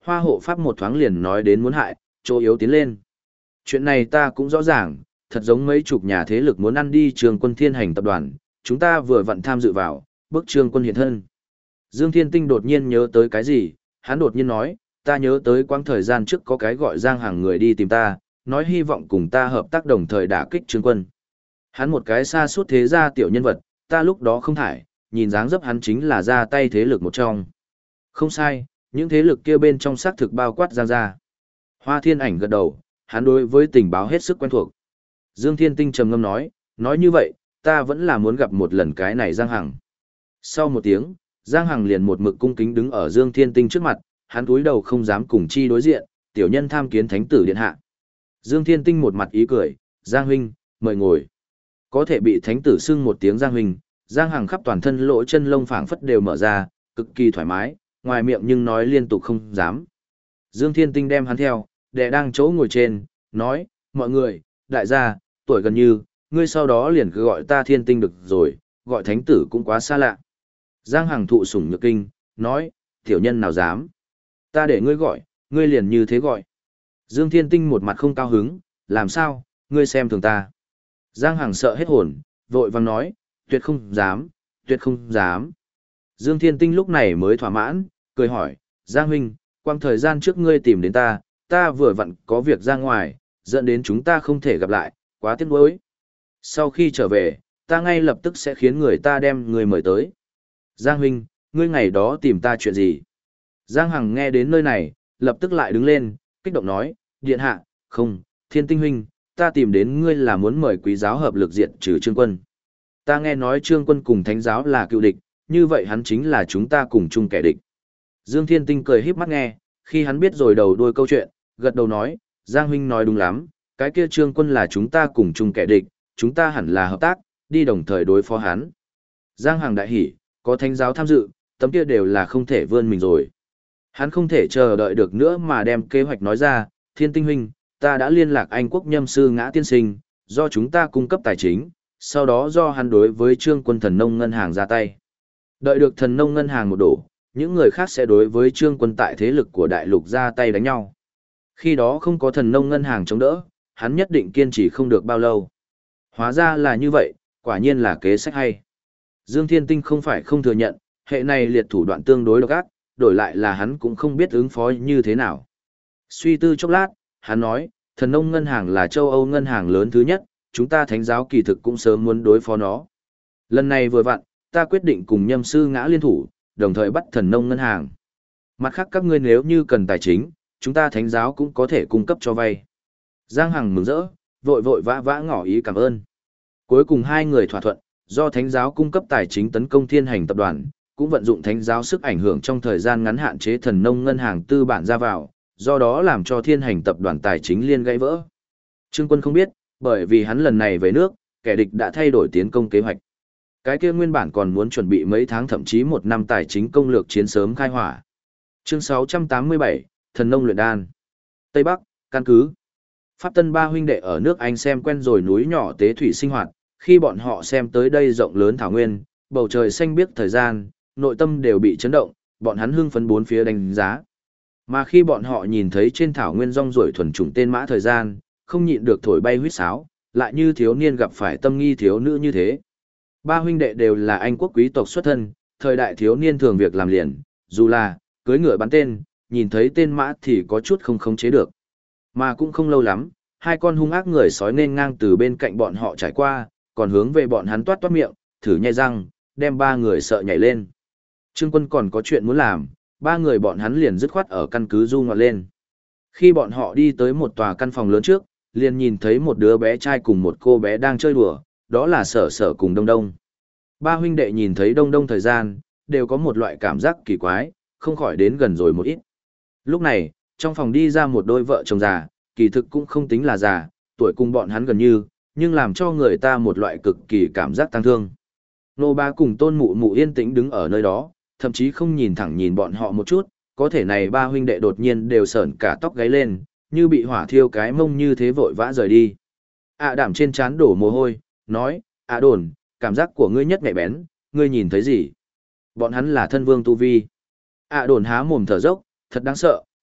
Hoa hộ pháp một thoáng liền nói đến muốn hại, chỗ yếu tiến lên. Chuyện này ta cũng rõ ràng, thật giống mấy chục nhà thế lực muốn ăn đi Trương Quân Thiên Hành tập đoàn, chúng ta vừa vặn tham dự vào, bức Trương Quân hiện thân. Dương Thiên Tinh đột nhiên nhớ tới cái gì, hắn đột nhiên nói, ta nhớ tới quãng thời gian trước có cái gọi Giang Hàng người đi tìm ta, nói hy vọng cùng ta hợp tác đồng thời đả kích Trương Quân. Hắn một cái xa suốt thế gia tiểu nhân vật, ta lúc đó không thải, nhìn dáng dấp hắn chính là ra tay thế lực một trong. Không sai, những thế lực kia bên trong xác thực bao quát Giang gia. Hoa Thiên Ảnh gật đầu, hắn đối với tình báo hết sức quen thuộc. Dương Thiên Tinh trầm ngâm nói như vậy, ta vẫn là muốn gặp một lần cái này Giang Hằng. Sau một tiếng, Giang Hằng liền một mực cung kính đứng ở Dương Thiên Tinh trước mặt, hắn cúi đầu không dám cùng chi đối diện, tiểu nhân tham kiến thánh tử điện hạ. Dương Thiên Tinh một mặt ý cười, Giang huynh, mời ngồi. Có thể bị thánh tử xưng một tiếng Giang huynh, Giang Hằng khắp toàn thân lỗ chân lông phảng phất đều mở ra, cực kỳ thoải mái, ngoài miệng nhưng nói liên tục không dám. Dương Thiên Tinh đem hắn theo, đệ đang chỗ ngồi trên, nói, mọi người, đại gia, tuổi gần như, ngươi sau đó liền cứ gọi ta Thiên Tinh được rồi, gọi thánh tử cũng quá xa lạ. Giang Hằng thụ sủng nhược kinh, nói, tiểu nhân nào dám. Ta để ngươi gọi, ngươi liền như thế gọi. Dương Thiên Tinh một mặt không cao hứng, làm sao, ngươi xem thường ta. Giang Hằng sợ hết hồn, vội vàng nói, tuyệt không dám, tuyệt không dám. Dương Thiên Tinh lúc này mới thỏa mãn, cười hỏi, Giang huynh, quang thời gian trước ngươi tìm đến ta, ta vừa vặn có việc ra ngoài, dẫn đến chúng ta không thể gặp lại, quá tiếc nuối. Sau khi trở về, ta ngay lập tức sẽ khiến người ta đem người mời tới. Giang huynh, ngươi ngày đó tìm ta chuyện gì? Giang Hằng nghe đến nơi này, lập tức lại đứng lên, kích động nói, điện hạ, không, Thiên Tinh huynh, ta tìm đến ngươi là muốn mời quý giáo hợp lực diệt trừ Trương Quân. Ta nghe nói Trương Quân cùng thánh giáo là cựu địch, như vậy hắn chính là chúng ta cùng chung kẻ địch. Dương Thiên Tinh cười híp mắt nghe, khi hắn biết rồi đầu đuôi câu chuyện, gật đầu nói, Giang huynh nói đúng lắm, cái kia Trương Quân là chúng ta cùng chung kẻ địch, chúng ta hẳn là hợp tác, đi đồng thời đối phó hắn. Giang Hằng đại hỉ, có thánh giáo tham dự, tấm kia đều là không thể vươn mình rồi. Hắn không thể chờ đợi được nữa mà đem kế hoạch nói ra, Thiên Tinh huynh, ta đã liên lạc Anh quốc nhâm sư Ngã tiên sinh, do chúng ta cung cấp tài chính, sau đó do hắn đối với Trương Quân thần nông ngân hàng ra tay. Đợi được thần nông ngân hàng một đổ, những người khác sẽ đối với Trương Quân tại thế lực của đại lục ra tay đánh nhau. Khi đó không có thần nông ngân hàng chống đỡ, hắn nhất định kiên trì không được bao lâu. Hóa ra là như vậy, quả nhiên là kế sách hay. Dương Thiên Tinh không phải không thừa nhận, hệ này liệt thủ đoạn tương đối độc ác, đổi lại là hắn cũng không biết ứng phó như thế nào. Suy tư chốc lát, hắn nói, thần nông ngân hàng là châu Âu ngân hàng lớn thứ nhất, chúng ta thánh giáo kỳ thực cũng sớm muốn đối phó nó. Lần này vừa vặn, ta quyết định cùng nhâm sư Ngã liên thủ, đồng thời bắt thần nông ngân hàng. Mặt khác các ngươi nếu như cần tài chính, chúng ta thánh giáo cũng có thể cung cấp cho vay. Giang Hằng mừng rỡ, vội vội vã vã ngỏ ý cảm ơn. Cuối cùng hai người thỏa thuận, do thánh giáo cung cấp tài chính tấn công Thiên Hành tập đoàn, cũng vận dụng thánh giáo sức ảnh hưởng trong thời gian ngắn hạn chế thần nông ngân hàng tư bản ra vào, do đó làm cho Thiên Hành tập đoàn tài chính liên gãy vỡ. Trương Quân không biết, bởi vì hắn lần này về nước, kẻ địch đã thay đổi tiến công kế hoạch. Cái kia nguyên bản còn muốn chuẩn bị mấy tháng thậm chí một năm tài chính công lược chiến sớm khai hỏa. Chương 687, Thần nông luyện đan. Tây Bắc, căn cứ. Pháp Tân ba huynh đệ ở nước Anh xem quen rồi núi nhỏ tế thủy sinh hoạt, khi bọn họ xem tới đây rộng lớn thảo nguyên, bầu trời xanh biếc thời gian, nội tâm đều bị chấn động, bọn hắn hưng phấn bốn phía đánh giá. Mà khi bọn họ nhìn thấy trên thảo nguyên rong ruổi thuần chủng tên mã thời gian, không nhịn được thổi bay huýt sáo, lại như thiếu niên gặp phải tâm nghi thiếu nữ như thế. Ba huynh đệ đều là Anh quốc quý tộc xuất thân, thời đại thiếu niên thường việc làm liền, dù là cưỡi ngựa bắn tên, nhìn thấy tên mã thì có chút không khống chế được. Mà cũng không lâu lắm, hai con hung ác người sói nên ngang từ bên cạnh bọn họ trải qua, còn hướng về bọn hắn toát toát miệng, thử nhai răng, đem ba người sợ nhảy lên. Trương Quân còn có chuyện muốn làm, ba người bọn hắn liền dứt khoát ở căn cứ du ngoạn lên. Khi bọn họ đi tới một tòa căn phòng lớn trước, liền nhìn thấy một đứa bé trai cùng một cô bé đang chơi đùa, đó là Sở Sở cùng Đông Đông. Ba huynh đệ nhìn thấy Đông Đông thời gian, đều có một loại cảm giác kỳ quái, không khỏi đến gần rồi một ít. Lúc này, trong phòng đi ra một đôi vợ chồng già, kỳ thực cũng không tính là già, tuổi cùng bọn hắn gần như, nhưng làm cho người ta một loại cực kỳ cảm giác tăng thương. Nô Ba cùng Tôn Mụ Mụ yên tĩnh đứng ở nơi đó, thậm chí không nhìn thẳng nhìn bọn họ một chút, có thể này ba huynh đệ đột nhiên đều sởn cả tóc gáy lên, như bị hỏa thiêu cái mông như thế vội vã rời đi. Đảm trên trán đổ mồ hôi, nói, Đồn, cảm giác của ngươi nhất nhạy bén, ngươi nhìn thấy gì? Bọn hắn là thân vương tu vi. Đồn há mồm thở dốc, thật đáng sợ,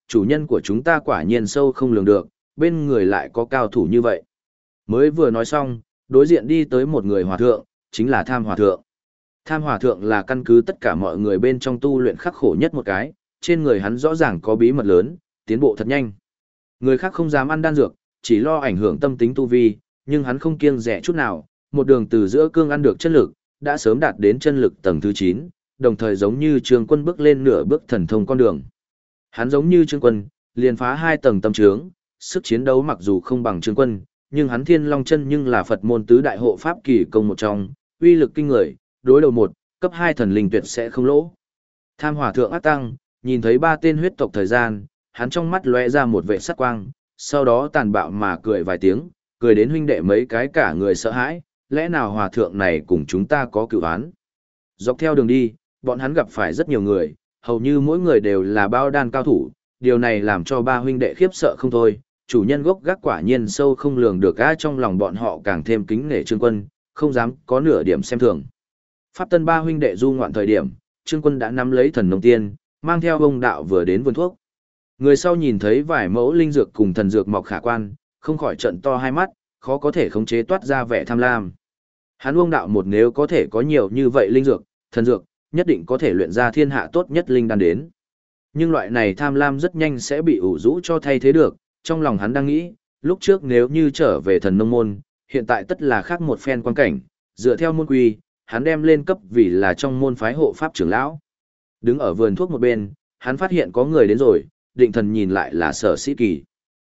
chủ nhân của chúng ta quả nhiên sâu không lường được, bên người lại có cao thủ như vậy. Mới vừa nói xong, đối diện đi tới một người hòa thượng, chính là Tham Hòa Thượng. Tham Hòa Thượng là căn cứ tất cả mọi người bên trong tu luyện khắc khổ nhất một cái, trên người hắn rõ ràng có bí mật lớn, tiến bộ thật nhanh. Người khác không dám ăn đan dược, chỉ lo ảnh hưởng tâm tính tu vi, nhưng hắn không kiêng dè chút nào, một đường từ giữa cương ăn được chân lực, đã sớm đạt đến chân lực tầng thứ 9, đồng thời giống như Trương Quân bước lên nửa bước thần thông con đường. Hắn giống như Trương Quân, liền phá 2 tầng tâm trướng, sức chiến đấu mặc dù không bằng Trương Quân, nhưng hắn Thiên Long chân nhưng là Phật môn tứ đại hộ pháp kỳ công một trong, uy lực kinh người, đối đầu 1, cấp 2 thần linh tuyệt sẽ không lỗ. Tham Hòa Thượng ác tăng, nhìn thấy 3 tên huyết tộc thời gian, hắn trong mắt lóe ra một vẻ sắc quang, sau đó tàn bạo mà cười vài tiếng, cười đến huynh đệ mấy cái cả người sợ hãi, lẽ nào Hòa Thượng này cùng chúng ta có cựu án. Dọc theo đường đi, bọn hắn gặp phải rất nhiều người, hầu như mỗi người đều là bao đan cao thủ, điều này làm cho 3 huynh đệ khiếp sợ không thôi, chủ nhân gốc gác quả nhiên sâu không lường được, trong lòng bọn họ càng thêm kính nể Trương Quân, không dám có nửa điểm xem thường. Pháp Tân 3 huynh đệ du ngoạn thời điểm, Trương Quân đã nắm lấy thần nông tiên, mang theo ông đạo vừa đến vườn thuốc. Người sau nhìn thấy vài mẫu linh dược cùng thần dược mọc khả quan, không khỏi trận to hai mắt, khó có thể khống chế toát ra vẻ tham lam. Hắn ông đạo một nếu có thể có nhiều như vậy linh dược, thần dược, nhất định có thể luyện ra thiên hạ tốt nhất linh đan đến. Nhưng loại này tham lam rất nhanh sẽ bị ủ rũ cho thay thế được, trong lòng hắn đang nghĩ, lúc trước nếu như trở về thần nông môn, hiện tại tất là khác một phen quan cảnh, dựa theo môn quy, hắn đem lên cấp vì là trong môn phái hộ pháp trưởng lão. Đứng ở vườn thuốc một bên, hắn phát hiện có người đến rồi, định thần nhìn lại là Sở Sĩ Kỳ.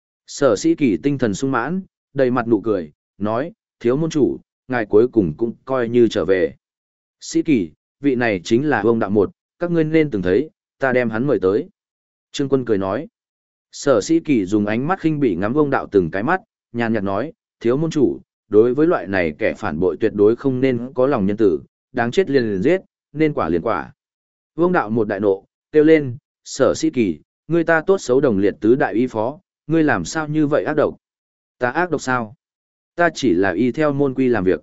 Sở Sĩ Kỳ tinh thần sung mãn, đầy mặt nụ cười, nói, thiếu môn chủ, ngài cuối cùng cũng coi như trở về. Sĩ Kỳ, vị này chính là ông đạo một, các ngươi nên từng thấy, ta đem hắn mời tới. Trương Quân cười nói. Sở Sĩ Kỳ dùng ánh mắt khinh bỉ ngắm ông đạo từng cái mắt, nhàn nhạt nói, thiếu môn chủ, đối với loại này kẻ phản bội tuyệt đối không nên có lòng nhân tử, đáng chết liền liền giết, nên quả liền quả. Ông đạo một đại nộ, kêu lên, Sở Sĩ Kỳ, ngươi ta tốt xấu đồng liệt tứ đại y phó, ngươi làm sao như vậy ác độc? Ta ác độc sao? Ta chỉ là y theo môn quy làm việc.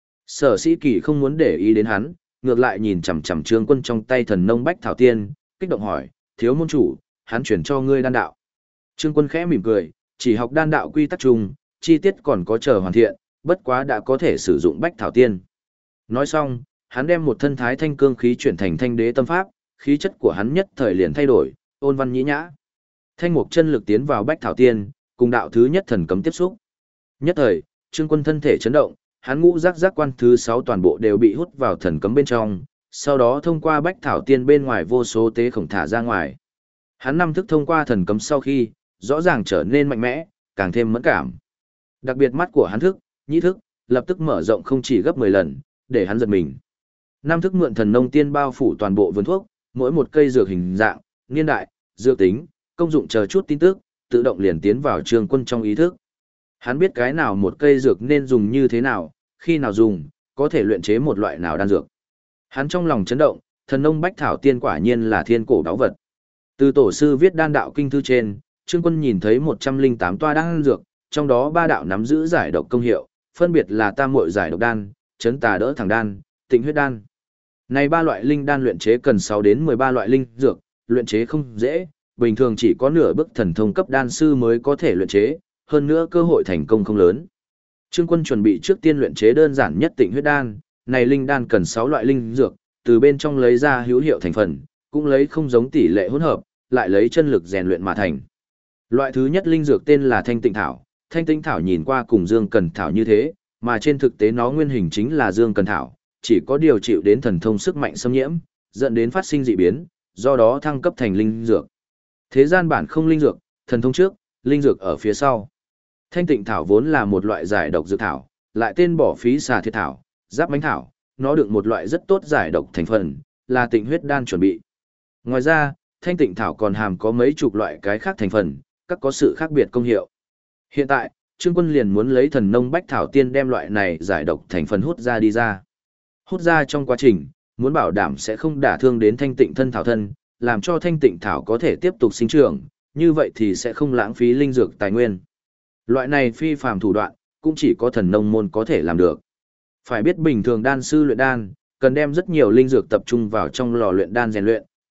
Sở Sĩ Kỳ không muốn để ý đến hắn, ngược lại nhìn chằm chằm Trương Quân trong tay thần nông bách thảo tiên, kích động hỏi, thiếu môn chủ, hắn chuyển cho ngươi đan đạo. Trương Quân khẽ mỉm cười, chỉ học đan đạo quy tắc chung, chi tiết còn có chờ hoàn thiện, bất quá đã có thể sử dụng bách thảo tiên. Nói xong, hắn đem một thân thái thanh cương khí chuyển thành thanh đế tâm pháp, khí chất của hắn nhất thời liền thay đổi, ôn văn nhĩ nhã. Thanh mục chân lực tiến vào bách thảo tiên, cùng đạo thứ nhất thần cấm tiếp xúc. Nhất thời, Trương Quân thân thể chấn động, hắn ngũ giác giác quan thứ 6 toàn bộ đều bị hút vào thần cấm bên trong, sau đó thông qua bách thảo tiên bên ngoài vô số tế khổng thả ra ngoài. Hắn năm thức thông qua thần cấm sau khi, rõ ràng trở nên mạnh mẽ, càng thêm mẫn cảm. Đặc biệt mắt của hắn thức, nhĩ thức, lập tức mở rộng không chỉ gấp 10 lần, để hắn giật mình. Năm thức mượn thần nông tiên bao phủ toàn bộ vườn thuốc, mỗi một cây dược hình dạng, niên đại, dược tính, công dụng chờ chút tin tức, tự động liền tiến vào Trương Quân trong ý thức. Hắn biết cái nào một cây dược nên dùng như thế nào, khi nào dùng, có thể luyện chế một loại nào đan dược. Hắn trong lòng chấn động, thần nông bách thảo tiên quả nhiên là thiên cổ báu vật. Từ tổ sư viết đan đạo kinh thư trên, Trương Quân nhìn thấy 108 toa đan dược, trong đó 3 đạo nắm giữ giải độc công hiệu, phân biệt là tam muội giải độc đan, chấn tà đỡ thẳng đan, tịnh huyết đan. Này 3 loại linh đan luyện chế cần 6 đến 13 loại linh dược, luyện chế không dễ, bình thường chỉ có nửa bước thần thông cấp đan sư mới có thể luyện chế, hơn nữa cơ hội thành công không lớn. Trương Quân chuẩn bị trước tiên luyện chế đơn giản nhất tịnh huyết đan, này linh đan cần 6 loại linh dược, từ bên trong lấy ra hữu hiệu thành phần, cũng lấy không giống tỷ lệ hỗn hợp, lại lấy chân lực rèn luyện mà thành. Loại thứ nhất linh dược tên là Thanh Tịnh Thảo, Thanh Tịnh Thảo nhìn qua cùng Dương Cần Thảo như thế, mà trên thực tế nó nguyên hình chính là Dương Cần Thảo, chỉ có điều chịu đến thần thông sức mạnh xâm nhiễm, dẫn đến phát sinh dị biến, do đó thăng cấp thành linh dược. Thế gian bản không linh dược, thần thông trước, linh dược ở phía sau. Thanh Tịnh Thảo vốn là một loại giải độc dược thảo, lại tên bỏ phí xà thiệt thảo, giáp bánh thảo, nó được một loại rất tốt giải độc thành phần, là tịnh huyết đan chuẩn bị. Ngoài ra, Thanh Tịnh Thảo còn hàm có mấy chục loại cái khác thành phần, các có sự khác biệt công hiệu. Hiện tại, Trương Quân liền muốn lấy thần nông bách thảo tiên đem loại này giải độc thành phần hút ra đi ra. Hút ra trong quá trình, muốn bảo đảm sẽ không đả thương đến thanh tịnh thân thảo thân, làm cho thanh tịnh thảo có thể tiếp tục sinh trưởng, như vậy thì sẽ không lãng phí linh dược tài nguyên. Loại này phi phàm thủ đoạn, cũng chỉ có thần nông môn có thể làm được. Phải biết bình thường đan sư luyện đan, cần đem rất nhiều linh dược tập trung vào trong lò luyện đan rèn luyện,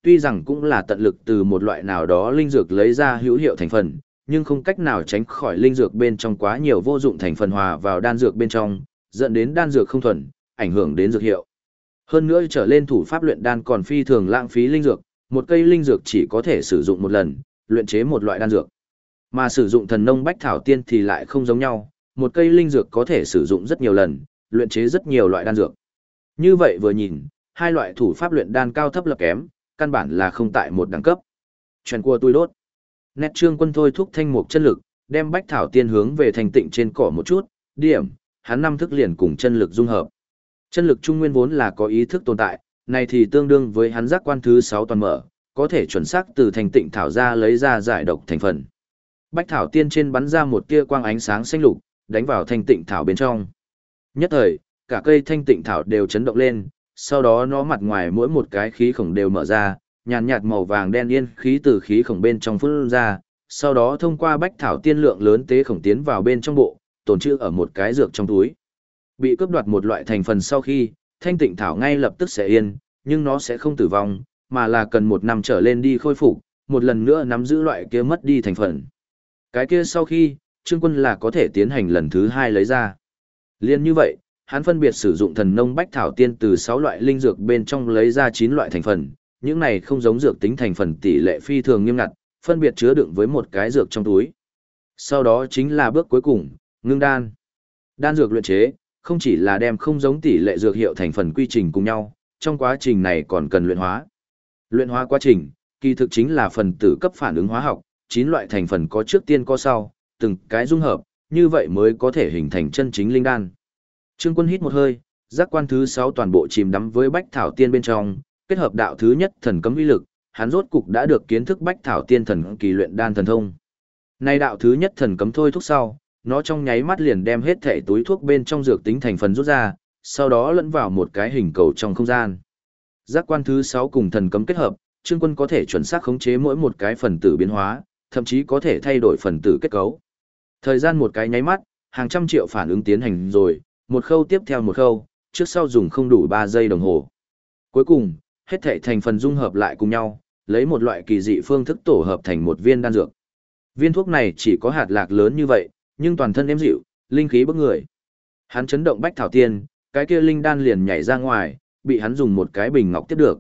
tuy rằng cũng là tận lực từ một loại nào đó linh dược lấy ra hữu hiệu thành phần, nhưng không cách nào tránh khỏi linh dược bên trong quá nhiều vô dụng thành phần hòa vào đan dược bên trong, dẫn đến đan dược không thuần, ảnh hưởng đến dược hiệu. Hơn nữa trở lên thủ pháp luyện đan còn phi thường lãng phí linh dược, một cây linh dược chỉ có thể sử dụng một lần, luyện chế một loại đan dược. Mà sử dụng thần nông bách thảo tiên thì lại không giống nhau, một cây linh dược có thể sử dụng rất nhiều lần, luyện chế rất nhiều loại đan dược. Như vậy vừa nhìn, hai loại thủ pháp luyện đan cao thấp lập kém, căn bản là không tại một đẳng cấp. Chuyện của tôi đốt. Nét Trương Quân thôi thúc thanh mục chân lực, đem bách thảo tiên hướng về thành tịnh trên cỏ một chút, điểm, hắn năm thức liền cùng chân lực dung hợp. Chân lực trung nguyên vốn là có ý thức tồn tại, này thì tương đương với hắn giác quan thứ 6 toàn mở, có thể chuẩn xác từ thành tịnh thảo ra lấy ra giải độc thành phần. Bách thảo tiên trên bắn ra một tia quang ánh sáng xanh lục, đánh vào thanh tịnh thảo bên trong. Nhất thời, cả cây thanh tịnh thảo đều chấn động lên, sau đó nó mặt ngoài mỗi một cái khí khổng đều mở ra, nhàn nhạt màu vàng đen yên khí từ khí khổng bên trong phun ra, sau đó thông qua bách thảo tiên lượng lớn tế khổng tiến vào bên trong bộ, tồn trữ ở một cái dược trong túi. Bị cướp đoạt một loại thành phần sau khi, thanh tịnh thảo ngay lập tức sẽ yên, nhưng nó sẽ không tử vong, mà là cần 1 năm trở lên đi khôi phục, một lần nữa nắm giữ loại kia mất đi thành phần. Cái kia sau khi, Trương Quân là có thể tiến hành lần thứ 2 lấy ra. Liên như vậy, hắn phân biệt sử dụng thần nông bách thảo tiên từ 6 loại linh dược bên trong lấy ra 9 loại thành phần, những này không giống dược tính thành phần tỷ lệ phi thường nghiêm ngặt, phân biệt chứa đựng với một cái dược trong túi. Sau đó chính là bước cuối cùng, ngưng đan. Đan dược luyện chế, không chỉ là đem không giống tỷ lệ dược hiệu thành phần quy trình cùng nhau, trong quá trình này còn cần luyện hóa. Luyện hóa quá trình, kỳ thực chính là phần tử cấp phản ứng hóa học, 9 loại thành phần có trước tiên có sau, từng cái dung hợp, như vậy mới có thể hình thành chân chính linh đan. Trương Quân hít một hơi, giác quan thứ 6 toàn bộ chìm đắm với bách thảo tiên bên trong, kết hợp đạo thứ nhất thần cấm uy lực, hắn rốt cục đã được kiến thức bách thảo tiên thần kỳ luyện đan thần thông. Nay đạo thứ nhất thần cấm thôi thúc sau, nó trong nháy mắt liền đem hết thể túi thuốc bên trong dược tính thành phần rút ra, sau đó lẫn vào một cái hình cầu trong không gian. Giác quan thứ 6 cùng thần cấm kết hợp, Trương Quân có thể chuẩn xác khống chế mỗi một cái phần tử biến hóa, thậm chí có thể thay đổi phần tử kết cấu. Thời gian một cái nháy mắt, hàng trăm triệu phản ứng tiến hành rồi, một khâu tiếp theo một khâu, trước sau dùng không đủ 3 giây đồng hồ. Cuối cùng, hết thảy thành phần dung hợp lại cùng nhau, lấy một loại kỳ dị phương thức tổ hợp thành một viên đan dược. Viên thuốc này chỉ có hạt lạc lớn như vậy, nhưng toàn thân êm dịu, linh khí bức người. Hắn chấn động bách thảo tiên, cái kia linh đan liền nhảy ra ngoài, bị hắn dùng một cái bình ngọc tiếp được.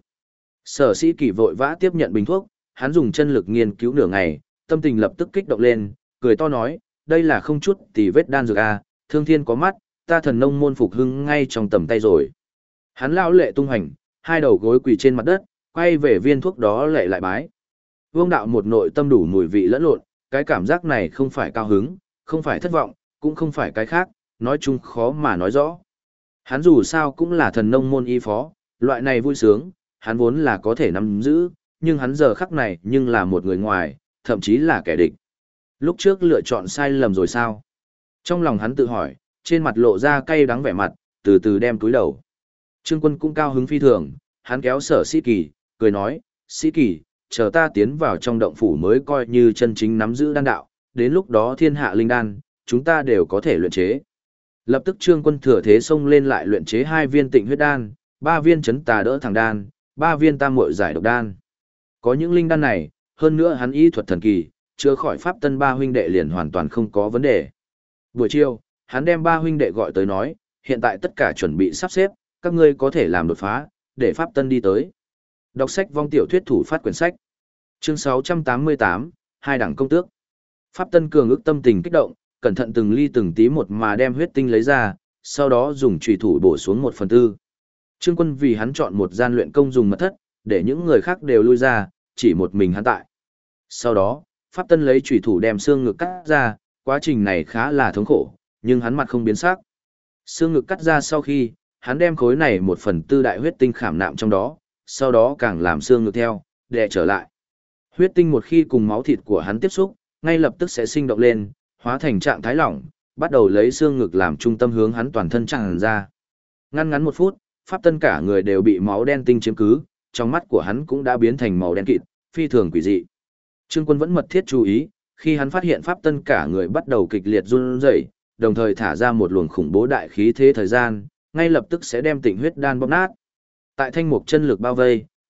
Sở Sĩ Kỳ vội vã tiếp nhận bình thuốc, hắn dùng chân lực nghiên cứu nửa ngày, tâm tình lập tức kích động lên, cười to nói, đây là không chút tì vết đan dược a, thương thiên có mắt, ta thần nông môn phục hưng ngay trong tầm tay rồi. Hắn lão lệ tung hành, hai đầu gối quỳ trên mặt đất, quay về viên thuốc đó lệ lại bái. Vương đạo một nội tâm đủ mùi vị lẫn lộn, cái cảm giác này không phải cao hứng, không phải thất vọng, cũng không phải cái khác, nói chung khó mà nói rõ. Hắn dù sao cũng là thần nông môn y phó, loại này vui sướng, hắn vốn là có thể nắm giữ, nhưng hắn giờ khắc này nhưng là một người ngoài, thậm chí là kẻ địch. Lúc trước lựa chọn sai lầm rồi sao? Trong lòng hắn tự hỏi, trên mặt lộ ra cay đắng vẻ mặt, từ từ đem túi đầu. Trương Quân cũng cao hứng phi thường, hắn kéo Sở Sĩ Kỳ, cười nói, Sĩ Kỳ, chờ ta tiến vào trong động phủ mới coi như chân chính nắm giữ đan đạo, đến lúc đó thiên hạ linh đan, chúng ta đều có thể luyện chế. Lập tức Trương Quân thừa thế xông lên lại luyện chế 2 viên tịnh huyết đan, 3 viên chấn tà đỡ thẳng đan, 3 viên tam muội giải độc đan. Có những linh đan này, hơn nữa hắn y thuật thần kỳ, chữa khỏi pháp tân 3 huynh đệ liền hoàn toàn không có vấn đề. Buổi chiều, hắn đem 3 huynh đệ gọi tới nói, hiện tại tất cả chuẩn bị sắp xếp, các ngươi có thể làm đột phá, để pháp tân đi tới. Đọc sách vong tiểu thuyết thủ phát quyển sách. Chương 688, hai đẳng công tước. Pháp tân cường ức tâm tình kích động, cẩn thận từng ly từng tí một mà đem huyết tinh lấy ra, sau đó dùng chùy thủ bổ xuống 1/4. Trương Quân vì hắn chọn một gian luyện công dùng mật thất, để những người khác đều lui ra, chỉ một mình hắn tại. Sau đó, Pháp Tân lấy chùy thủ đem xương ngực cắt ra, quá trình này khá là thống khổ, nhưng hắn mặt không biến sắc. Xương ngực cắt ra sau khi, hắn đem khối này 1/4 đại huyết tinh khảm nạm trong đó, sau đó càng làm xương ngực theo, đè trở lại. Huyết tinh một khi cùng máu thịt của hắn tiếp xúc, ngay lập tức sẽ sinh động lên, hóa thành trạng thái lỏng, bắt đầu lấy xương ngực làm trung tâm hướng hắn toàn thân tràn ra. Ngăn ngắn 1 phút, Pháp Tân cả người đều bị máu đen tinh chiếm cứ, trong mắt của hắn cũng đã biến thành màu đen kịt, phi thường quỷ dị. Trương Quân vẫn mật thiết chú ý, khi hắn phát hiện Pháp Tân cả người bắt đầu kịch liệt run rẩy, đồng thời thả ra một luồng khủng bố đại khí thế thời gian, ngay lập tức sẽ đem tịnh huyết đan bóp nát. Tại thanh mục chân lực bao vây,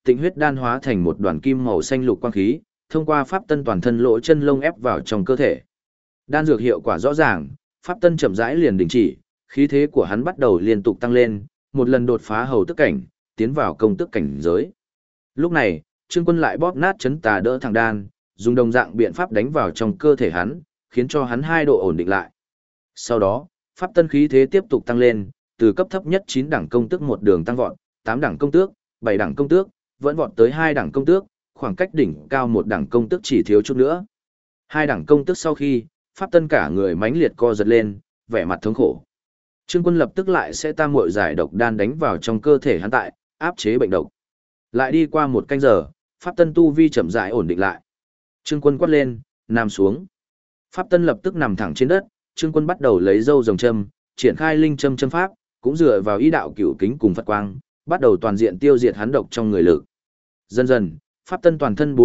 tịnh huyết đan hóa thành một đoàn kim màu xanh lục quang khí, thông qua pháp tân toàn thân lỗ chân lông ép vào trong cơ thể. Đan dược hiệu quả rõ ràng, pháp tân chậm rãi liền đình chỉ, khí thế của hắn bắt đầu liên tục tăng lên, một lần đột phá hầu tức cảnh, tiến vào công tức cảnh giới. Lúc này, Trương Quân lại bóp nát chấn tà đỡ thằng đan, dùng đồng dạng biện pháp đánh vào trong cơ thể hắn, khiến cho hắn 2 độ ổn định lại. Sau đó, pháp tân khí thế tiếp tục tăng lên, từ cấp thấp nhất 9 đẳng công tước một đường tăng vọt, 8 đẳng công tước, 7 đẳng công tước, vẫn vọt tới 2 đẳng công tước, khoảng cách đỉnh cao một đẳng công tước chỉ thiếu chút nữa. 2 đẳng công tước sau khi, pháp tân cả người mãnh liệt co giật lên, vẻ mặt thống khổ. Trương Quân lập tức lại sẽ tam muội giải độc đan đánh vào trong cơ thể hắn tại, áp chế bệnh độc. Lại đi qua 1 canh giờ, pháp tân tu vi chậm rãi ổn định lại. Trương Quân quát lên, nằm xuống. Pháp tân lập tức nằm thẳng trên đất, Trương Quân bắt đầu lấy dâu rồng châm, triển khai linh châm châm pháp, cũng dựa vào ý đạo cửu kính cùng Phật quang, bắt đầu toàn diện tiêu diệt hắn độc trong người lực. Dần dần, pháp tân toàn thân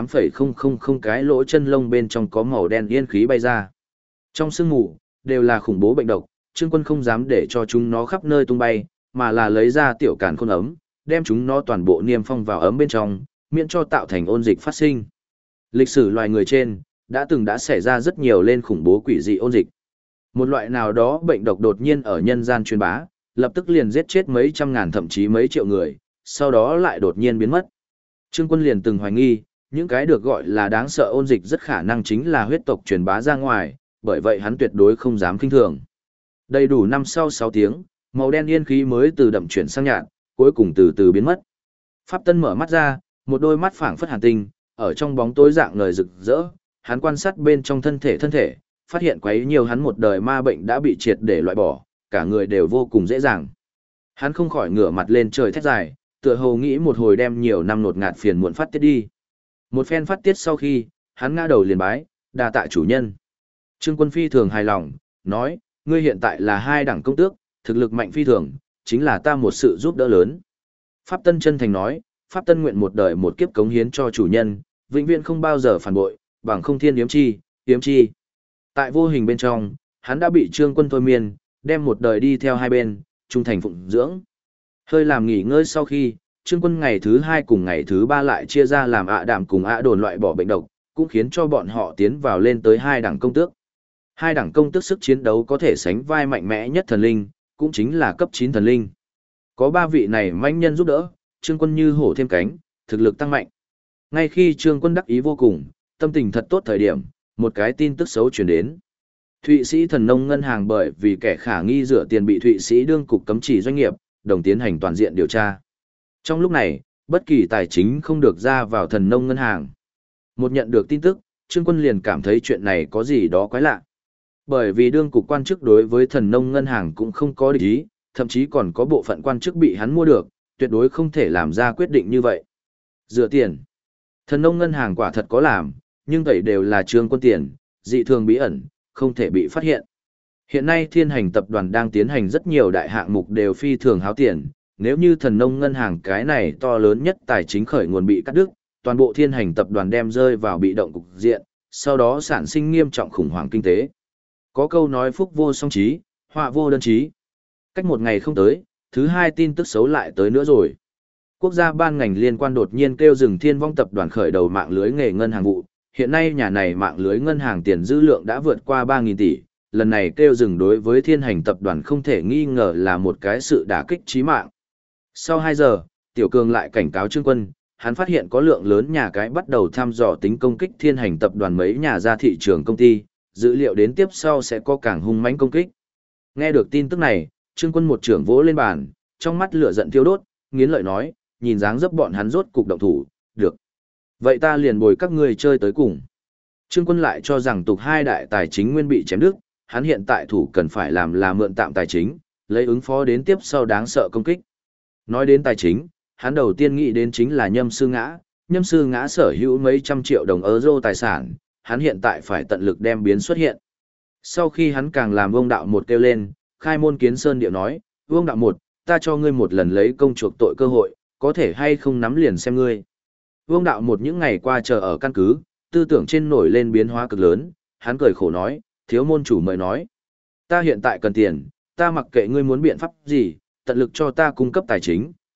48,000 cái lỗ chân lông bên trong có màu đen yên khí bay ra. Trong sương mù, đều là khủng bố bệnh độc, Trương Quân không dám để cho chúng nó khắp nơi tung bay, mà là lấy ra tiểu càn khôn ấm, đem chúng nó toàn bộ niêm phong vào ấm bên trong, miễn cho tạo thành ôn dịch phát sinh. Lịch sử loài người trên, đã xảy ra rất nhiều lên khủng bố quỷ dị ôn dịch. Một loại nào đó bệnh độc đột nhiên ở nhân gian truyền bá, lập tức liền giết chết mấy trăm ngàn thậm chí mấy triệu người, sau đó lại đột nhiên biến mất. Trương Quân liền từng hoài nghi, những cái được gọi là đáng sợ ôn dịch rất khả năng chính là huyết tộc truyền bá ra ngoài, bởi vậy hắn tuyệt đối không dám khinh thường. Đầy đủ 5 sau 6 tiếng, màu đen yên khí mới từ đậm chuyển sang nhạt, cuối cùng từ từ biến mất. Pháp Tân mở mắt ra, một đôi mắt phảng phất hàn tinh, ở trong bóng tối dạng ngời rực rỡ, hắn quan sát bên trong thân thể, phát hiện quấy nhiều hắn một đời ma bệnh đã bị triệt để loại bỏ, cả người đều vô cùng dễ dàng. Hắn không khỏi ngửa mặt lên trời thét dài, tựa hồ nghĩ một hồi đem nhiều năm nột ngạt phiền muộn phát tiết đi. Một phen phát tiết sau khi, hắn ngã đầu liền bái, đa tạ chủ nhân. Trương Quân phi thường hài lòng, nói, ngươi hiện tại là 2 đẳng công tước, thực lực mạnh phi thường, chính là ta một sự giúp đỡ lớn. Pháp Tân chân thành nói, Pháp Tân nguyện một đời một kiếp cống hiến cho chủ nhân, vĩnh viễn không bao giờ phản bội, bằng không thiên yếm chi. Tại vô hình bên trong, hắn đã bị Trương Quân thôi miên, đem một đời đi theo hai bên, trung thành phụng dưỡng. Hơi làm nghỉ ngơi sau khi, Trương Quân ngày thứ 2 cùng ngày thứ 3 lại chia ra làm đạm cùng đồn loại bỏ bệnh độc, cũng khiến cho bọn họ tiến vào lên tới 2 đẳng công tước. 2 đẳng công tước sức chiến đấu có thể sánh vai mạnh mẽ nhất thần linh, cũng chính là cấp 9 thần linh. Có 3 vị này mãnh nhân giúp đỡ, Trương Quân như hổ thêm cánh, thực lực tăng mạnh. Ngay khi Trương Quân đắc ý vô cùng, tâm tình thật tốt thời điểm, một cái tin tức xấu truyền đến. Thụy Sĩ Thần Nông Ngân hàng bởi vì kẻ khả nghi rửa tiền bị Thụy Sĩ đương cục cấm chỉ doanh nghiệp, đồng tiến hành toàn diện điều tra. Trong lúc này, bất kỳ tài chính không được ra vào Thần Nông Ngân hàng. Một nhận được tin tức, Trương Quân liền cảm thấy chuyện này có gì đó quái lạ. Bởi vì đương cục quan chức đối với Thần Nông Ngân hàng cũng không có địch ý, thậm chí còn có bộ phận quan chức bị hắn mua được, tuyệt đối không thể làm ra quyết định như vậy. Rửa tiền. Thần Nông Ngân hàng quả thật có làm, nhưng vậy đều là Trương Quân tiền, dị thường bí ẩn, không thể bị phát hiện. Hiện nay Thiên Hành tập đoàn đang tiến hành rất nhiều đại hạng mục đều phi thường háo tiền, nếu như Thần Nông Ngân hàng cái này to lớn nhất tài chính khởi nguồn bị cắt đứt, toàn bộ Thiên Hành tập đoàn đem rơi vào bị động cục diện, sau đó sản sinh nghiêm trọng khủng hoảng kinh tế. Có câu nói phúc vô song trí, họa vô đơn trí. Cách một ngày không tới, thứ 2 tin tức xấu lại tới nữa rồi. Quốc gia ban ngành liên quan đột nhiên kêu dừng Thiên Vong tập đoàn khởi đầu mạng lưới nghề ngân hàng vụ. Hiện nay nhà này mạng lưới ngân hàng tiền dư lượng đã vượt qua 3.000 tỷ, lần này kêu dừng đối với Thiên Hành tập đoàn không thể nghi ngờ là một cái sự đả kích chí mạng. Sau 2 giờ, Tiểu Cường lại cảnh cáo Trương Quân, hắn phát hiện có lượng lớn nhà cái bắt đầu thăm dò tính công kích Thiên Hành tập đoàn mấy nhà ra thị trường công ty, dữ liệu đến tiếp sau sẽ có càng hung mãnh công kích. Nghe được tin tức này, Trương Quân một trưởng vỗ lên bàn, trong mắt lửa giận thiêu đốt, nghiến lợi nói, nhìn dáng dấp bọn hắn rốt cục động thủ, được. Vậy ta liền bồi các ngươi chơi tới cùng. Trương Quân lại cho rằng tục 2 đại tài chính nguyên bị chém đứt, hắn hiện tại thủ cần phải làm là mượn tạm tài chính, lấy ứng phó đến tiếp sau đáng sợ công kích. Nói đến tài chính, hắn đầu tiên nghĩ đến chính là Nhâm Sư Ngã. Nhâm Sư Ngã sở hữu mấy trăm triệu đồng euro tài sản, hắn hiện tại phải tận lực đem biến xuất hiện. Sau khi hắn càng làm Vương Đạo Một kêu lên, khai môn kiến sơn điệu nói, Vương Đạo Một, ta cho ngươi một lần lấy công chuộc tội cơ hội, có thể hay không nắm liền xem ngươi. Vương Đạo Một những ngày qua chờ ở căn cứ, tư tưởng trên nổi lên biến hóa cực lớn, hắn cười khổ nói, thiếu môn chủ mời nói. Ta hiện tại cần tiền, ta mặc kệ ngươi muốn biện pháp gì, tận lực cho ta cung cấp tài chính,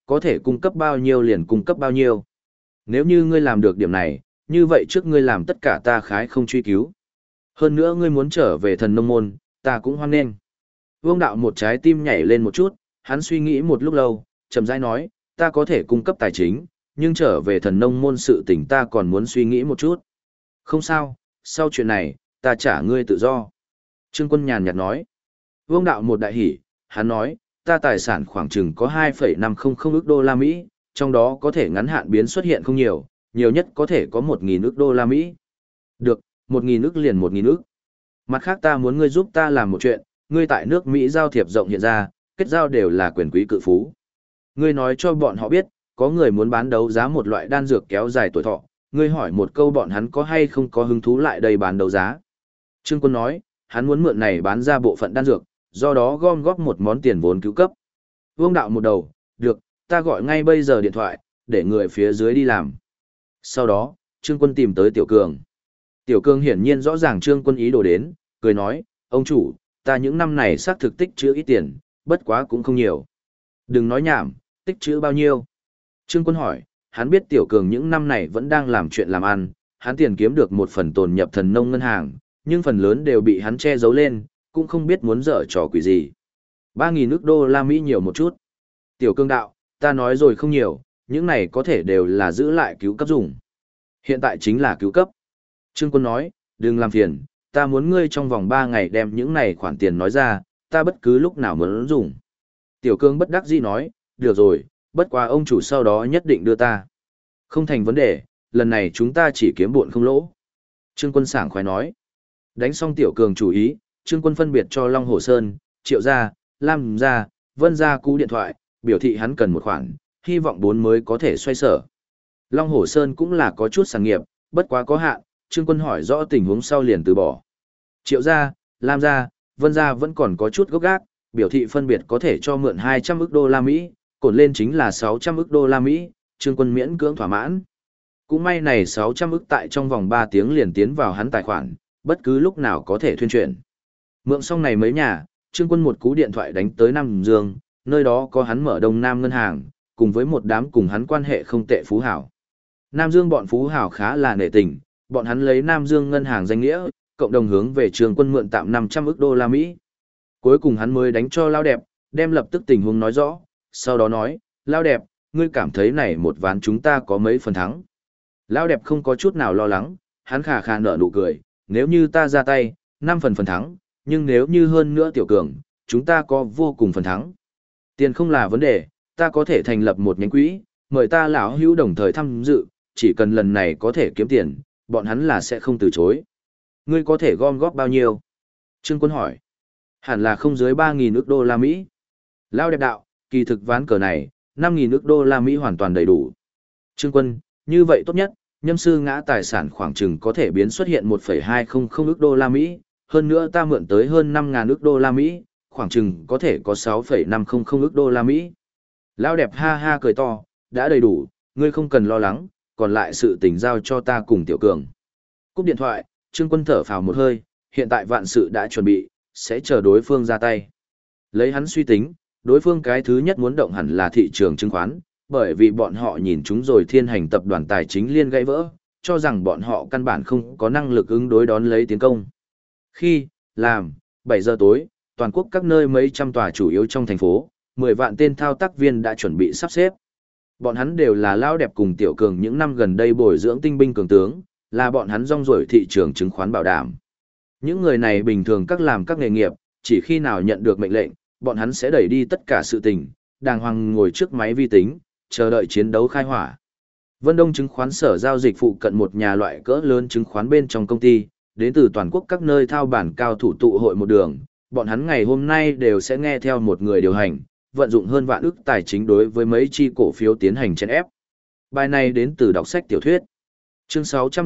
có thể cung cấp bao nhiêu liền cung cấp bao nhiêu. Nếu như ngươi làm được điểm này, như vậy trước ngươi làm tất cả ta khái không truy cứu. Hơn nữa ngươi muốn trở về thần nông môn, ta cũng hoan nghênh. Vương đạo một trái tim nhảy lên một chút, hắn suy nghĩ một lúc lâu, chậm rãi nói, ta có thể cung cấp tài chính, nhưng trở về thần nông môn sự tình ta còn muốn suy nghĩ một chút. Không sao, sau chuyện này, ta trả ngươi tự do. Trương Quân nhàn nhạt nói. Vương đạo một đại hỉ, hắn nói, ta tài sản khoảng chừng có 2,500 ức đô la Mỹ, trong đó có thể ngắn hạn biến xuất hiện không nhiều, nhiều nhất có thể có 1.000 ức đô la Mỹ. Được, 1.000 ức liền 1.000 ức. Mặt khác ta muốn ngươi giúp ta làm một chuyện, ngươi tại nước Mỹ giao thiệp rộng hiện ra, kết giao đều là quyền quý cự phú. Ngươi nói cho bọn họ biết, có người muốn bán đấu giá một loại đan dược kéo dài tuổi thọ, ngươi hỏi một câu bọn hắn có hay không có hứng thú lại đây bán đấu giá. Trương Quân nói, hắn muốn mượn này bán ra bộ phận đan dược, do đó gom góp một món tiền vốn cứu cấp. Vương đạo một đầu, được, ta gọi ngay bây giờ điện thoại, để người phía dưới đi làm. Sau đó, Trương Quân tìm tới Tiểu Cường. Tiểu Cường hiển nhiên rõ ràng Trương Quân ý đồ đến, cười nói, ông chủ, ta những năm này xác thực tích trữ ít tiền, bất quá cũng không nhiều. Đừng nói nhảm, tích trữ bao nhiêu. Trương Quân hỏi, hắn biết Tiểu Cường những năm này vẫn đang làm chuyện làm ăn, hắn tiền kiếm được một phần tồn nhập thần nông ngân hàng, nhưng phần lớn đều bị hắn che giấu lên, cũng không biết muốn dở trò quỷ gì. 3.000 ức đô la Mỹ nhiều một chút. Tiểu Cường đạo, ta nói rồi không nhiều, những này có thể đều là giữ lại cứu cấp dùng. Hiện tại chính là cứu cấp. Trương Quân nói, đừng làm phiền, ta muốn ngươi trong vòng 3 ngày đem những này khoản tiền nói ra, ta bất cứ lúc nào muốn dùng. Tiểu Cường bất đắc dĩ nói, được rồi, bất quá ông chủ sau đó nhất định đưa ta. Không thành vấn đề, lần này chúng ta chỉ kiếm buồn không lỗ. Trương Quân sảng khoái nói. Đánh xong Tiểu Cường chủ ý, Trương Quân phân biệt cho Long Hồ Sơn, Triệu Gia, Lam Gia, Vân Gia cú điện thoại, biểu thị hắn cần một khoản, hy vọng 4 mới có thể xoay sở. Long Hồ Sơn cũng là có chút sản nghiệp, bất quá có hạn, Trương Quân hỏi rõ tình huống sau liền từ bỏ. Triệu Gia, Lam Gia, Vân Gia vẫn còn có chút gốc gác, biểu thị phân biệt có thể cho mượn 200 ức đô la Mỹ, cột lên chính là 600 ức đô la Mỹ, Trương Quân miễn cưỡng thỏa mãn. Cũng may này 600 ức tại trong vòng 3 tiếng liền tiến vào hắn tài khoản, bất cứ lúc nào có thể thuyên chuyển. Mượn xong này mấy nhà, Trương Quân một cú điện thoại đánh tới Nam Dương, nơi đó có hắn mở Đông Nam ngân hàng, cùng với một đám cùng hắn quan hệ không tệ phú hảo. Nam Dương bọn phú hảo khá là nể tình, bọn hắn lấy Nam Dương ngân hàng danh nghĩa, cộng đồng hướng về Trương Quân mượn tạm 500 ức đô la Mỹ. Cuối cùng hắn mới đánh cho Lao Đẹp, đem lập tức tình huống nói rõ, sau đó nói, Lao Đẹp, ngươi cảm thấy này một ván chúng ta có mấy phần thắng. Lao Đẹp không có chút nào lo lắng, hắn khà khà nở nụ cười, nếu như ta ra tay, 5 phần thắng, nhưng nếu như hơn nữa Tiểu Cường, chúng ta có vô cùng phần thắng. Tiền không là vấn đề, ta có thể thành lập một nhánh quỹ, mời ta lão hữu đồng thời tham dự, chỉ cần lần này có thể kiếm tiền, bọn hắn là sẽ không từ chối. Ngươi có thể gom góp bao nhiêu? Trương Quân hỏi. Hẳn là không dưới 3.000 ức đô la Mỹ. Lao Đẹp đạo, kỳ thực ván cờ này, 5.000 ức đô la Mỹ hoàn toàn đầy đủ. Trương Quân, như vậy tốt nhất, nhâm sư ngã tài sản khoảng chừng có thể biến xuất hiện 1,200 ức đô la Mỹ, hơn nữa ta mượn tới hơn 5.000 ức đô la Mỹ, khoảng chừng có thể có 6,500 ức đô la Mỹ. Lao Đẹp ha ha cười to, đã đầy đủ, ngươi không cần lo lắng, còn lại sự tình giao cho ta cùng Tiểu Cường. Cúp điện thoại, Trương Quân thở phào một hơi, hiện tại vạn sự đã chuẩn bị, sẽ chờ đối phương ra tay. Lấy hắn suy tính, đối phương cái thứ nhất muốn động hẳn là thị trường chứng khoán, bởi vì bọn họ nhìn chúng rồi Thiên Hành tập đoàn tài chính liên gãy vỡ, cho rằng bọn họ căn bản không có năng lực ứng đối đón lấy tiến công. Khi, làm, 7 giờ tối, toàn quốc các nơi mấy trăm tòa chủ yếu trong thành phố, 10 vạn tên thao tác viên đã chuẩn bị sắp xếp. Bọn hắn đều là Lao Đẹp cùng Tiểu Cường những năm gần đây bồi dưỡng tinh binh cường tướng, là bọn hắn rong ruổi thị trường chứng khoán bảo đảm. Những người này bình thường các làm các nghề nghiệp, chỉ khi nào nhận được mệnh lệnh, bọn hắn sẽ đẩy đi tất cả sự tình, đàng hoàng ngồi trước máy vi tính, chờ đợi chiến đấu khai hỏa. Vân Đông chứng khoán sở giao dịch phụ cận một nhà loại cỡ lớn chứng khoán bên trong công ty, đến từ toàn quốc các nơi thao bản cao thủ tụ hội một đường, bọn hắn ngày hôm nay đều sẽ nghe theo một người điều hành, vận dụng hơn vạn ức tài chính đối với mấy chi cổ phiếu tiến hành chèn ép. Bài này đến từ đọc sách tiểu thuyết. Chương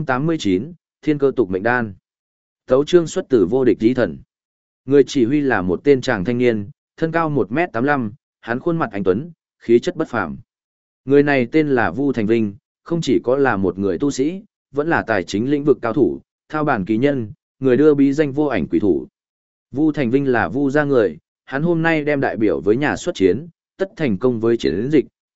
689, Thiên cơ tục mệnh đan. Tấu chương xuất từ vô địch lý thần. Người chỉ huy là một tên chàng thanh niên, thân cao 1m85, hắn khuôn mặt anh tuấn, khí chất bất phàm. Người này tên là Vu Thành Vinh, không chỉ có là một người tu sĩ, vẫn là tài chính lĩnh vực cao thủ, thao bản kỳ nhân, người đưa bí danh vô ảnh quỷ thủ. Vu Thành Vinh là Vu gia người, hắn hôm nay đem đại biểu với nhà xuất chiến, tất thành công với chiến dịch,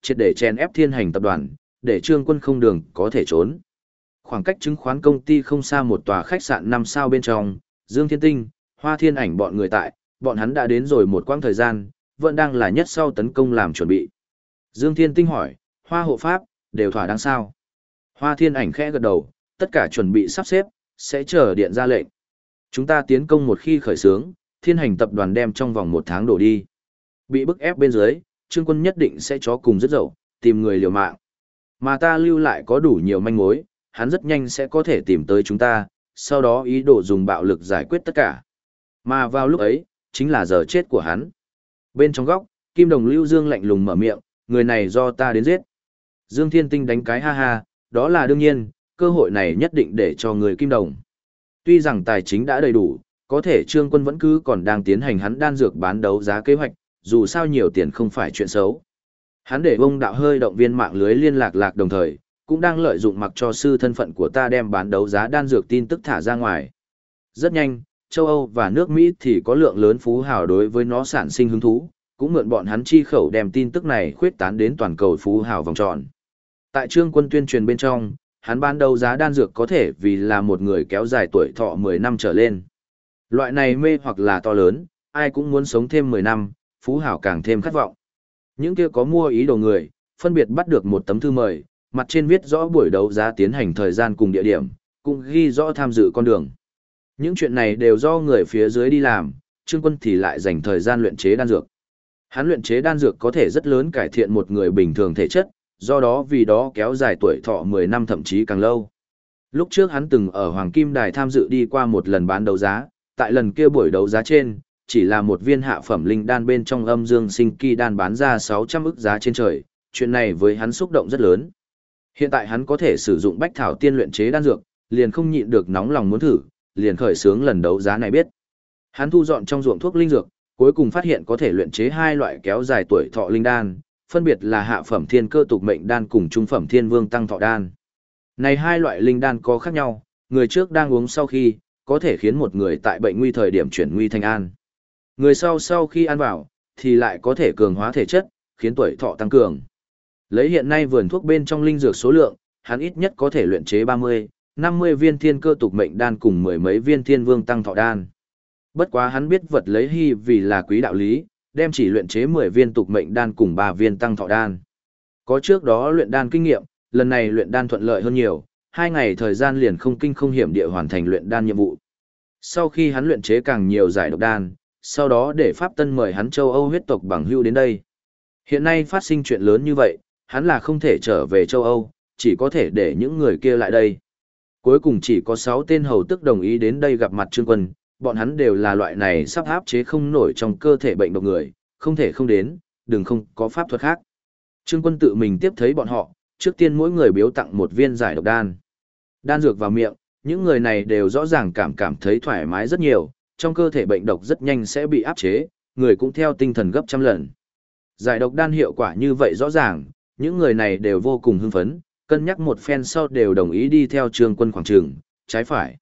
triệt để chèn ép Thiên Hành tập đoàn, để Trương Quân không đường có thể trốn. Khoảng cách chứng khoán công ty không xa một tòa khách sạn 5 sao bên trong, Dương Thiên Tinh, Hoa Thiên Ảnh bọn người tại, bọn hắn đã đến rồi một quãng thời gian, vẫn đang là nhất sau tấn công làm chuẩn bị. Dương Thiên Tinh hỏi, Hoa hộ pháp, đều thỏa đáng sao? Hoa Thiên Ảnh khẽ gật đầu, tất cả chuẩn bị sắp xếp, sẽ chờ điện ra lệnh. Chúng ta tiến công một khi khởi xướng, Thiên Hành tập đoàn đem trong vòng 1 tháng đổ đi. Bị bức ép bên dưới, Trương Quân nhất định sẽ chó cùng rất dậu, tìm người liều mạng. Mà ta lưu lại có đủ nhiều manh mối, hắn rất nhanh sẽ có thể tìm tới chúng ta, sau đó ý đồ dùng bạo lực giải quyết tất cả. Mà vào lúc ấy, chính là giờ chết của hắn. Bên trong góc, Kim Đồng Lưu Dương lạnh lùng mở miệng, người này do ta đến giết. Dương Thiên Tinh đánh cái ha ha, đó là đương nhiên, cơ hội này nhất định để cho người Kim Đồng. Tuy rằng tài chính đã đầy đủ, có thể Trương Quân vẫn cứ còn đang tiến hành hắn đan dược bán đấu giá kế hoạch, dù sao nhiều tiền không phải chuyện xấu. Hắn để bông đạo hơi động viên mạng lưới liên lạc đồng thời, cũng đang lợi dụng mặc cho sư thân phận của ta đem bán đấu giá đan dược tin tức thả ra ngoài. Rất nhanh, châu Âu và nước Mỹ thì có lượng lớn phú hào đối với nó sản sinh hứng thú, cũng mượn bọn hắn chi khẩu đem tin tức này khuyết tán đến toàn cầu phú hào vòng tròn. Tại Trương Quân tuyên truyền bên trong, hắn bán đấu giá đan dược có thể vì là một người kéo dài tuổi thọ 10 năm trở lên. Loại này mê hoặc là to lớn, ai cũng muốn sống thêm 10 năm, phú hào càng thêm khát vọng. Những kia có mua ý đồ người, phân biệt bắt được một tấm thư mời, mặt trên viết rõ buổi đấu giá tiến hành thời gian cùng địa điểm, cũng ghi rõ tham dự con đường. Những chuyện này đều do người phía dưới đi làm, Trương Quân thì lại dành thời gian luyện chế đan dược. Hắn luyện chế đan dược có thể rất lớn cải thiện một người bình thường thể chất, do đó vì đó kéo dài tuổi thọ 10 năm thậm chí càng lâu. Lúc trước hắn từng ở Hoàng Kim Đài tham dự đi qua một lần bán đấu giá, tại lần kia buổi đấu giá trên, chỉ là một viên hạ phẩm linh đan bên trong âm dương sinh kỳ đan bán ra 600 ức giá trên trời, chuyện này với hắn xúc động rất lớn. Hiện tại hắn có thể sử dụng bách thảo tiên luyện chế đan dược, liền không nhịn được nóng lòng muốn thử, liền khởi xướng lần đấu giá này biết. Hắn thu dọn trong ruộng thuốc linh dược, cuối cùng phát hiện có thể luyện chế 2 loại kéo dài tuổi thọ linh đan, phân biệt là hạ phẩm thiên cơ tục mệnh đan cùng trung phẩm thiên vương tăng thọ đan. Này 2 loại linh đan có khác nhau, người trước đang uống sau khi, có thể khiến một người tại bệnh nguy thời điểm chuyển nguy thành an. Người sau khi ăn vào, thì lại có thể cường hóa thể chất, khiến tuổi thọ tăng cường. Lấy hiện nay vườn thuốc bên trong linh dược số lượng, hắn ít nhất có thể luyện chế 30, 50 viên thiên cơ tục mệnh đan cùng 10 mấy viên thiên vương tăng thọ đan. Bất quá hắn biết vật lấy hy vì là quý đạo lý, đem chỉ luyện chế 10 viên tục mệnh đan cùng 3 viên tăng thọ đan. Có trước đó luyện đan kinh nghiệm, lần này luyện đan thuận lợi hơn nhiều, 2 ngày thời gian liền không kinh không hiểm địa hoàn thành luyện đan nhiệm vụ. Sau khi hắn luyện chế càng nhiều giải độc đan, sau đó để Pháp Tân mời hắn châu Âu huyết tộc bằng hữu đến đây. Hiện nay phát sinh chuyện lớn như vậy, hắn là không thể trở về châu Âu, chỉ có thể để những người kia lại đây. Cuối cùng chỉ có 6 tên hầu tức đồng ý đến đây gặp mặt Trương Quân, bọn hắn đều là loại này sắp áp chế không nổi trong cơ thể bệnh độc người, không thể không đến, đừng không có pháp thuật khác. Trương Quân tự mình tiếp thấy bọn họ, trước tiên mỗi người biếu tặng một viên giải độc đan. Đan dược vào miệng, những người này đều rõ ràng cảm thấy thoải mái rất nhiều, trong cơ thể bệnh độc rất nhanh sẽ bị áp chế, người cũng theo tinh thần gấp trăm lần. Giải độc đan hiệu quả như vậy rõ ràng, những người này đều vô cùng hưng phấn, cân nhắc một phen sau đều đồng ý đi theo Trương Quân khoảng trường, trái phải.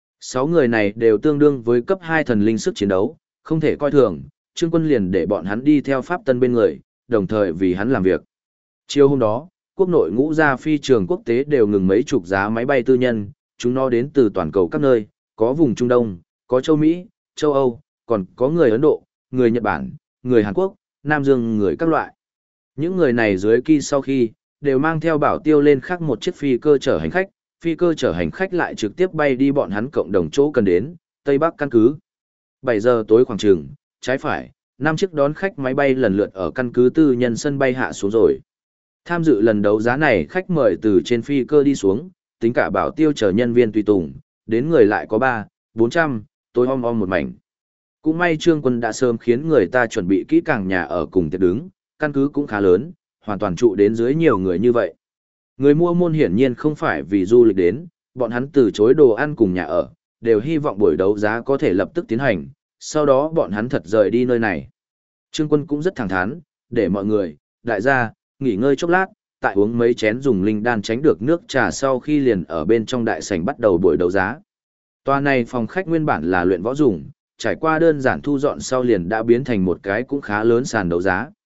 6 người này đều tương đương với cấp 2 thần linh sức chiến đấu, không thể coi thường, Trương Quân liền để bọn hắn đi theo Pháp Tân bên người, đồng thời vì hắn làm việc. Chiều hôm đó, quốc nội ngũ gia phi trường quốc tế đều ngừng mấy chục giá máy bay tư nhân, chúng nó đến từ toàn cầu các nơi, có vùng Trung Đông, có châu Mỹ, châu Âu, còn có người Ấn Độ, người Nhật Bản, người Hàn Quốc, Nam Dương người các loại. Những người này dưới kỳ sau khi, đều mang theo bảo tiêu lên khác một chiếc phi cơ chở hành khách lại trực tiếp bay đi bọn hắn cộng đồng chỗ cần đến, Tây Bắc căn cứ. 7 giờ tối khoảng chừng, trái phải, 5 chiếc đón khách máy bay lần lượt ở căn cứ tư nhân sân bay hạ xuống rồi. Tham dự lần đấu giá này khách mời từ trên phi cơ đi xuống, tính cả bảo tiêu chở nhân viên tùy tùng, đến người lại có 300-400, tối om một mảnh. Cũng may Trương Quân đã sớm khiến người ta chuẩn bị kỹ càng nhà ở cùng tiệc đứng, căn cứ cũng khá lớn, hoàn toàn trụ đến dưới nhiều người như vậy. Người mua môn hiển nhiên không phải vì du lịch đến, bọn hắn từ chối đồ ăn cùng nhà ở, đều hy vọng buổi đấu giá có thể lập tức tiến hành, sau đó bọn hắn thật rời đi nơi này. Trương Quân cũng rất thẳng thắn, để mọi người, đại gia, nghỉ ngơi chốc lát, tại uống mấy chén dùng linh đan tránh được nước trà sau khi liền ở bên trong đại sảnh bắt đầu buổi đấu giá. Tòa này phòng khách nguyên bản là luyện võ dùng, trải qua đơn giản thu dọn sau liền đã biến thành một cái cũng khá lớn sàn đấu giá.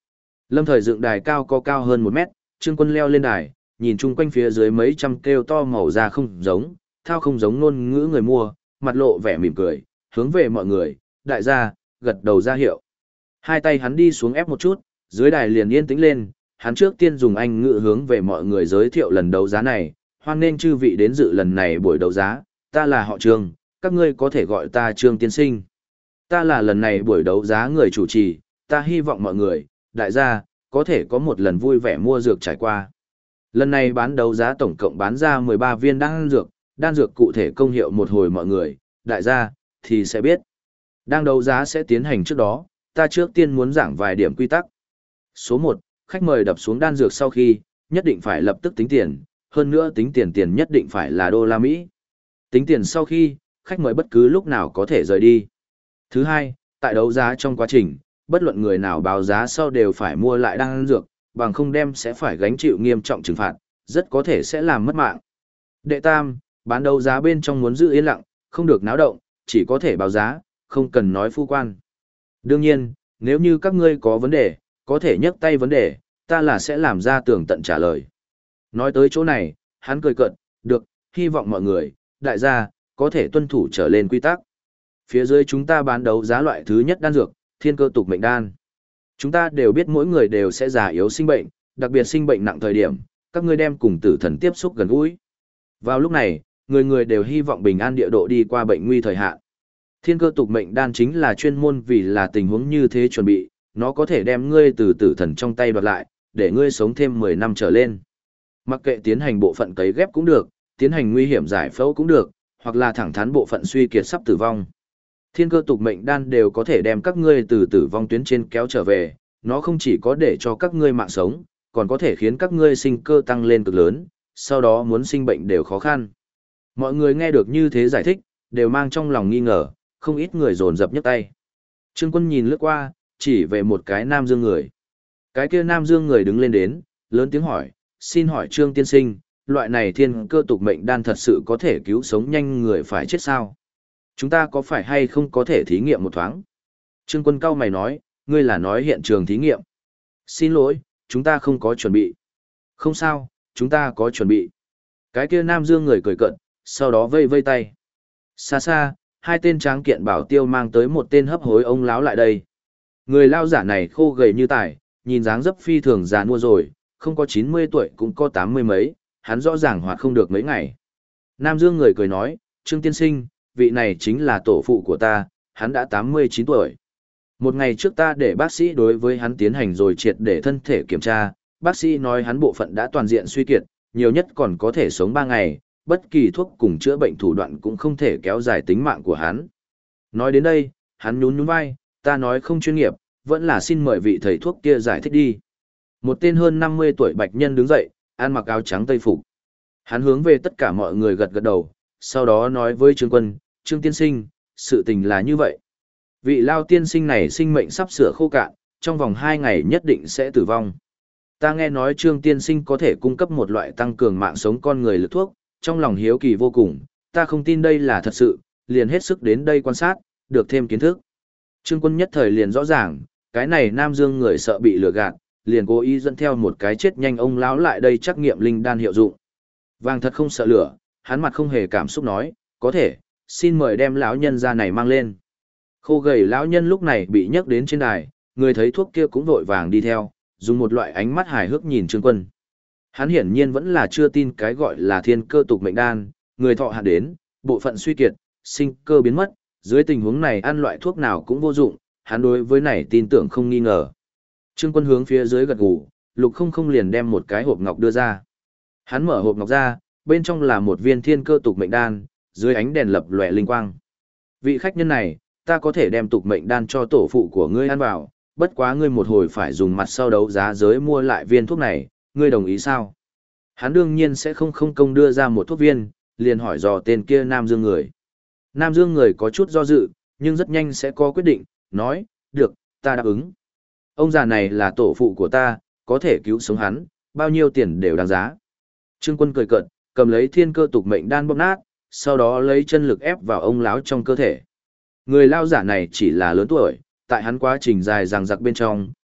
Lâm Thời dựng đài cao có cao hơn 1 mét, Trương Quân leo lên đài, nhìn chung quanh phía dưới mấy trăm kêu to màu da không giống, thao không giống ngôn ngữ người mua, mặt lộ vẻ mỉm cười, hướng về mọi người, đại gia, gật đầu ra hiệu. Hai tay hắn đi xuống ép một chút, dưới đài liền yên tĩnh lên, hắn trước tiên dùng Anh ngữ hướng về mọi người giới thiệu lần đấu giá này, hoan nên chư vị đến dự lần này buổi đấu giá, ta là họ Trương, các ngươi có thể gọi ta Trương tiên sinh. Ta là lần này buổi đấu giá người chủ trì, ta hy vọng mọi người, đại gia, có thể có một lần vui vẻ mua dược trải qua. Lần này bán đấu giá tổng cộng bán ra 13 viên đan dược cụ thể công hiệu một hồi mọi người, đại gia, thì sẽ biết. Đang đấu giá sẽ tiến hành trước đó, ta trước tiên muốn giảng vài điểm quy tắc. Số 1, khách mời đập xuống đan dược sau khi, nhất định phải lập tức tính tiền, hơn nữa tính tiền nhất định phải là đô la Mỹ. Tính tiền sau khi, khách mời bất cứ lúc nào có thể rời đi. Thứ hai, tại đấu giá trong quá trình, bất luận người nào báo giá sau đều phải mua lại đan dược, bằng không đem sẽ phải gánh chịu nghiêm trọng trừng phạt, rất có thể sẽ làm mất mạng. Đệ tam, bán đấu giá bên trong muốn giữ yên lặng, không được náo động, chỉ có thể báo giá, không cần nói phu quan. Đương nhiên, nếu như các ngươi có vấn đề, có thể nhấc tay vấn đề, ta là sẽ làm ra tường tận trả lời. Nói tới chỗ này, hắn cười cợt, được, hy vọng mọi người, đại gia, có thể tuân thủ trở lên quy tắc. Phía dưới chúng ta bán đấu giá loại thứ nhất đan dược, thiên cơ tục mệnh đan. Chúng ta đều biết mỗi người đều sẽ già yếu sinh bệnh, đặc biệt sinh bệnh nặng thời điểm, các ngươi đem cùng tử thần tiếp xúc gần gũi. Vào lúc này, người người đều hy vọng bình an địa độ đi qua bệnh nguy thời hạn. Thiên cơ tục mệnh đan chính là chuyên môn vì là tình huống như thế chuẩn bị, nó có thể đem ngươi từ tử thần trong tay đoạt lại, để ngươi sống thêm 10 năm trở lên. Mặc kệ tiến hành bộ phận cấy ghép cũng được, tiến hành nguy hiểm giải phẫu cũng được, hoặc là thẳng thắn bộ phận suy kiệt sắp tử vong. Thiên cơ tục mệnh đan đều có thể đem các ngươi từ tử vong tuyến trên kéo trở về, nó không chỉ có để cho các ngươi mạng sống, còn có thể khiến các ngươi sinh cơ tăng lên cực lớn, sau đó muốn sinh bệnh đều khó khăn. Mọi người nghe được như thế giải thích, đều mang trong lòng nghi ngờ, không ít người dồn dập nhấc tay. Trương Quân nhìn lướt qua, chỉ về một cái nam dương người. Cái kia nam dương người đứng lên đến, lớn tiếng hỏi, xin hỏi Trương tiên sinh, loại này thiên cơ tục mệnh đan thật sự có thể cứu sống nhanh người phải chết sao? Chúng ta có phải hay không có thể thí nghiệm một thoáng? Trương Quân cau mày nói, ngươi là nói hiện trường thí nghiệm. Xin lỗi, chúng ta không có chuẩn bị. Không sao, chúng ta có chuẩn bị. Cái kia nam dương người cười cợt, sau đó vây vây tay. Xa xa, hai tên tráng kiện bảo tiêu mang tới một tên hấp hối ông láo lại đây. Người lao giả này khô gầy như tải, nhìn dáng dấp phi thường già nua rồi, không có 90 tuổi cũng có 80 mấy, hắn rõ ràng hoạt không được mấy ngày. Nam dương người cười nói, Trương tiên sinh, vị này chính là tổ phụ của ta, hắn đã 89 tuổi. Một ngày trước ta để bác sĩ đối với hắn tiến hành rồi triệt để thân thể kiểm tra, bác sĩ nói hắn bộ phận đã toàn diện suy kiệt, nhiều nhất còn có thể sống 3 ngày, bất kỳ thuốc cùng chữa bệnh thủ đoạn cũng không thể kéo dài tính mạng của hắn. Nói đến đây, hắn nhún nhún vai, ta nói không chuyên nghiệp, vẫn là xin mời vị thầy thuốc kia giải thích đi. Một tên hơn 50 tuổi bạch nhân đứng dậy, ăn mặc áo trắng tây phục. Hắn hướng về tất cả mọi người gật gật đầu, sau đó nói với Trương Quân, Trương tiên sinh, sự tình là như vậy. Vị lao tiên sinh này sinh mệnh sắp sửa khô cạn, trong vòng 2 ngày nhất định sẽ tử vong. Ta nghe nói Trương tiên sinh có thể cung cấp một loại tăng cường mạng sống con người lực thuốc, trong lòng hiếu kỳ vô cùng, ta không tin đây là thật sự, liền hết sức đến đây quan sát, được thêm kiến thức. Trương Quân nhất thời liền rõ ràng, cái này Nam Dương người sợ bị lừa gạt, liền cố ý dẫn theo một cái chết nhanh ông lão lại đây trắc nghiệm linh đan hiệu dụng. Vàng thật không sợ lửa, hắn mặt không hề cảm xúc nói, có thể, xin mời đem lão nhân ra này mang lên. Khô gầy lão nhân lúc này bị nhấc đến trên đài, người thấy thuốc kia cũng vội vàng đi theo, dùng một loại ánh mắt hài hước nhìn Trương Quân. Hắn hiển nhiên vẫn là chưa tin cái gọi là thiên cơ tục mệnh đan, người thọ hạn đến, bộ phận suy kiệt, sinh cơ biến mất, dưới tình huống này ăn loại thuốc nào cũng vô dụng, hắn đối với này tin tưởng không nghi ngờ. Trương Quân hướng phía dưới gật gù, Lục Không Không liền đem một cái hộp ngọc đưa ra. Hắn mở hộp ngọc ra, bên trong là một viên thiên cơ tục mệnh đan, dưới ánh đèn lập lòe linh quang. Vị khách nhân này, ta có thể đem tục mệnh đan cho tổ phụ của ngươi ăn vào, bất quá ngươi một hồi phải dùng mặt sau đấu giá giới mua lại viên thuốc này, ngươi đồng ý sao? Hắn đương nhiên sẽ không công đưa ra một thuốc viên, liền hỏi dò tên kia Nam Dương người. Nam Dương người có chút do dự, nhưng rất nhanh sẽ có quyết định, nói, được, ta đáp ứng. Ông già này là tổ phụ của ta, có thể cứu sống hắn, bao nhiêu tiền đều đáng giá. Trương Quân cười cợt, cầm lấy thiên cơ tục mệnh đan bóp nát, sau đó lấy chân lực ép vào ông lão trong cơ thể. Người lao giả này chỉ là lớn tuổi, tại hắn quá trình dài dằng dặc bên trong,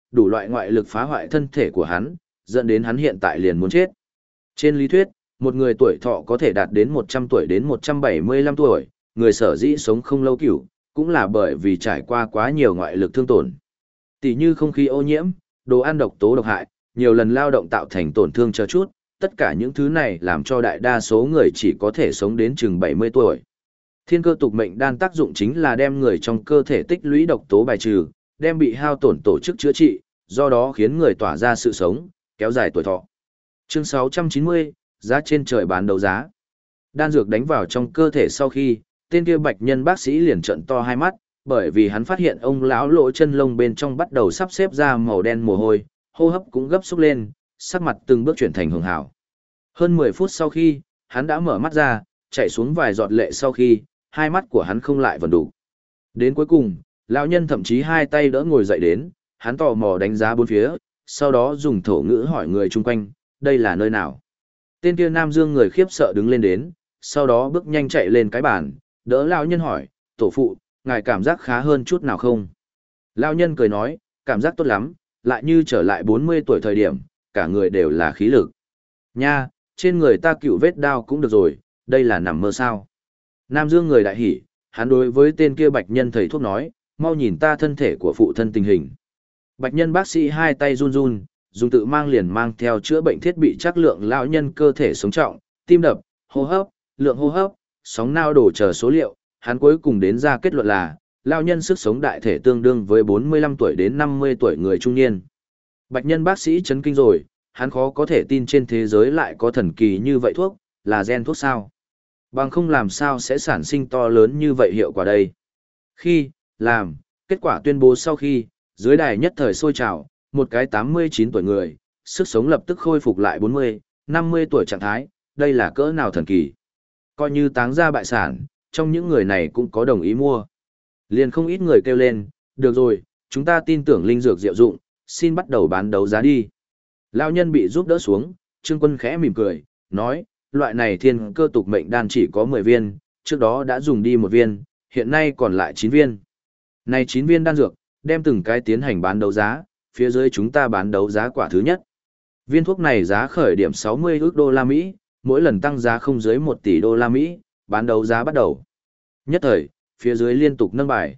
đủ loại ngoại lực phá hoại thân thể của hắn, dẫn đến hắn hiện tại liền muốn chết. Trên lý thuyết, một người tuổi thọ có thể đạt đến 100 tuổi đến 175 tuổi, người sở dĩ sống không lâu cửu, cũng là bởi vì trải qua quá nhiều ngoại lực thương tổn. Tỷ như không khí ô nhiễm, đồ ăn độc tố độc hại, nhiều lần lao động tạo thành tổn thương cho chút, tất cả những thứ này làm cho đại đa số người chỉ có thể sống đến chừng 70 tuổi. Thiên cơ tục mệnh đan tác dụng chính là đem người trong cơ thể tích lũy độc tố bài trừ, đem bị hao tổn tổ chức chữa trị, do đó khiến người tỏa ra sự sống, kéo dài tuổi thọ. Chương 690, giá trên trời bán đấu giá. Đan dược đánh vào trong cơ thể sau khi, tên kia bạch nhân bác sĩ liền trợn to hai mắt, bởi vì hắn phát hiện ông lão lỗ chân lông bên trong bắt đầu sắp xếp ra màu đen mồ hôi, hô hấp cũng gấp xúc lên, sắc mặt từng bước chuyển thành hường hảo. Hơn 10 phút sau khi, hắn đã mở mắt ra, chạy xuống vài giọt lệ sau khi, hai mắt của hắn không lại vần đủ. Đến cuối cùng, lão nhân thậm chí hai tay đỡ ngồi dậy đến, hắn tò mò đánh giá bốn phía, sau đó dùng thổ ngữ hỏi người chung quanh, đây là nơi nào? Tên kia Nam Dương người khiếp sợ đứng lên đến, sau đó bước nhanh chạy lên cái bàn, đỡ lão nhân hỏi, tổ phụ, ngài cảm giác khá hơn chút nào không? Lão nhân cười nói, cảm giác tốt lắm, lại như trở lại 40 tuổi thời điểm, cả người đều là khí lực. Nha, trên người ta cựu vết đao cũng được rồi, đây là nằm mơ sao? Nam Dương người đại hỉ, hắn đối với tên kia bạch nhân thầy thuốc nói, mau nhìn ta thân thể của phụ thân tình hình. Bạch nhân bác sĩ hai tay run run, dùng tự mang liền mang theo chữa bệnh thiết bị chắc lượng lão nhân cơ thể sống trọng, tim đập, hô hấp, lượng hô hấp, sóng não đổ chờ số liệu, hắn cuối cùng đến ra kết luận là, lão nhân sức sống đại thể tương đương với 45 tuổi đến 50 tuổi người trung niên. Bạch nhân bác sĩ chấn kinh rồi, hắn khó có thể tin trên thế giới lại có thần kỳ như vậy thuốc, là gen thuốc sao? Bằng không làm sao sẽ sản sinh to lớn như vậy hiệu quả đây. Khi, làm, kết quả tuyên bố sau khi, dưới đài nhất thời sôi trào, một cái 89 tuổi người, sức sống lập tức khôi phục lại 40, 50 tuổi trạng thái, đây là cỡ nào thần kỳ. Coi như táng ra bại sản, trong những người này cũng có đồng ý mua. Liền không ít người kêu lên, được rồi, chúng ta tin tưởng linh dược diệu dụng, xin bắt đầu bán đấu giá đi. Lão nhân bị giúp đỡ xuống, Trương Quân khẽ mỉm cười, nói, loại này thiên cơ tục mệnh đan chỉ có 10 viên, trước đó đã dùng đi 1 viên, hiện nay còn lại 9 viên. Này 9 viên đan dược, đem từng cái tiến hành bán đấu giá, phía dưới chúng ta bán đấu giá quả thứ nhất. Viên thuốc này giá khởi điểm 60 ức đô la Mỹ, mỗi lần tăng giá không dưới 1 tỷ đô la Mỹ, bán đấu giá bắt đầu. Nhất thời, phía dưới liên tục nâng bài.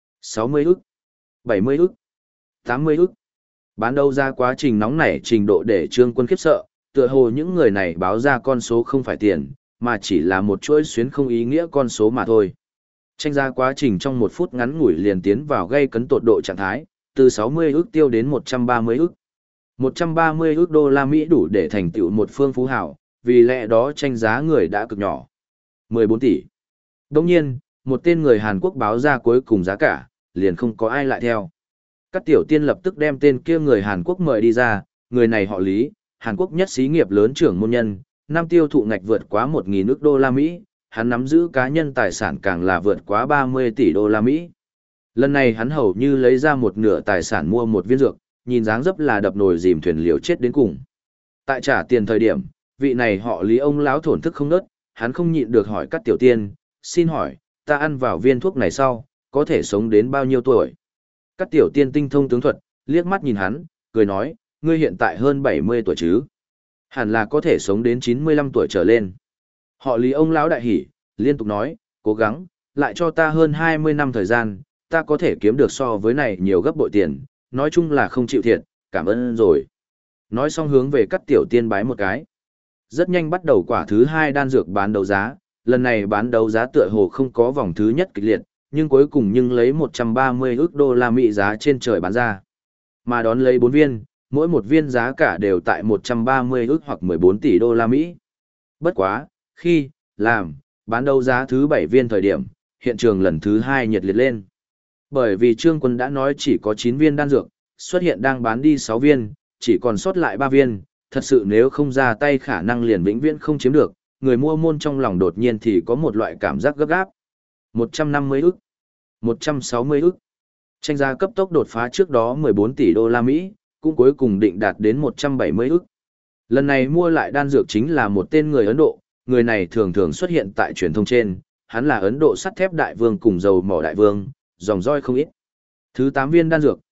60 ức, 70 ức, 80 ức. Bán đấu giá quá trình nóng nảy trình độ để Trương Quân khiếp sợ, tựa hồ những người này báo ra con số không phải tiền, mà chỉ là một chuỗi xuyến không ý nghĩa con số mà thôi. Tranh giá quá trình trong 1 phút ngắn ngủi liền tiến vào gây cấn tột độ trạng thái, từ 60 ức tiêu đến 130 ức. 130 ức đô la Mỹ đủ để thành tựu một phương phú hào, vì lẽ đó tranh giá người đã cực nhỏ. 14 tỷ. Đồng nhiên, một tên người Hàn Quốc báo ra cuối cùng giá cả, liền không có ai lại theo. Các tiểu tiên lập tức đem tên kia người Hàn Quốc mời đi ra, người này họ Lý, Hàn Quốc nhất xí nghiệp lớn trưởng môn nhân, năm tiêu thụ ngạch vượt quá 1.000 ức đô la Mỹ, hắn nắm giữ cá nhân tài sản càng là vượt quá 30 tỷ đô la Mỹ. Lần này hắn hầu như lấy ra một nửa tài sản mua một viên dược, nhìn dáng dấp là đập nồi dìm thuyền liều chết đến cùng. Tại trả tiền thời điểm, vị này họ Lý ông lão thổn thức không nớt, hắn không nhịn được hỏi các tiểu tiên, xin hỏi, ta ăn vào viên thuốc này sau, có thể sống đến bao nhiêu tuổi? Các tiểu tiên tinh thông tướng thuật, liếc mắt nhìn hắn, cười nói, ngươi hiện tại hơn 70 tuổi chứ? Hẳn là có thể sống đến 95 tuổi trở lên. Họ Lý ông lão đại hỉ, liên tục nói, cố gắng, lại cho ta hơn 20 năm thời gian, ta có thể kiếm được so với này nhiều gấp bội tiền, nói chung là không chịu thiệt, cảm ơn rồi. Nói xong hướng về các tiểu tiên bái một cái. Rất nhanh bắt đầu quả thứ 2 đan dược bán đấu giá, lần này bán đấu giá tựa hồ không có vòng thứ nhất kịch liệt, nhưng cuối cùng lấy 130 ức đô la Mỹ giá trên trời bán ra. Mà đón lấy 4 viên, mỗi một viên giá cả đều tại 130 ức hoặc 14 tỷ đô la Mỹ. Bất quá, khi, làm, bán đấu giá thứ 7 viên thời điểm, hiện trường lần thứ 2 nhiệt liệt lên. Bởi vì Trương Quân đã nói chỉ có 9 viên đan dược, xuất hiện đang bán đi 6 viên, chỉ còn sót lại 3 viên, thật sự nếu không ra tay khả năng liền vĩnh viễn không chiếm được, người mua môn trong lòng đột nhiên thì có một loại cảm giác gấp gáp. 150 ức, 160 ức. Tranh giá cấp tốc đột phá trước đó 14 tỷ đô la Mỹ, cũng cuối cùng định đạt đến 170 ức. Lần này mua lại đan dược chính là một tên người Ấn Độ, người này thường thường xuất hiện tại truyền thông trên, hắn là Ấn Độ sắt thép đại vương cùng dầu mỏ đại vương, dòng roi không ít. Thứ 8 viên đan dược,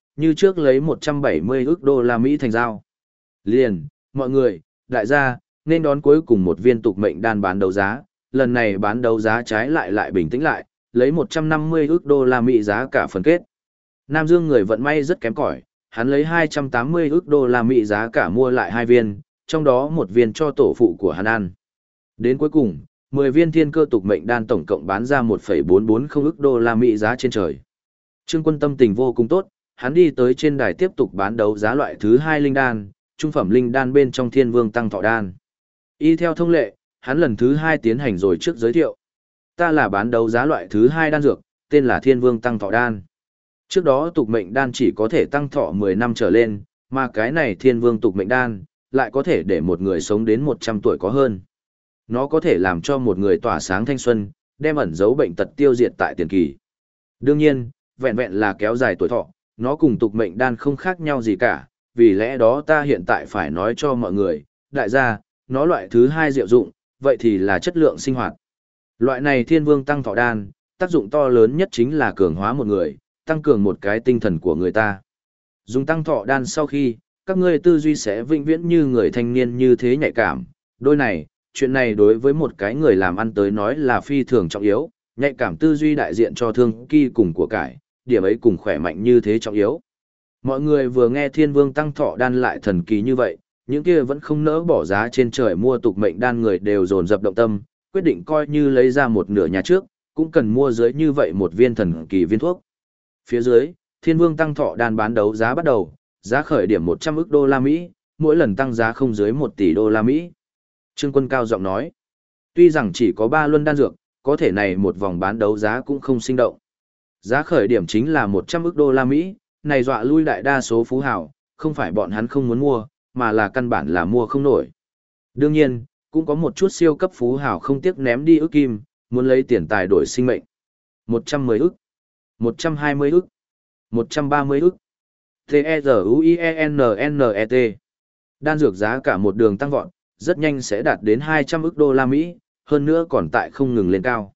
như trước lấy 170 ức đô la Mỹ thành giao. Liền, mọi người, đại gia, nên đón cuối cùng một viên tục mệnh đan bán đấu giá, lần này bán đấu giá trái lại bình tĩnh lại, lấy 150 ức đô la Mỹ giá cả phần kết. Nam Dương người vận may rất kém cỏi, hắn lấy 280 ức đô la Mỹ giá cả mua lại 2 viên, trong đó một viên cho tổ phụ của hắn ăn. Đến cuối cùng, 10 viên thiên cơ tục mệnh đan tổng cộng bán ra 1,440 ức đô la Mỹ giá trên trời. Trương Quân tâm tình vô cùng tốt, hắn đi tới trên đài tiếp tục bán đấu giá loại thứ 2 linh đan, trung phẩm linh đan bên trong Thiên Vương Tăng Thọ đan. Y theo thông lệ, hắn lần thứ 2 tiến hành rồi trước giới thiệu. Ta là bán đấu giá loại thứ 2 đan dược, tên là Thiên Vương Tăng Thọ đan. Trước đó tục mệnh đan chỉ có thể tăng thọ 10 năm trở lên, mà cái này Thiên Vương tục mệnh đan lại có thể để một người sống đến 100 tuổi có hơn. Nó có thể làm cho một người tỏa sáng thanh xuân, đem ẩn giấu bệnh tật tiêu diệt tại tiền kỳ. Đương nhiên, vẹn vẹn là kéo dài tuổi thọ, nó cùng tục mệnh đan không khác nhau gì cả, vì lẽ đó ta hiện tại phải nói cho mọi người, đại gia, nó loại thứ 2 diệu dụng, vậy thì là chất lượng sinh hoạt. Loại này Thiên Vương Tăng Thọ đan, tác dụng to lớn nhất chính là cường hóa một người, tăng cường một cái tinh thần của người ta. Dùng Tăng Thọ đan sau khi, các ngươi tư duy sẽ vĩnh viễn như người thanh niên như thế nhạy cảm. Đôi này, chuyện này đối với một cái người làm ăn tới nói là phi thường trọng yếu, nhạy cảm tư duy đại diện cho thương kỳ cùng của cải, điểm ấy cùng khỏe mạnh như thế trọng yếu. Mọi người vừa nghe Thiên Vương Tăng Thọ đan lại thần kỳ như vậy, những kia vẫn không nỡ bỏ giá trên trời mua tục mệnh đan người đều dồn dập động tâm, quyết định coi như lấy ra một nửa nhà trước, cũng cần mua dưới như vậy một viên thần kỳ viên thuốc. Phía dưới, Thiên Vương Tăng Thọ đan bán đấu giá bắt đầu, giá khởi điểm 100 ức đô la Mỹ, mỗi lần tăng giá không dưới 1 tỷ đô la Mỹ. Trương Quân cao giọng nói, tuy rằng chỉ có 3 luân đan dược, có thể này một vòng bán đấu giá cũng không sinh động. Giá khởi điểm chính là 100 ức đô la Mỹ, này dọa lui đại đa số phú hào, không phải bọn hắn không muốn mua, mà là căn bản là mua không nổi. Đương nhiên, cũng có một chút siêu cấp phú hào không tiếc ném đi ức kim, muốn lấy tiền tài đổi sinh mệnh. 110 ức, 120 ức, 130 ức. T-E-Z-U-I-E-N-N-E-T. Đan dược giá cả một đường tăng vọt, rất nhanh sẽ đạt đến 200 ức đô la Mỹ, hơn nữa còn tại không ngừng lên cao.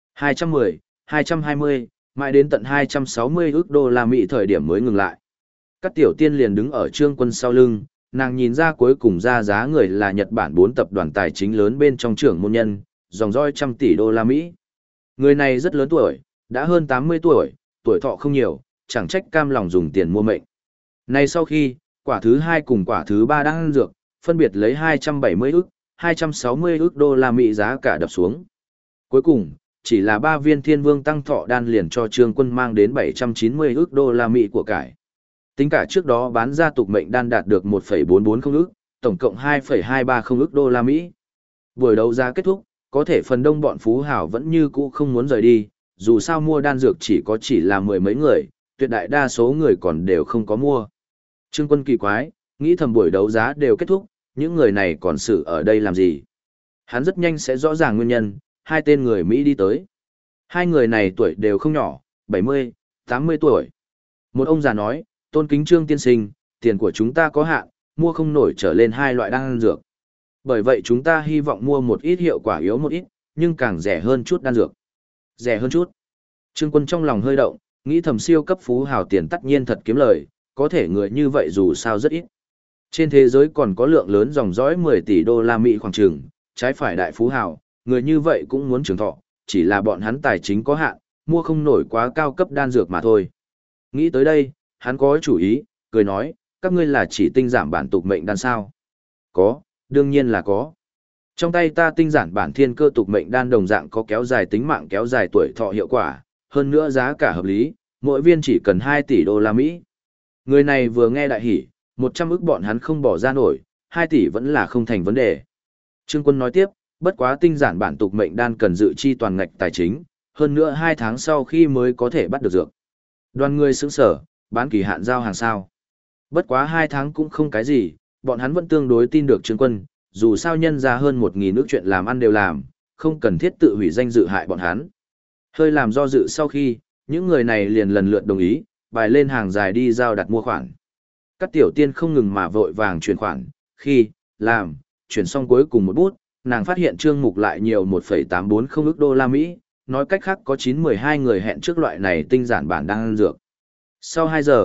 210, 220, mãi đến tận 260 ức đô la Mỹ thời điểm mới ngừng lại. Các tiểu tiên liền đứng ở Trương Quân sau lưng, nàng nhìn ra cuối cùng ra giá người là Nhật Bản 4 tập đoàn tài chính lớn bên trong trưởng môn nhân, dòng dõi trăm tỷ đô la Mỹ. Người này rất lớn tuổi, đã hơn 80 tuổi, tuổi thọ không nhiều, chẳng trách cam lòng dùng tiền mua mệnh. Này sau khi, quả thứ 2 cùng quả thứ 3 đang ăn dược, phân biệt lấy 270 ức, 260 ức đô la Mỹ giá cả đập xuống. Cuối cùng, chỉ là 3 viên Thiên Vương Tăng Thọ đan liền cho Trương Quân mang đến 790 ức đô la Mỹ của cải. Tính cả trước đó bán ra tục mệnh đan đạt được 1,440 ức, tổng cộng 2,230 ức đô la Mỹ. Buổi đấu giá kết thúc, có thể phần đông bọn phú hào vẫn như cũ không muốn rời đi, dù sao mua đan dược chỉ là mười mấy người, tuyệt đại đa số người còn đều không có mua. Trương Quân kỳ quái, nghĩ thầm buổi đấu giá đều kết thúc, những người này còn xử ở đây làm gì? Hắn rất nhanh sẽ rõ ràng nguyên nhân, hai tên người Mỹ đi tới. Hai người này tuổi đều không nhỏ, 70, 80 tuổi. Một ông già nói, tôn kính Trương tiên sinh, tiền của chúng ta có hạn, mua không nổi trở lên 2 loại đan dược. Bởi vậy chúng ta hy vọng mua một ít hiệu quả yếu một ít, nhưng càng rẻ hơn chút đan dược. Rẻ hơn chút. Trương Quân trong lòng hơi động, nghĩ thầm siêu cấp phú hào tiền tất nhiên thật kiếm lời, có thể người như vậy dù sao rất ít. Trên thế giới còn có lượng lớn dòng dõi 10 tỷ đô la Mỹ khoảng chừng, trái phải đại phú hào, người như vậy cũng muốn trường thọ, chỉ là bọn hắn tài chính có hạn, mua không nổi quá cao cấp đan dược mà thôi. Nghĩ tới đây, hắn có chủ ý, cười nói, các ngươi là chỉ tinh giảm bản tục mệnh đan sao? Có, đương nhiên là có. Trong tay ta tinh giản bản thiên cơ tục mệnh đan đồng dạng có kéo dài tính mạng kéo dài tuổi thọ hiệu quả, hơn nữa giá cả hợp lý, mỗi viên chỉ cần 2 tỷ đô la Mỹ. Người này vừa nghe đại hỉ, 100 ức bọn hắn không bỏ ra nổi, 2 tỷ vẫn là không thành vấn đề. Trương Quân nói tiếp, bất quá tinh giản bản tục mệnh đan cần dự chi toàn ngạch tài chính, hơn nữa 2 tháng sau khi mới có thể bắt được dược. Đoàn người sững sở, bán kỳ hạn giao hàng sao. Bất quá 2 tháng cũng không cái gì, bọn hắn vẫn tương đối tin được Trương Quân, dù sao nhân ra hơn 1.000 ức chuyện làm ăn đều làm, không cần thiết tự hủy danh dự hại bọn hắn. Hơi làm do dự sau khi, những người này liền lần lượt đồng ý, bài lên hàng dài đi giao đặt mua khoản. Các tiểu tiên không ngừng mà vội vàng chuyển khoản, khi, làm, chuyển xong cuối cùng một bút, nàng phát hiện trương mục lại nhiều 1,840 ức đô la Mỹ, nói cách khác có 912 người hẹn trước loại này tinh giản bản đang ăn dược. Sau 2 giờ,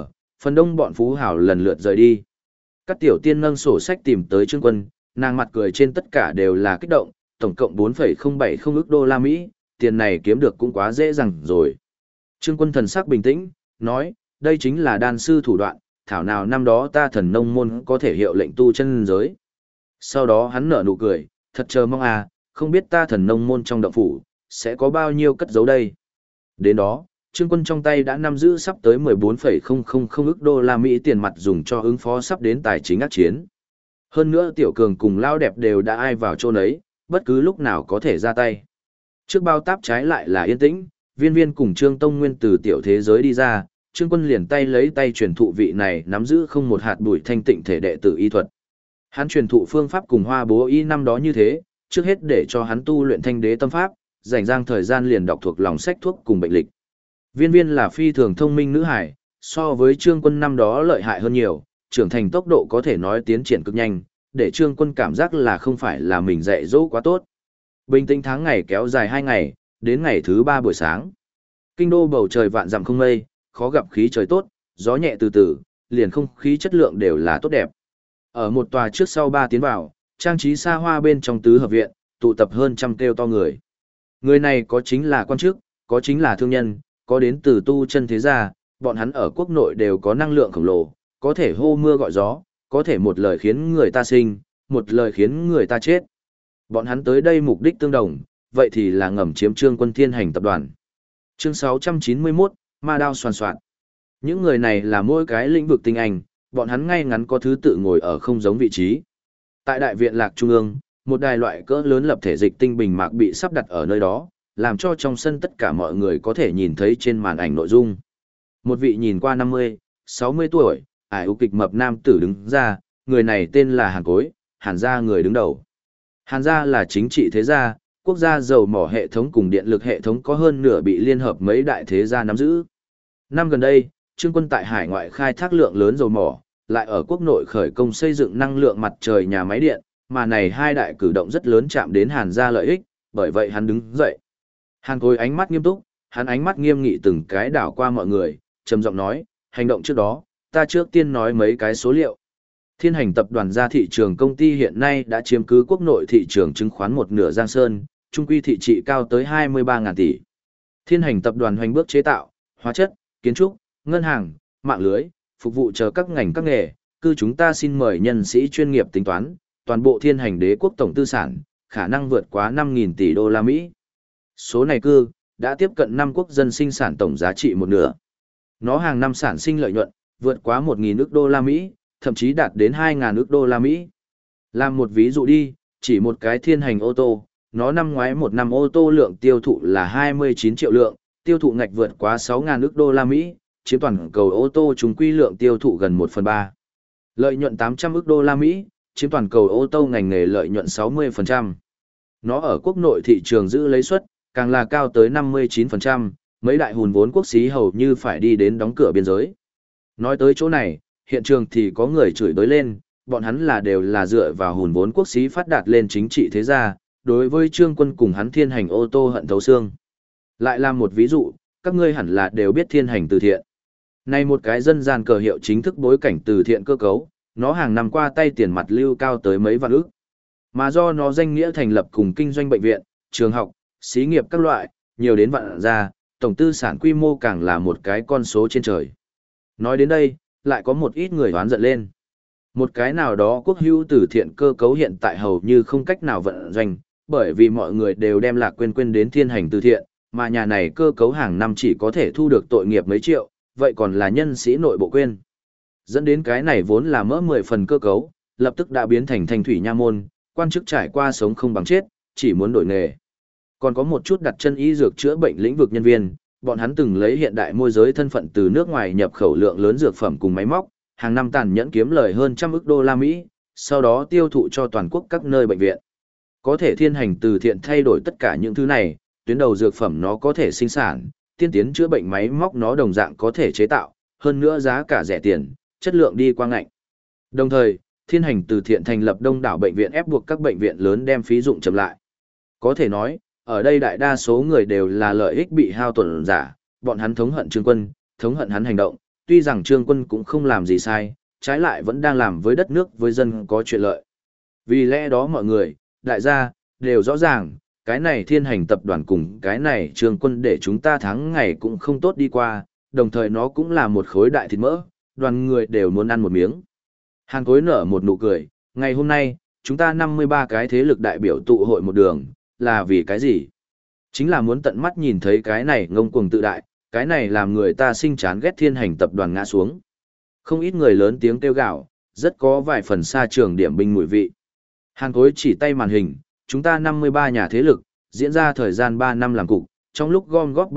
Phần đông bọn phú hào lần lượt rời đi. Các tiểu tiên nâng sổ sách tìm tới Trương Quân, nàng mặt cười trên tất cả đều là kích động, tổng cộng 4,070 ức đô la Mỹ, tiền này kiếm được cũng quá dễ dàng rồi. Trương Quân thần sắc bình tĩnh, nói, đây chính là đan sư thủ đoạn, thảo nào năm đó ta thần nông môn có thể hiệu lệnh tu chân giới. Sau đó hắn nở nụ cười, thật chờ mong à, không biết ta thần nông môn trong động phủ, sẽ có bao nhiêu cất giấu đây. Đến đó, Trương Quân trong tay đã nắm giữ sắp tới 14,000 ức đô la Mỹ tiền mặt dùng cho ứng phó sắp đến tài chính ác chiến. Hơn nữa Tiểu Cường cùng Lao Đẹp đều đã ai vào chỗ nấy, bất cứ lúc nào có thể ra tay. Trước bao táp trái lại là yên tĩnh, Viên Viên cùng Trương Tông Nguyên từ tiểu thế giới đi ra, Trương Quân liền tay lấy tay truyền thụ vị này nắm giữ không một hạt bụi thanh tịnh thể đệ tử y thuật. Hắn truyền thụ phương pháp cùng Hoa Bố Y năm đó như thế, trước hết để cho hắn tu luyện thanh đế tâm pháp, dành dang thời gian liền đọc thuộc lòng sách thuốc cùng bệnh lịch. Viên Viên là phi thường thông minh nữ hải, so với Trương Quân năm đó lợi hại hơn nhiều, trưởng thành tốc độ có thể nói tiến triển cực nhanh, để Trương Quân cảm giác là không phải là mình dạy dỗ quá tốt. Bình tĩnh tháng ngày kéo dài 2 ngày, đến ngày thứ 3 buổi sáng. Kinh đô bầu trời vạn dặm không mây, khó gặp khí trời tốt, gió nhẹ từ từ, liền không khí chất lượng đều là tốt đẹp. Ở một tòa trước sau 3 tiến vào, trang trí xa hoa bên trong tứ hợp viện, tụ tập hơn trăm kêu to người. Người này có chính là quan chức, có chính là thương nhân, có đến từ tu chân thế gia, bọn hắn ở quốc nội đều có năng lượng khổng lồ, có thể hô mưa gọi gió, có thể một lời khiến người ta sinh, một lời khiến người ta chết. Bọn hắn tới đây mục đích tương đồng, vậy thì là ngầm chiếm Trương Quân Thiên Hành tập đoàn. Chương 691, Ma Đao Soàn Soạn. Những người này là mỗi cái lĩnh vực tinh anh, bọn hắn ngay ngắn có thứ tự ngồi ở không giống vị trí. Tại đại viện Lạc Trung ương, một đài loại cỡ lớn lập thể dịch tinh bình mạc bị sắp đặt ở nơi đó, làm cho trong sân tất cả mọi người có thể nhìn thấy trên màn ảnh nội dung. Một vị nhìn qua 50, 60 tuổi, ải ưu kịch mập nam tử đứng ra, người này tên là Hàn Cối, Hàn gia người đứng đầu. Hàn gia là chính trị thế gia, quốc gia dầu mỏ hệ thống cùng điện lực hệ thống có hơn nửa bị liên hợp mấy đại thế gia nắm giữ. Năm gần đây, Trương Quân tại hải ngoại khai thác lượng lớn dầu mỏ, lại ở quốc nội khởi công xây dựng năng lượng mặt trời nhà máy điện, mà này hai đại cử động rất lớn chạm đến Hàn gia lợi ích, bởi vậy hắn đứng dậy. Hàn Cối ánh mắt nghiêm túc, hắn ánh mắt nghiêm nghị từng cái đảo qua mọi người, trầm giọng nói, hành động trước đó, ta trước tiên nói mấy cái số liệu. Thiên Hành tập đoàn ra thị trường công ty hiện nay đã chiếm cứ quốc nội thị trường chứng khoán một nửa Giang Sơn, trung quy thị trị cao tới 23.000 tỷ. Thiên Hành tập đoàn hoành bước chế tạo, hóa chất, kiến trúc, ngân hàng, mạng lưới, phục vụ chờ các ngành các nghề, cư chúng ta xin mời nhân sĩ chuyên nghiệp tính toán, toàn bộ Thiên Hành đế quốc tổng tư sản, khả năng vượt quá 5.000 tỷ đô la Mỹ. Số này cư, đã tiếp cận 5 quốc dân sinh sản tổng giá trị một nửa. Nó hàng năm sản sinh lợi nhuận, vượt quá 1.000 ức đô la Mỹ, thậm chí đạt đến 2.000 ức đô la Mỹ. Làm một ví dụ đi, chỉ một cái Thiên Hành ô tô, nó năm ngoái một năm ô tô lượng tiêu thụ là 29 triệu lượng, tiêu thụ ngạch vượt quá 6.000 ức đô la Mỹ, chiếm toàn cầu ô tô chúng quy lượng tiêu thụ gần 1/3. Lợi nhuận 800 ức đô la Mỹ, chiếm toàn cầu ô tô ngành nghề lợi nhuận 60%. Nó ở quốc nội thị trường giữ lấy suất, càng là cao tới 59%, mấy đại hùn vốn quốc xí hầu như phải đi đến đóng cửa biên giới. Nói tới chỗ này, hiện trường thì có người chửi bới lên, bọn hắn là đều là dựa vào hùn vốn quốc xí phát đạt lên chính trị thế gia, đối với Trương Quân cùng hắn Thiên Hành ô tô hận thấu xương. Lại làm một ví dụ, các ngươi hẳn là đều biết Thiên Hành từ thiện. Này một cái dân gian cờ hiệu chính thức bối cảnh từ thiện cơ cấu, nó hàng năm qua tay tiền mặt lưu cao tới mấy vạn ức. Mà do nó danh nghĩa thành lập cùng kinh doanh bệnh viện, trường học, xí nghiệp các loại, nhiều đến vạn gia, tổng tư sản quy mô càng là một cái con số trên trời. Nói đến đây, lại có một ít người hoán giận lên. Một cái nào đó quốc hữu từ thiện cơ cấu hiện tại hầu như không cách nào vận doanh, bởi vì mọi người đều đem lạc quên đến Thiên Hành từ thiện, mà nhà này cơ cấu hàng năm chỉ có thể thu được tội nghiệp mấy triệu, vậy còn là nhân sĩ nội bộ quên. Dẫn đến cái này vốn là mỡ 10 phần cơ cấu, lập tức đã biến thành thanh thủy nha môn, quan chức trải qua sống không bằng chết, chỉ muốn đổi nghề. Còn có một chút đặt chân y dược chữa bệnh lĩnh vực nhân viên, bọn hắn từng lấy hiện đại môi giới thân phận từ nước ngoài nhập khẩu lượng lớn dược phẩm cùng máy móc, hàng năm tàn nhẫn kiếm lời hơn trăm ức đô la Mỹ, sau đó tiêu thụ cho toàn quốc các nơi bệnh viện. Có thể Thiên Hành từ thiện thay đổi tất cả những thứ này, tuyến đầu dược phẩm nó có thể sinh sản, tiên tiến chữa bệnh máy móc nó đồng dạng có thể chế tạo, hơn nữa giá cả rẻ tiền, chất lượng đi qua ngạnh. Đồng thời, Thiên Hành từ thiện thành lập đông đảo bệnh viện ép buộc các bệnh viện lớn đem phí dụng chậm lại. Có thể nói, ở đây đại đa số người đều là lợi ích bị hao tổn giả, bọn hắn thống hận Trương Quân, thống hận hắn hành động, tuy rằng Trương Quân cũng không làm gì sai, trái lại vẫn đang làm với đất nước với dân có chuyện lợi. Vì lẽ đó mọi người, đại gia, đều rõ ràng, cái này Thiên Hành tập đoàn cùng cái này Trương Quân để chúng ta thắng ngày cũng không tốt đi qua, đồng thời nó cũng là một khối đại thịt mỡ, đoàn người đều muốn ăn một miếng. Hàn Cối nở một nụ cười, ngày hôm nay, chúng ta 53 cái thế lực đại biểu tụ hội một đường, là vì cái gì? Chính là muốn tận mắt nhìn thấy cái này ngông cuồng tự đại, cái này làm người ta sinh chán ghét Thiên Hành tập đoàn ngã xuống. Không ít người lớn tiếng kêu gào, rất có vài phần xa trường điểm binh mùi vị. Hàn Cối chỉ tay màn hình, chúng ta 53 nhà thế lực, diễn ra thời gian 3 năm làm cục, trong lúc gom góp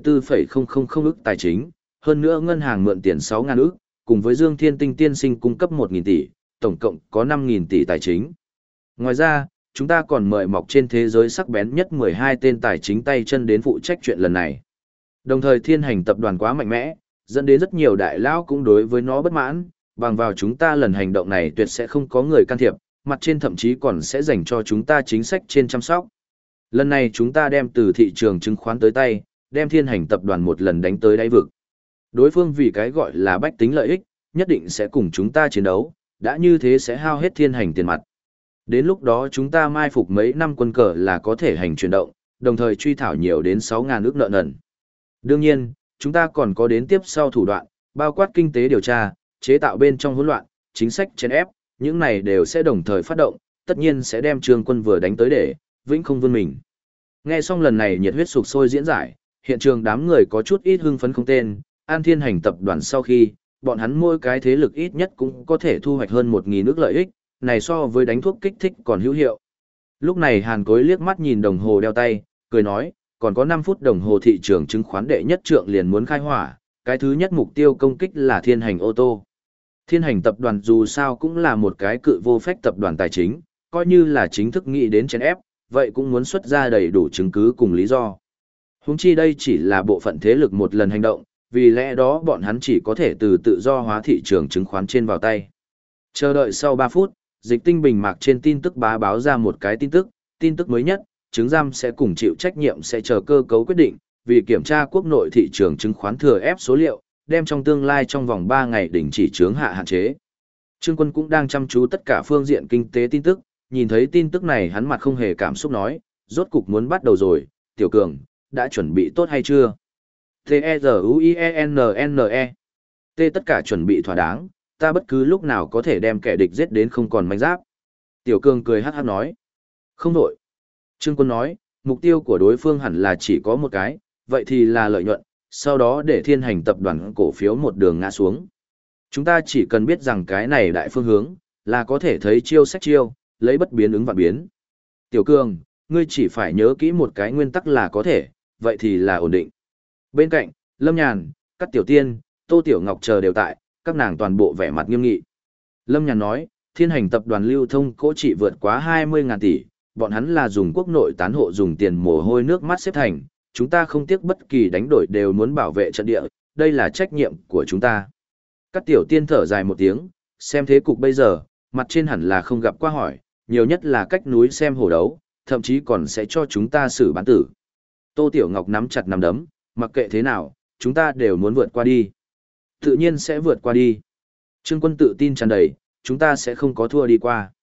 34,000 ức tài chính, hơn nữa ngân hàng mượn tiền 6.000 ức, cùng với Dương Thiên Tinh tiên sinh cung cấp 1.000 tỷ, tổng cộng có 5.000 tỷ tài chính. Ngoài ra, chúng ta còn mời mọc trên thế giới sắc bén nhất 12 tên tài chính tay chân đến phụ trách chuyện lần này. Đồng thời Thiên Hành tập đoàn quá mạnh mẽ, dẫn đến rất nhiều đại lão cũng đối với nó bất mãn, bằng vào chúng ta lần hành động này tuyệt sẽ không có người can thiệp, mặt trên thậm chí còn sẽ dành cho chúng ta chính sách trên chăm sóc. Lần này chúng ta đem từ thị trường chứng khoán tới tay, đem Thiên Hành tập đoàn một lần đánh tới đáy vực. Đối phương vì cái gọi là bách tính lợi ích, nhất định sẽ cùng chúng ta chiến đấu, đã như thế sẽ hao hết Thiên Hành tiền mặt. Đến lúc đó chúng ta mai phục mấy năm quân cờ là có thể hành chuyển động, đồng thời truy thảo nhiều đến 6.000 ức nợ nần. Đương nhiên, chúng ta còn có đến tiếp sau thủ đoạn, bao quát kinh tế điều tra, chế tạo bên trong hỗn loạn, chính sách chèn ép, những này đều sẽ đồng thời phát động, tất nhiên sẽ đem Trương Quân vừa đánh tới để vĩnh không vươn mình. Nghe xong lần này nhiệt huyết sục sôi diễn giải, hiện trường đám người có chút ít hưng phấn không tên, An Thiên Hành tập đoàn sau khi, bọn hắn mỗi cái thế lực ít nhất cũng có thể thu hoạch hơn 1.000 ức lợi ích, này so với đánh thuốc kích thích còn hữu hiệu. Lúc này Hàn Cối liếc mắt nhìn đồng hồ đeo tay, cười nói, còn có 5 phút đồng hồ thị trường chứng khoán đệ nhất trượng liền muốn khai hỏa, cái thứ nhất mục tiêu công kích là Thiên Hành ô tô. Thiên Hành tập đoàn dù sao cũng là một cái cự vô phách tập đoàn tài chính, coi như là chính thức nghĩ đến chèn ép, vậy cũng muốn xuất ra đầy đủ chứng cứ cùng lý do. Huống chi đây chỉ là bộ phận thế lực một lần hành động, vì lẽ đó bọn hắn chỉ có thể từ tự do hóa thị trường chứng khoán trên vào tay. Chờ đợi sau 3 phút, Dịch Tinh bình mạc trên tin tức báo ra một cái tin tức mới nhất, chứng giam sẽ cùng chịu trách nhiệm sẽ chờ cơ cấu quyết định, vì kiểm tra quốc nội thị trường chứng khoán thừa ép số liệu, đem trong tương lai trong vòng 3 ngày đình chỉ chướng hạ hạn chế. Trương Quân cũng đang chăm chú tất cả phương diện kinh tế tin tức, nhìn thấy tin tức này hắn mặt không hề cảm xúc nói, rốt cục muốn bắt đầu rồi, Tiểu Cường, đã chuẩn bị tốt hay chưa? T-E-Z-U-I-E-N-N-E T tất cả chuẩn bị thỏa đáng, ta bất cứ lúc nào có thể đem kẻ địch giết đến không còn manh giáp. Tiểu Cường cười hát hát nói. Không đổi. Trương Quân nói, mục tiêu của đối phương hẳn là chỉ có một cái, vậy thì là lợi nhuận, sau đó để Thiên Hành tập đoàn cổ phiếu một đường ngã xuống. Chúng ta chỉ cần biết rằng cái này đại phương hướng, là có thể thấy chiêu sách chiêu, lấy bất biến ứng vạn biến. Tiểu Cường, ngươi chỉ phải nhớ kỹ một cái nguyên tắc là có thể, vậy thì là ổn định. Bên cạnh, Lâm Nhàn, Cát Tiểu Tiên, Tô Tiểu Ngọc chờ đều tại, các nàng toàn bộ vẻ mặt nghiêm nghị. Lâm Nhàn nói, Thiên Hành tập đoàn lưu thông cỗ trị vượt quá 20.000 tỷ, bọn hắn là dùng quốc nội tán hộ dùng tiền mồ hôi nước mắt xếp thành, chúng ta không tiếc bất kỳ đánh đổi đều muốn bảo vệ trận địa, đây là trách nhiệm của chúng ta. Cát Tiểu Tiên thở dài một tiếng, xem thế cục bây giờ, mặt trên hẳn là không gặp qua hỏi, nhiều nhất là cách núi xem hổ đấu, thậm chí còn sẽ cho chúng ta xử bán tử. Tô Tiểu Ngọc nắm chặt nắm đấm, mặc kệ thế nào, chúng ta đều muốn vượt qua đi. Tự nhiên sẽ vượt qua đi. Trương Quân tự tin tràn đầy, chúng ta sẽ không có thua đi qua.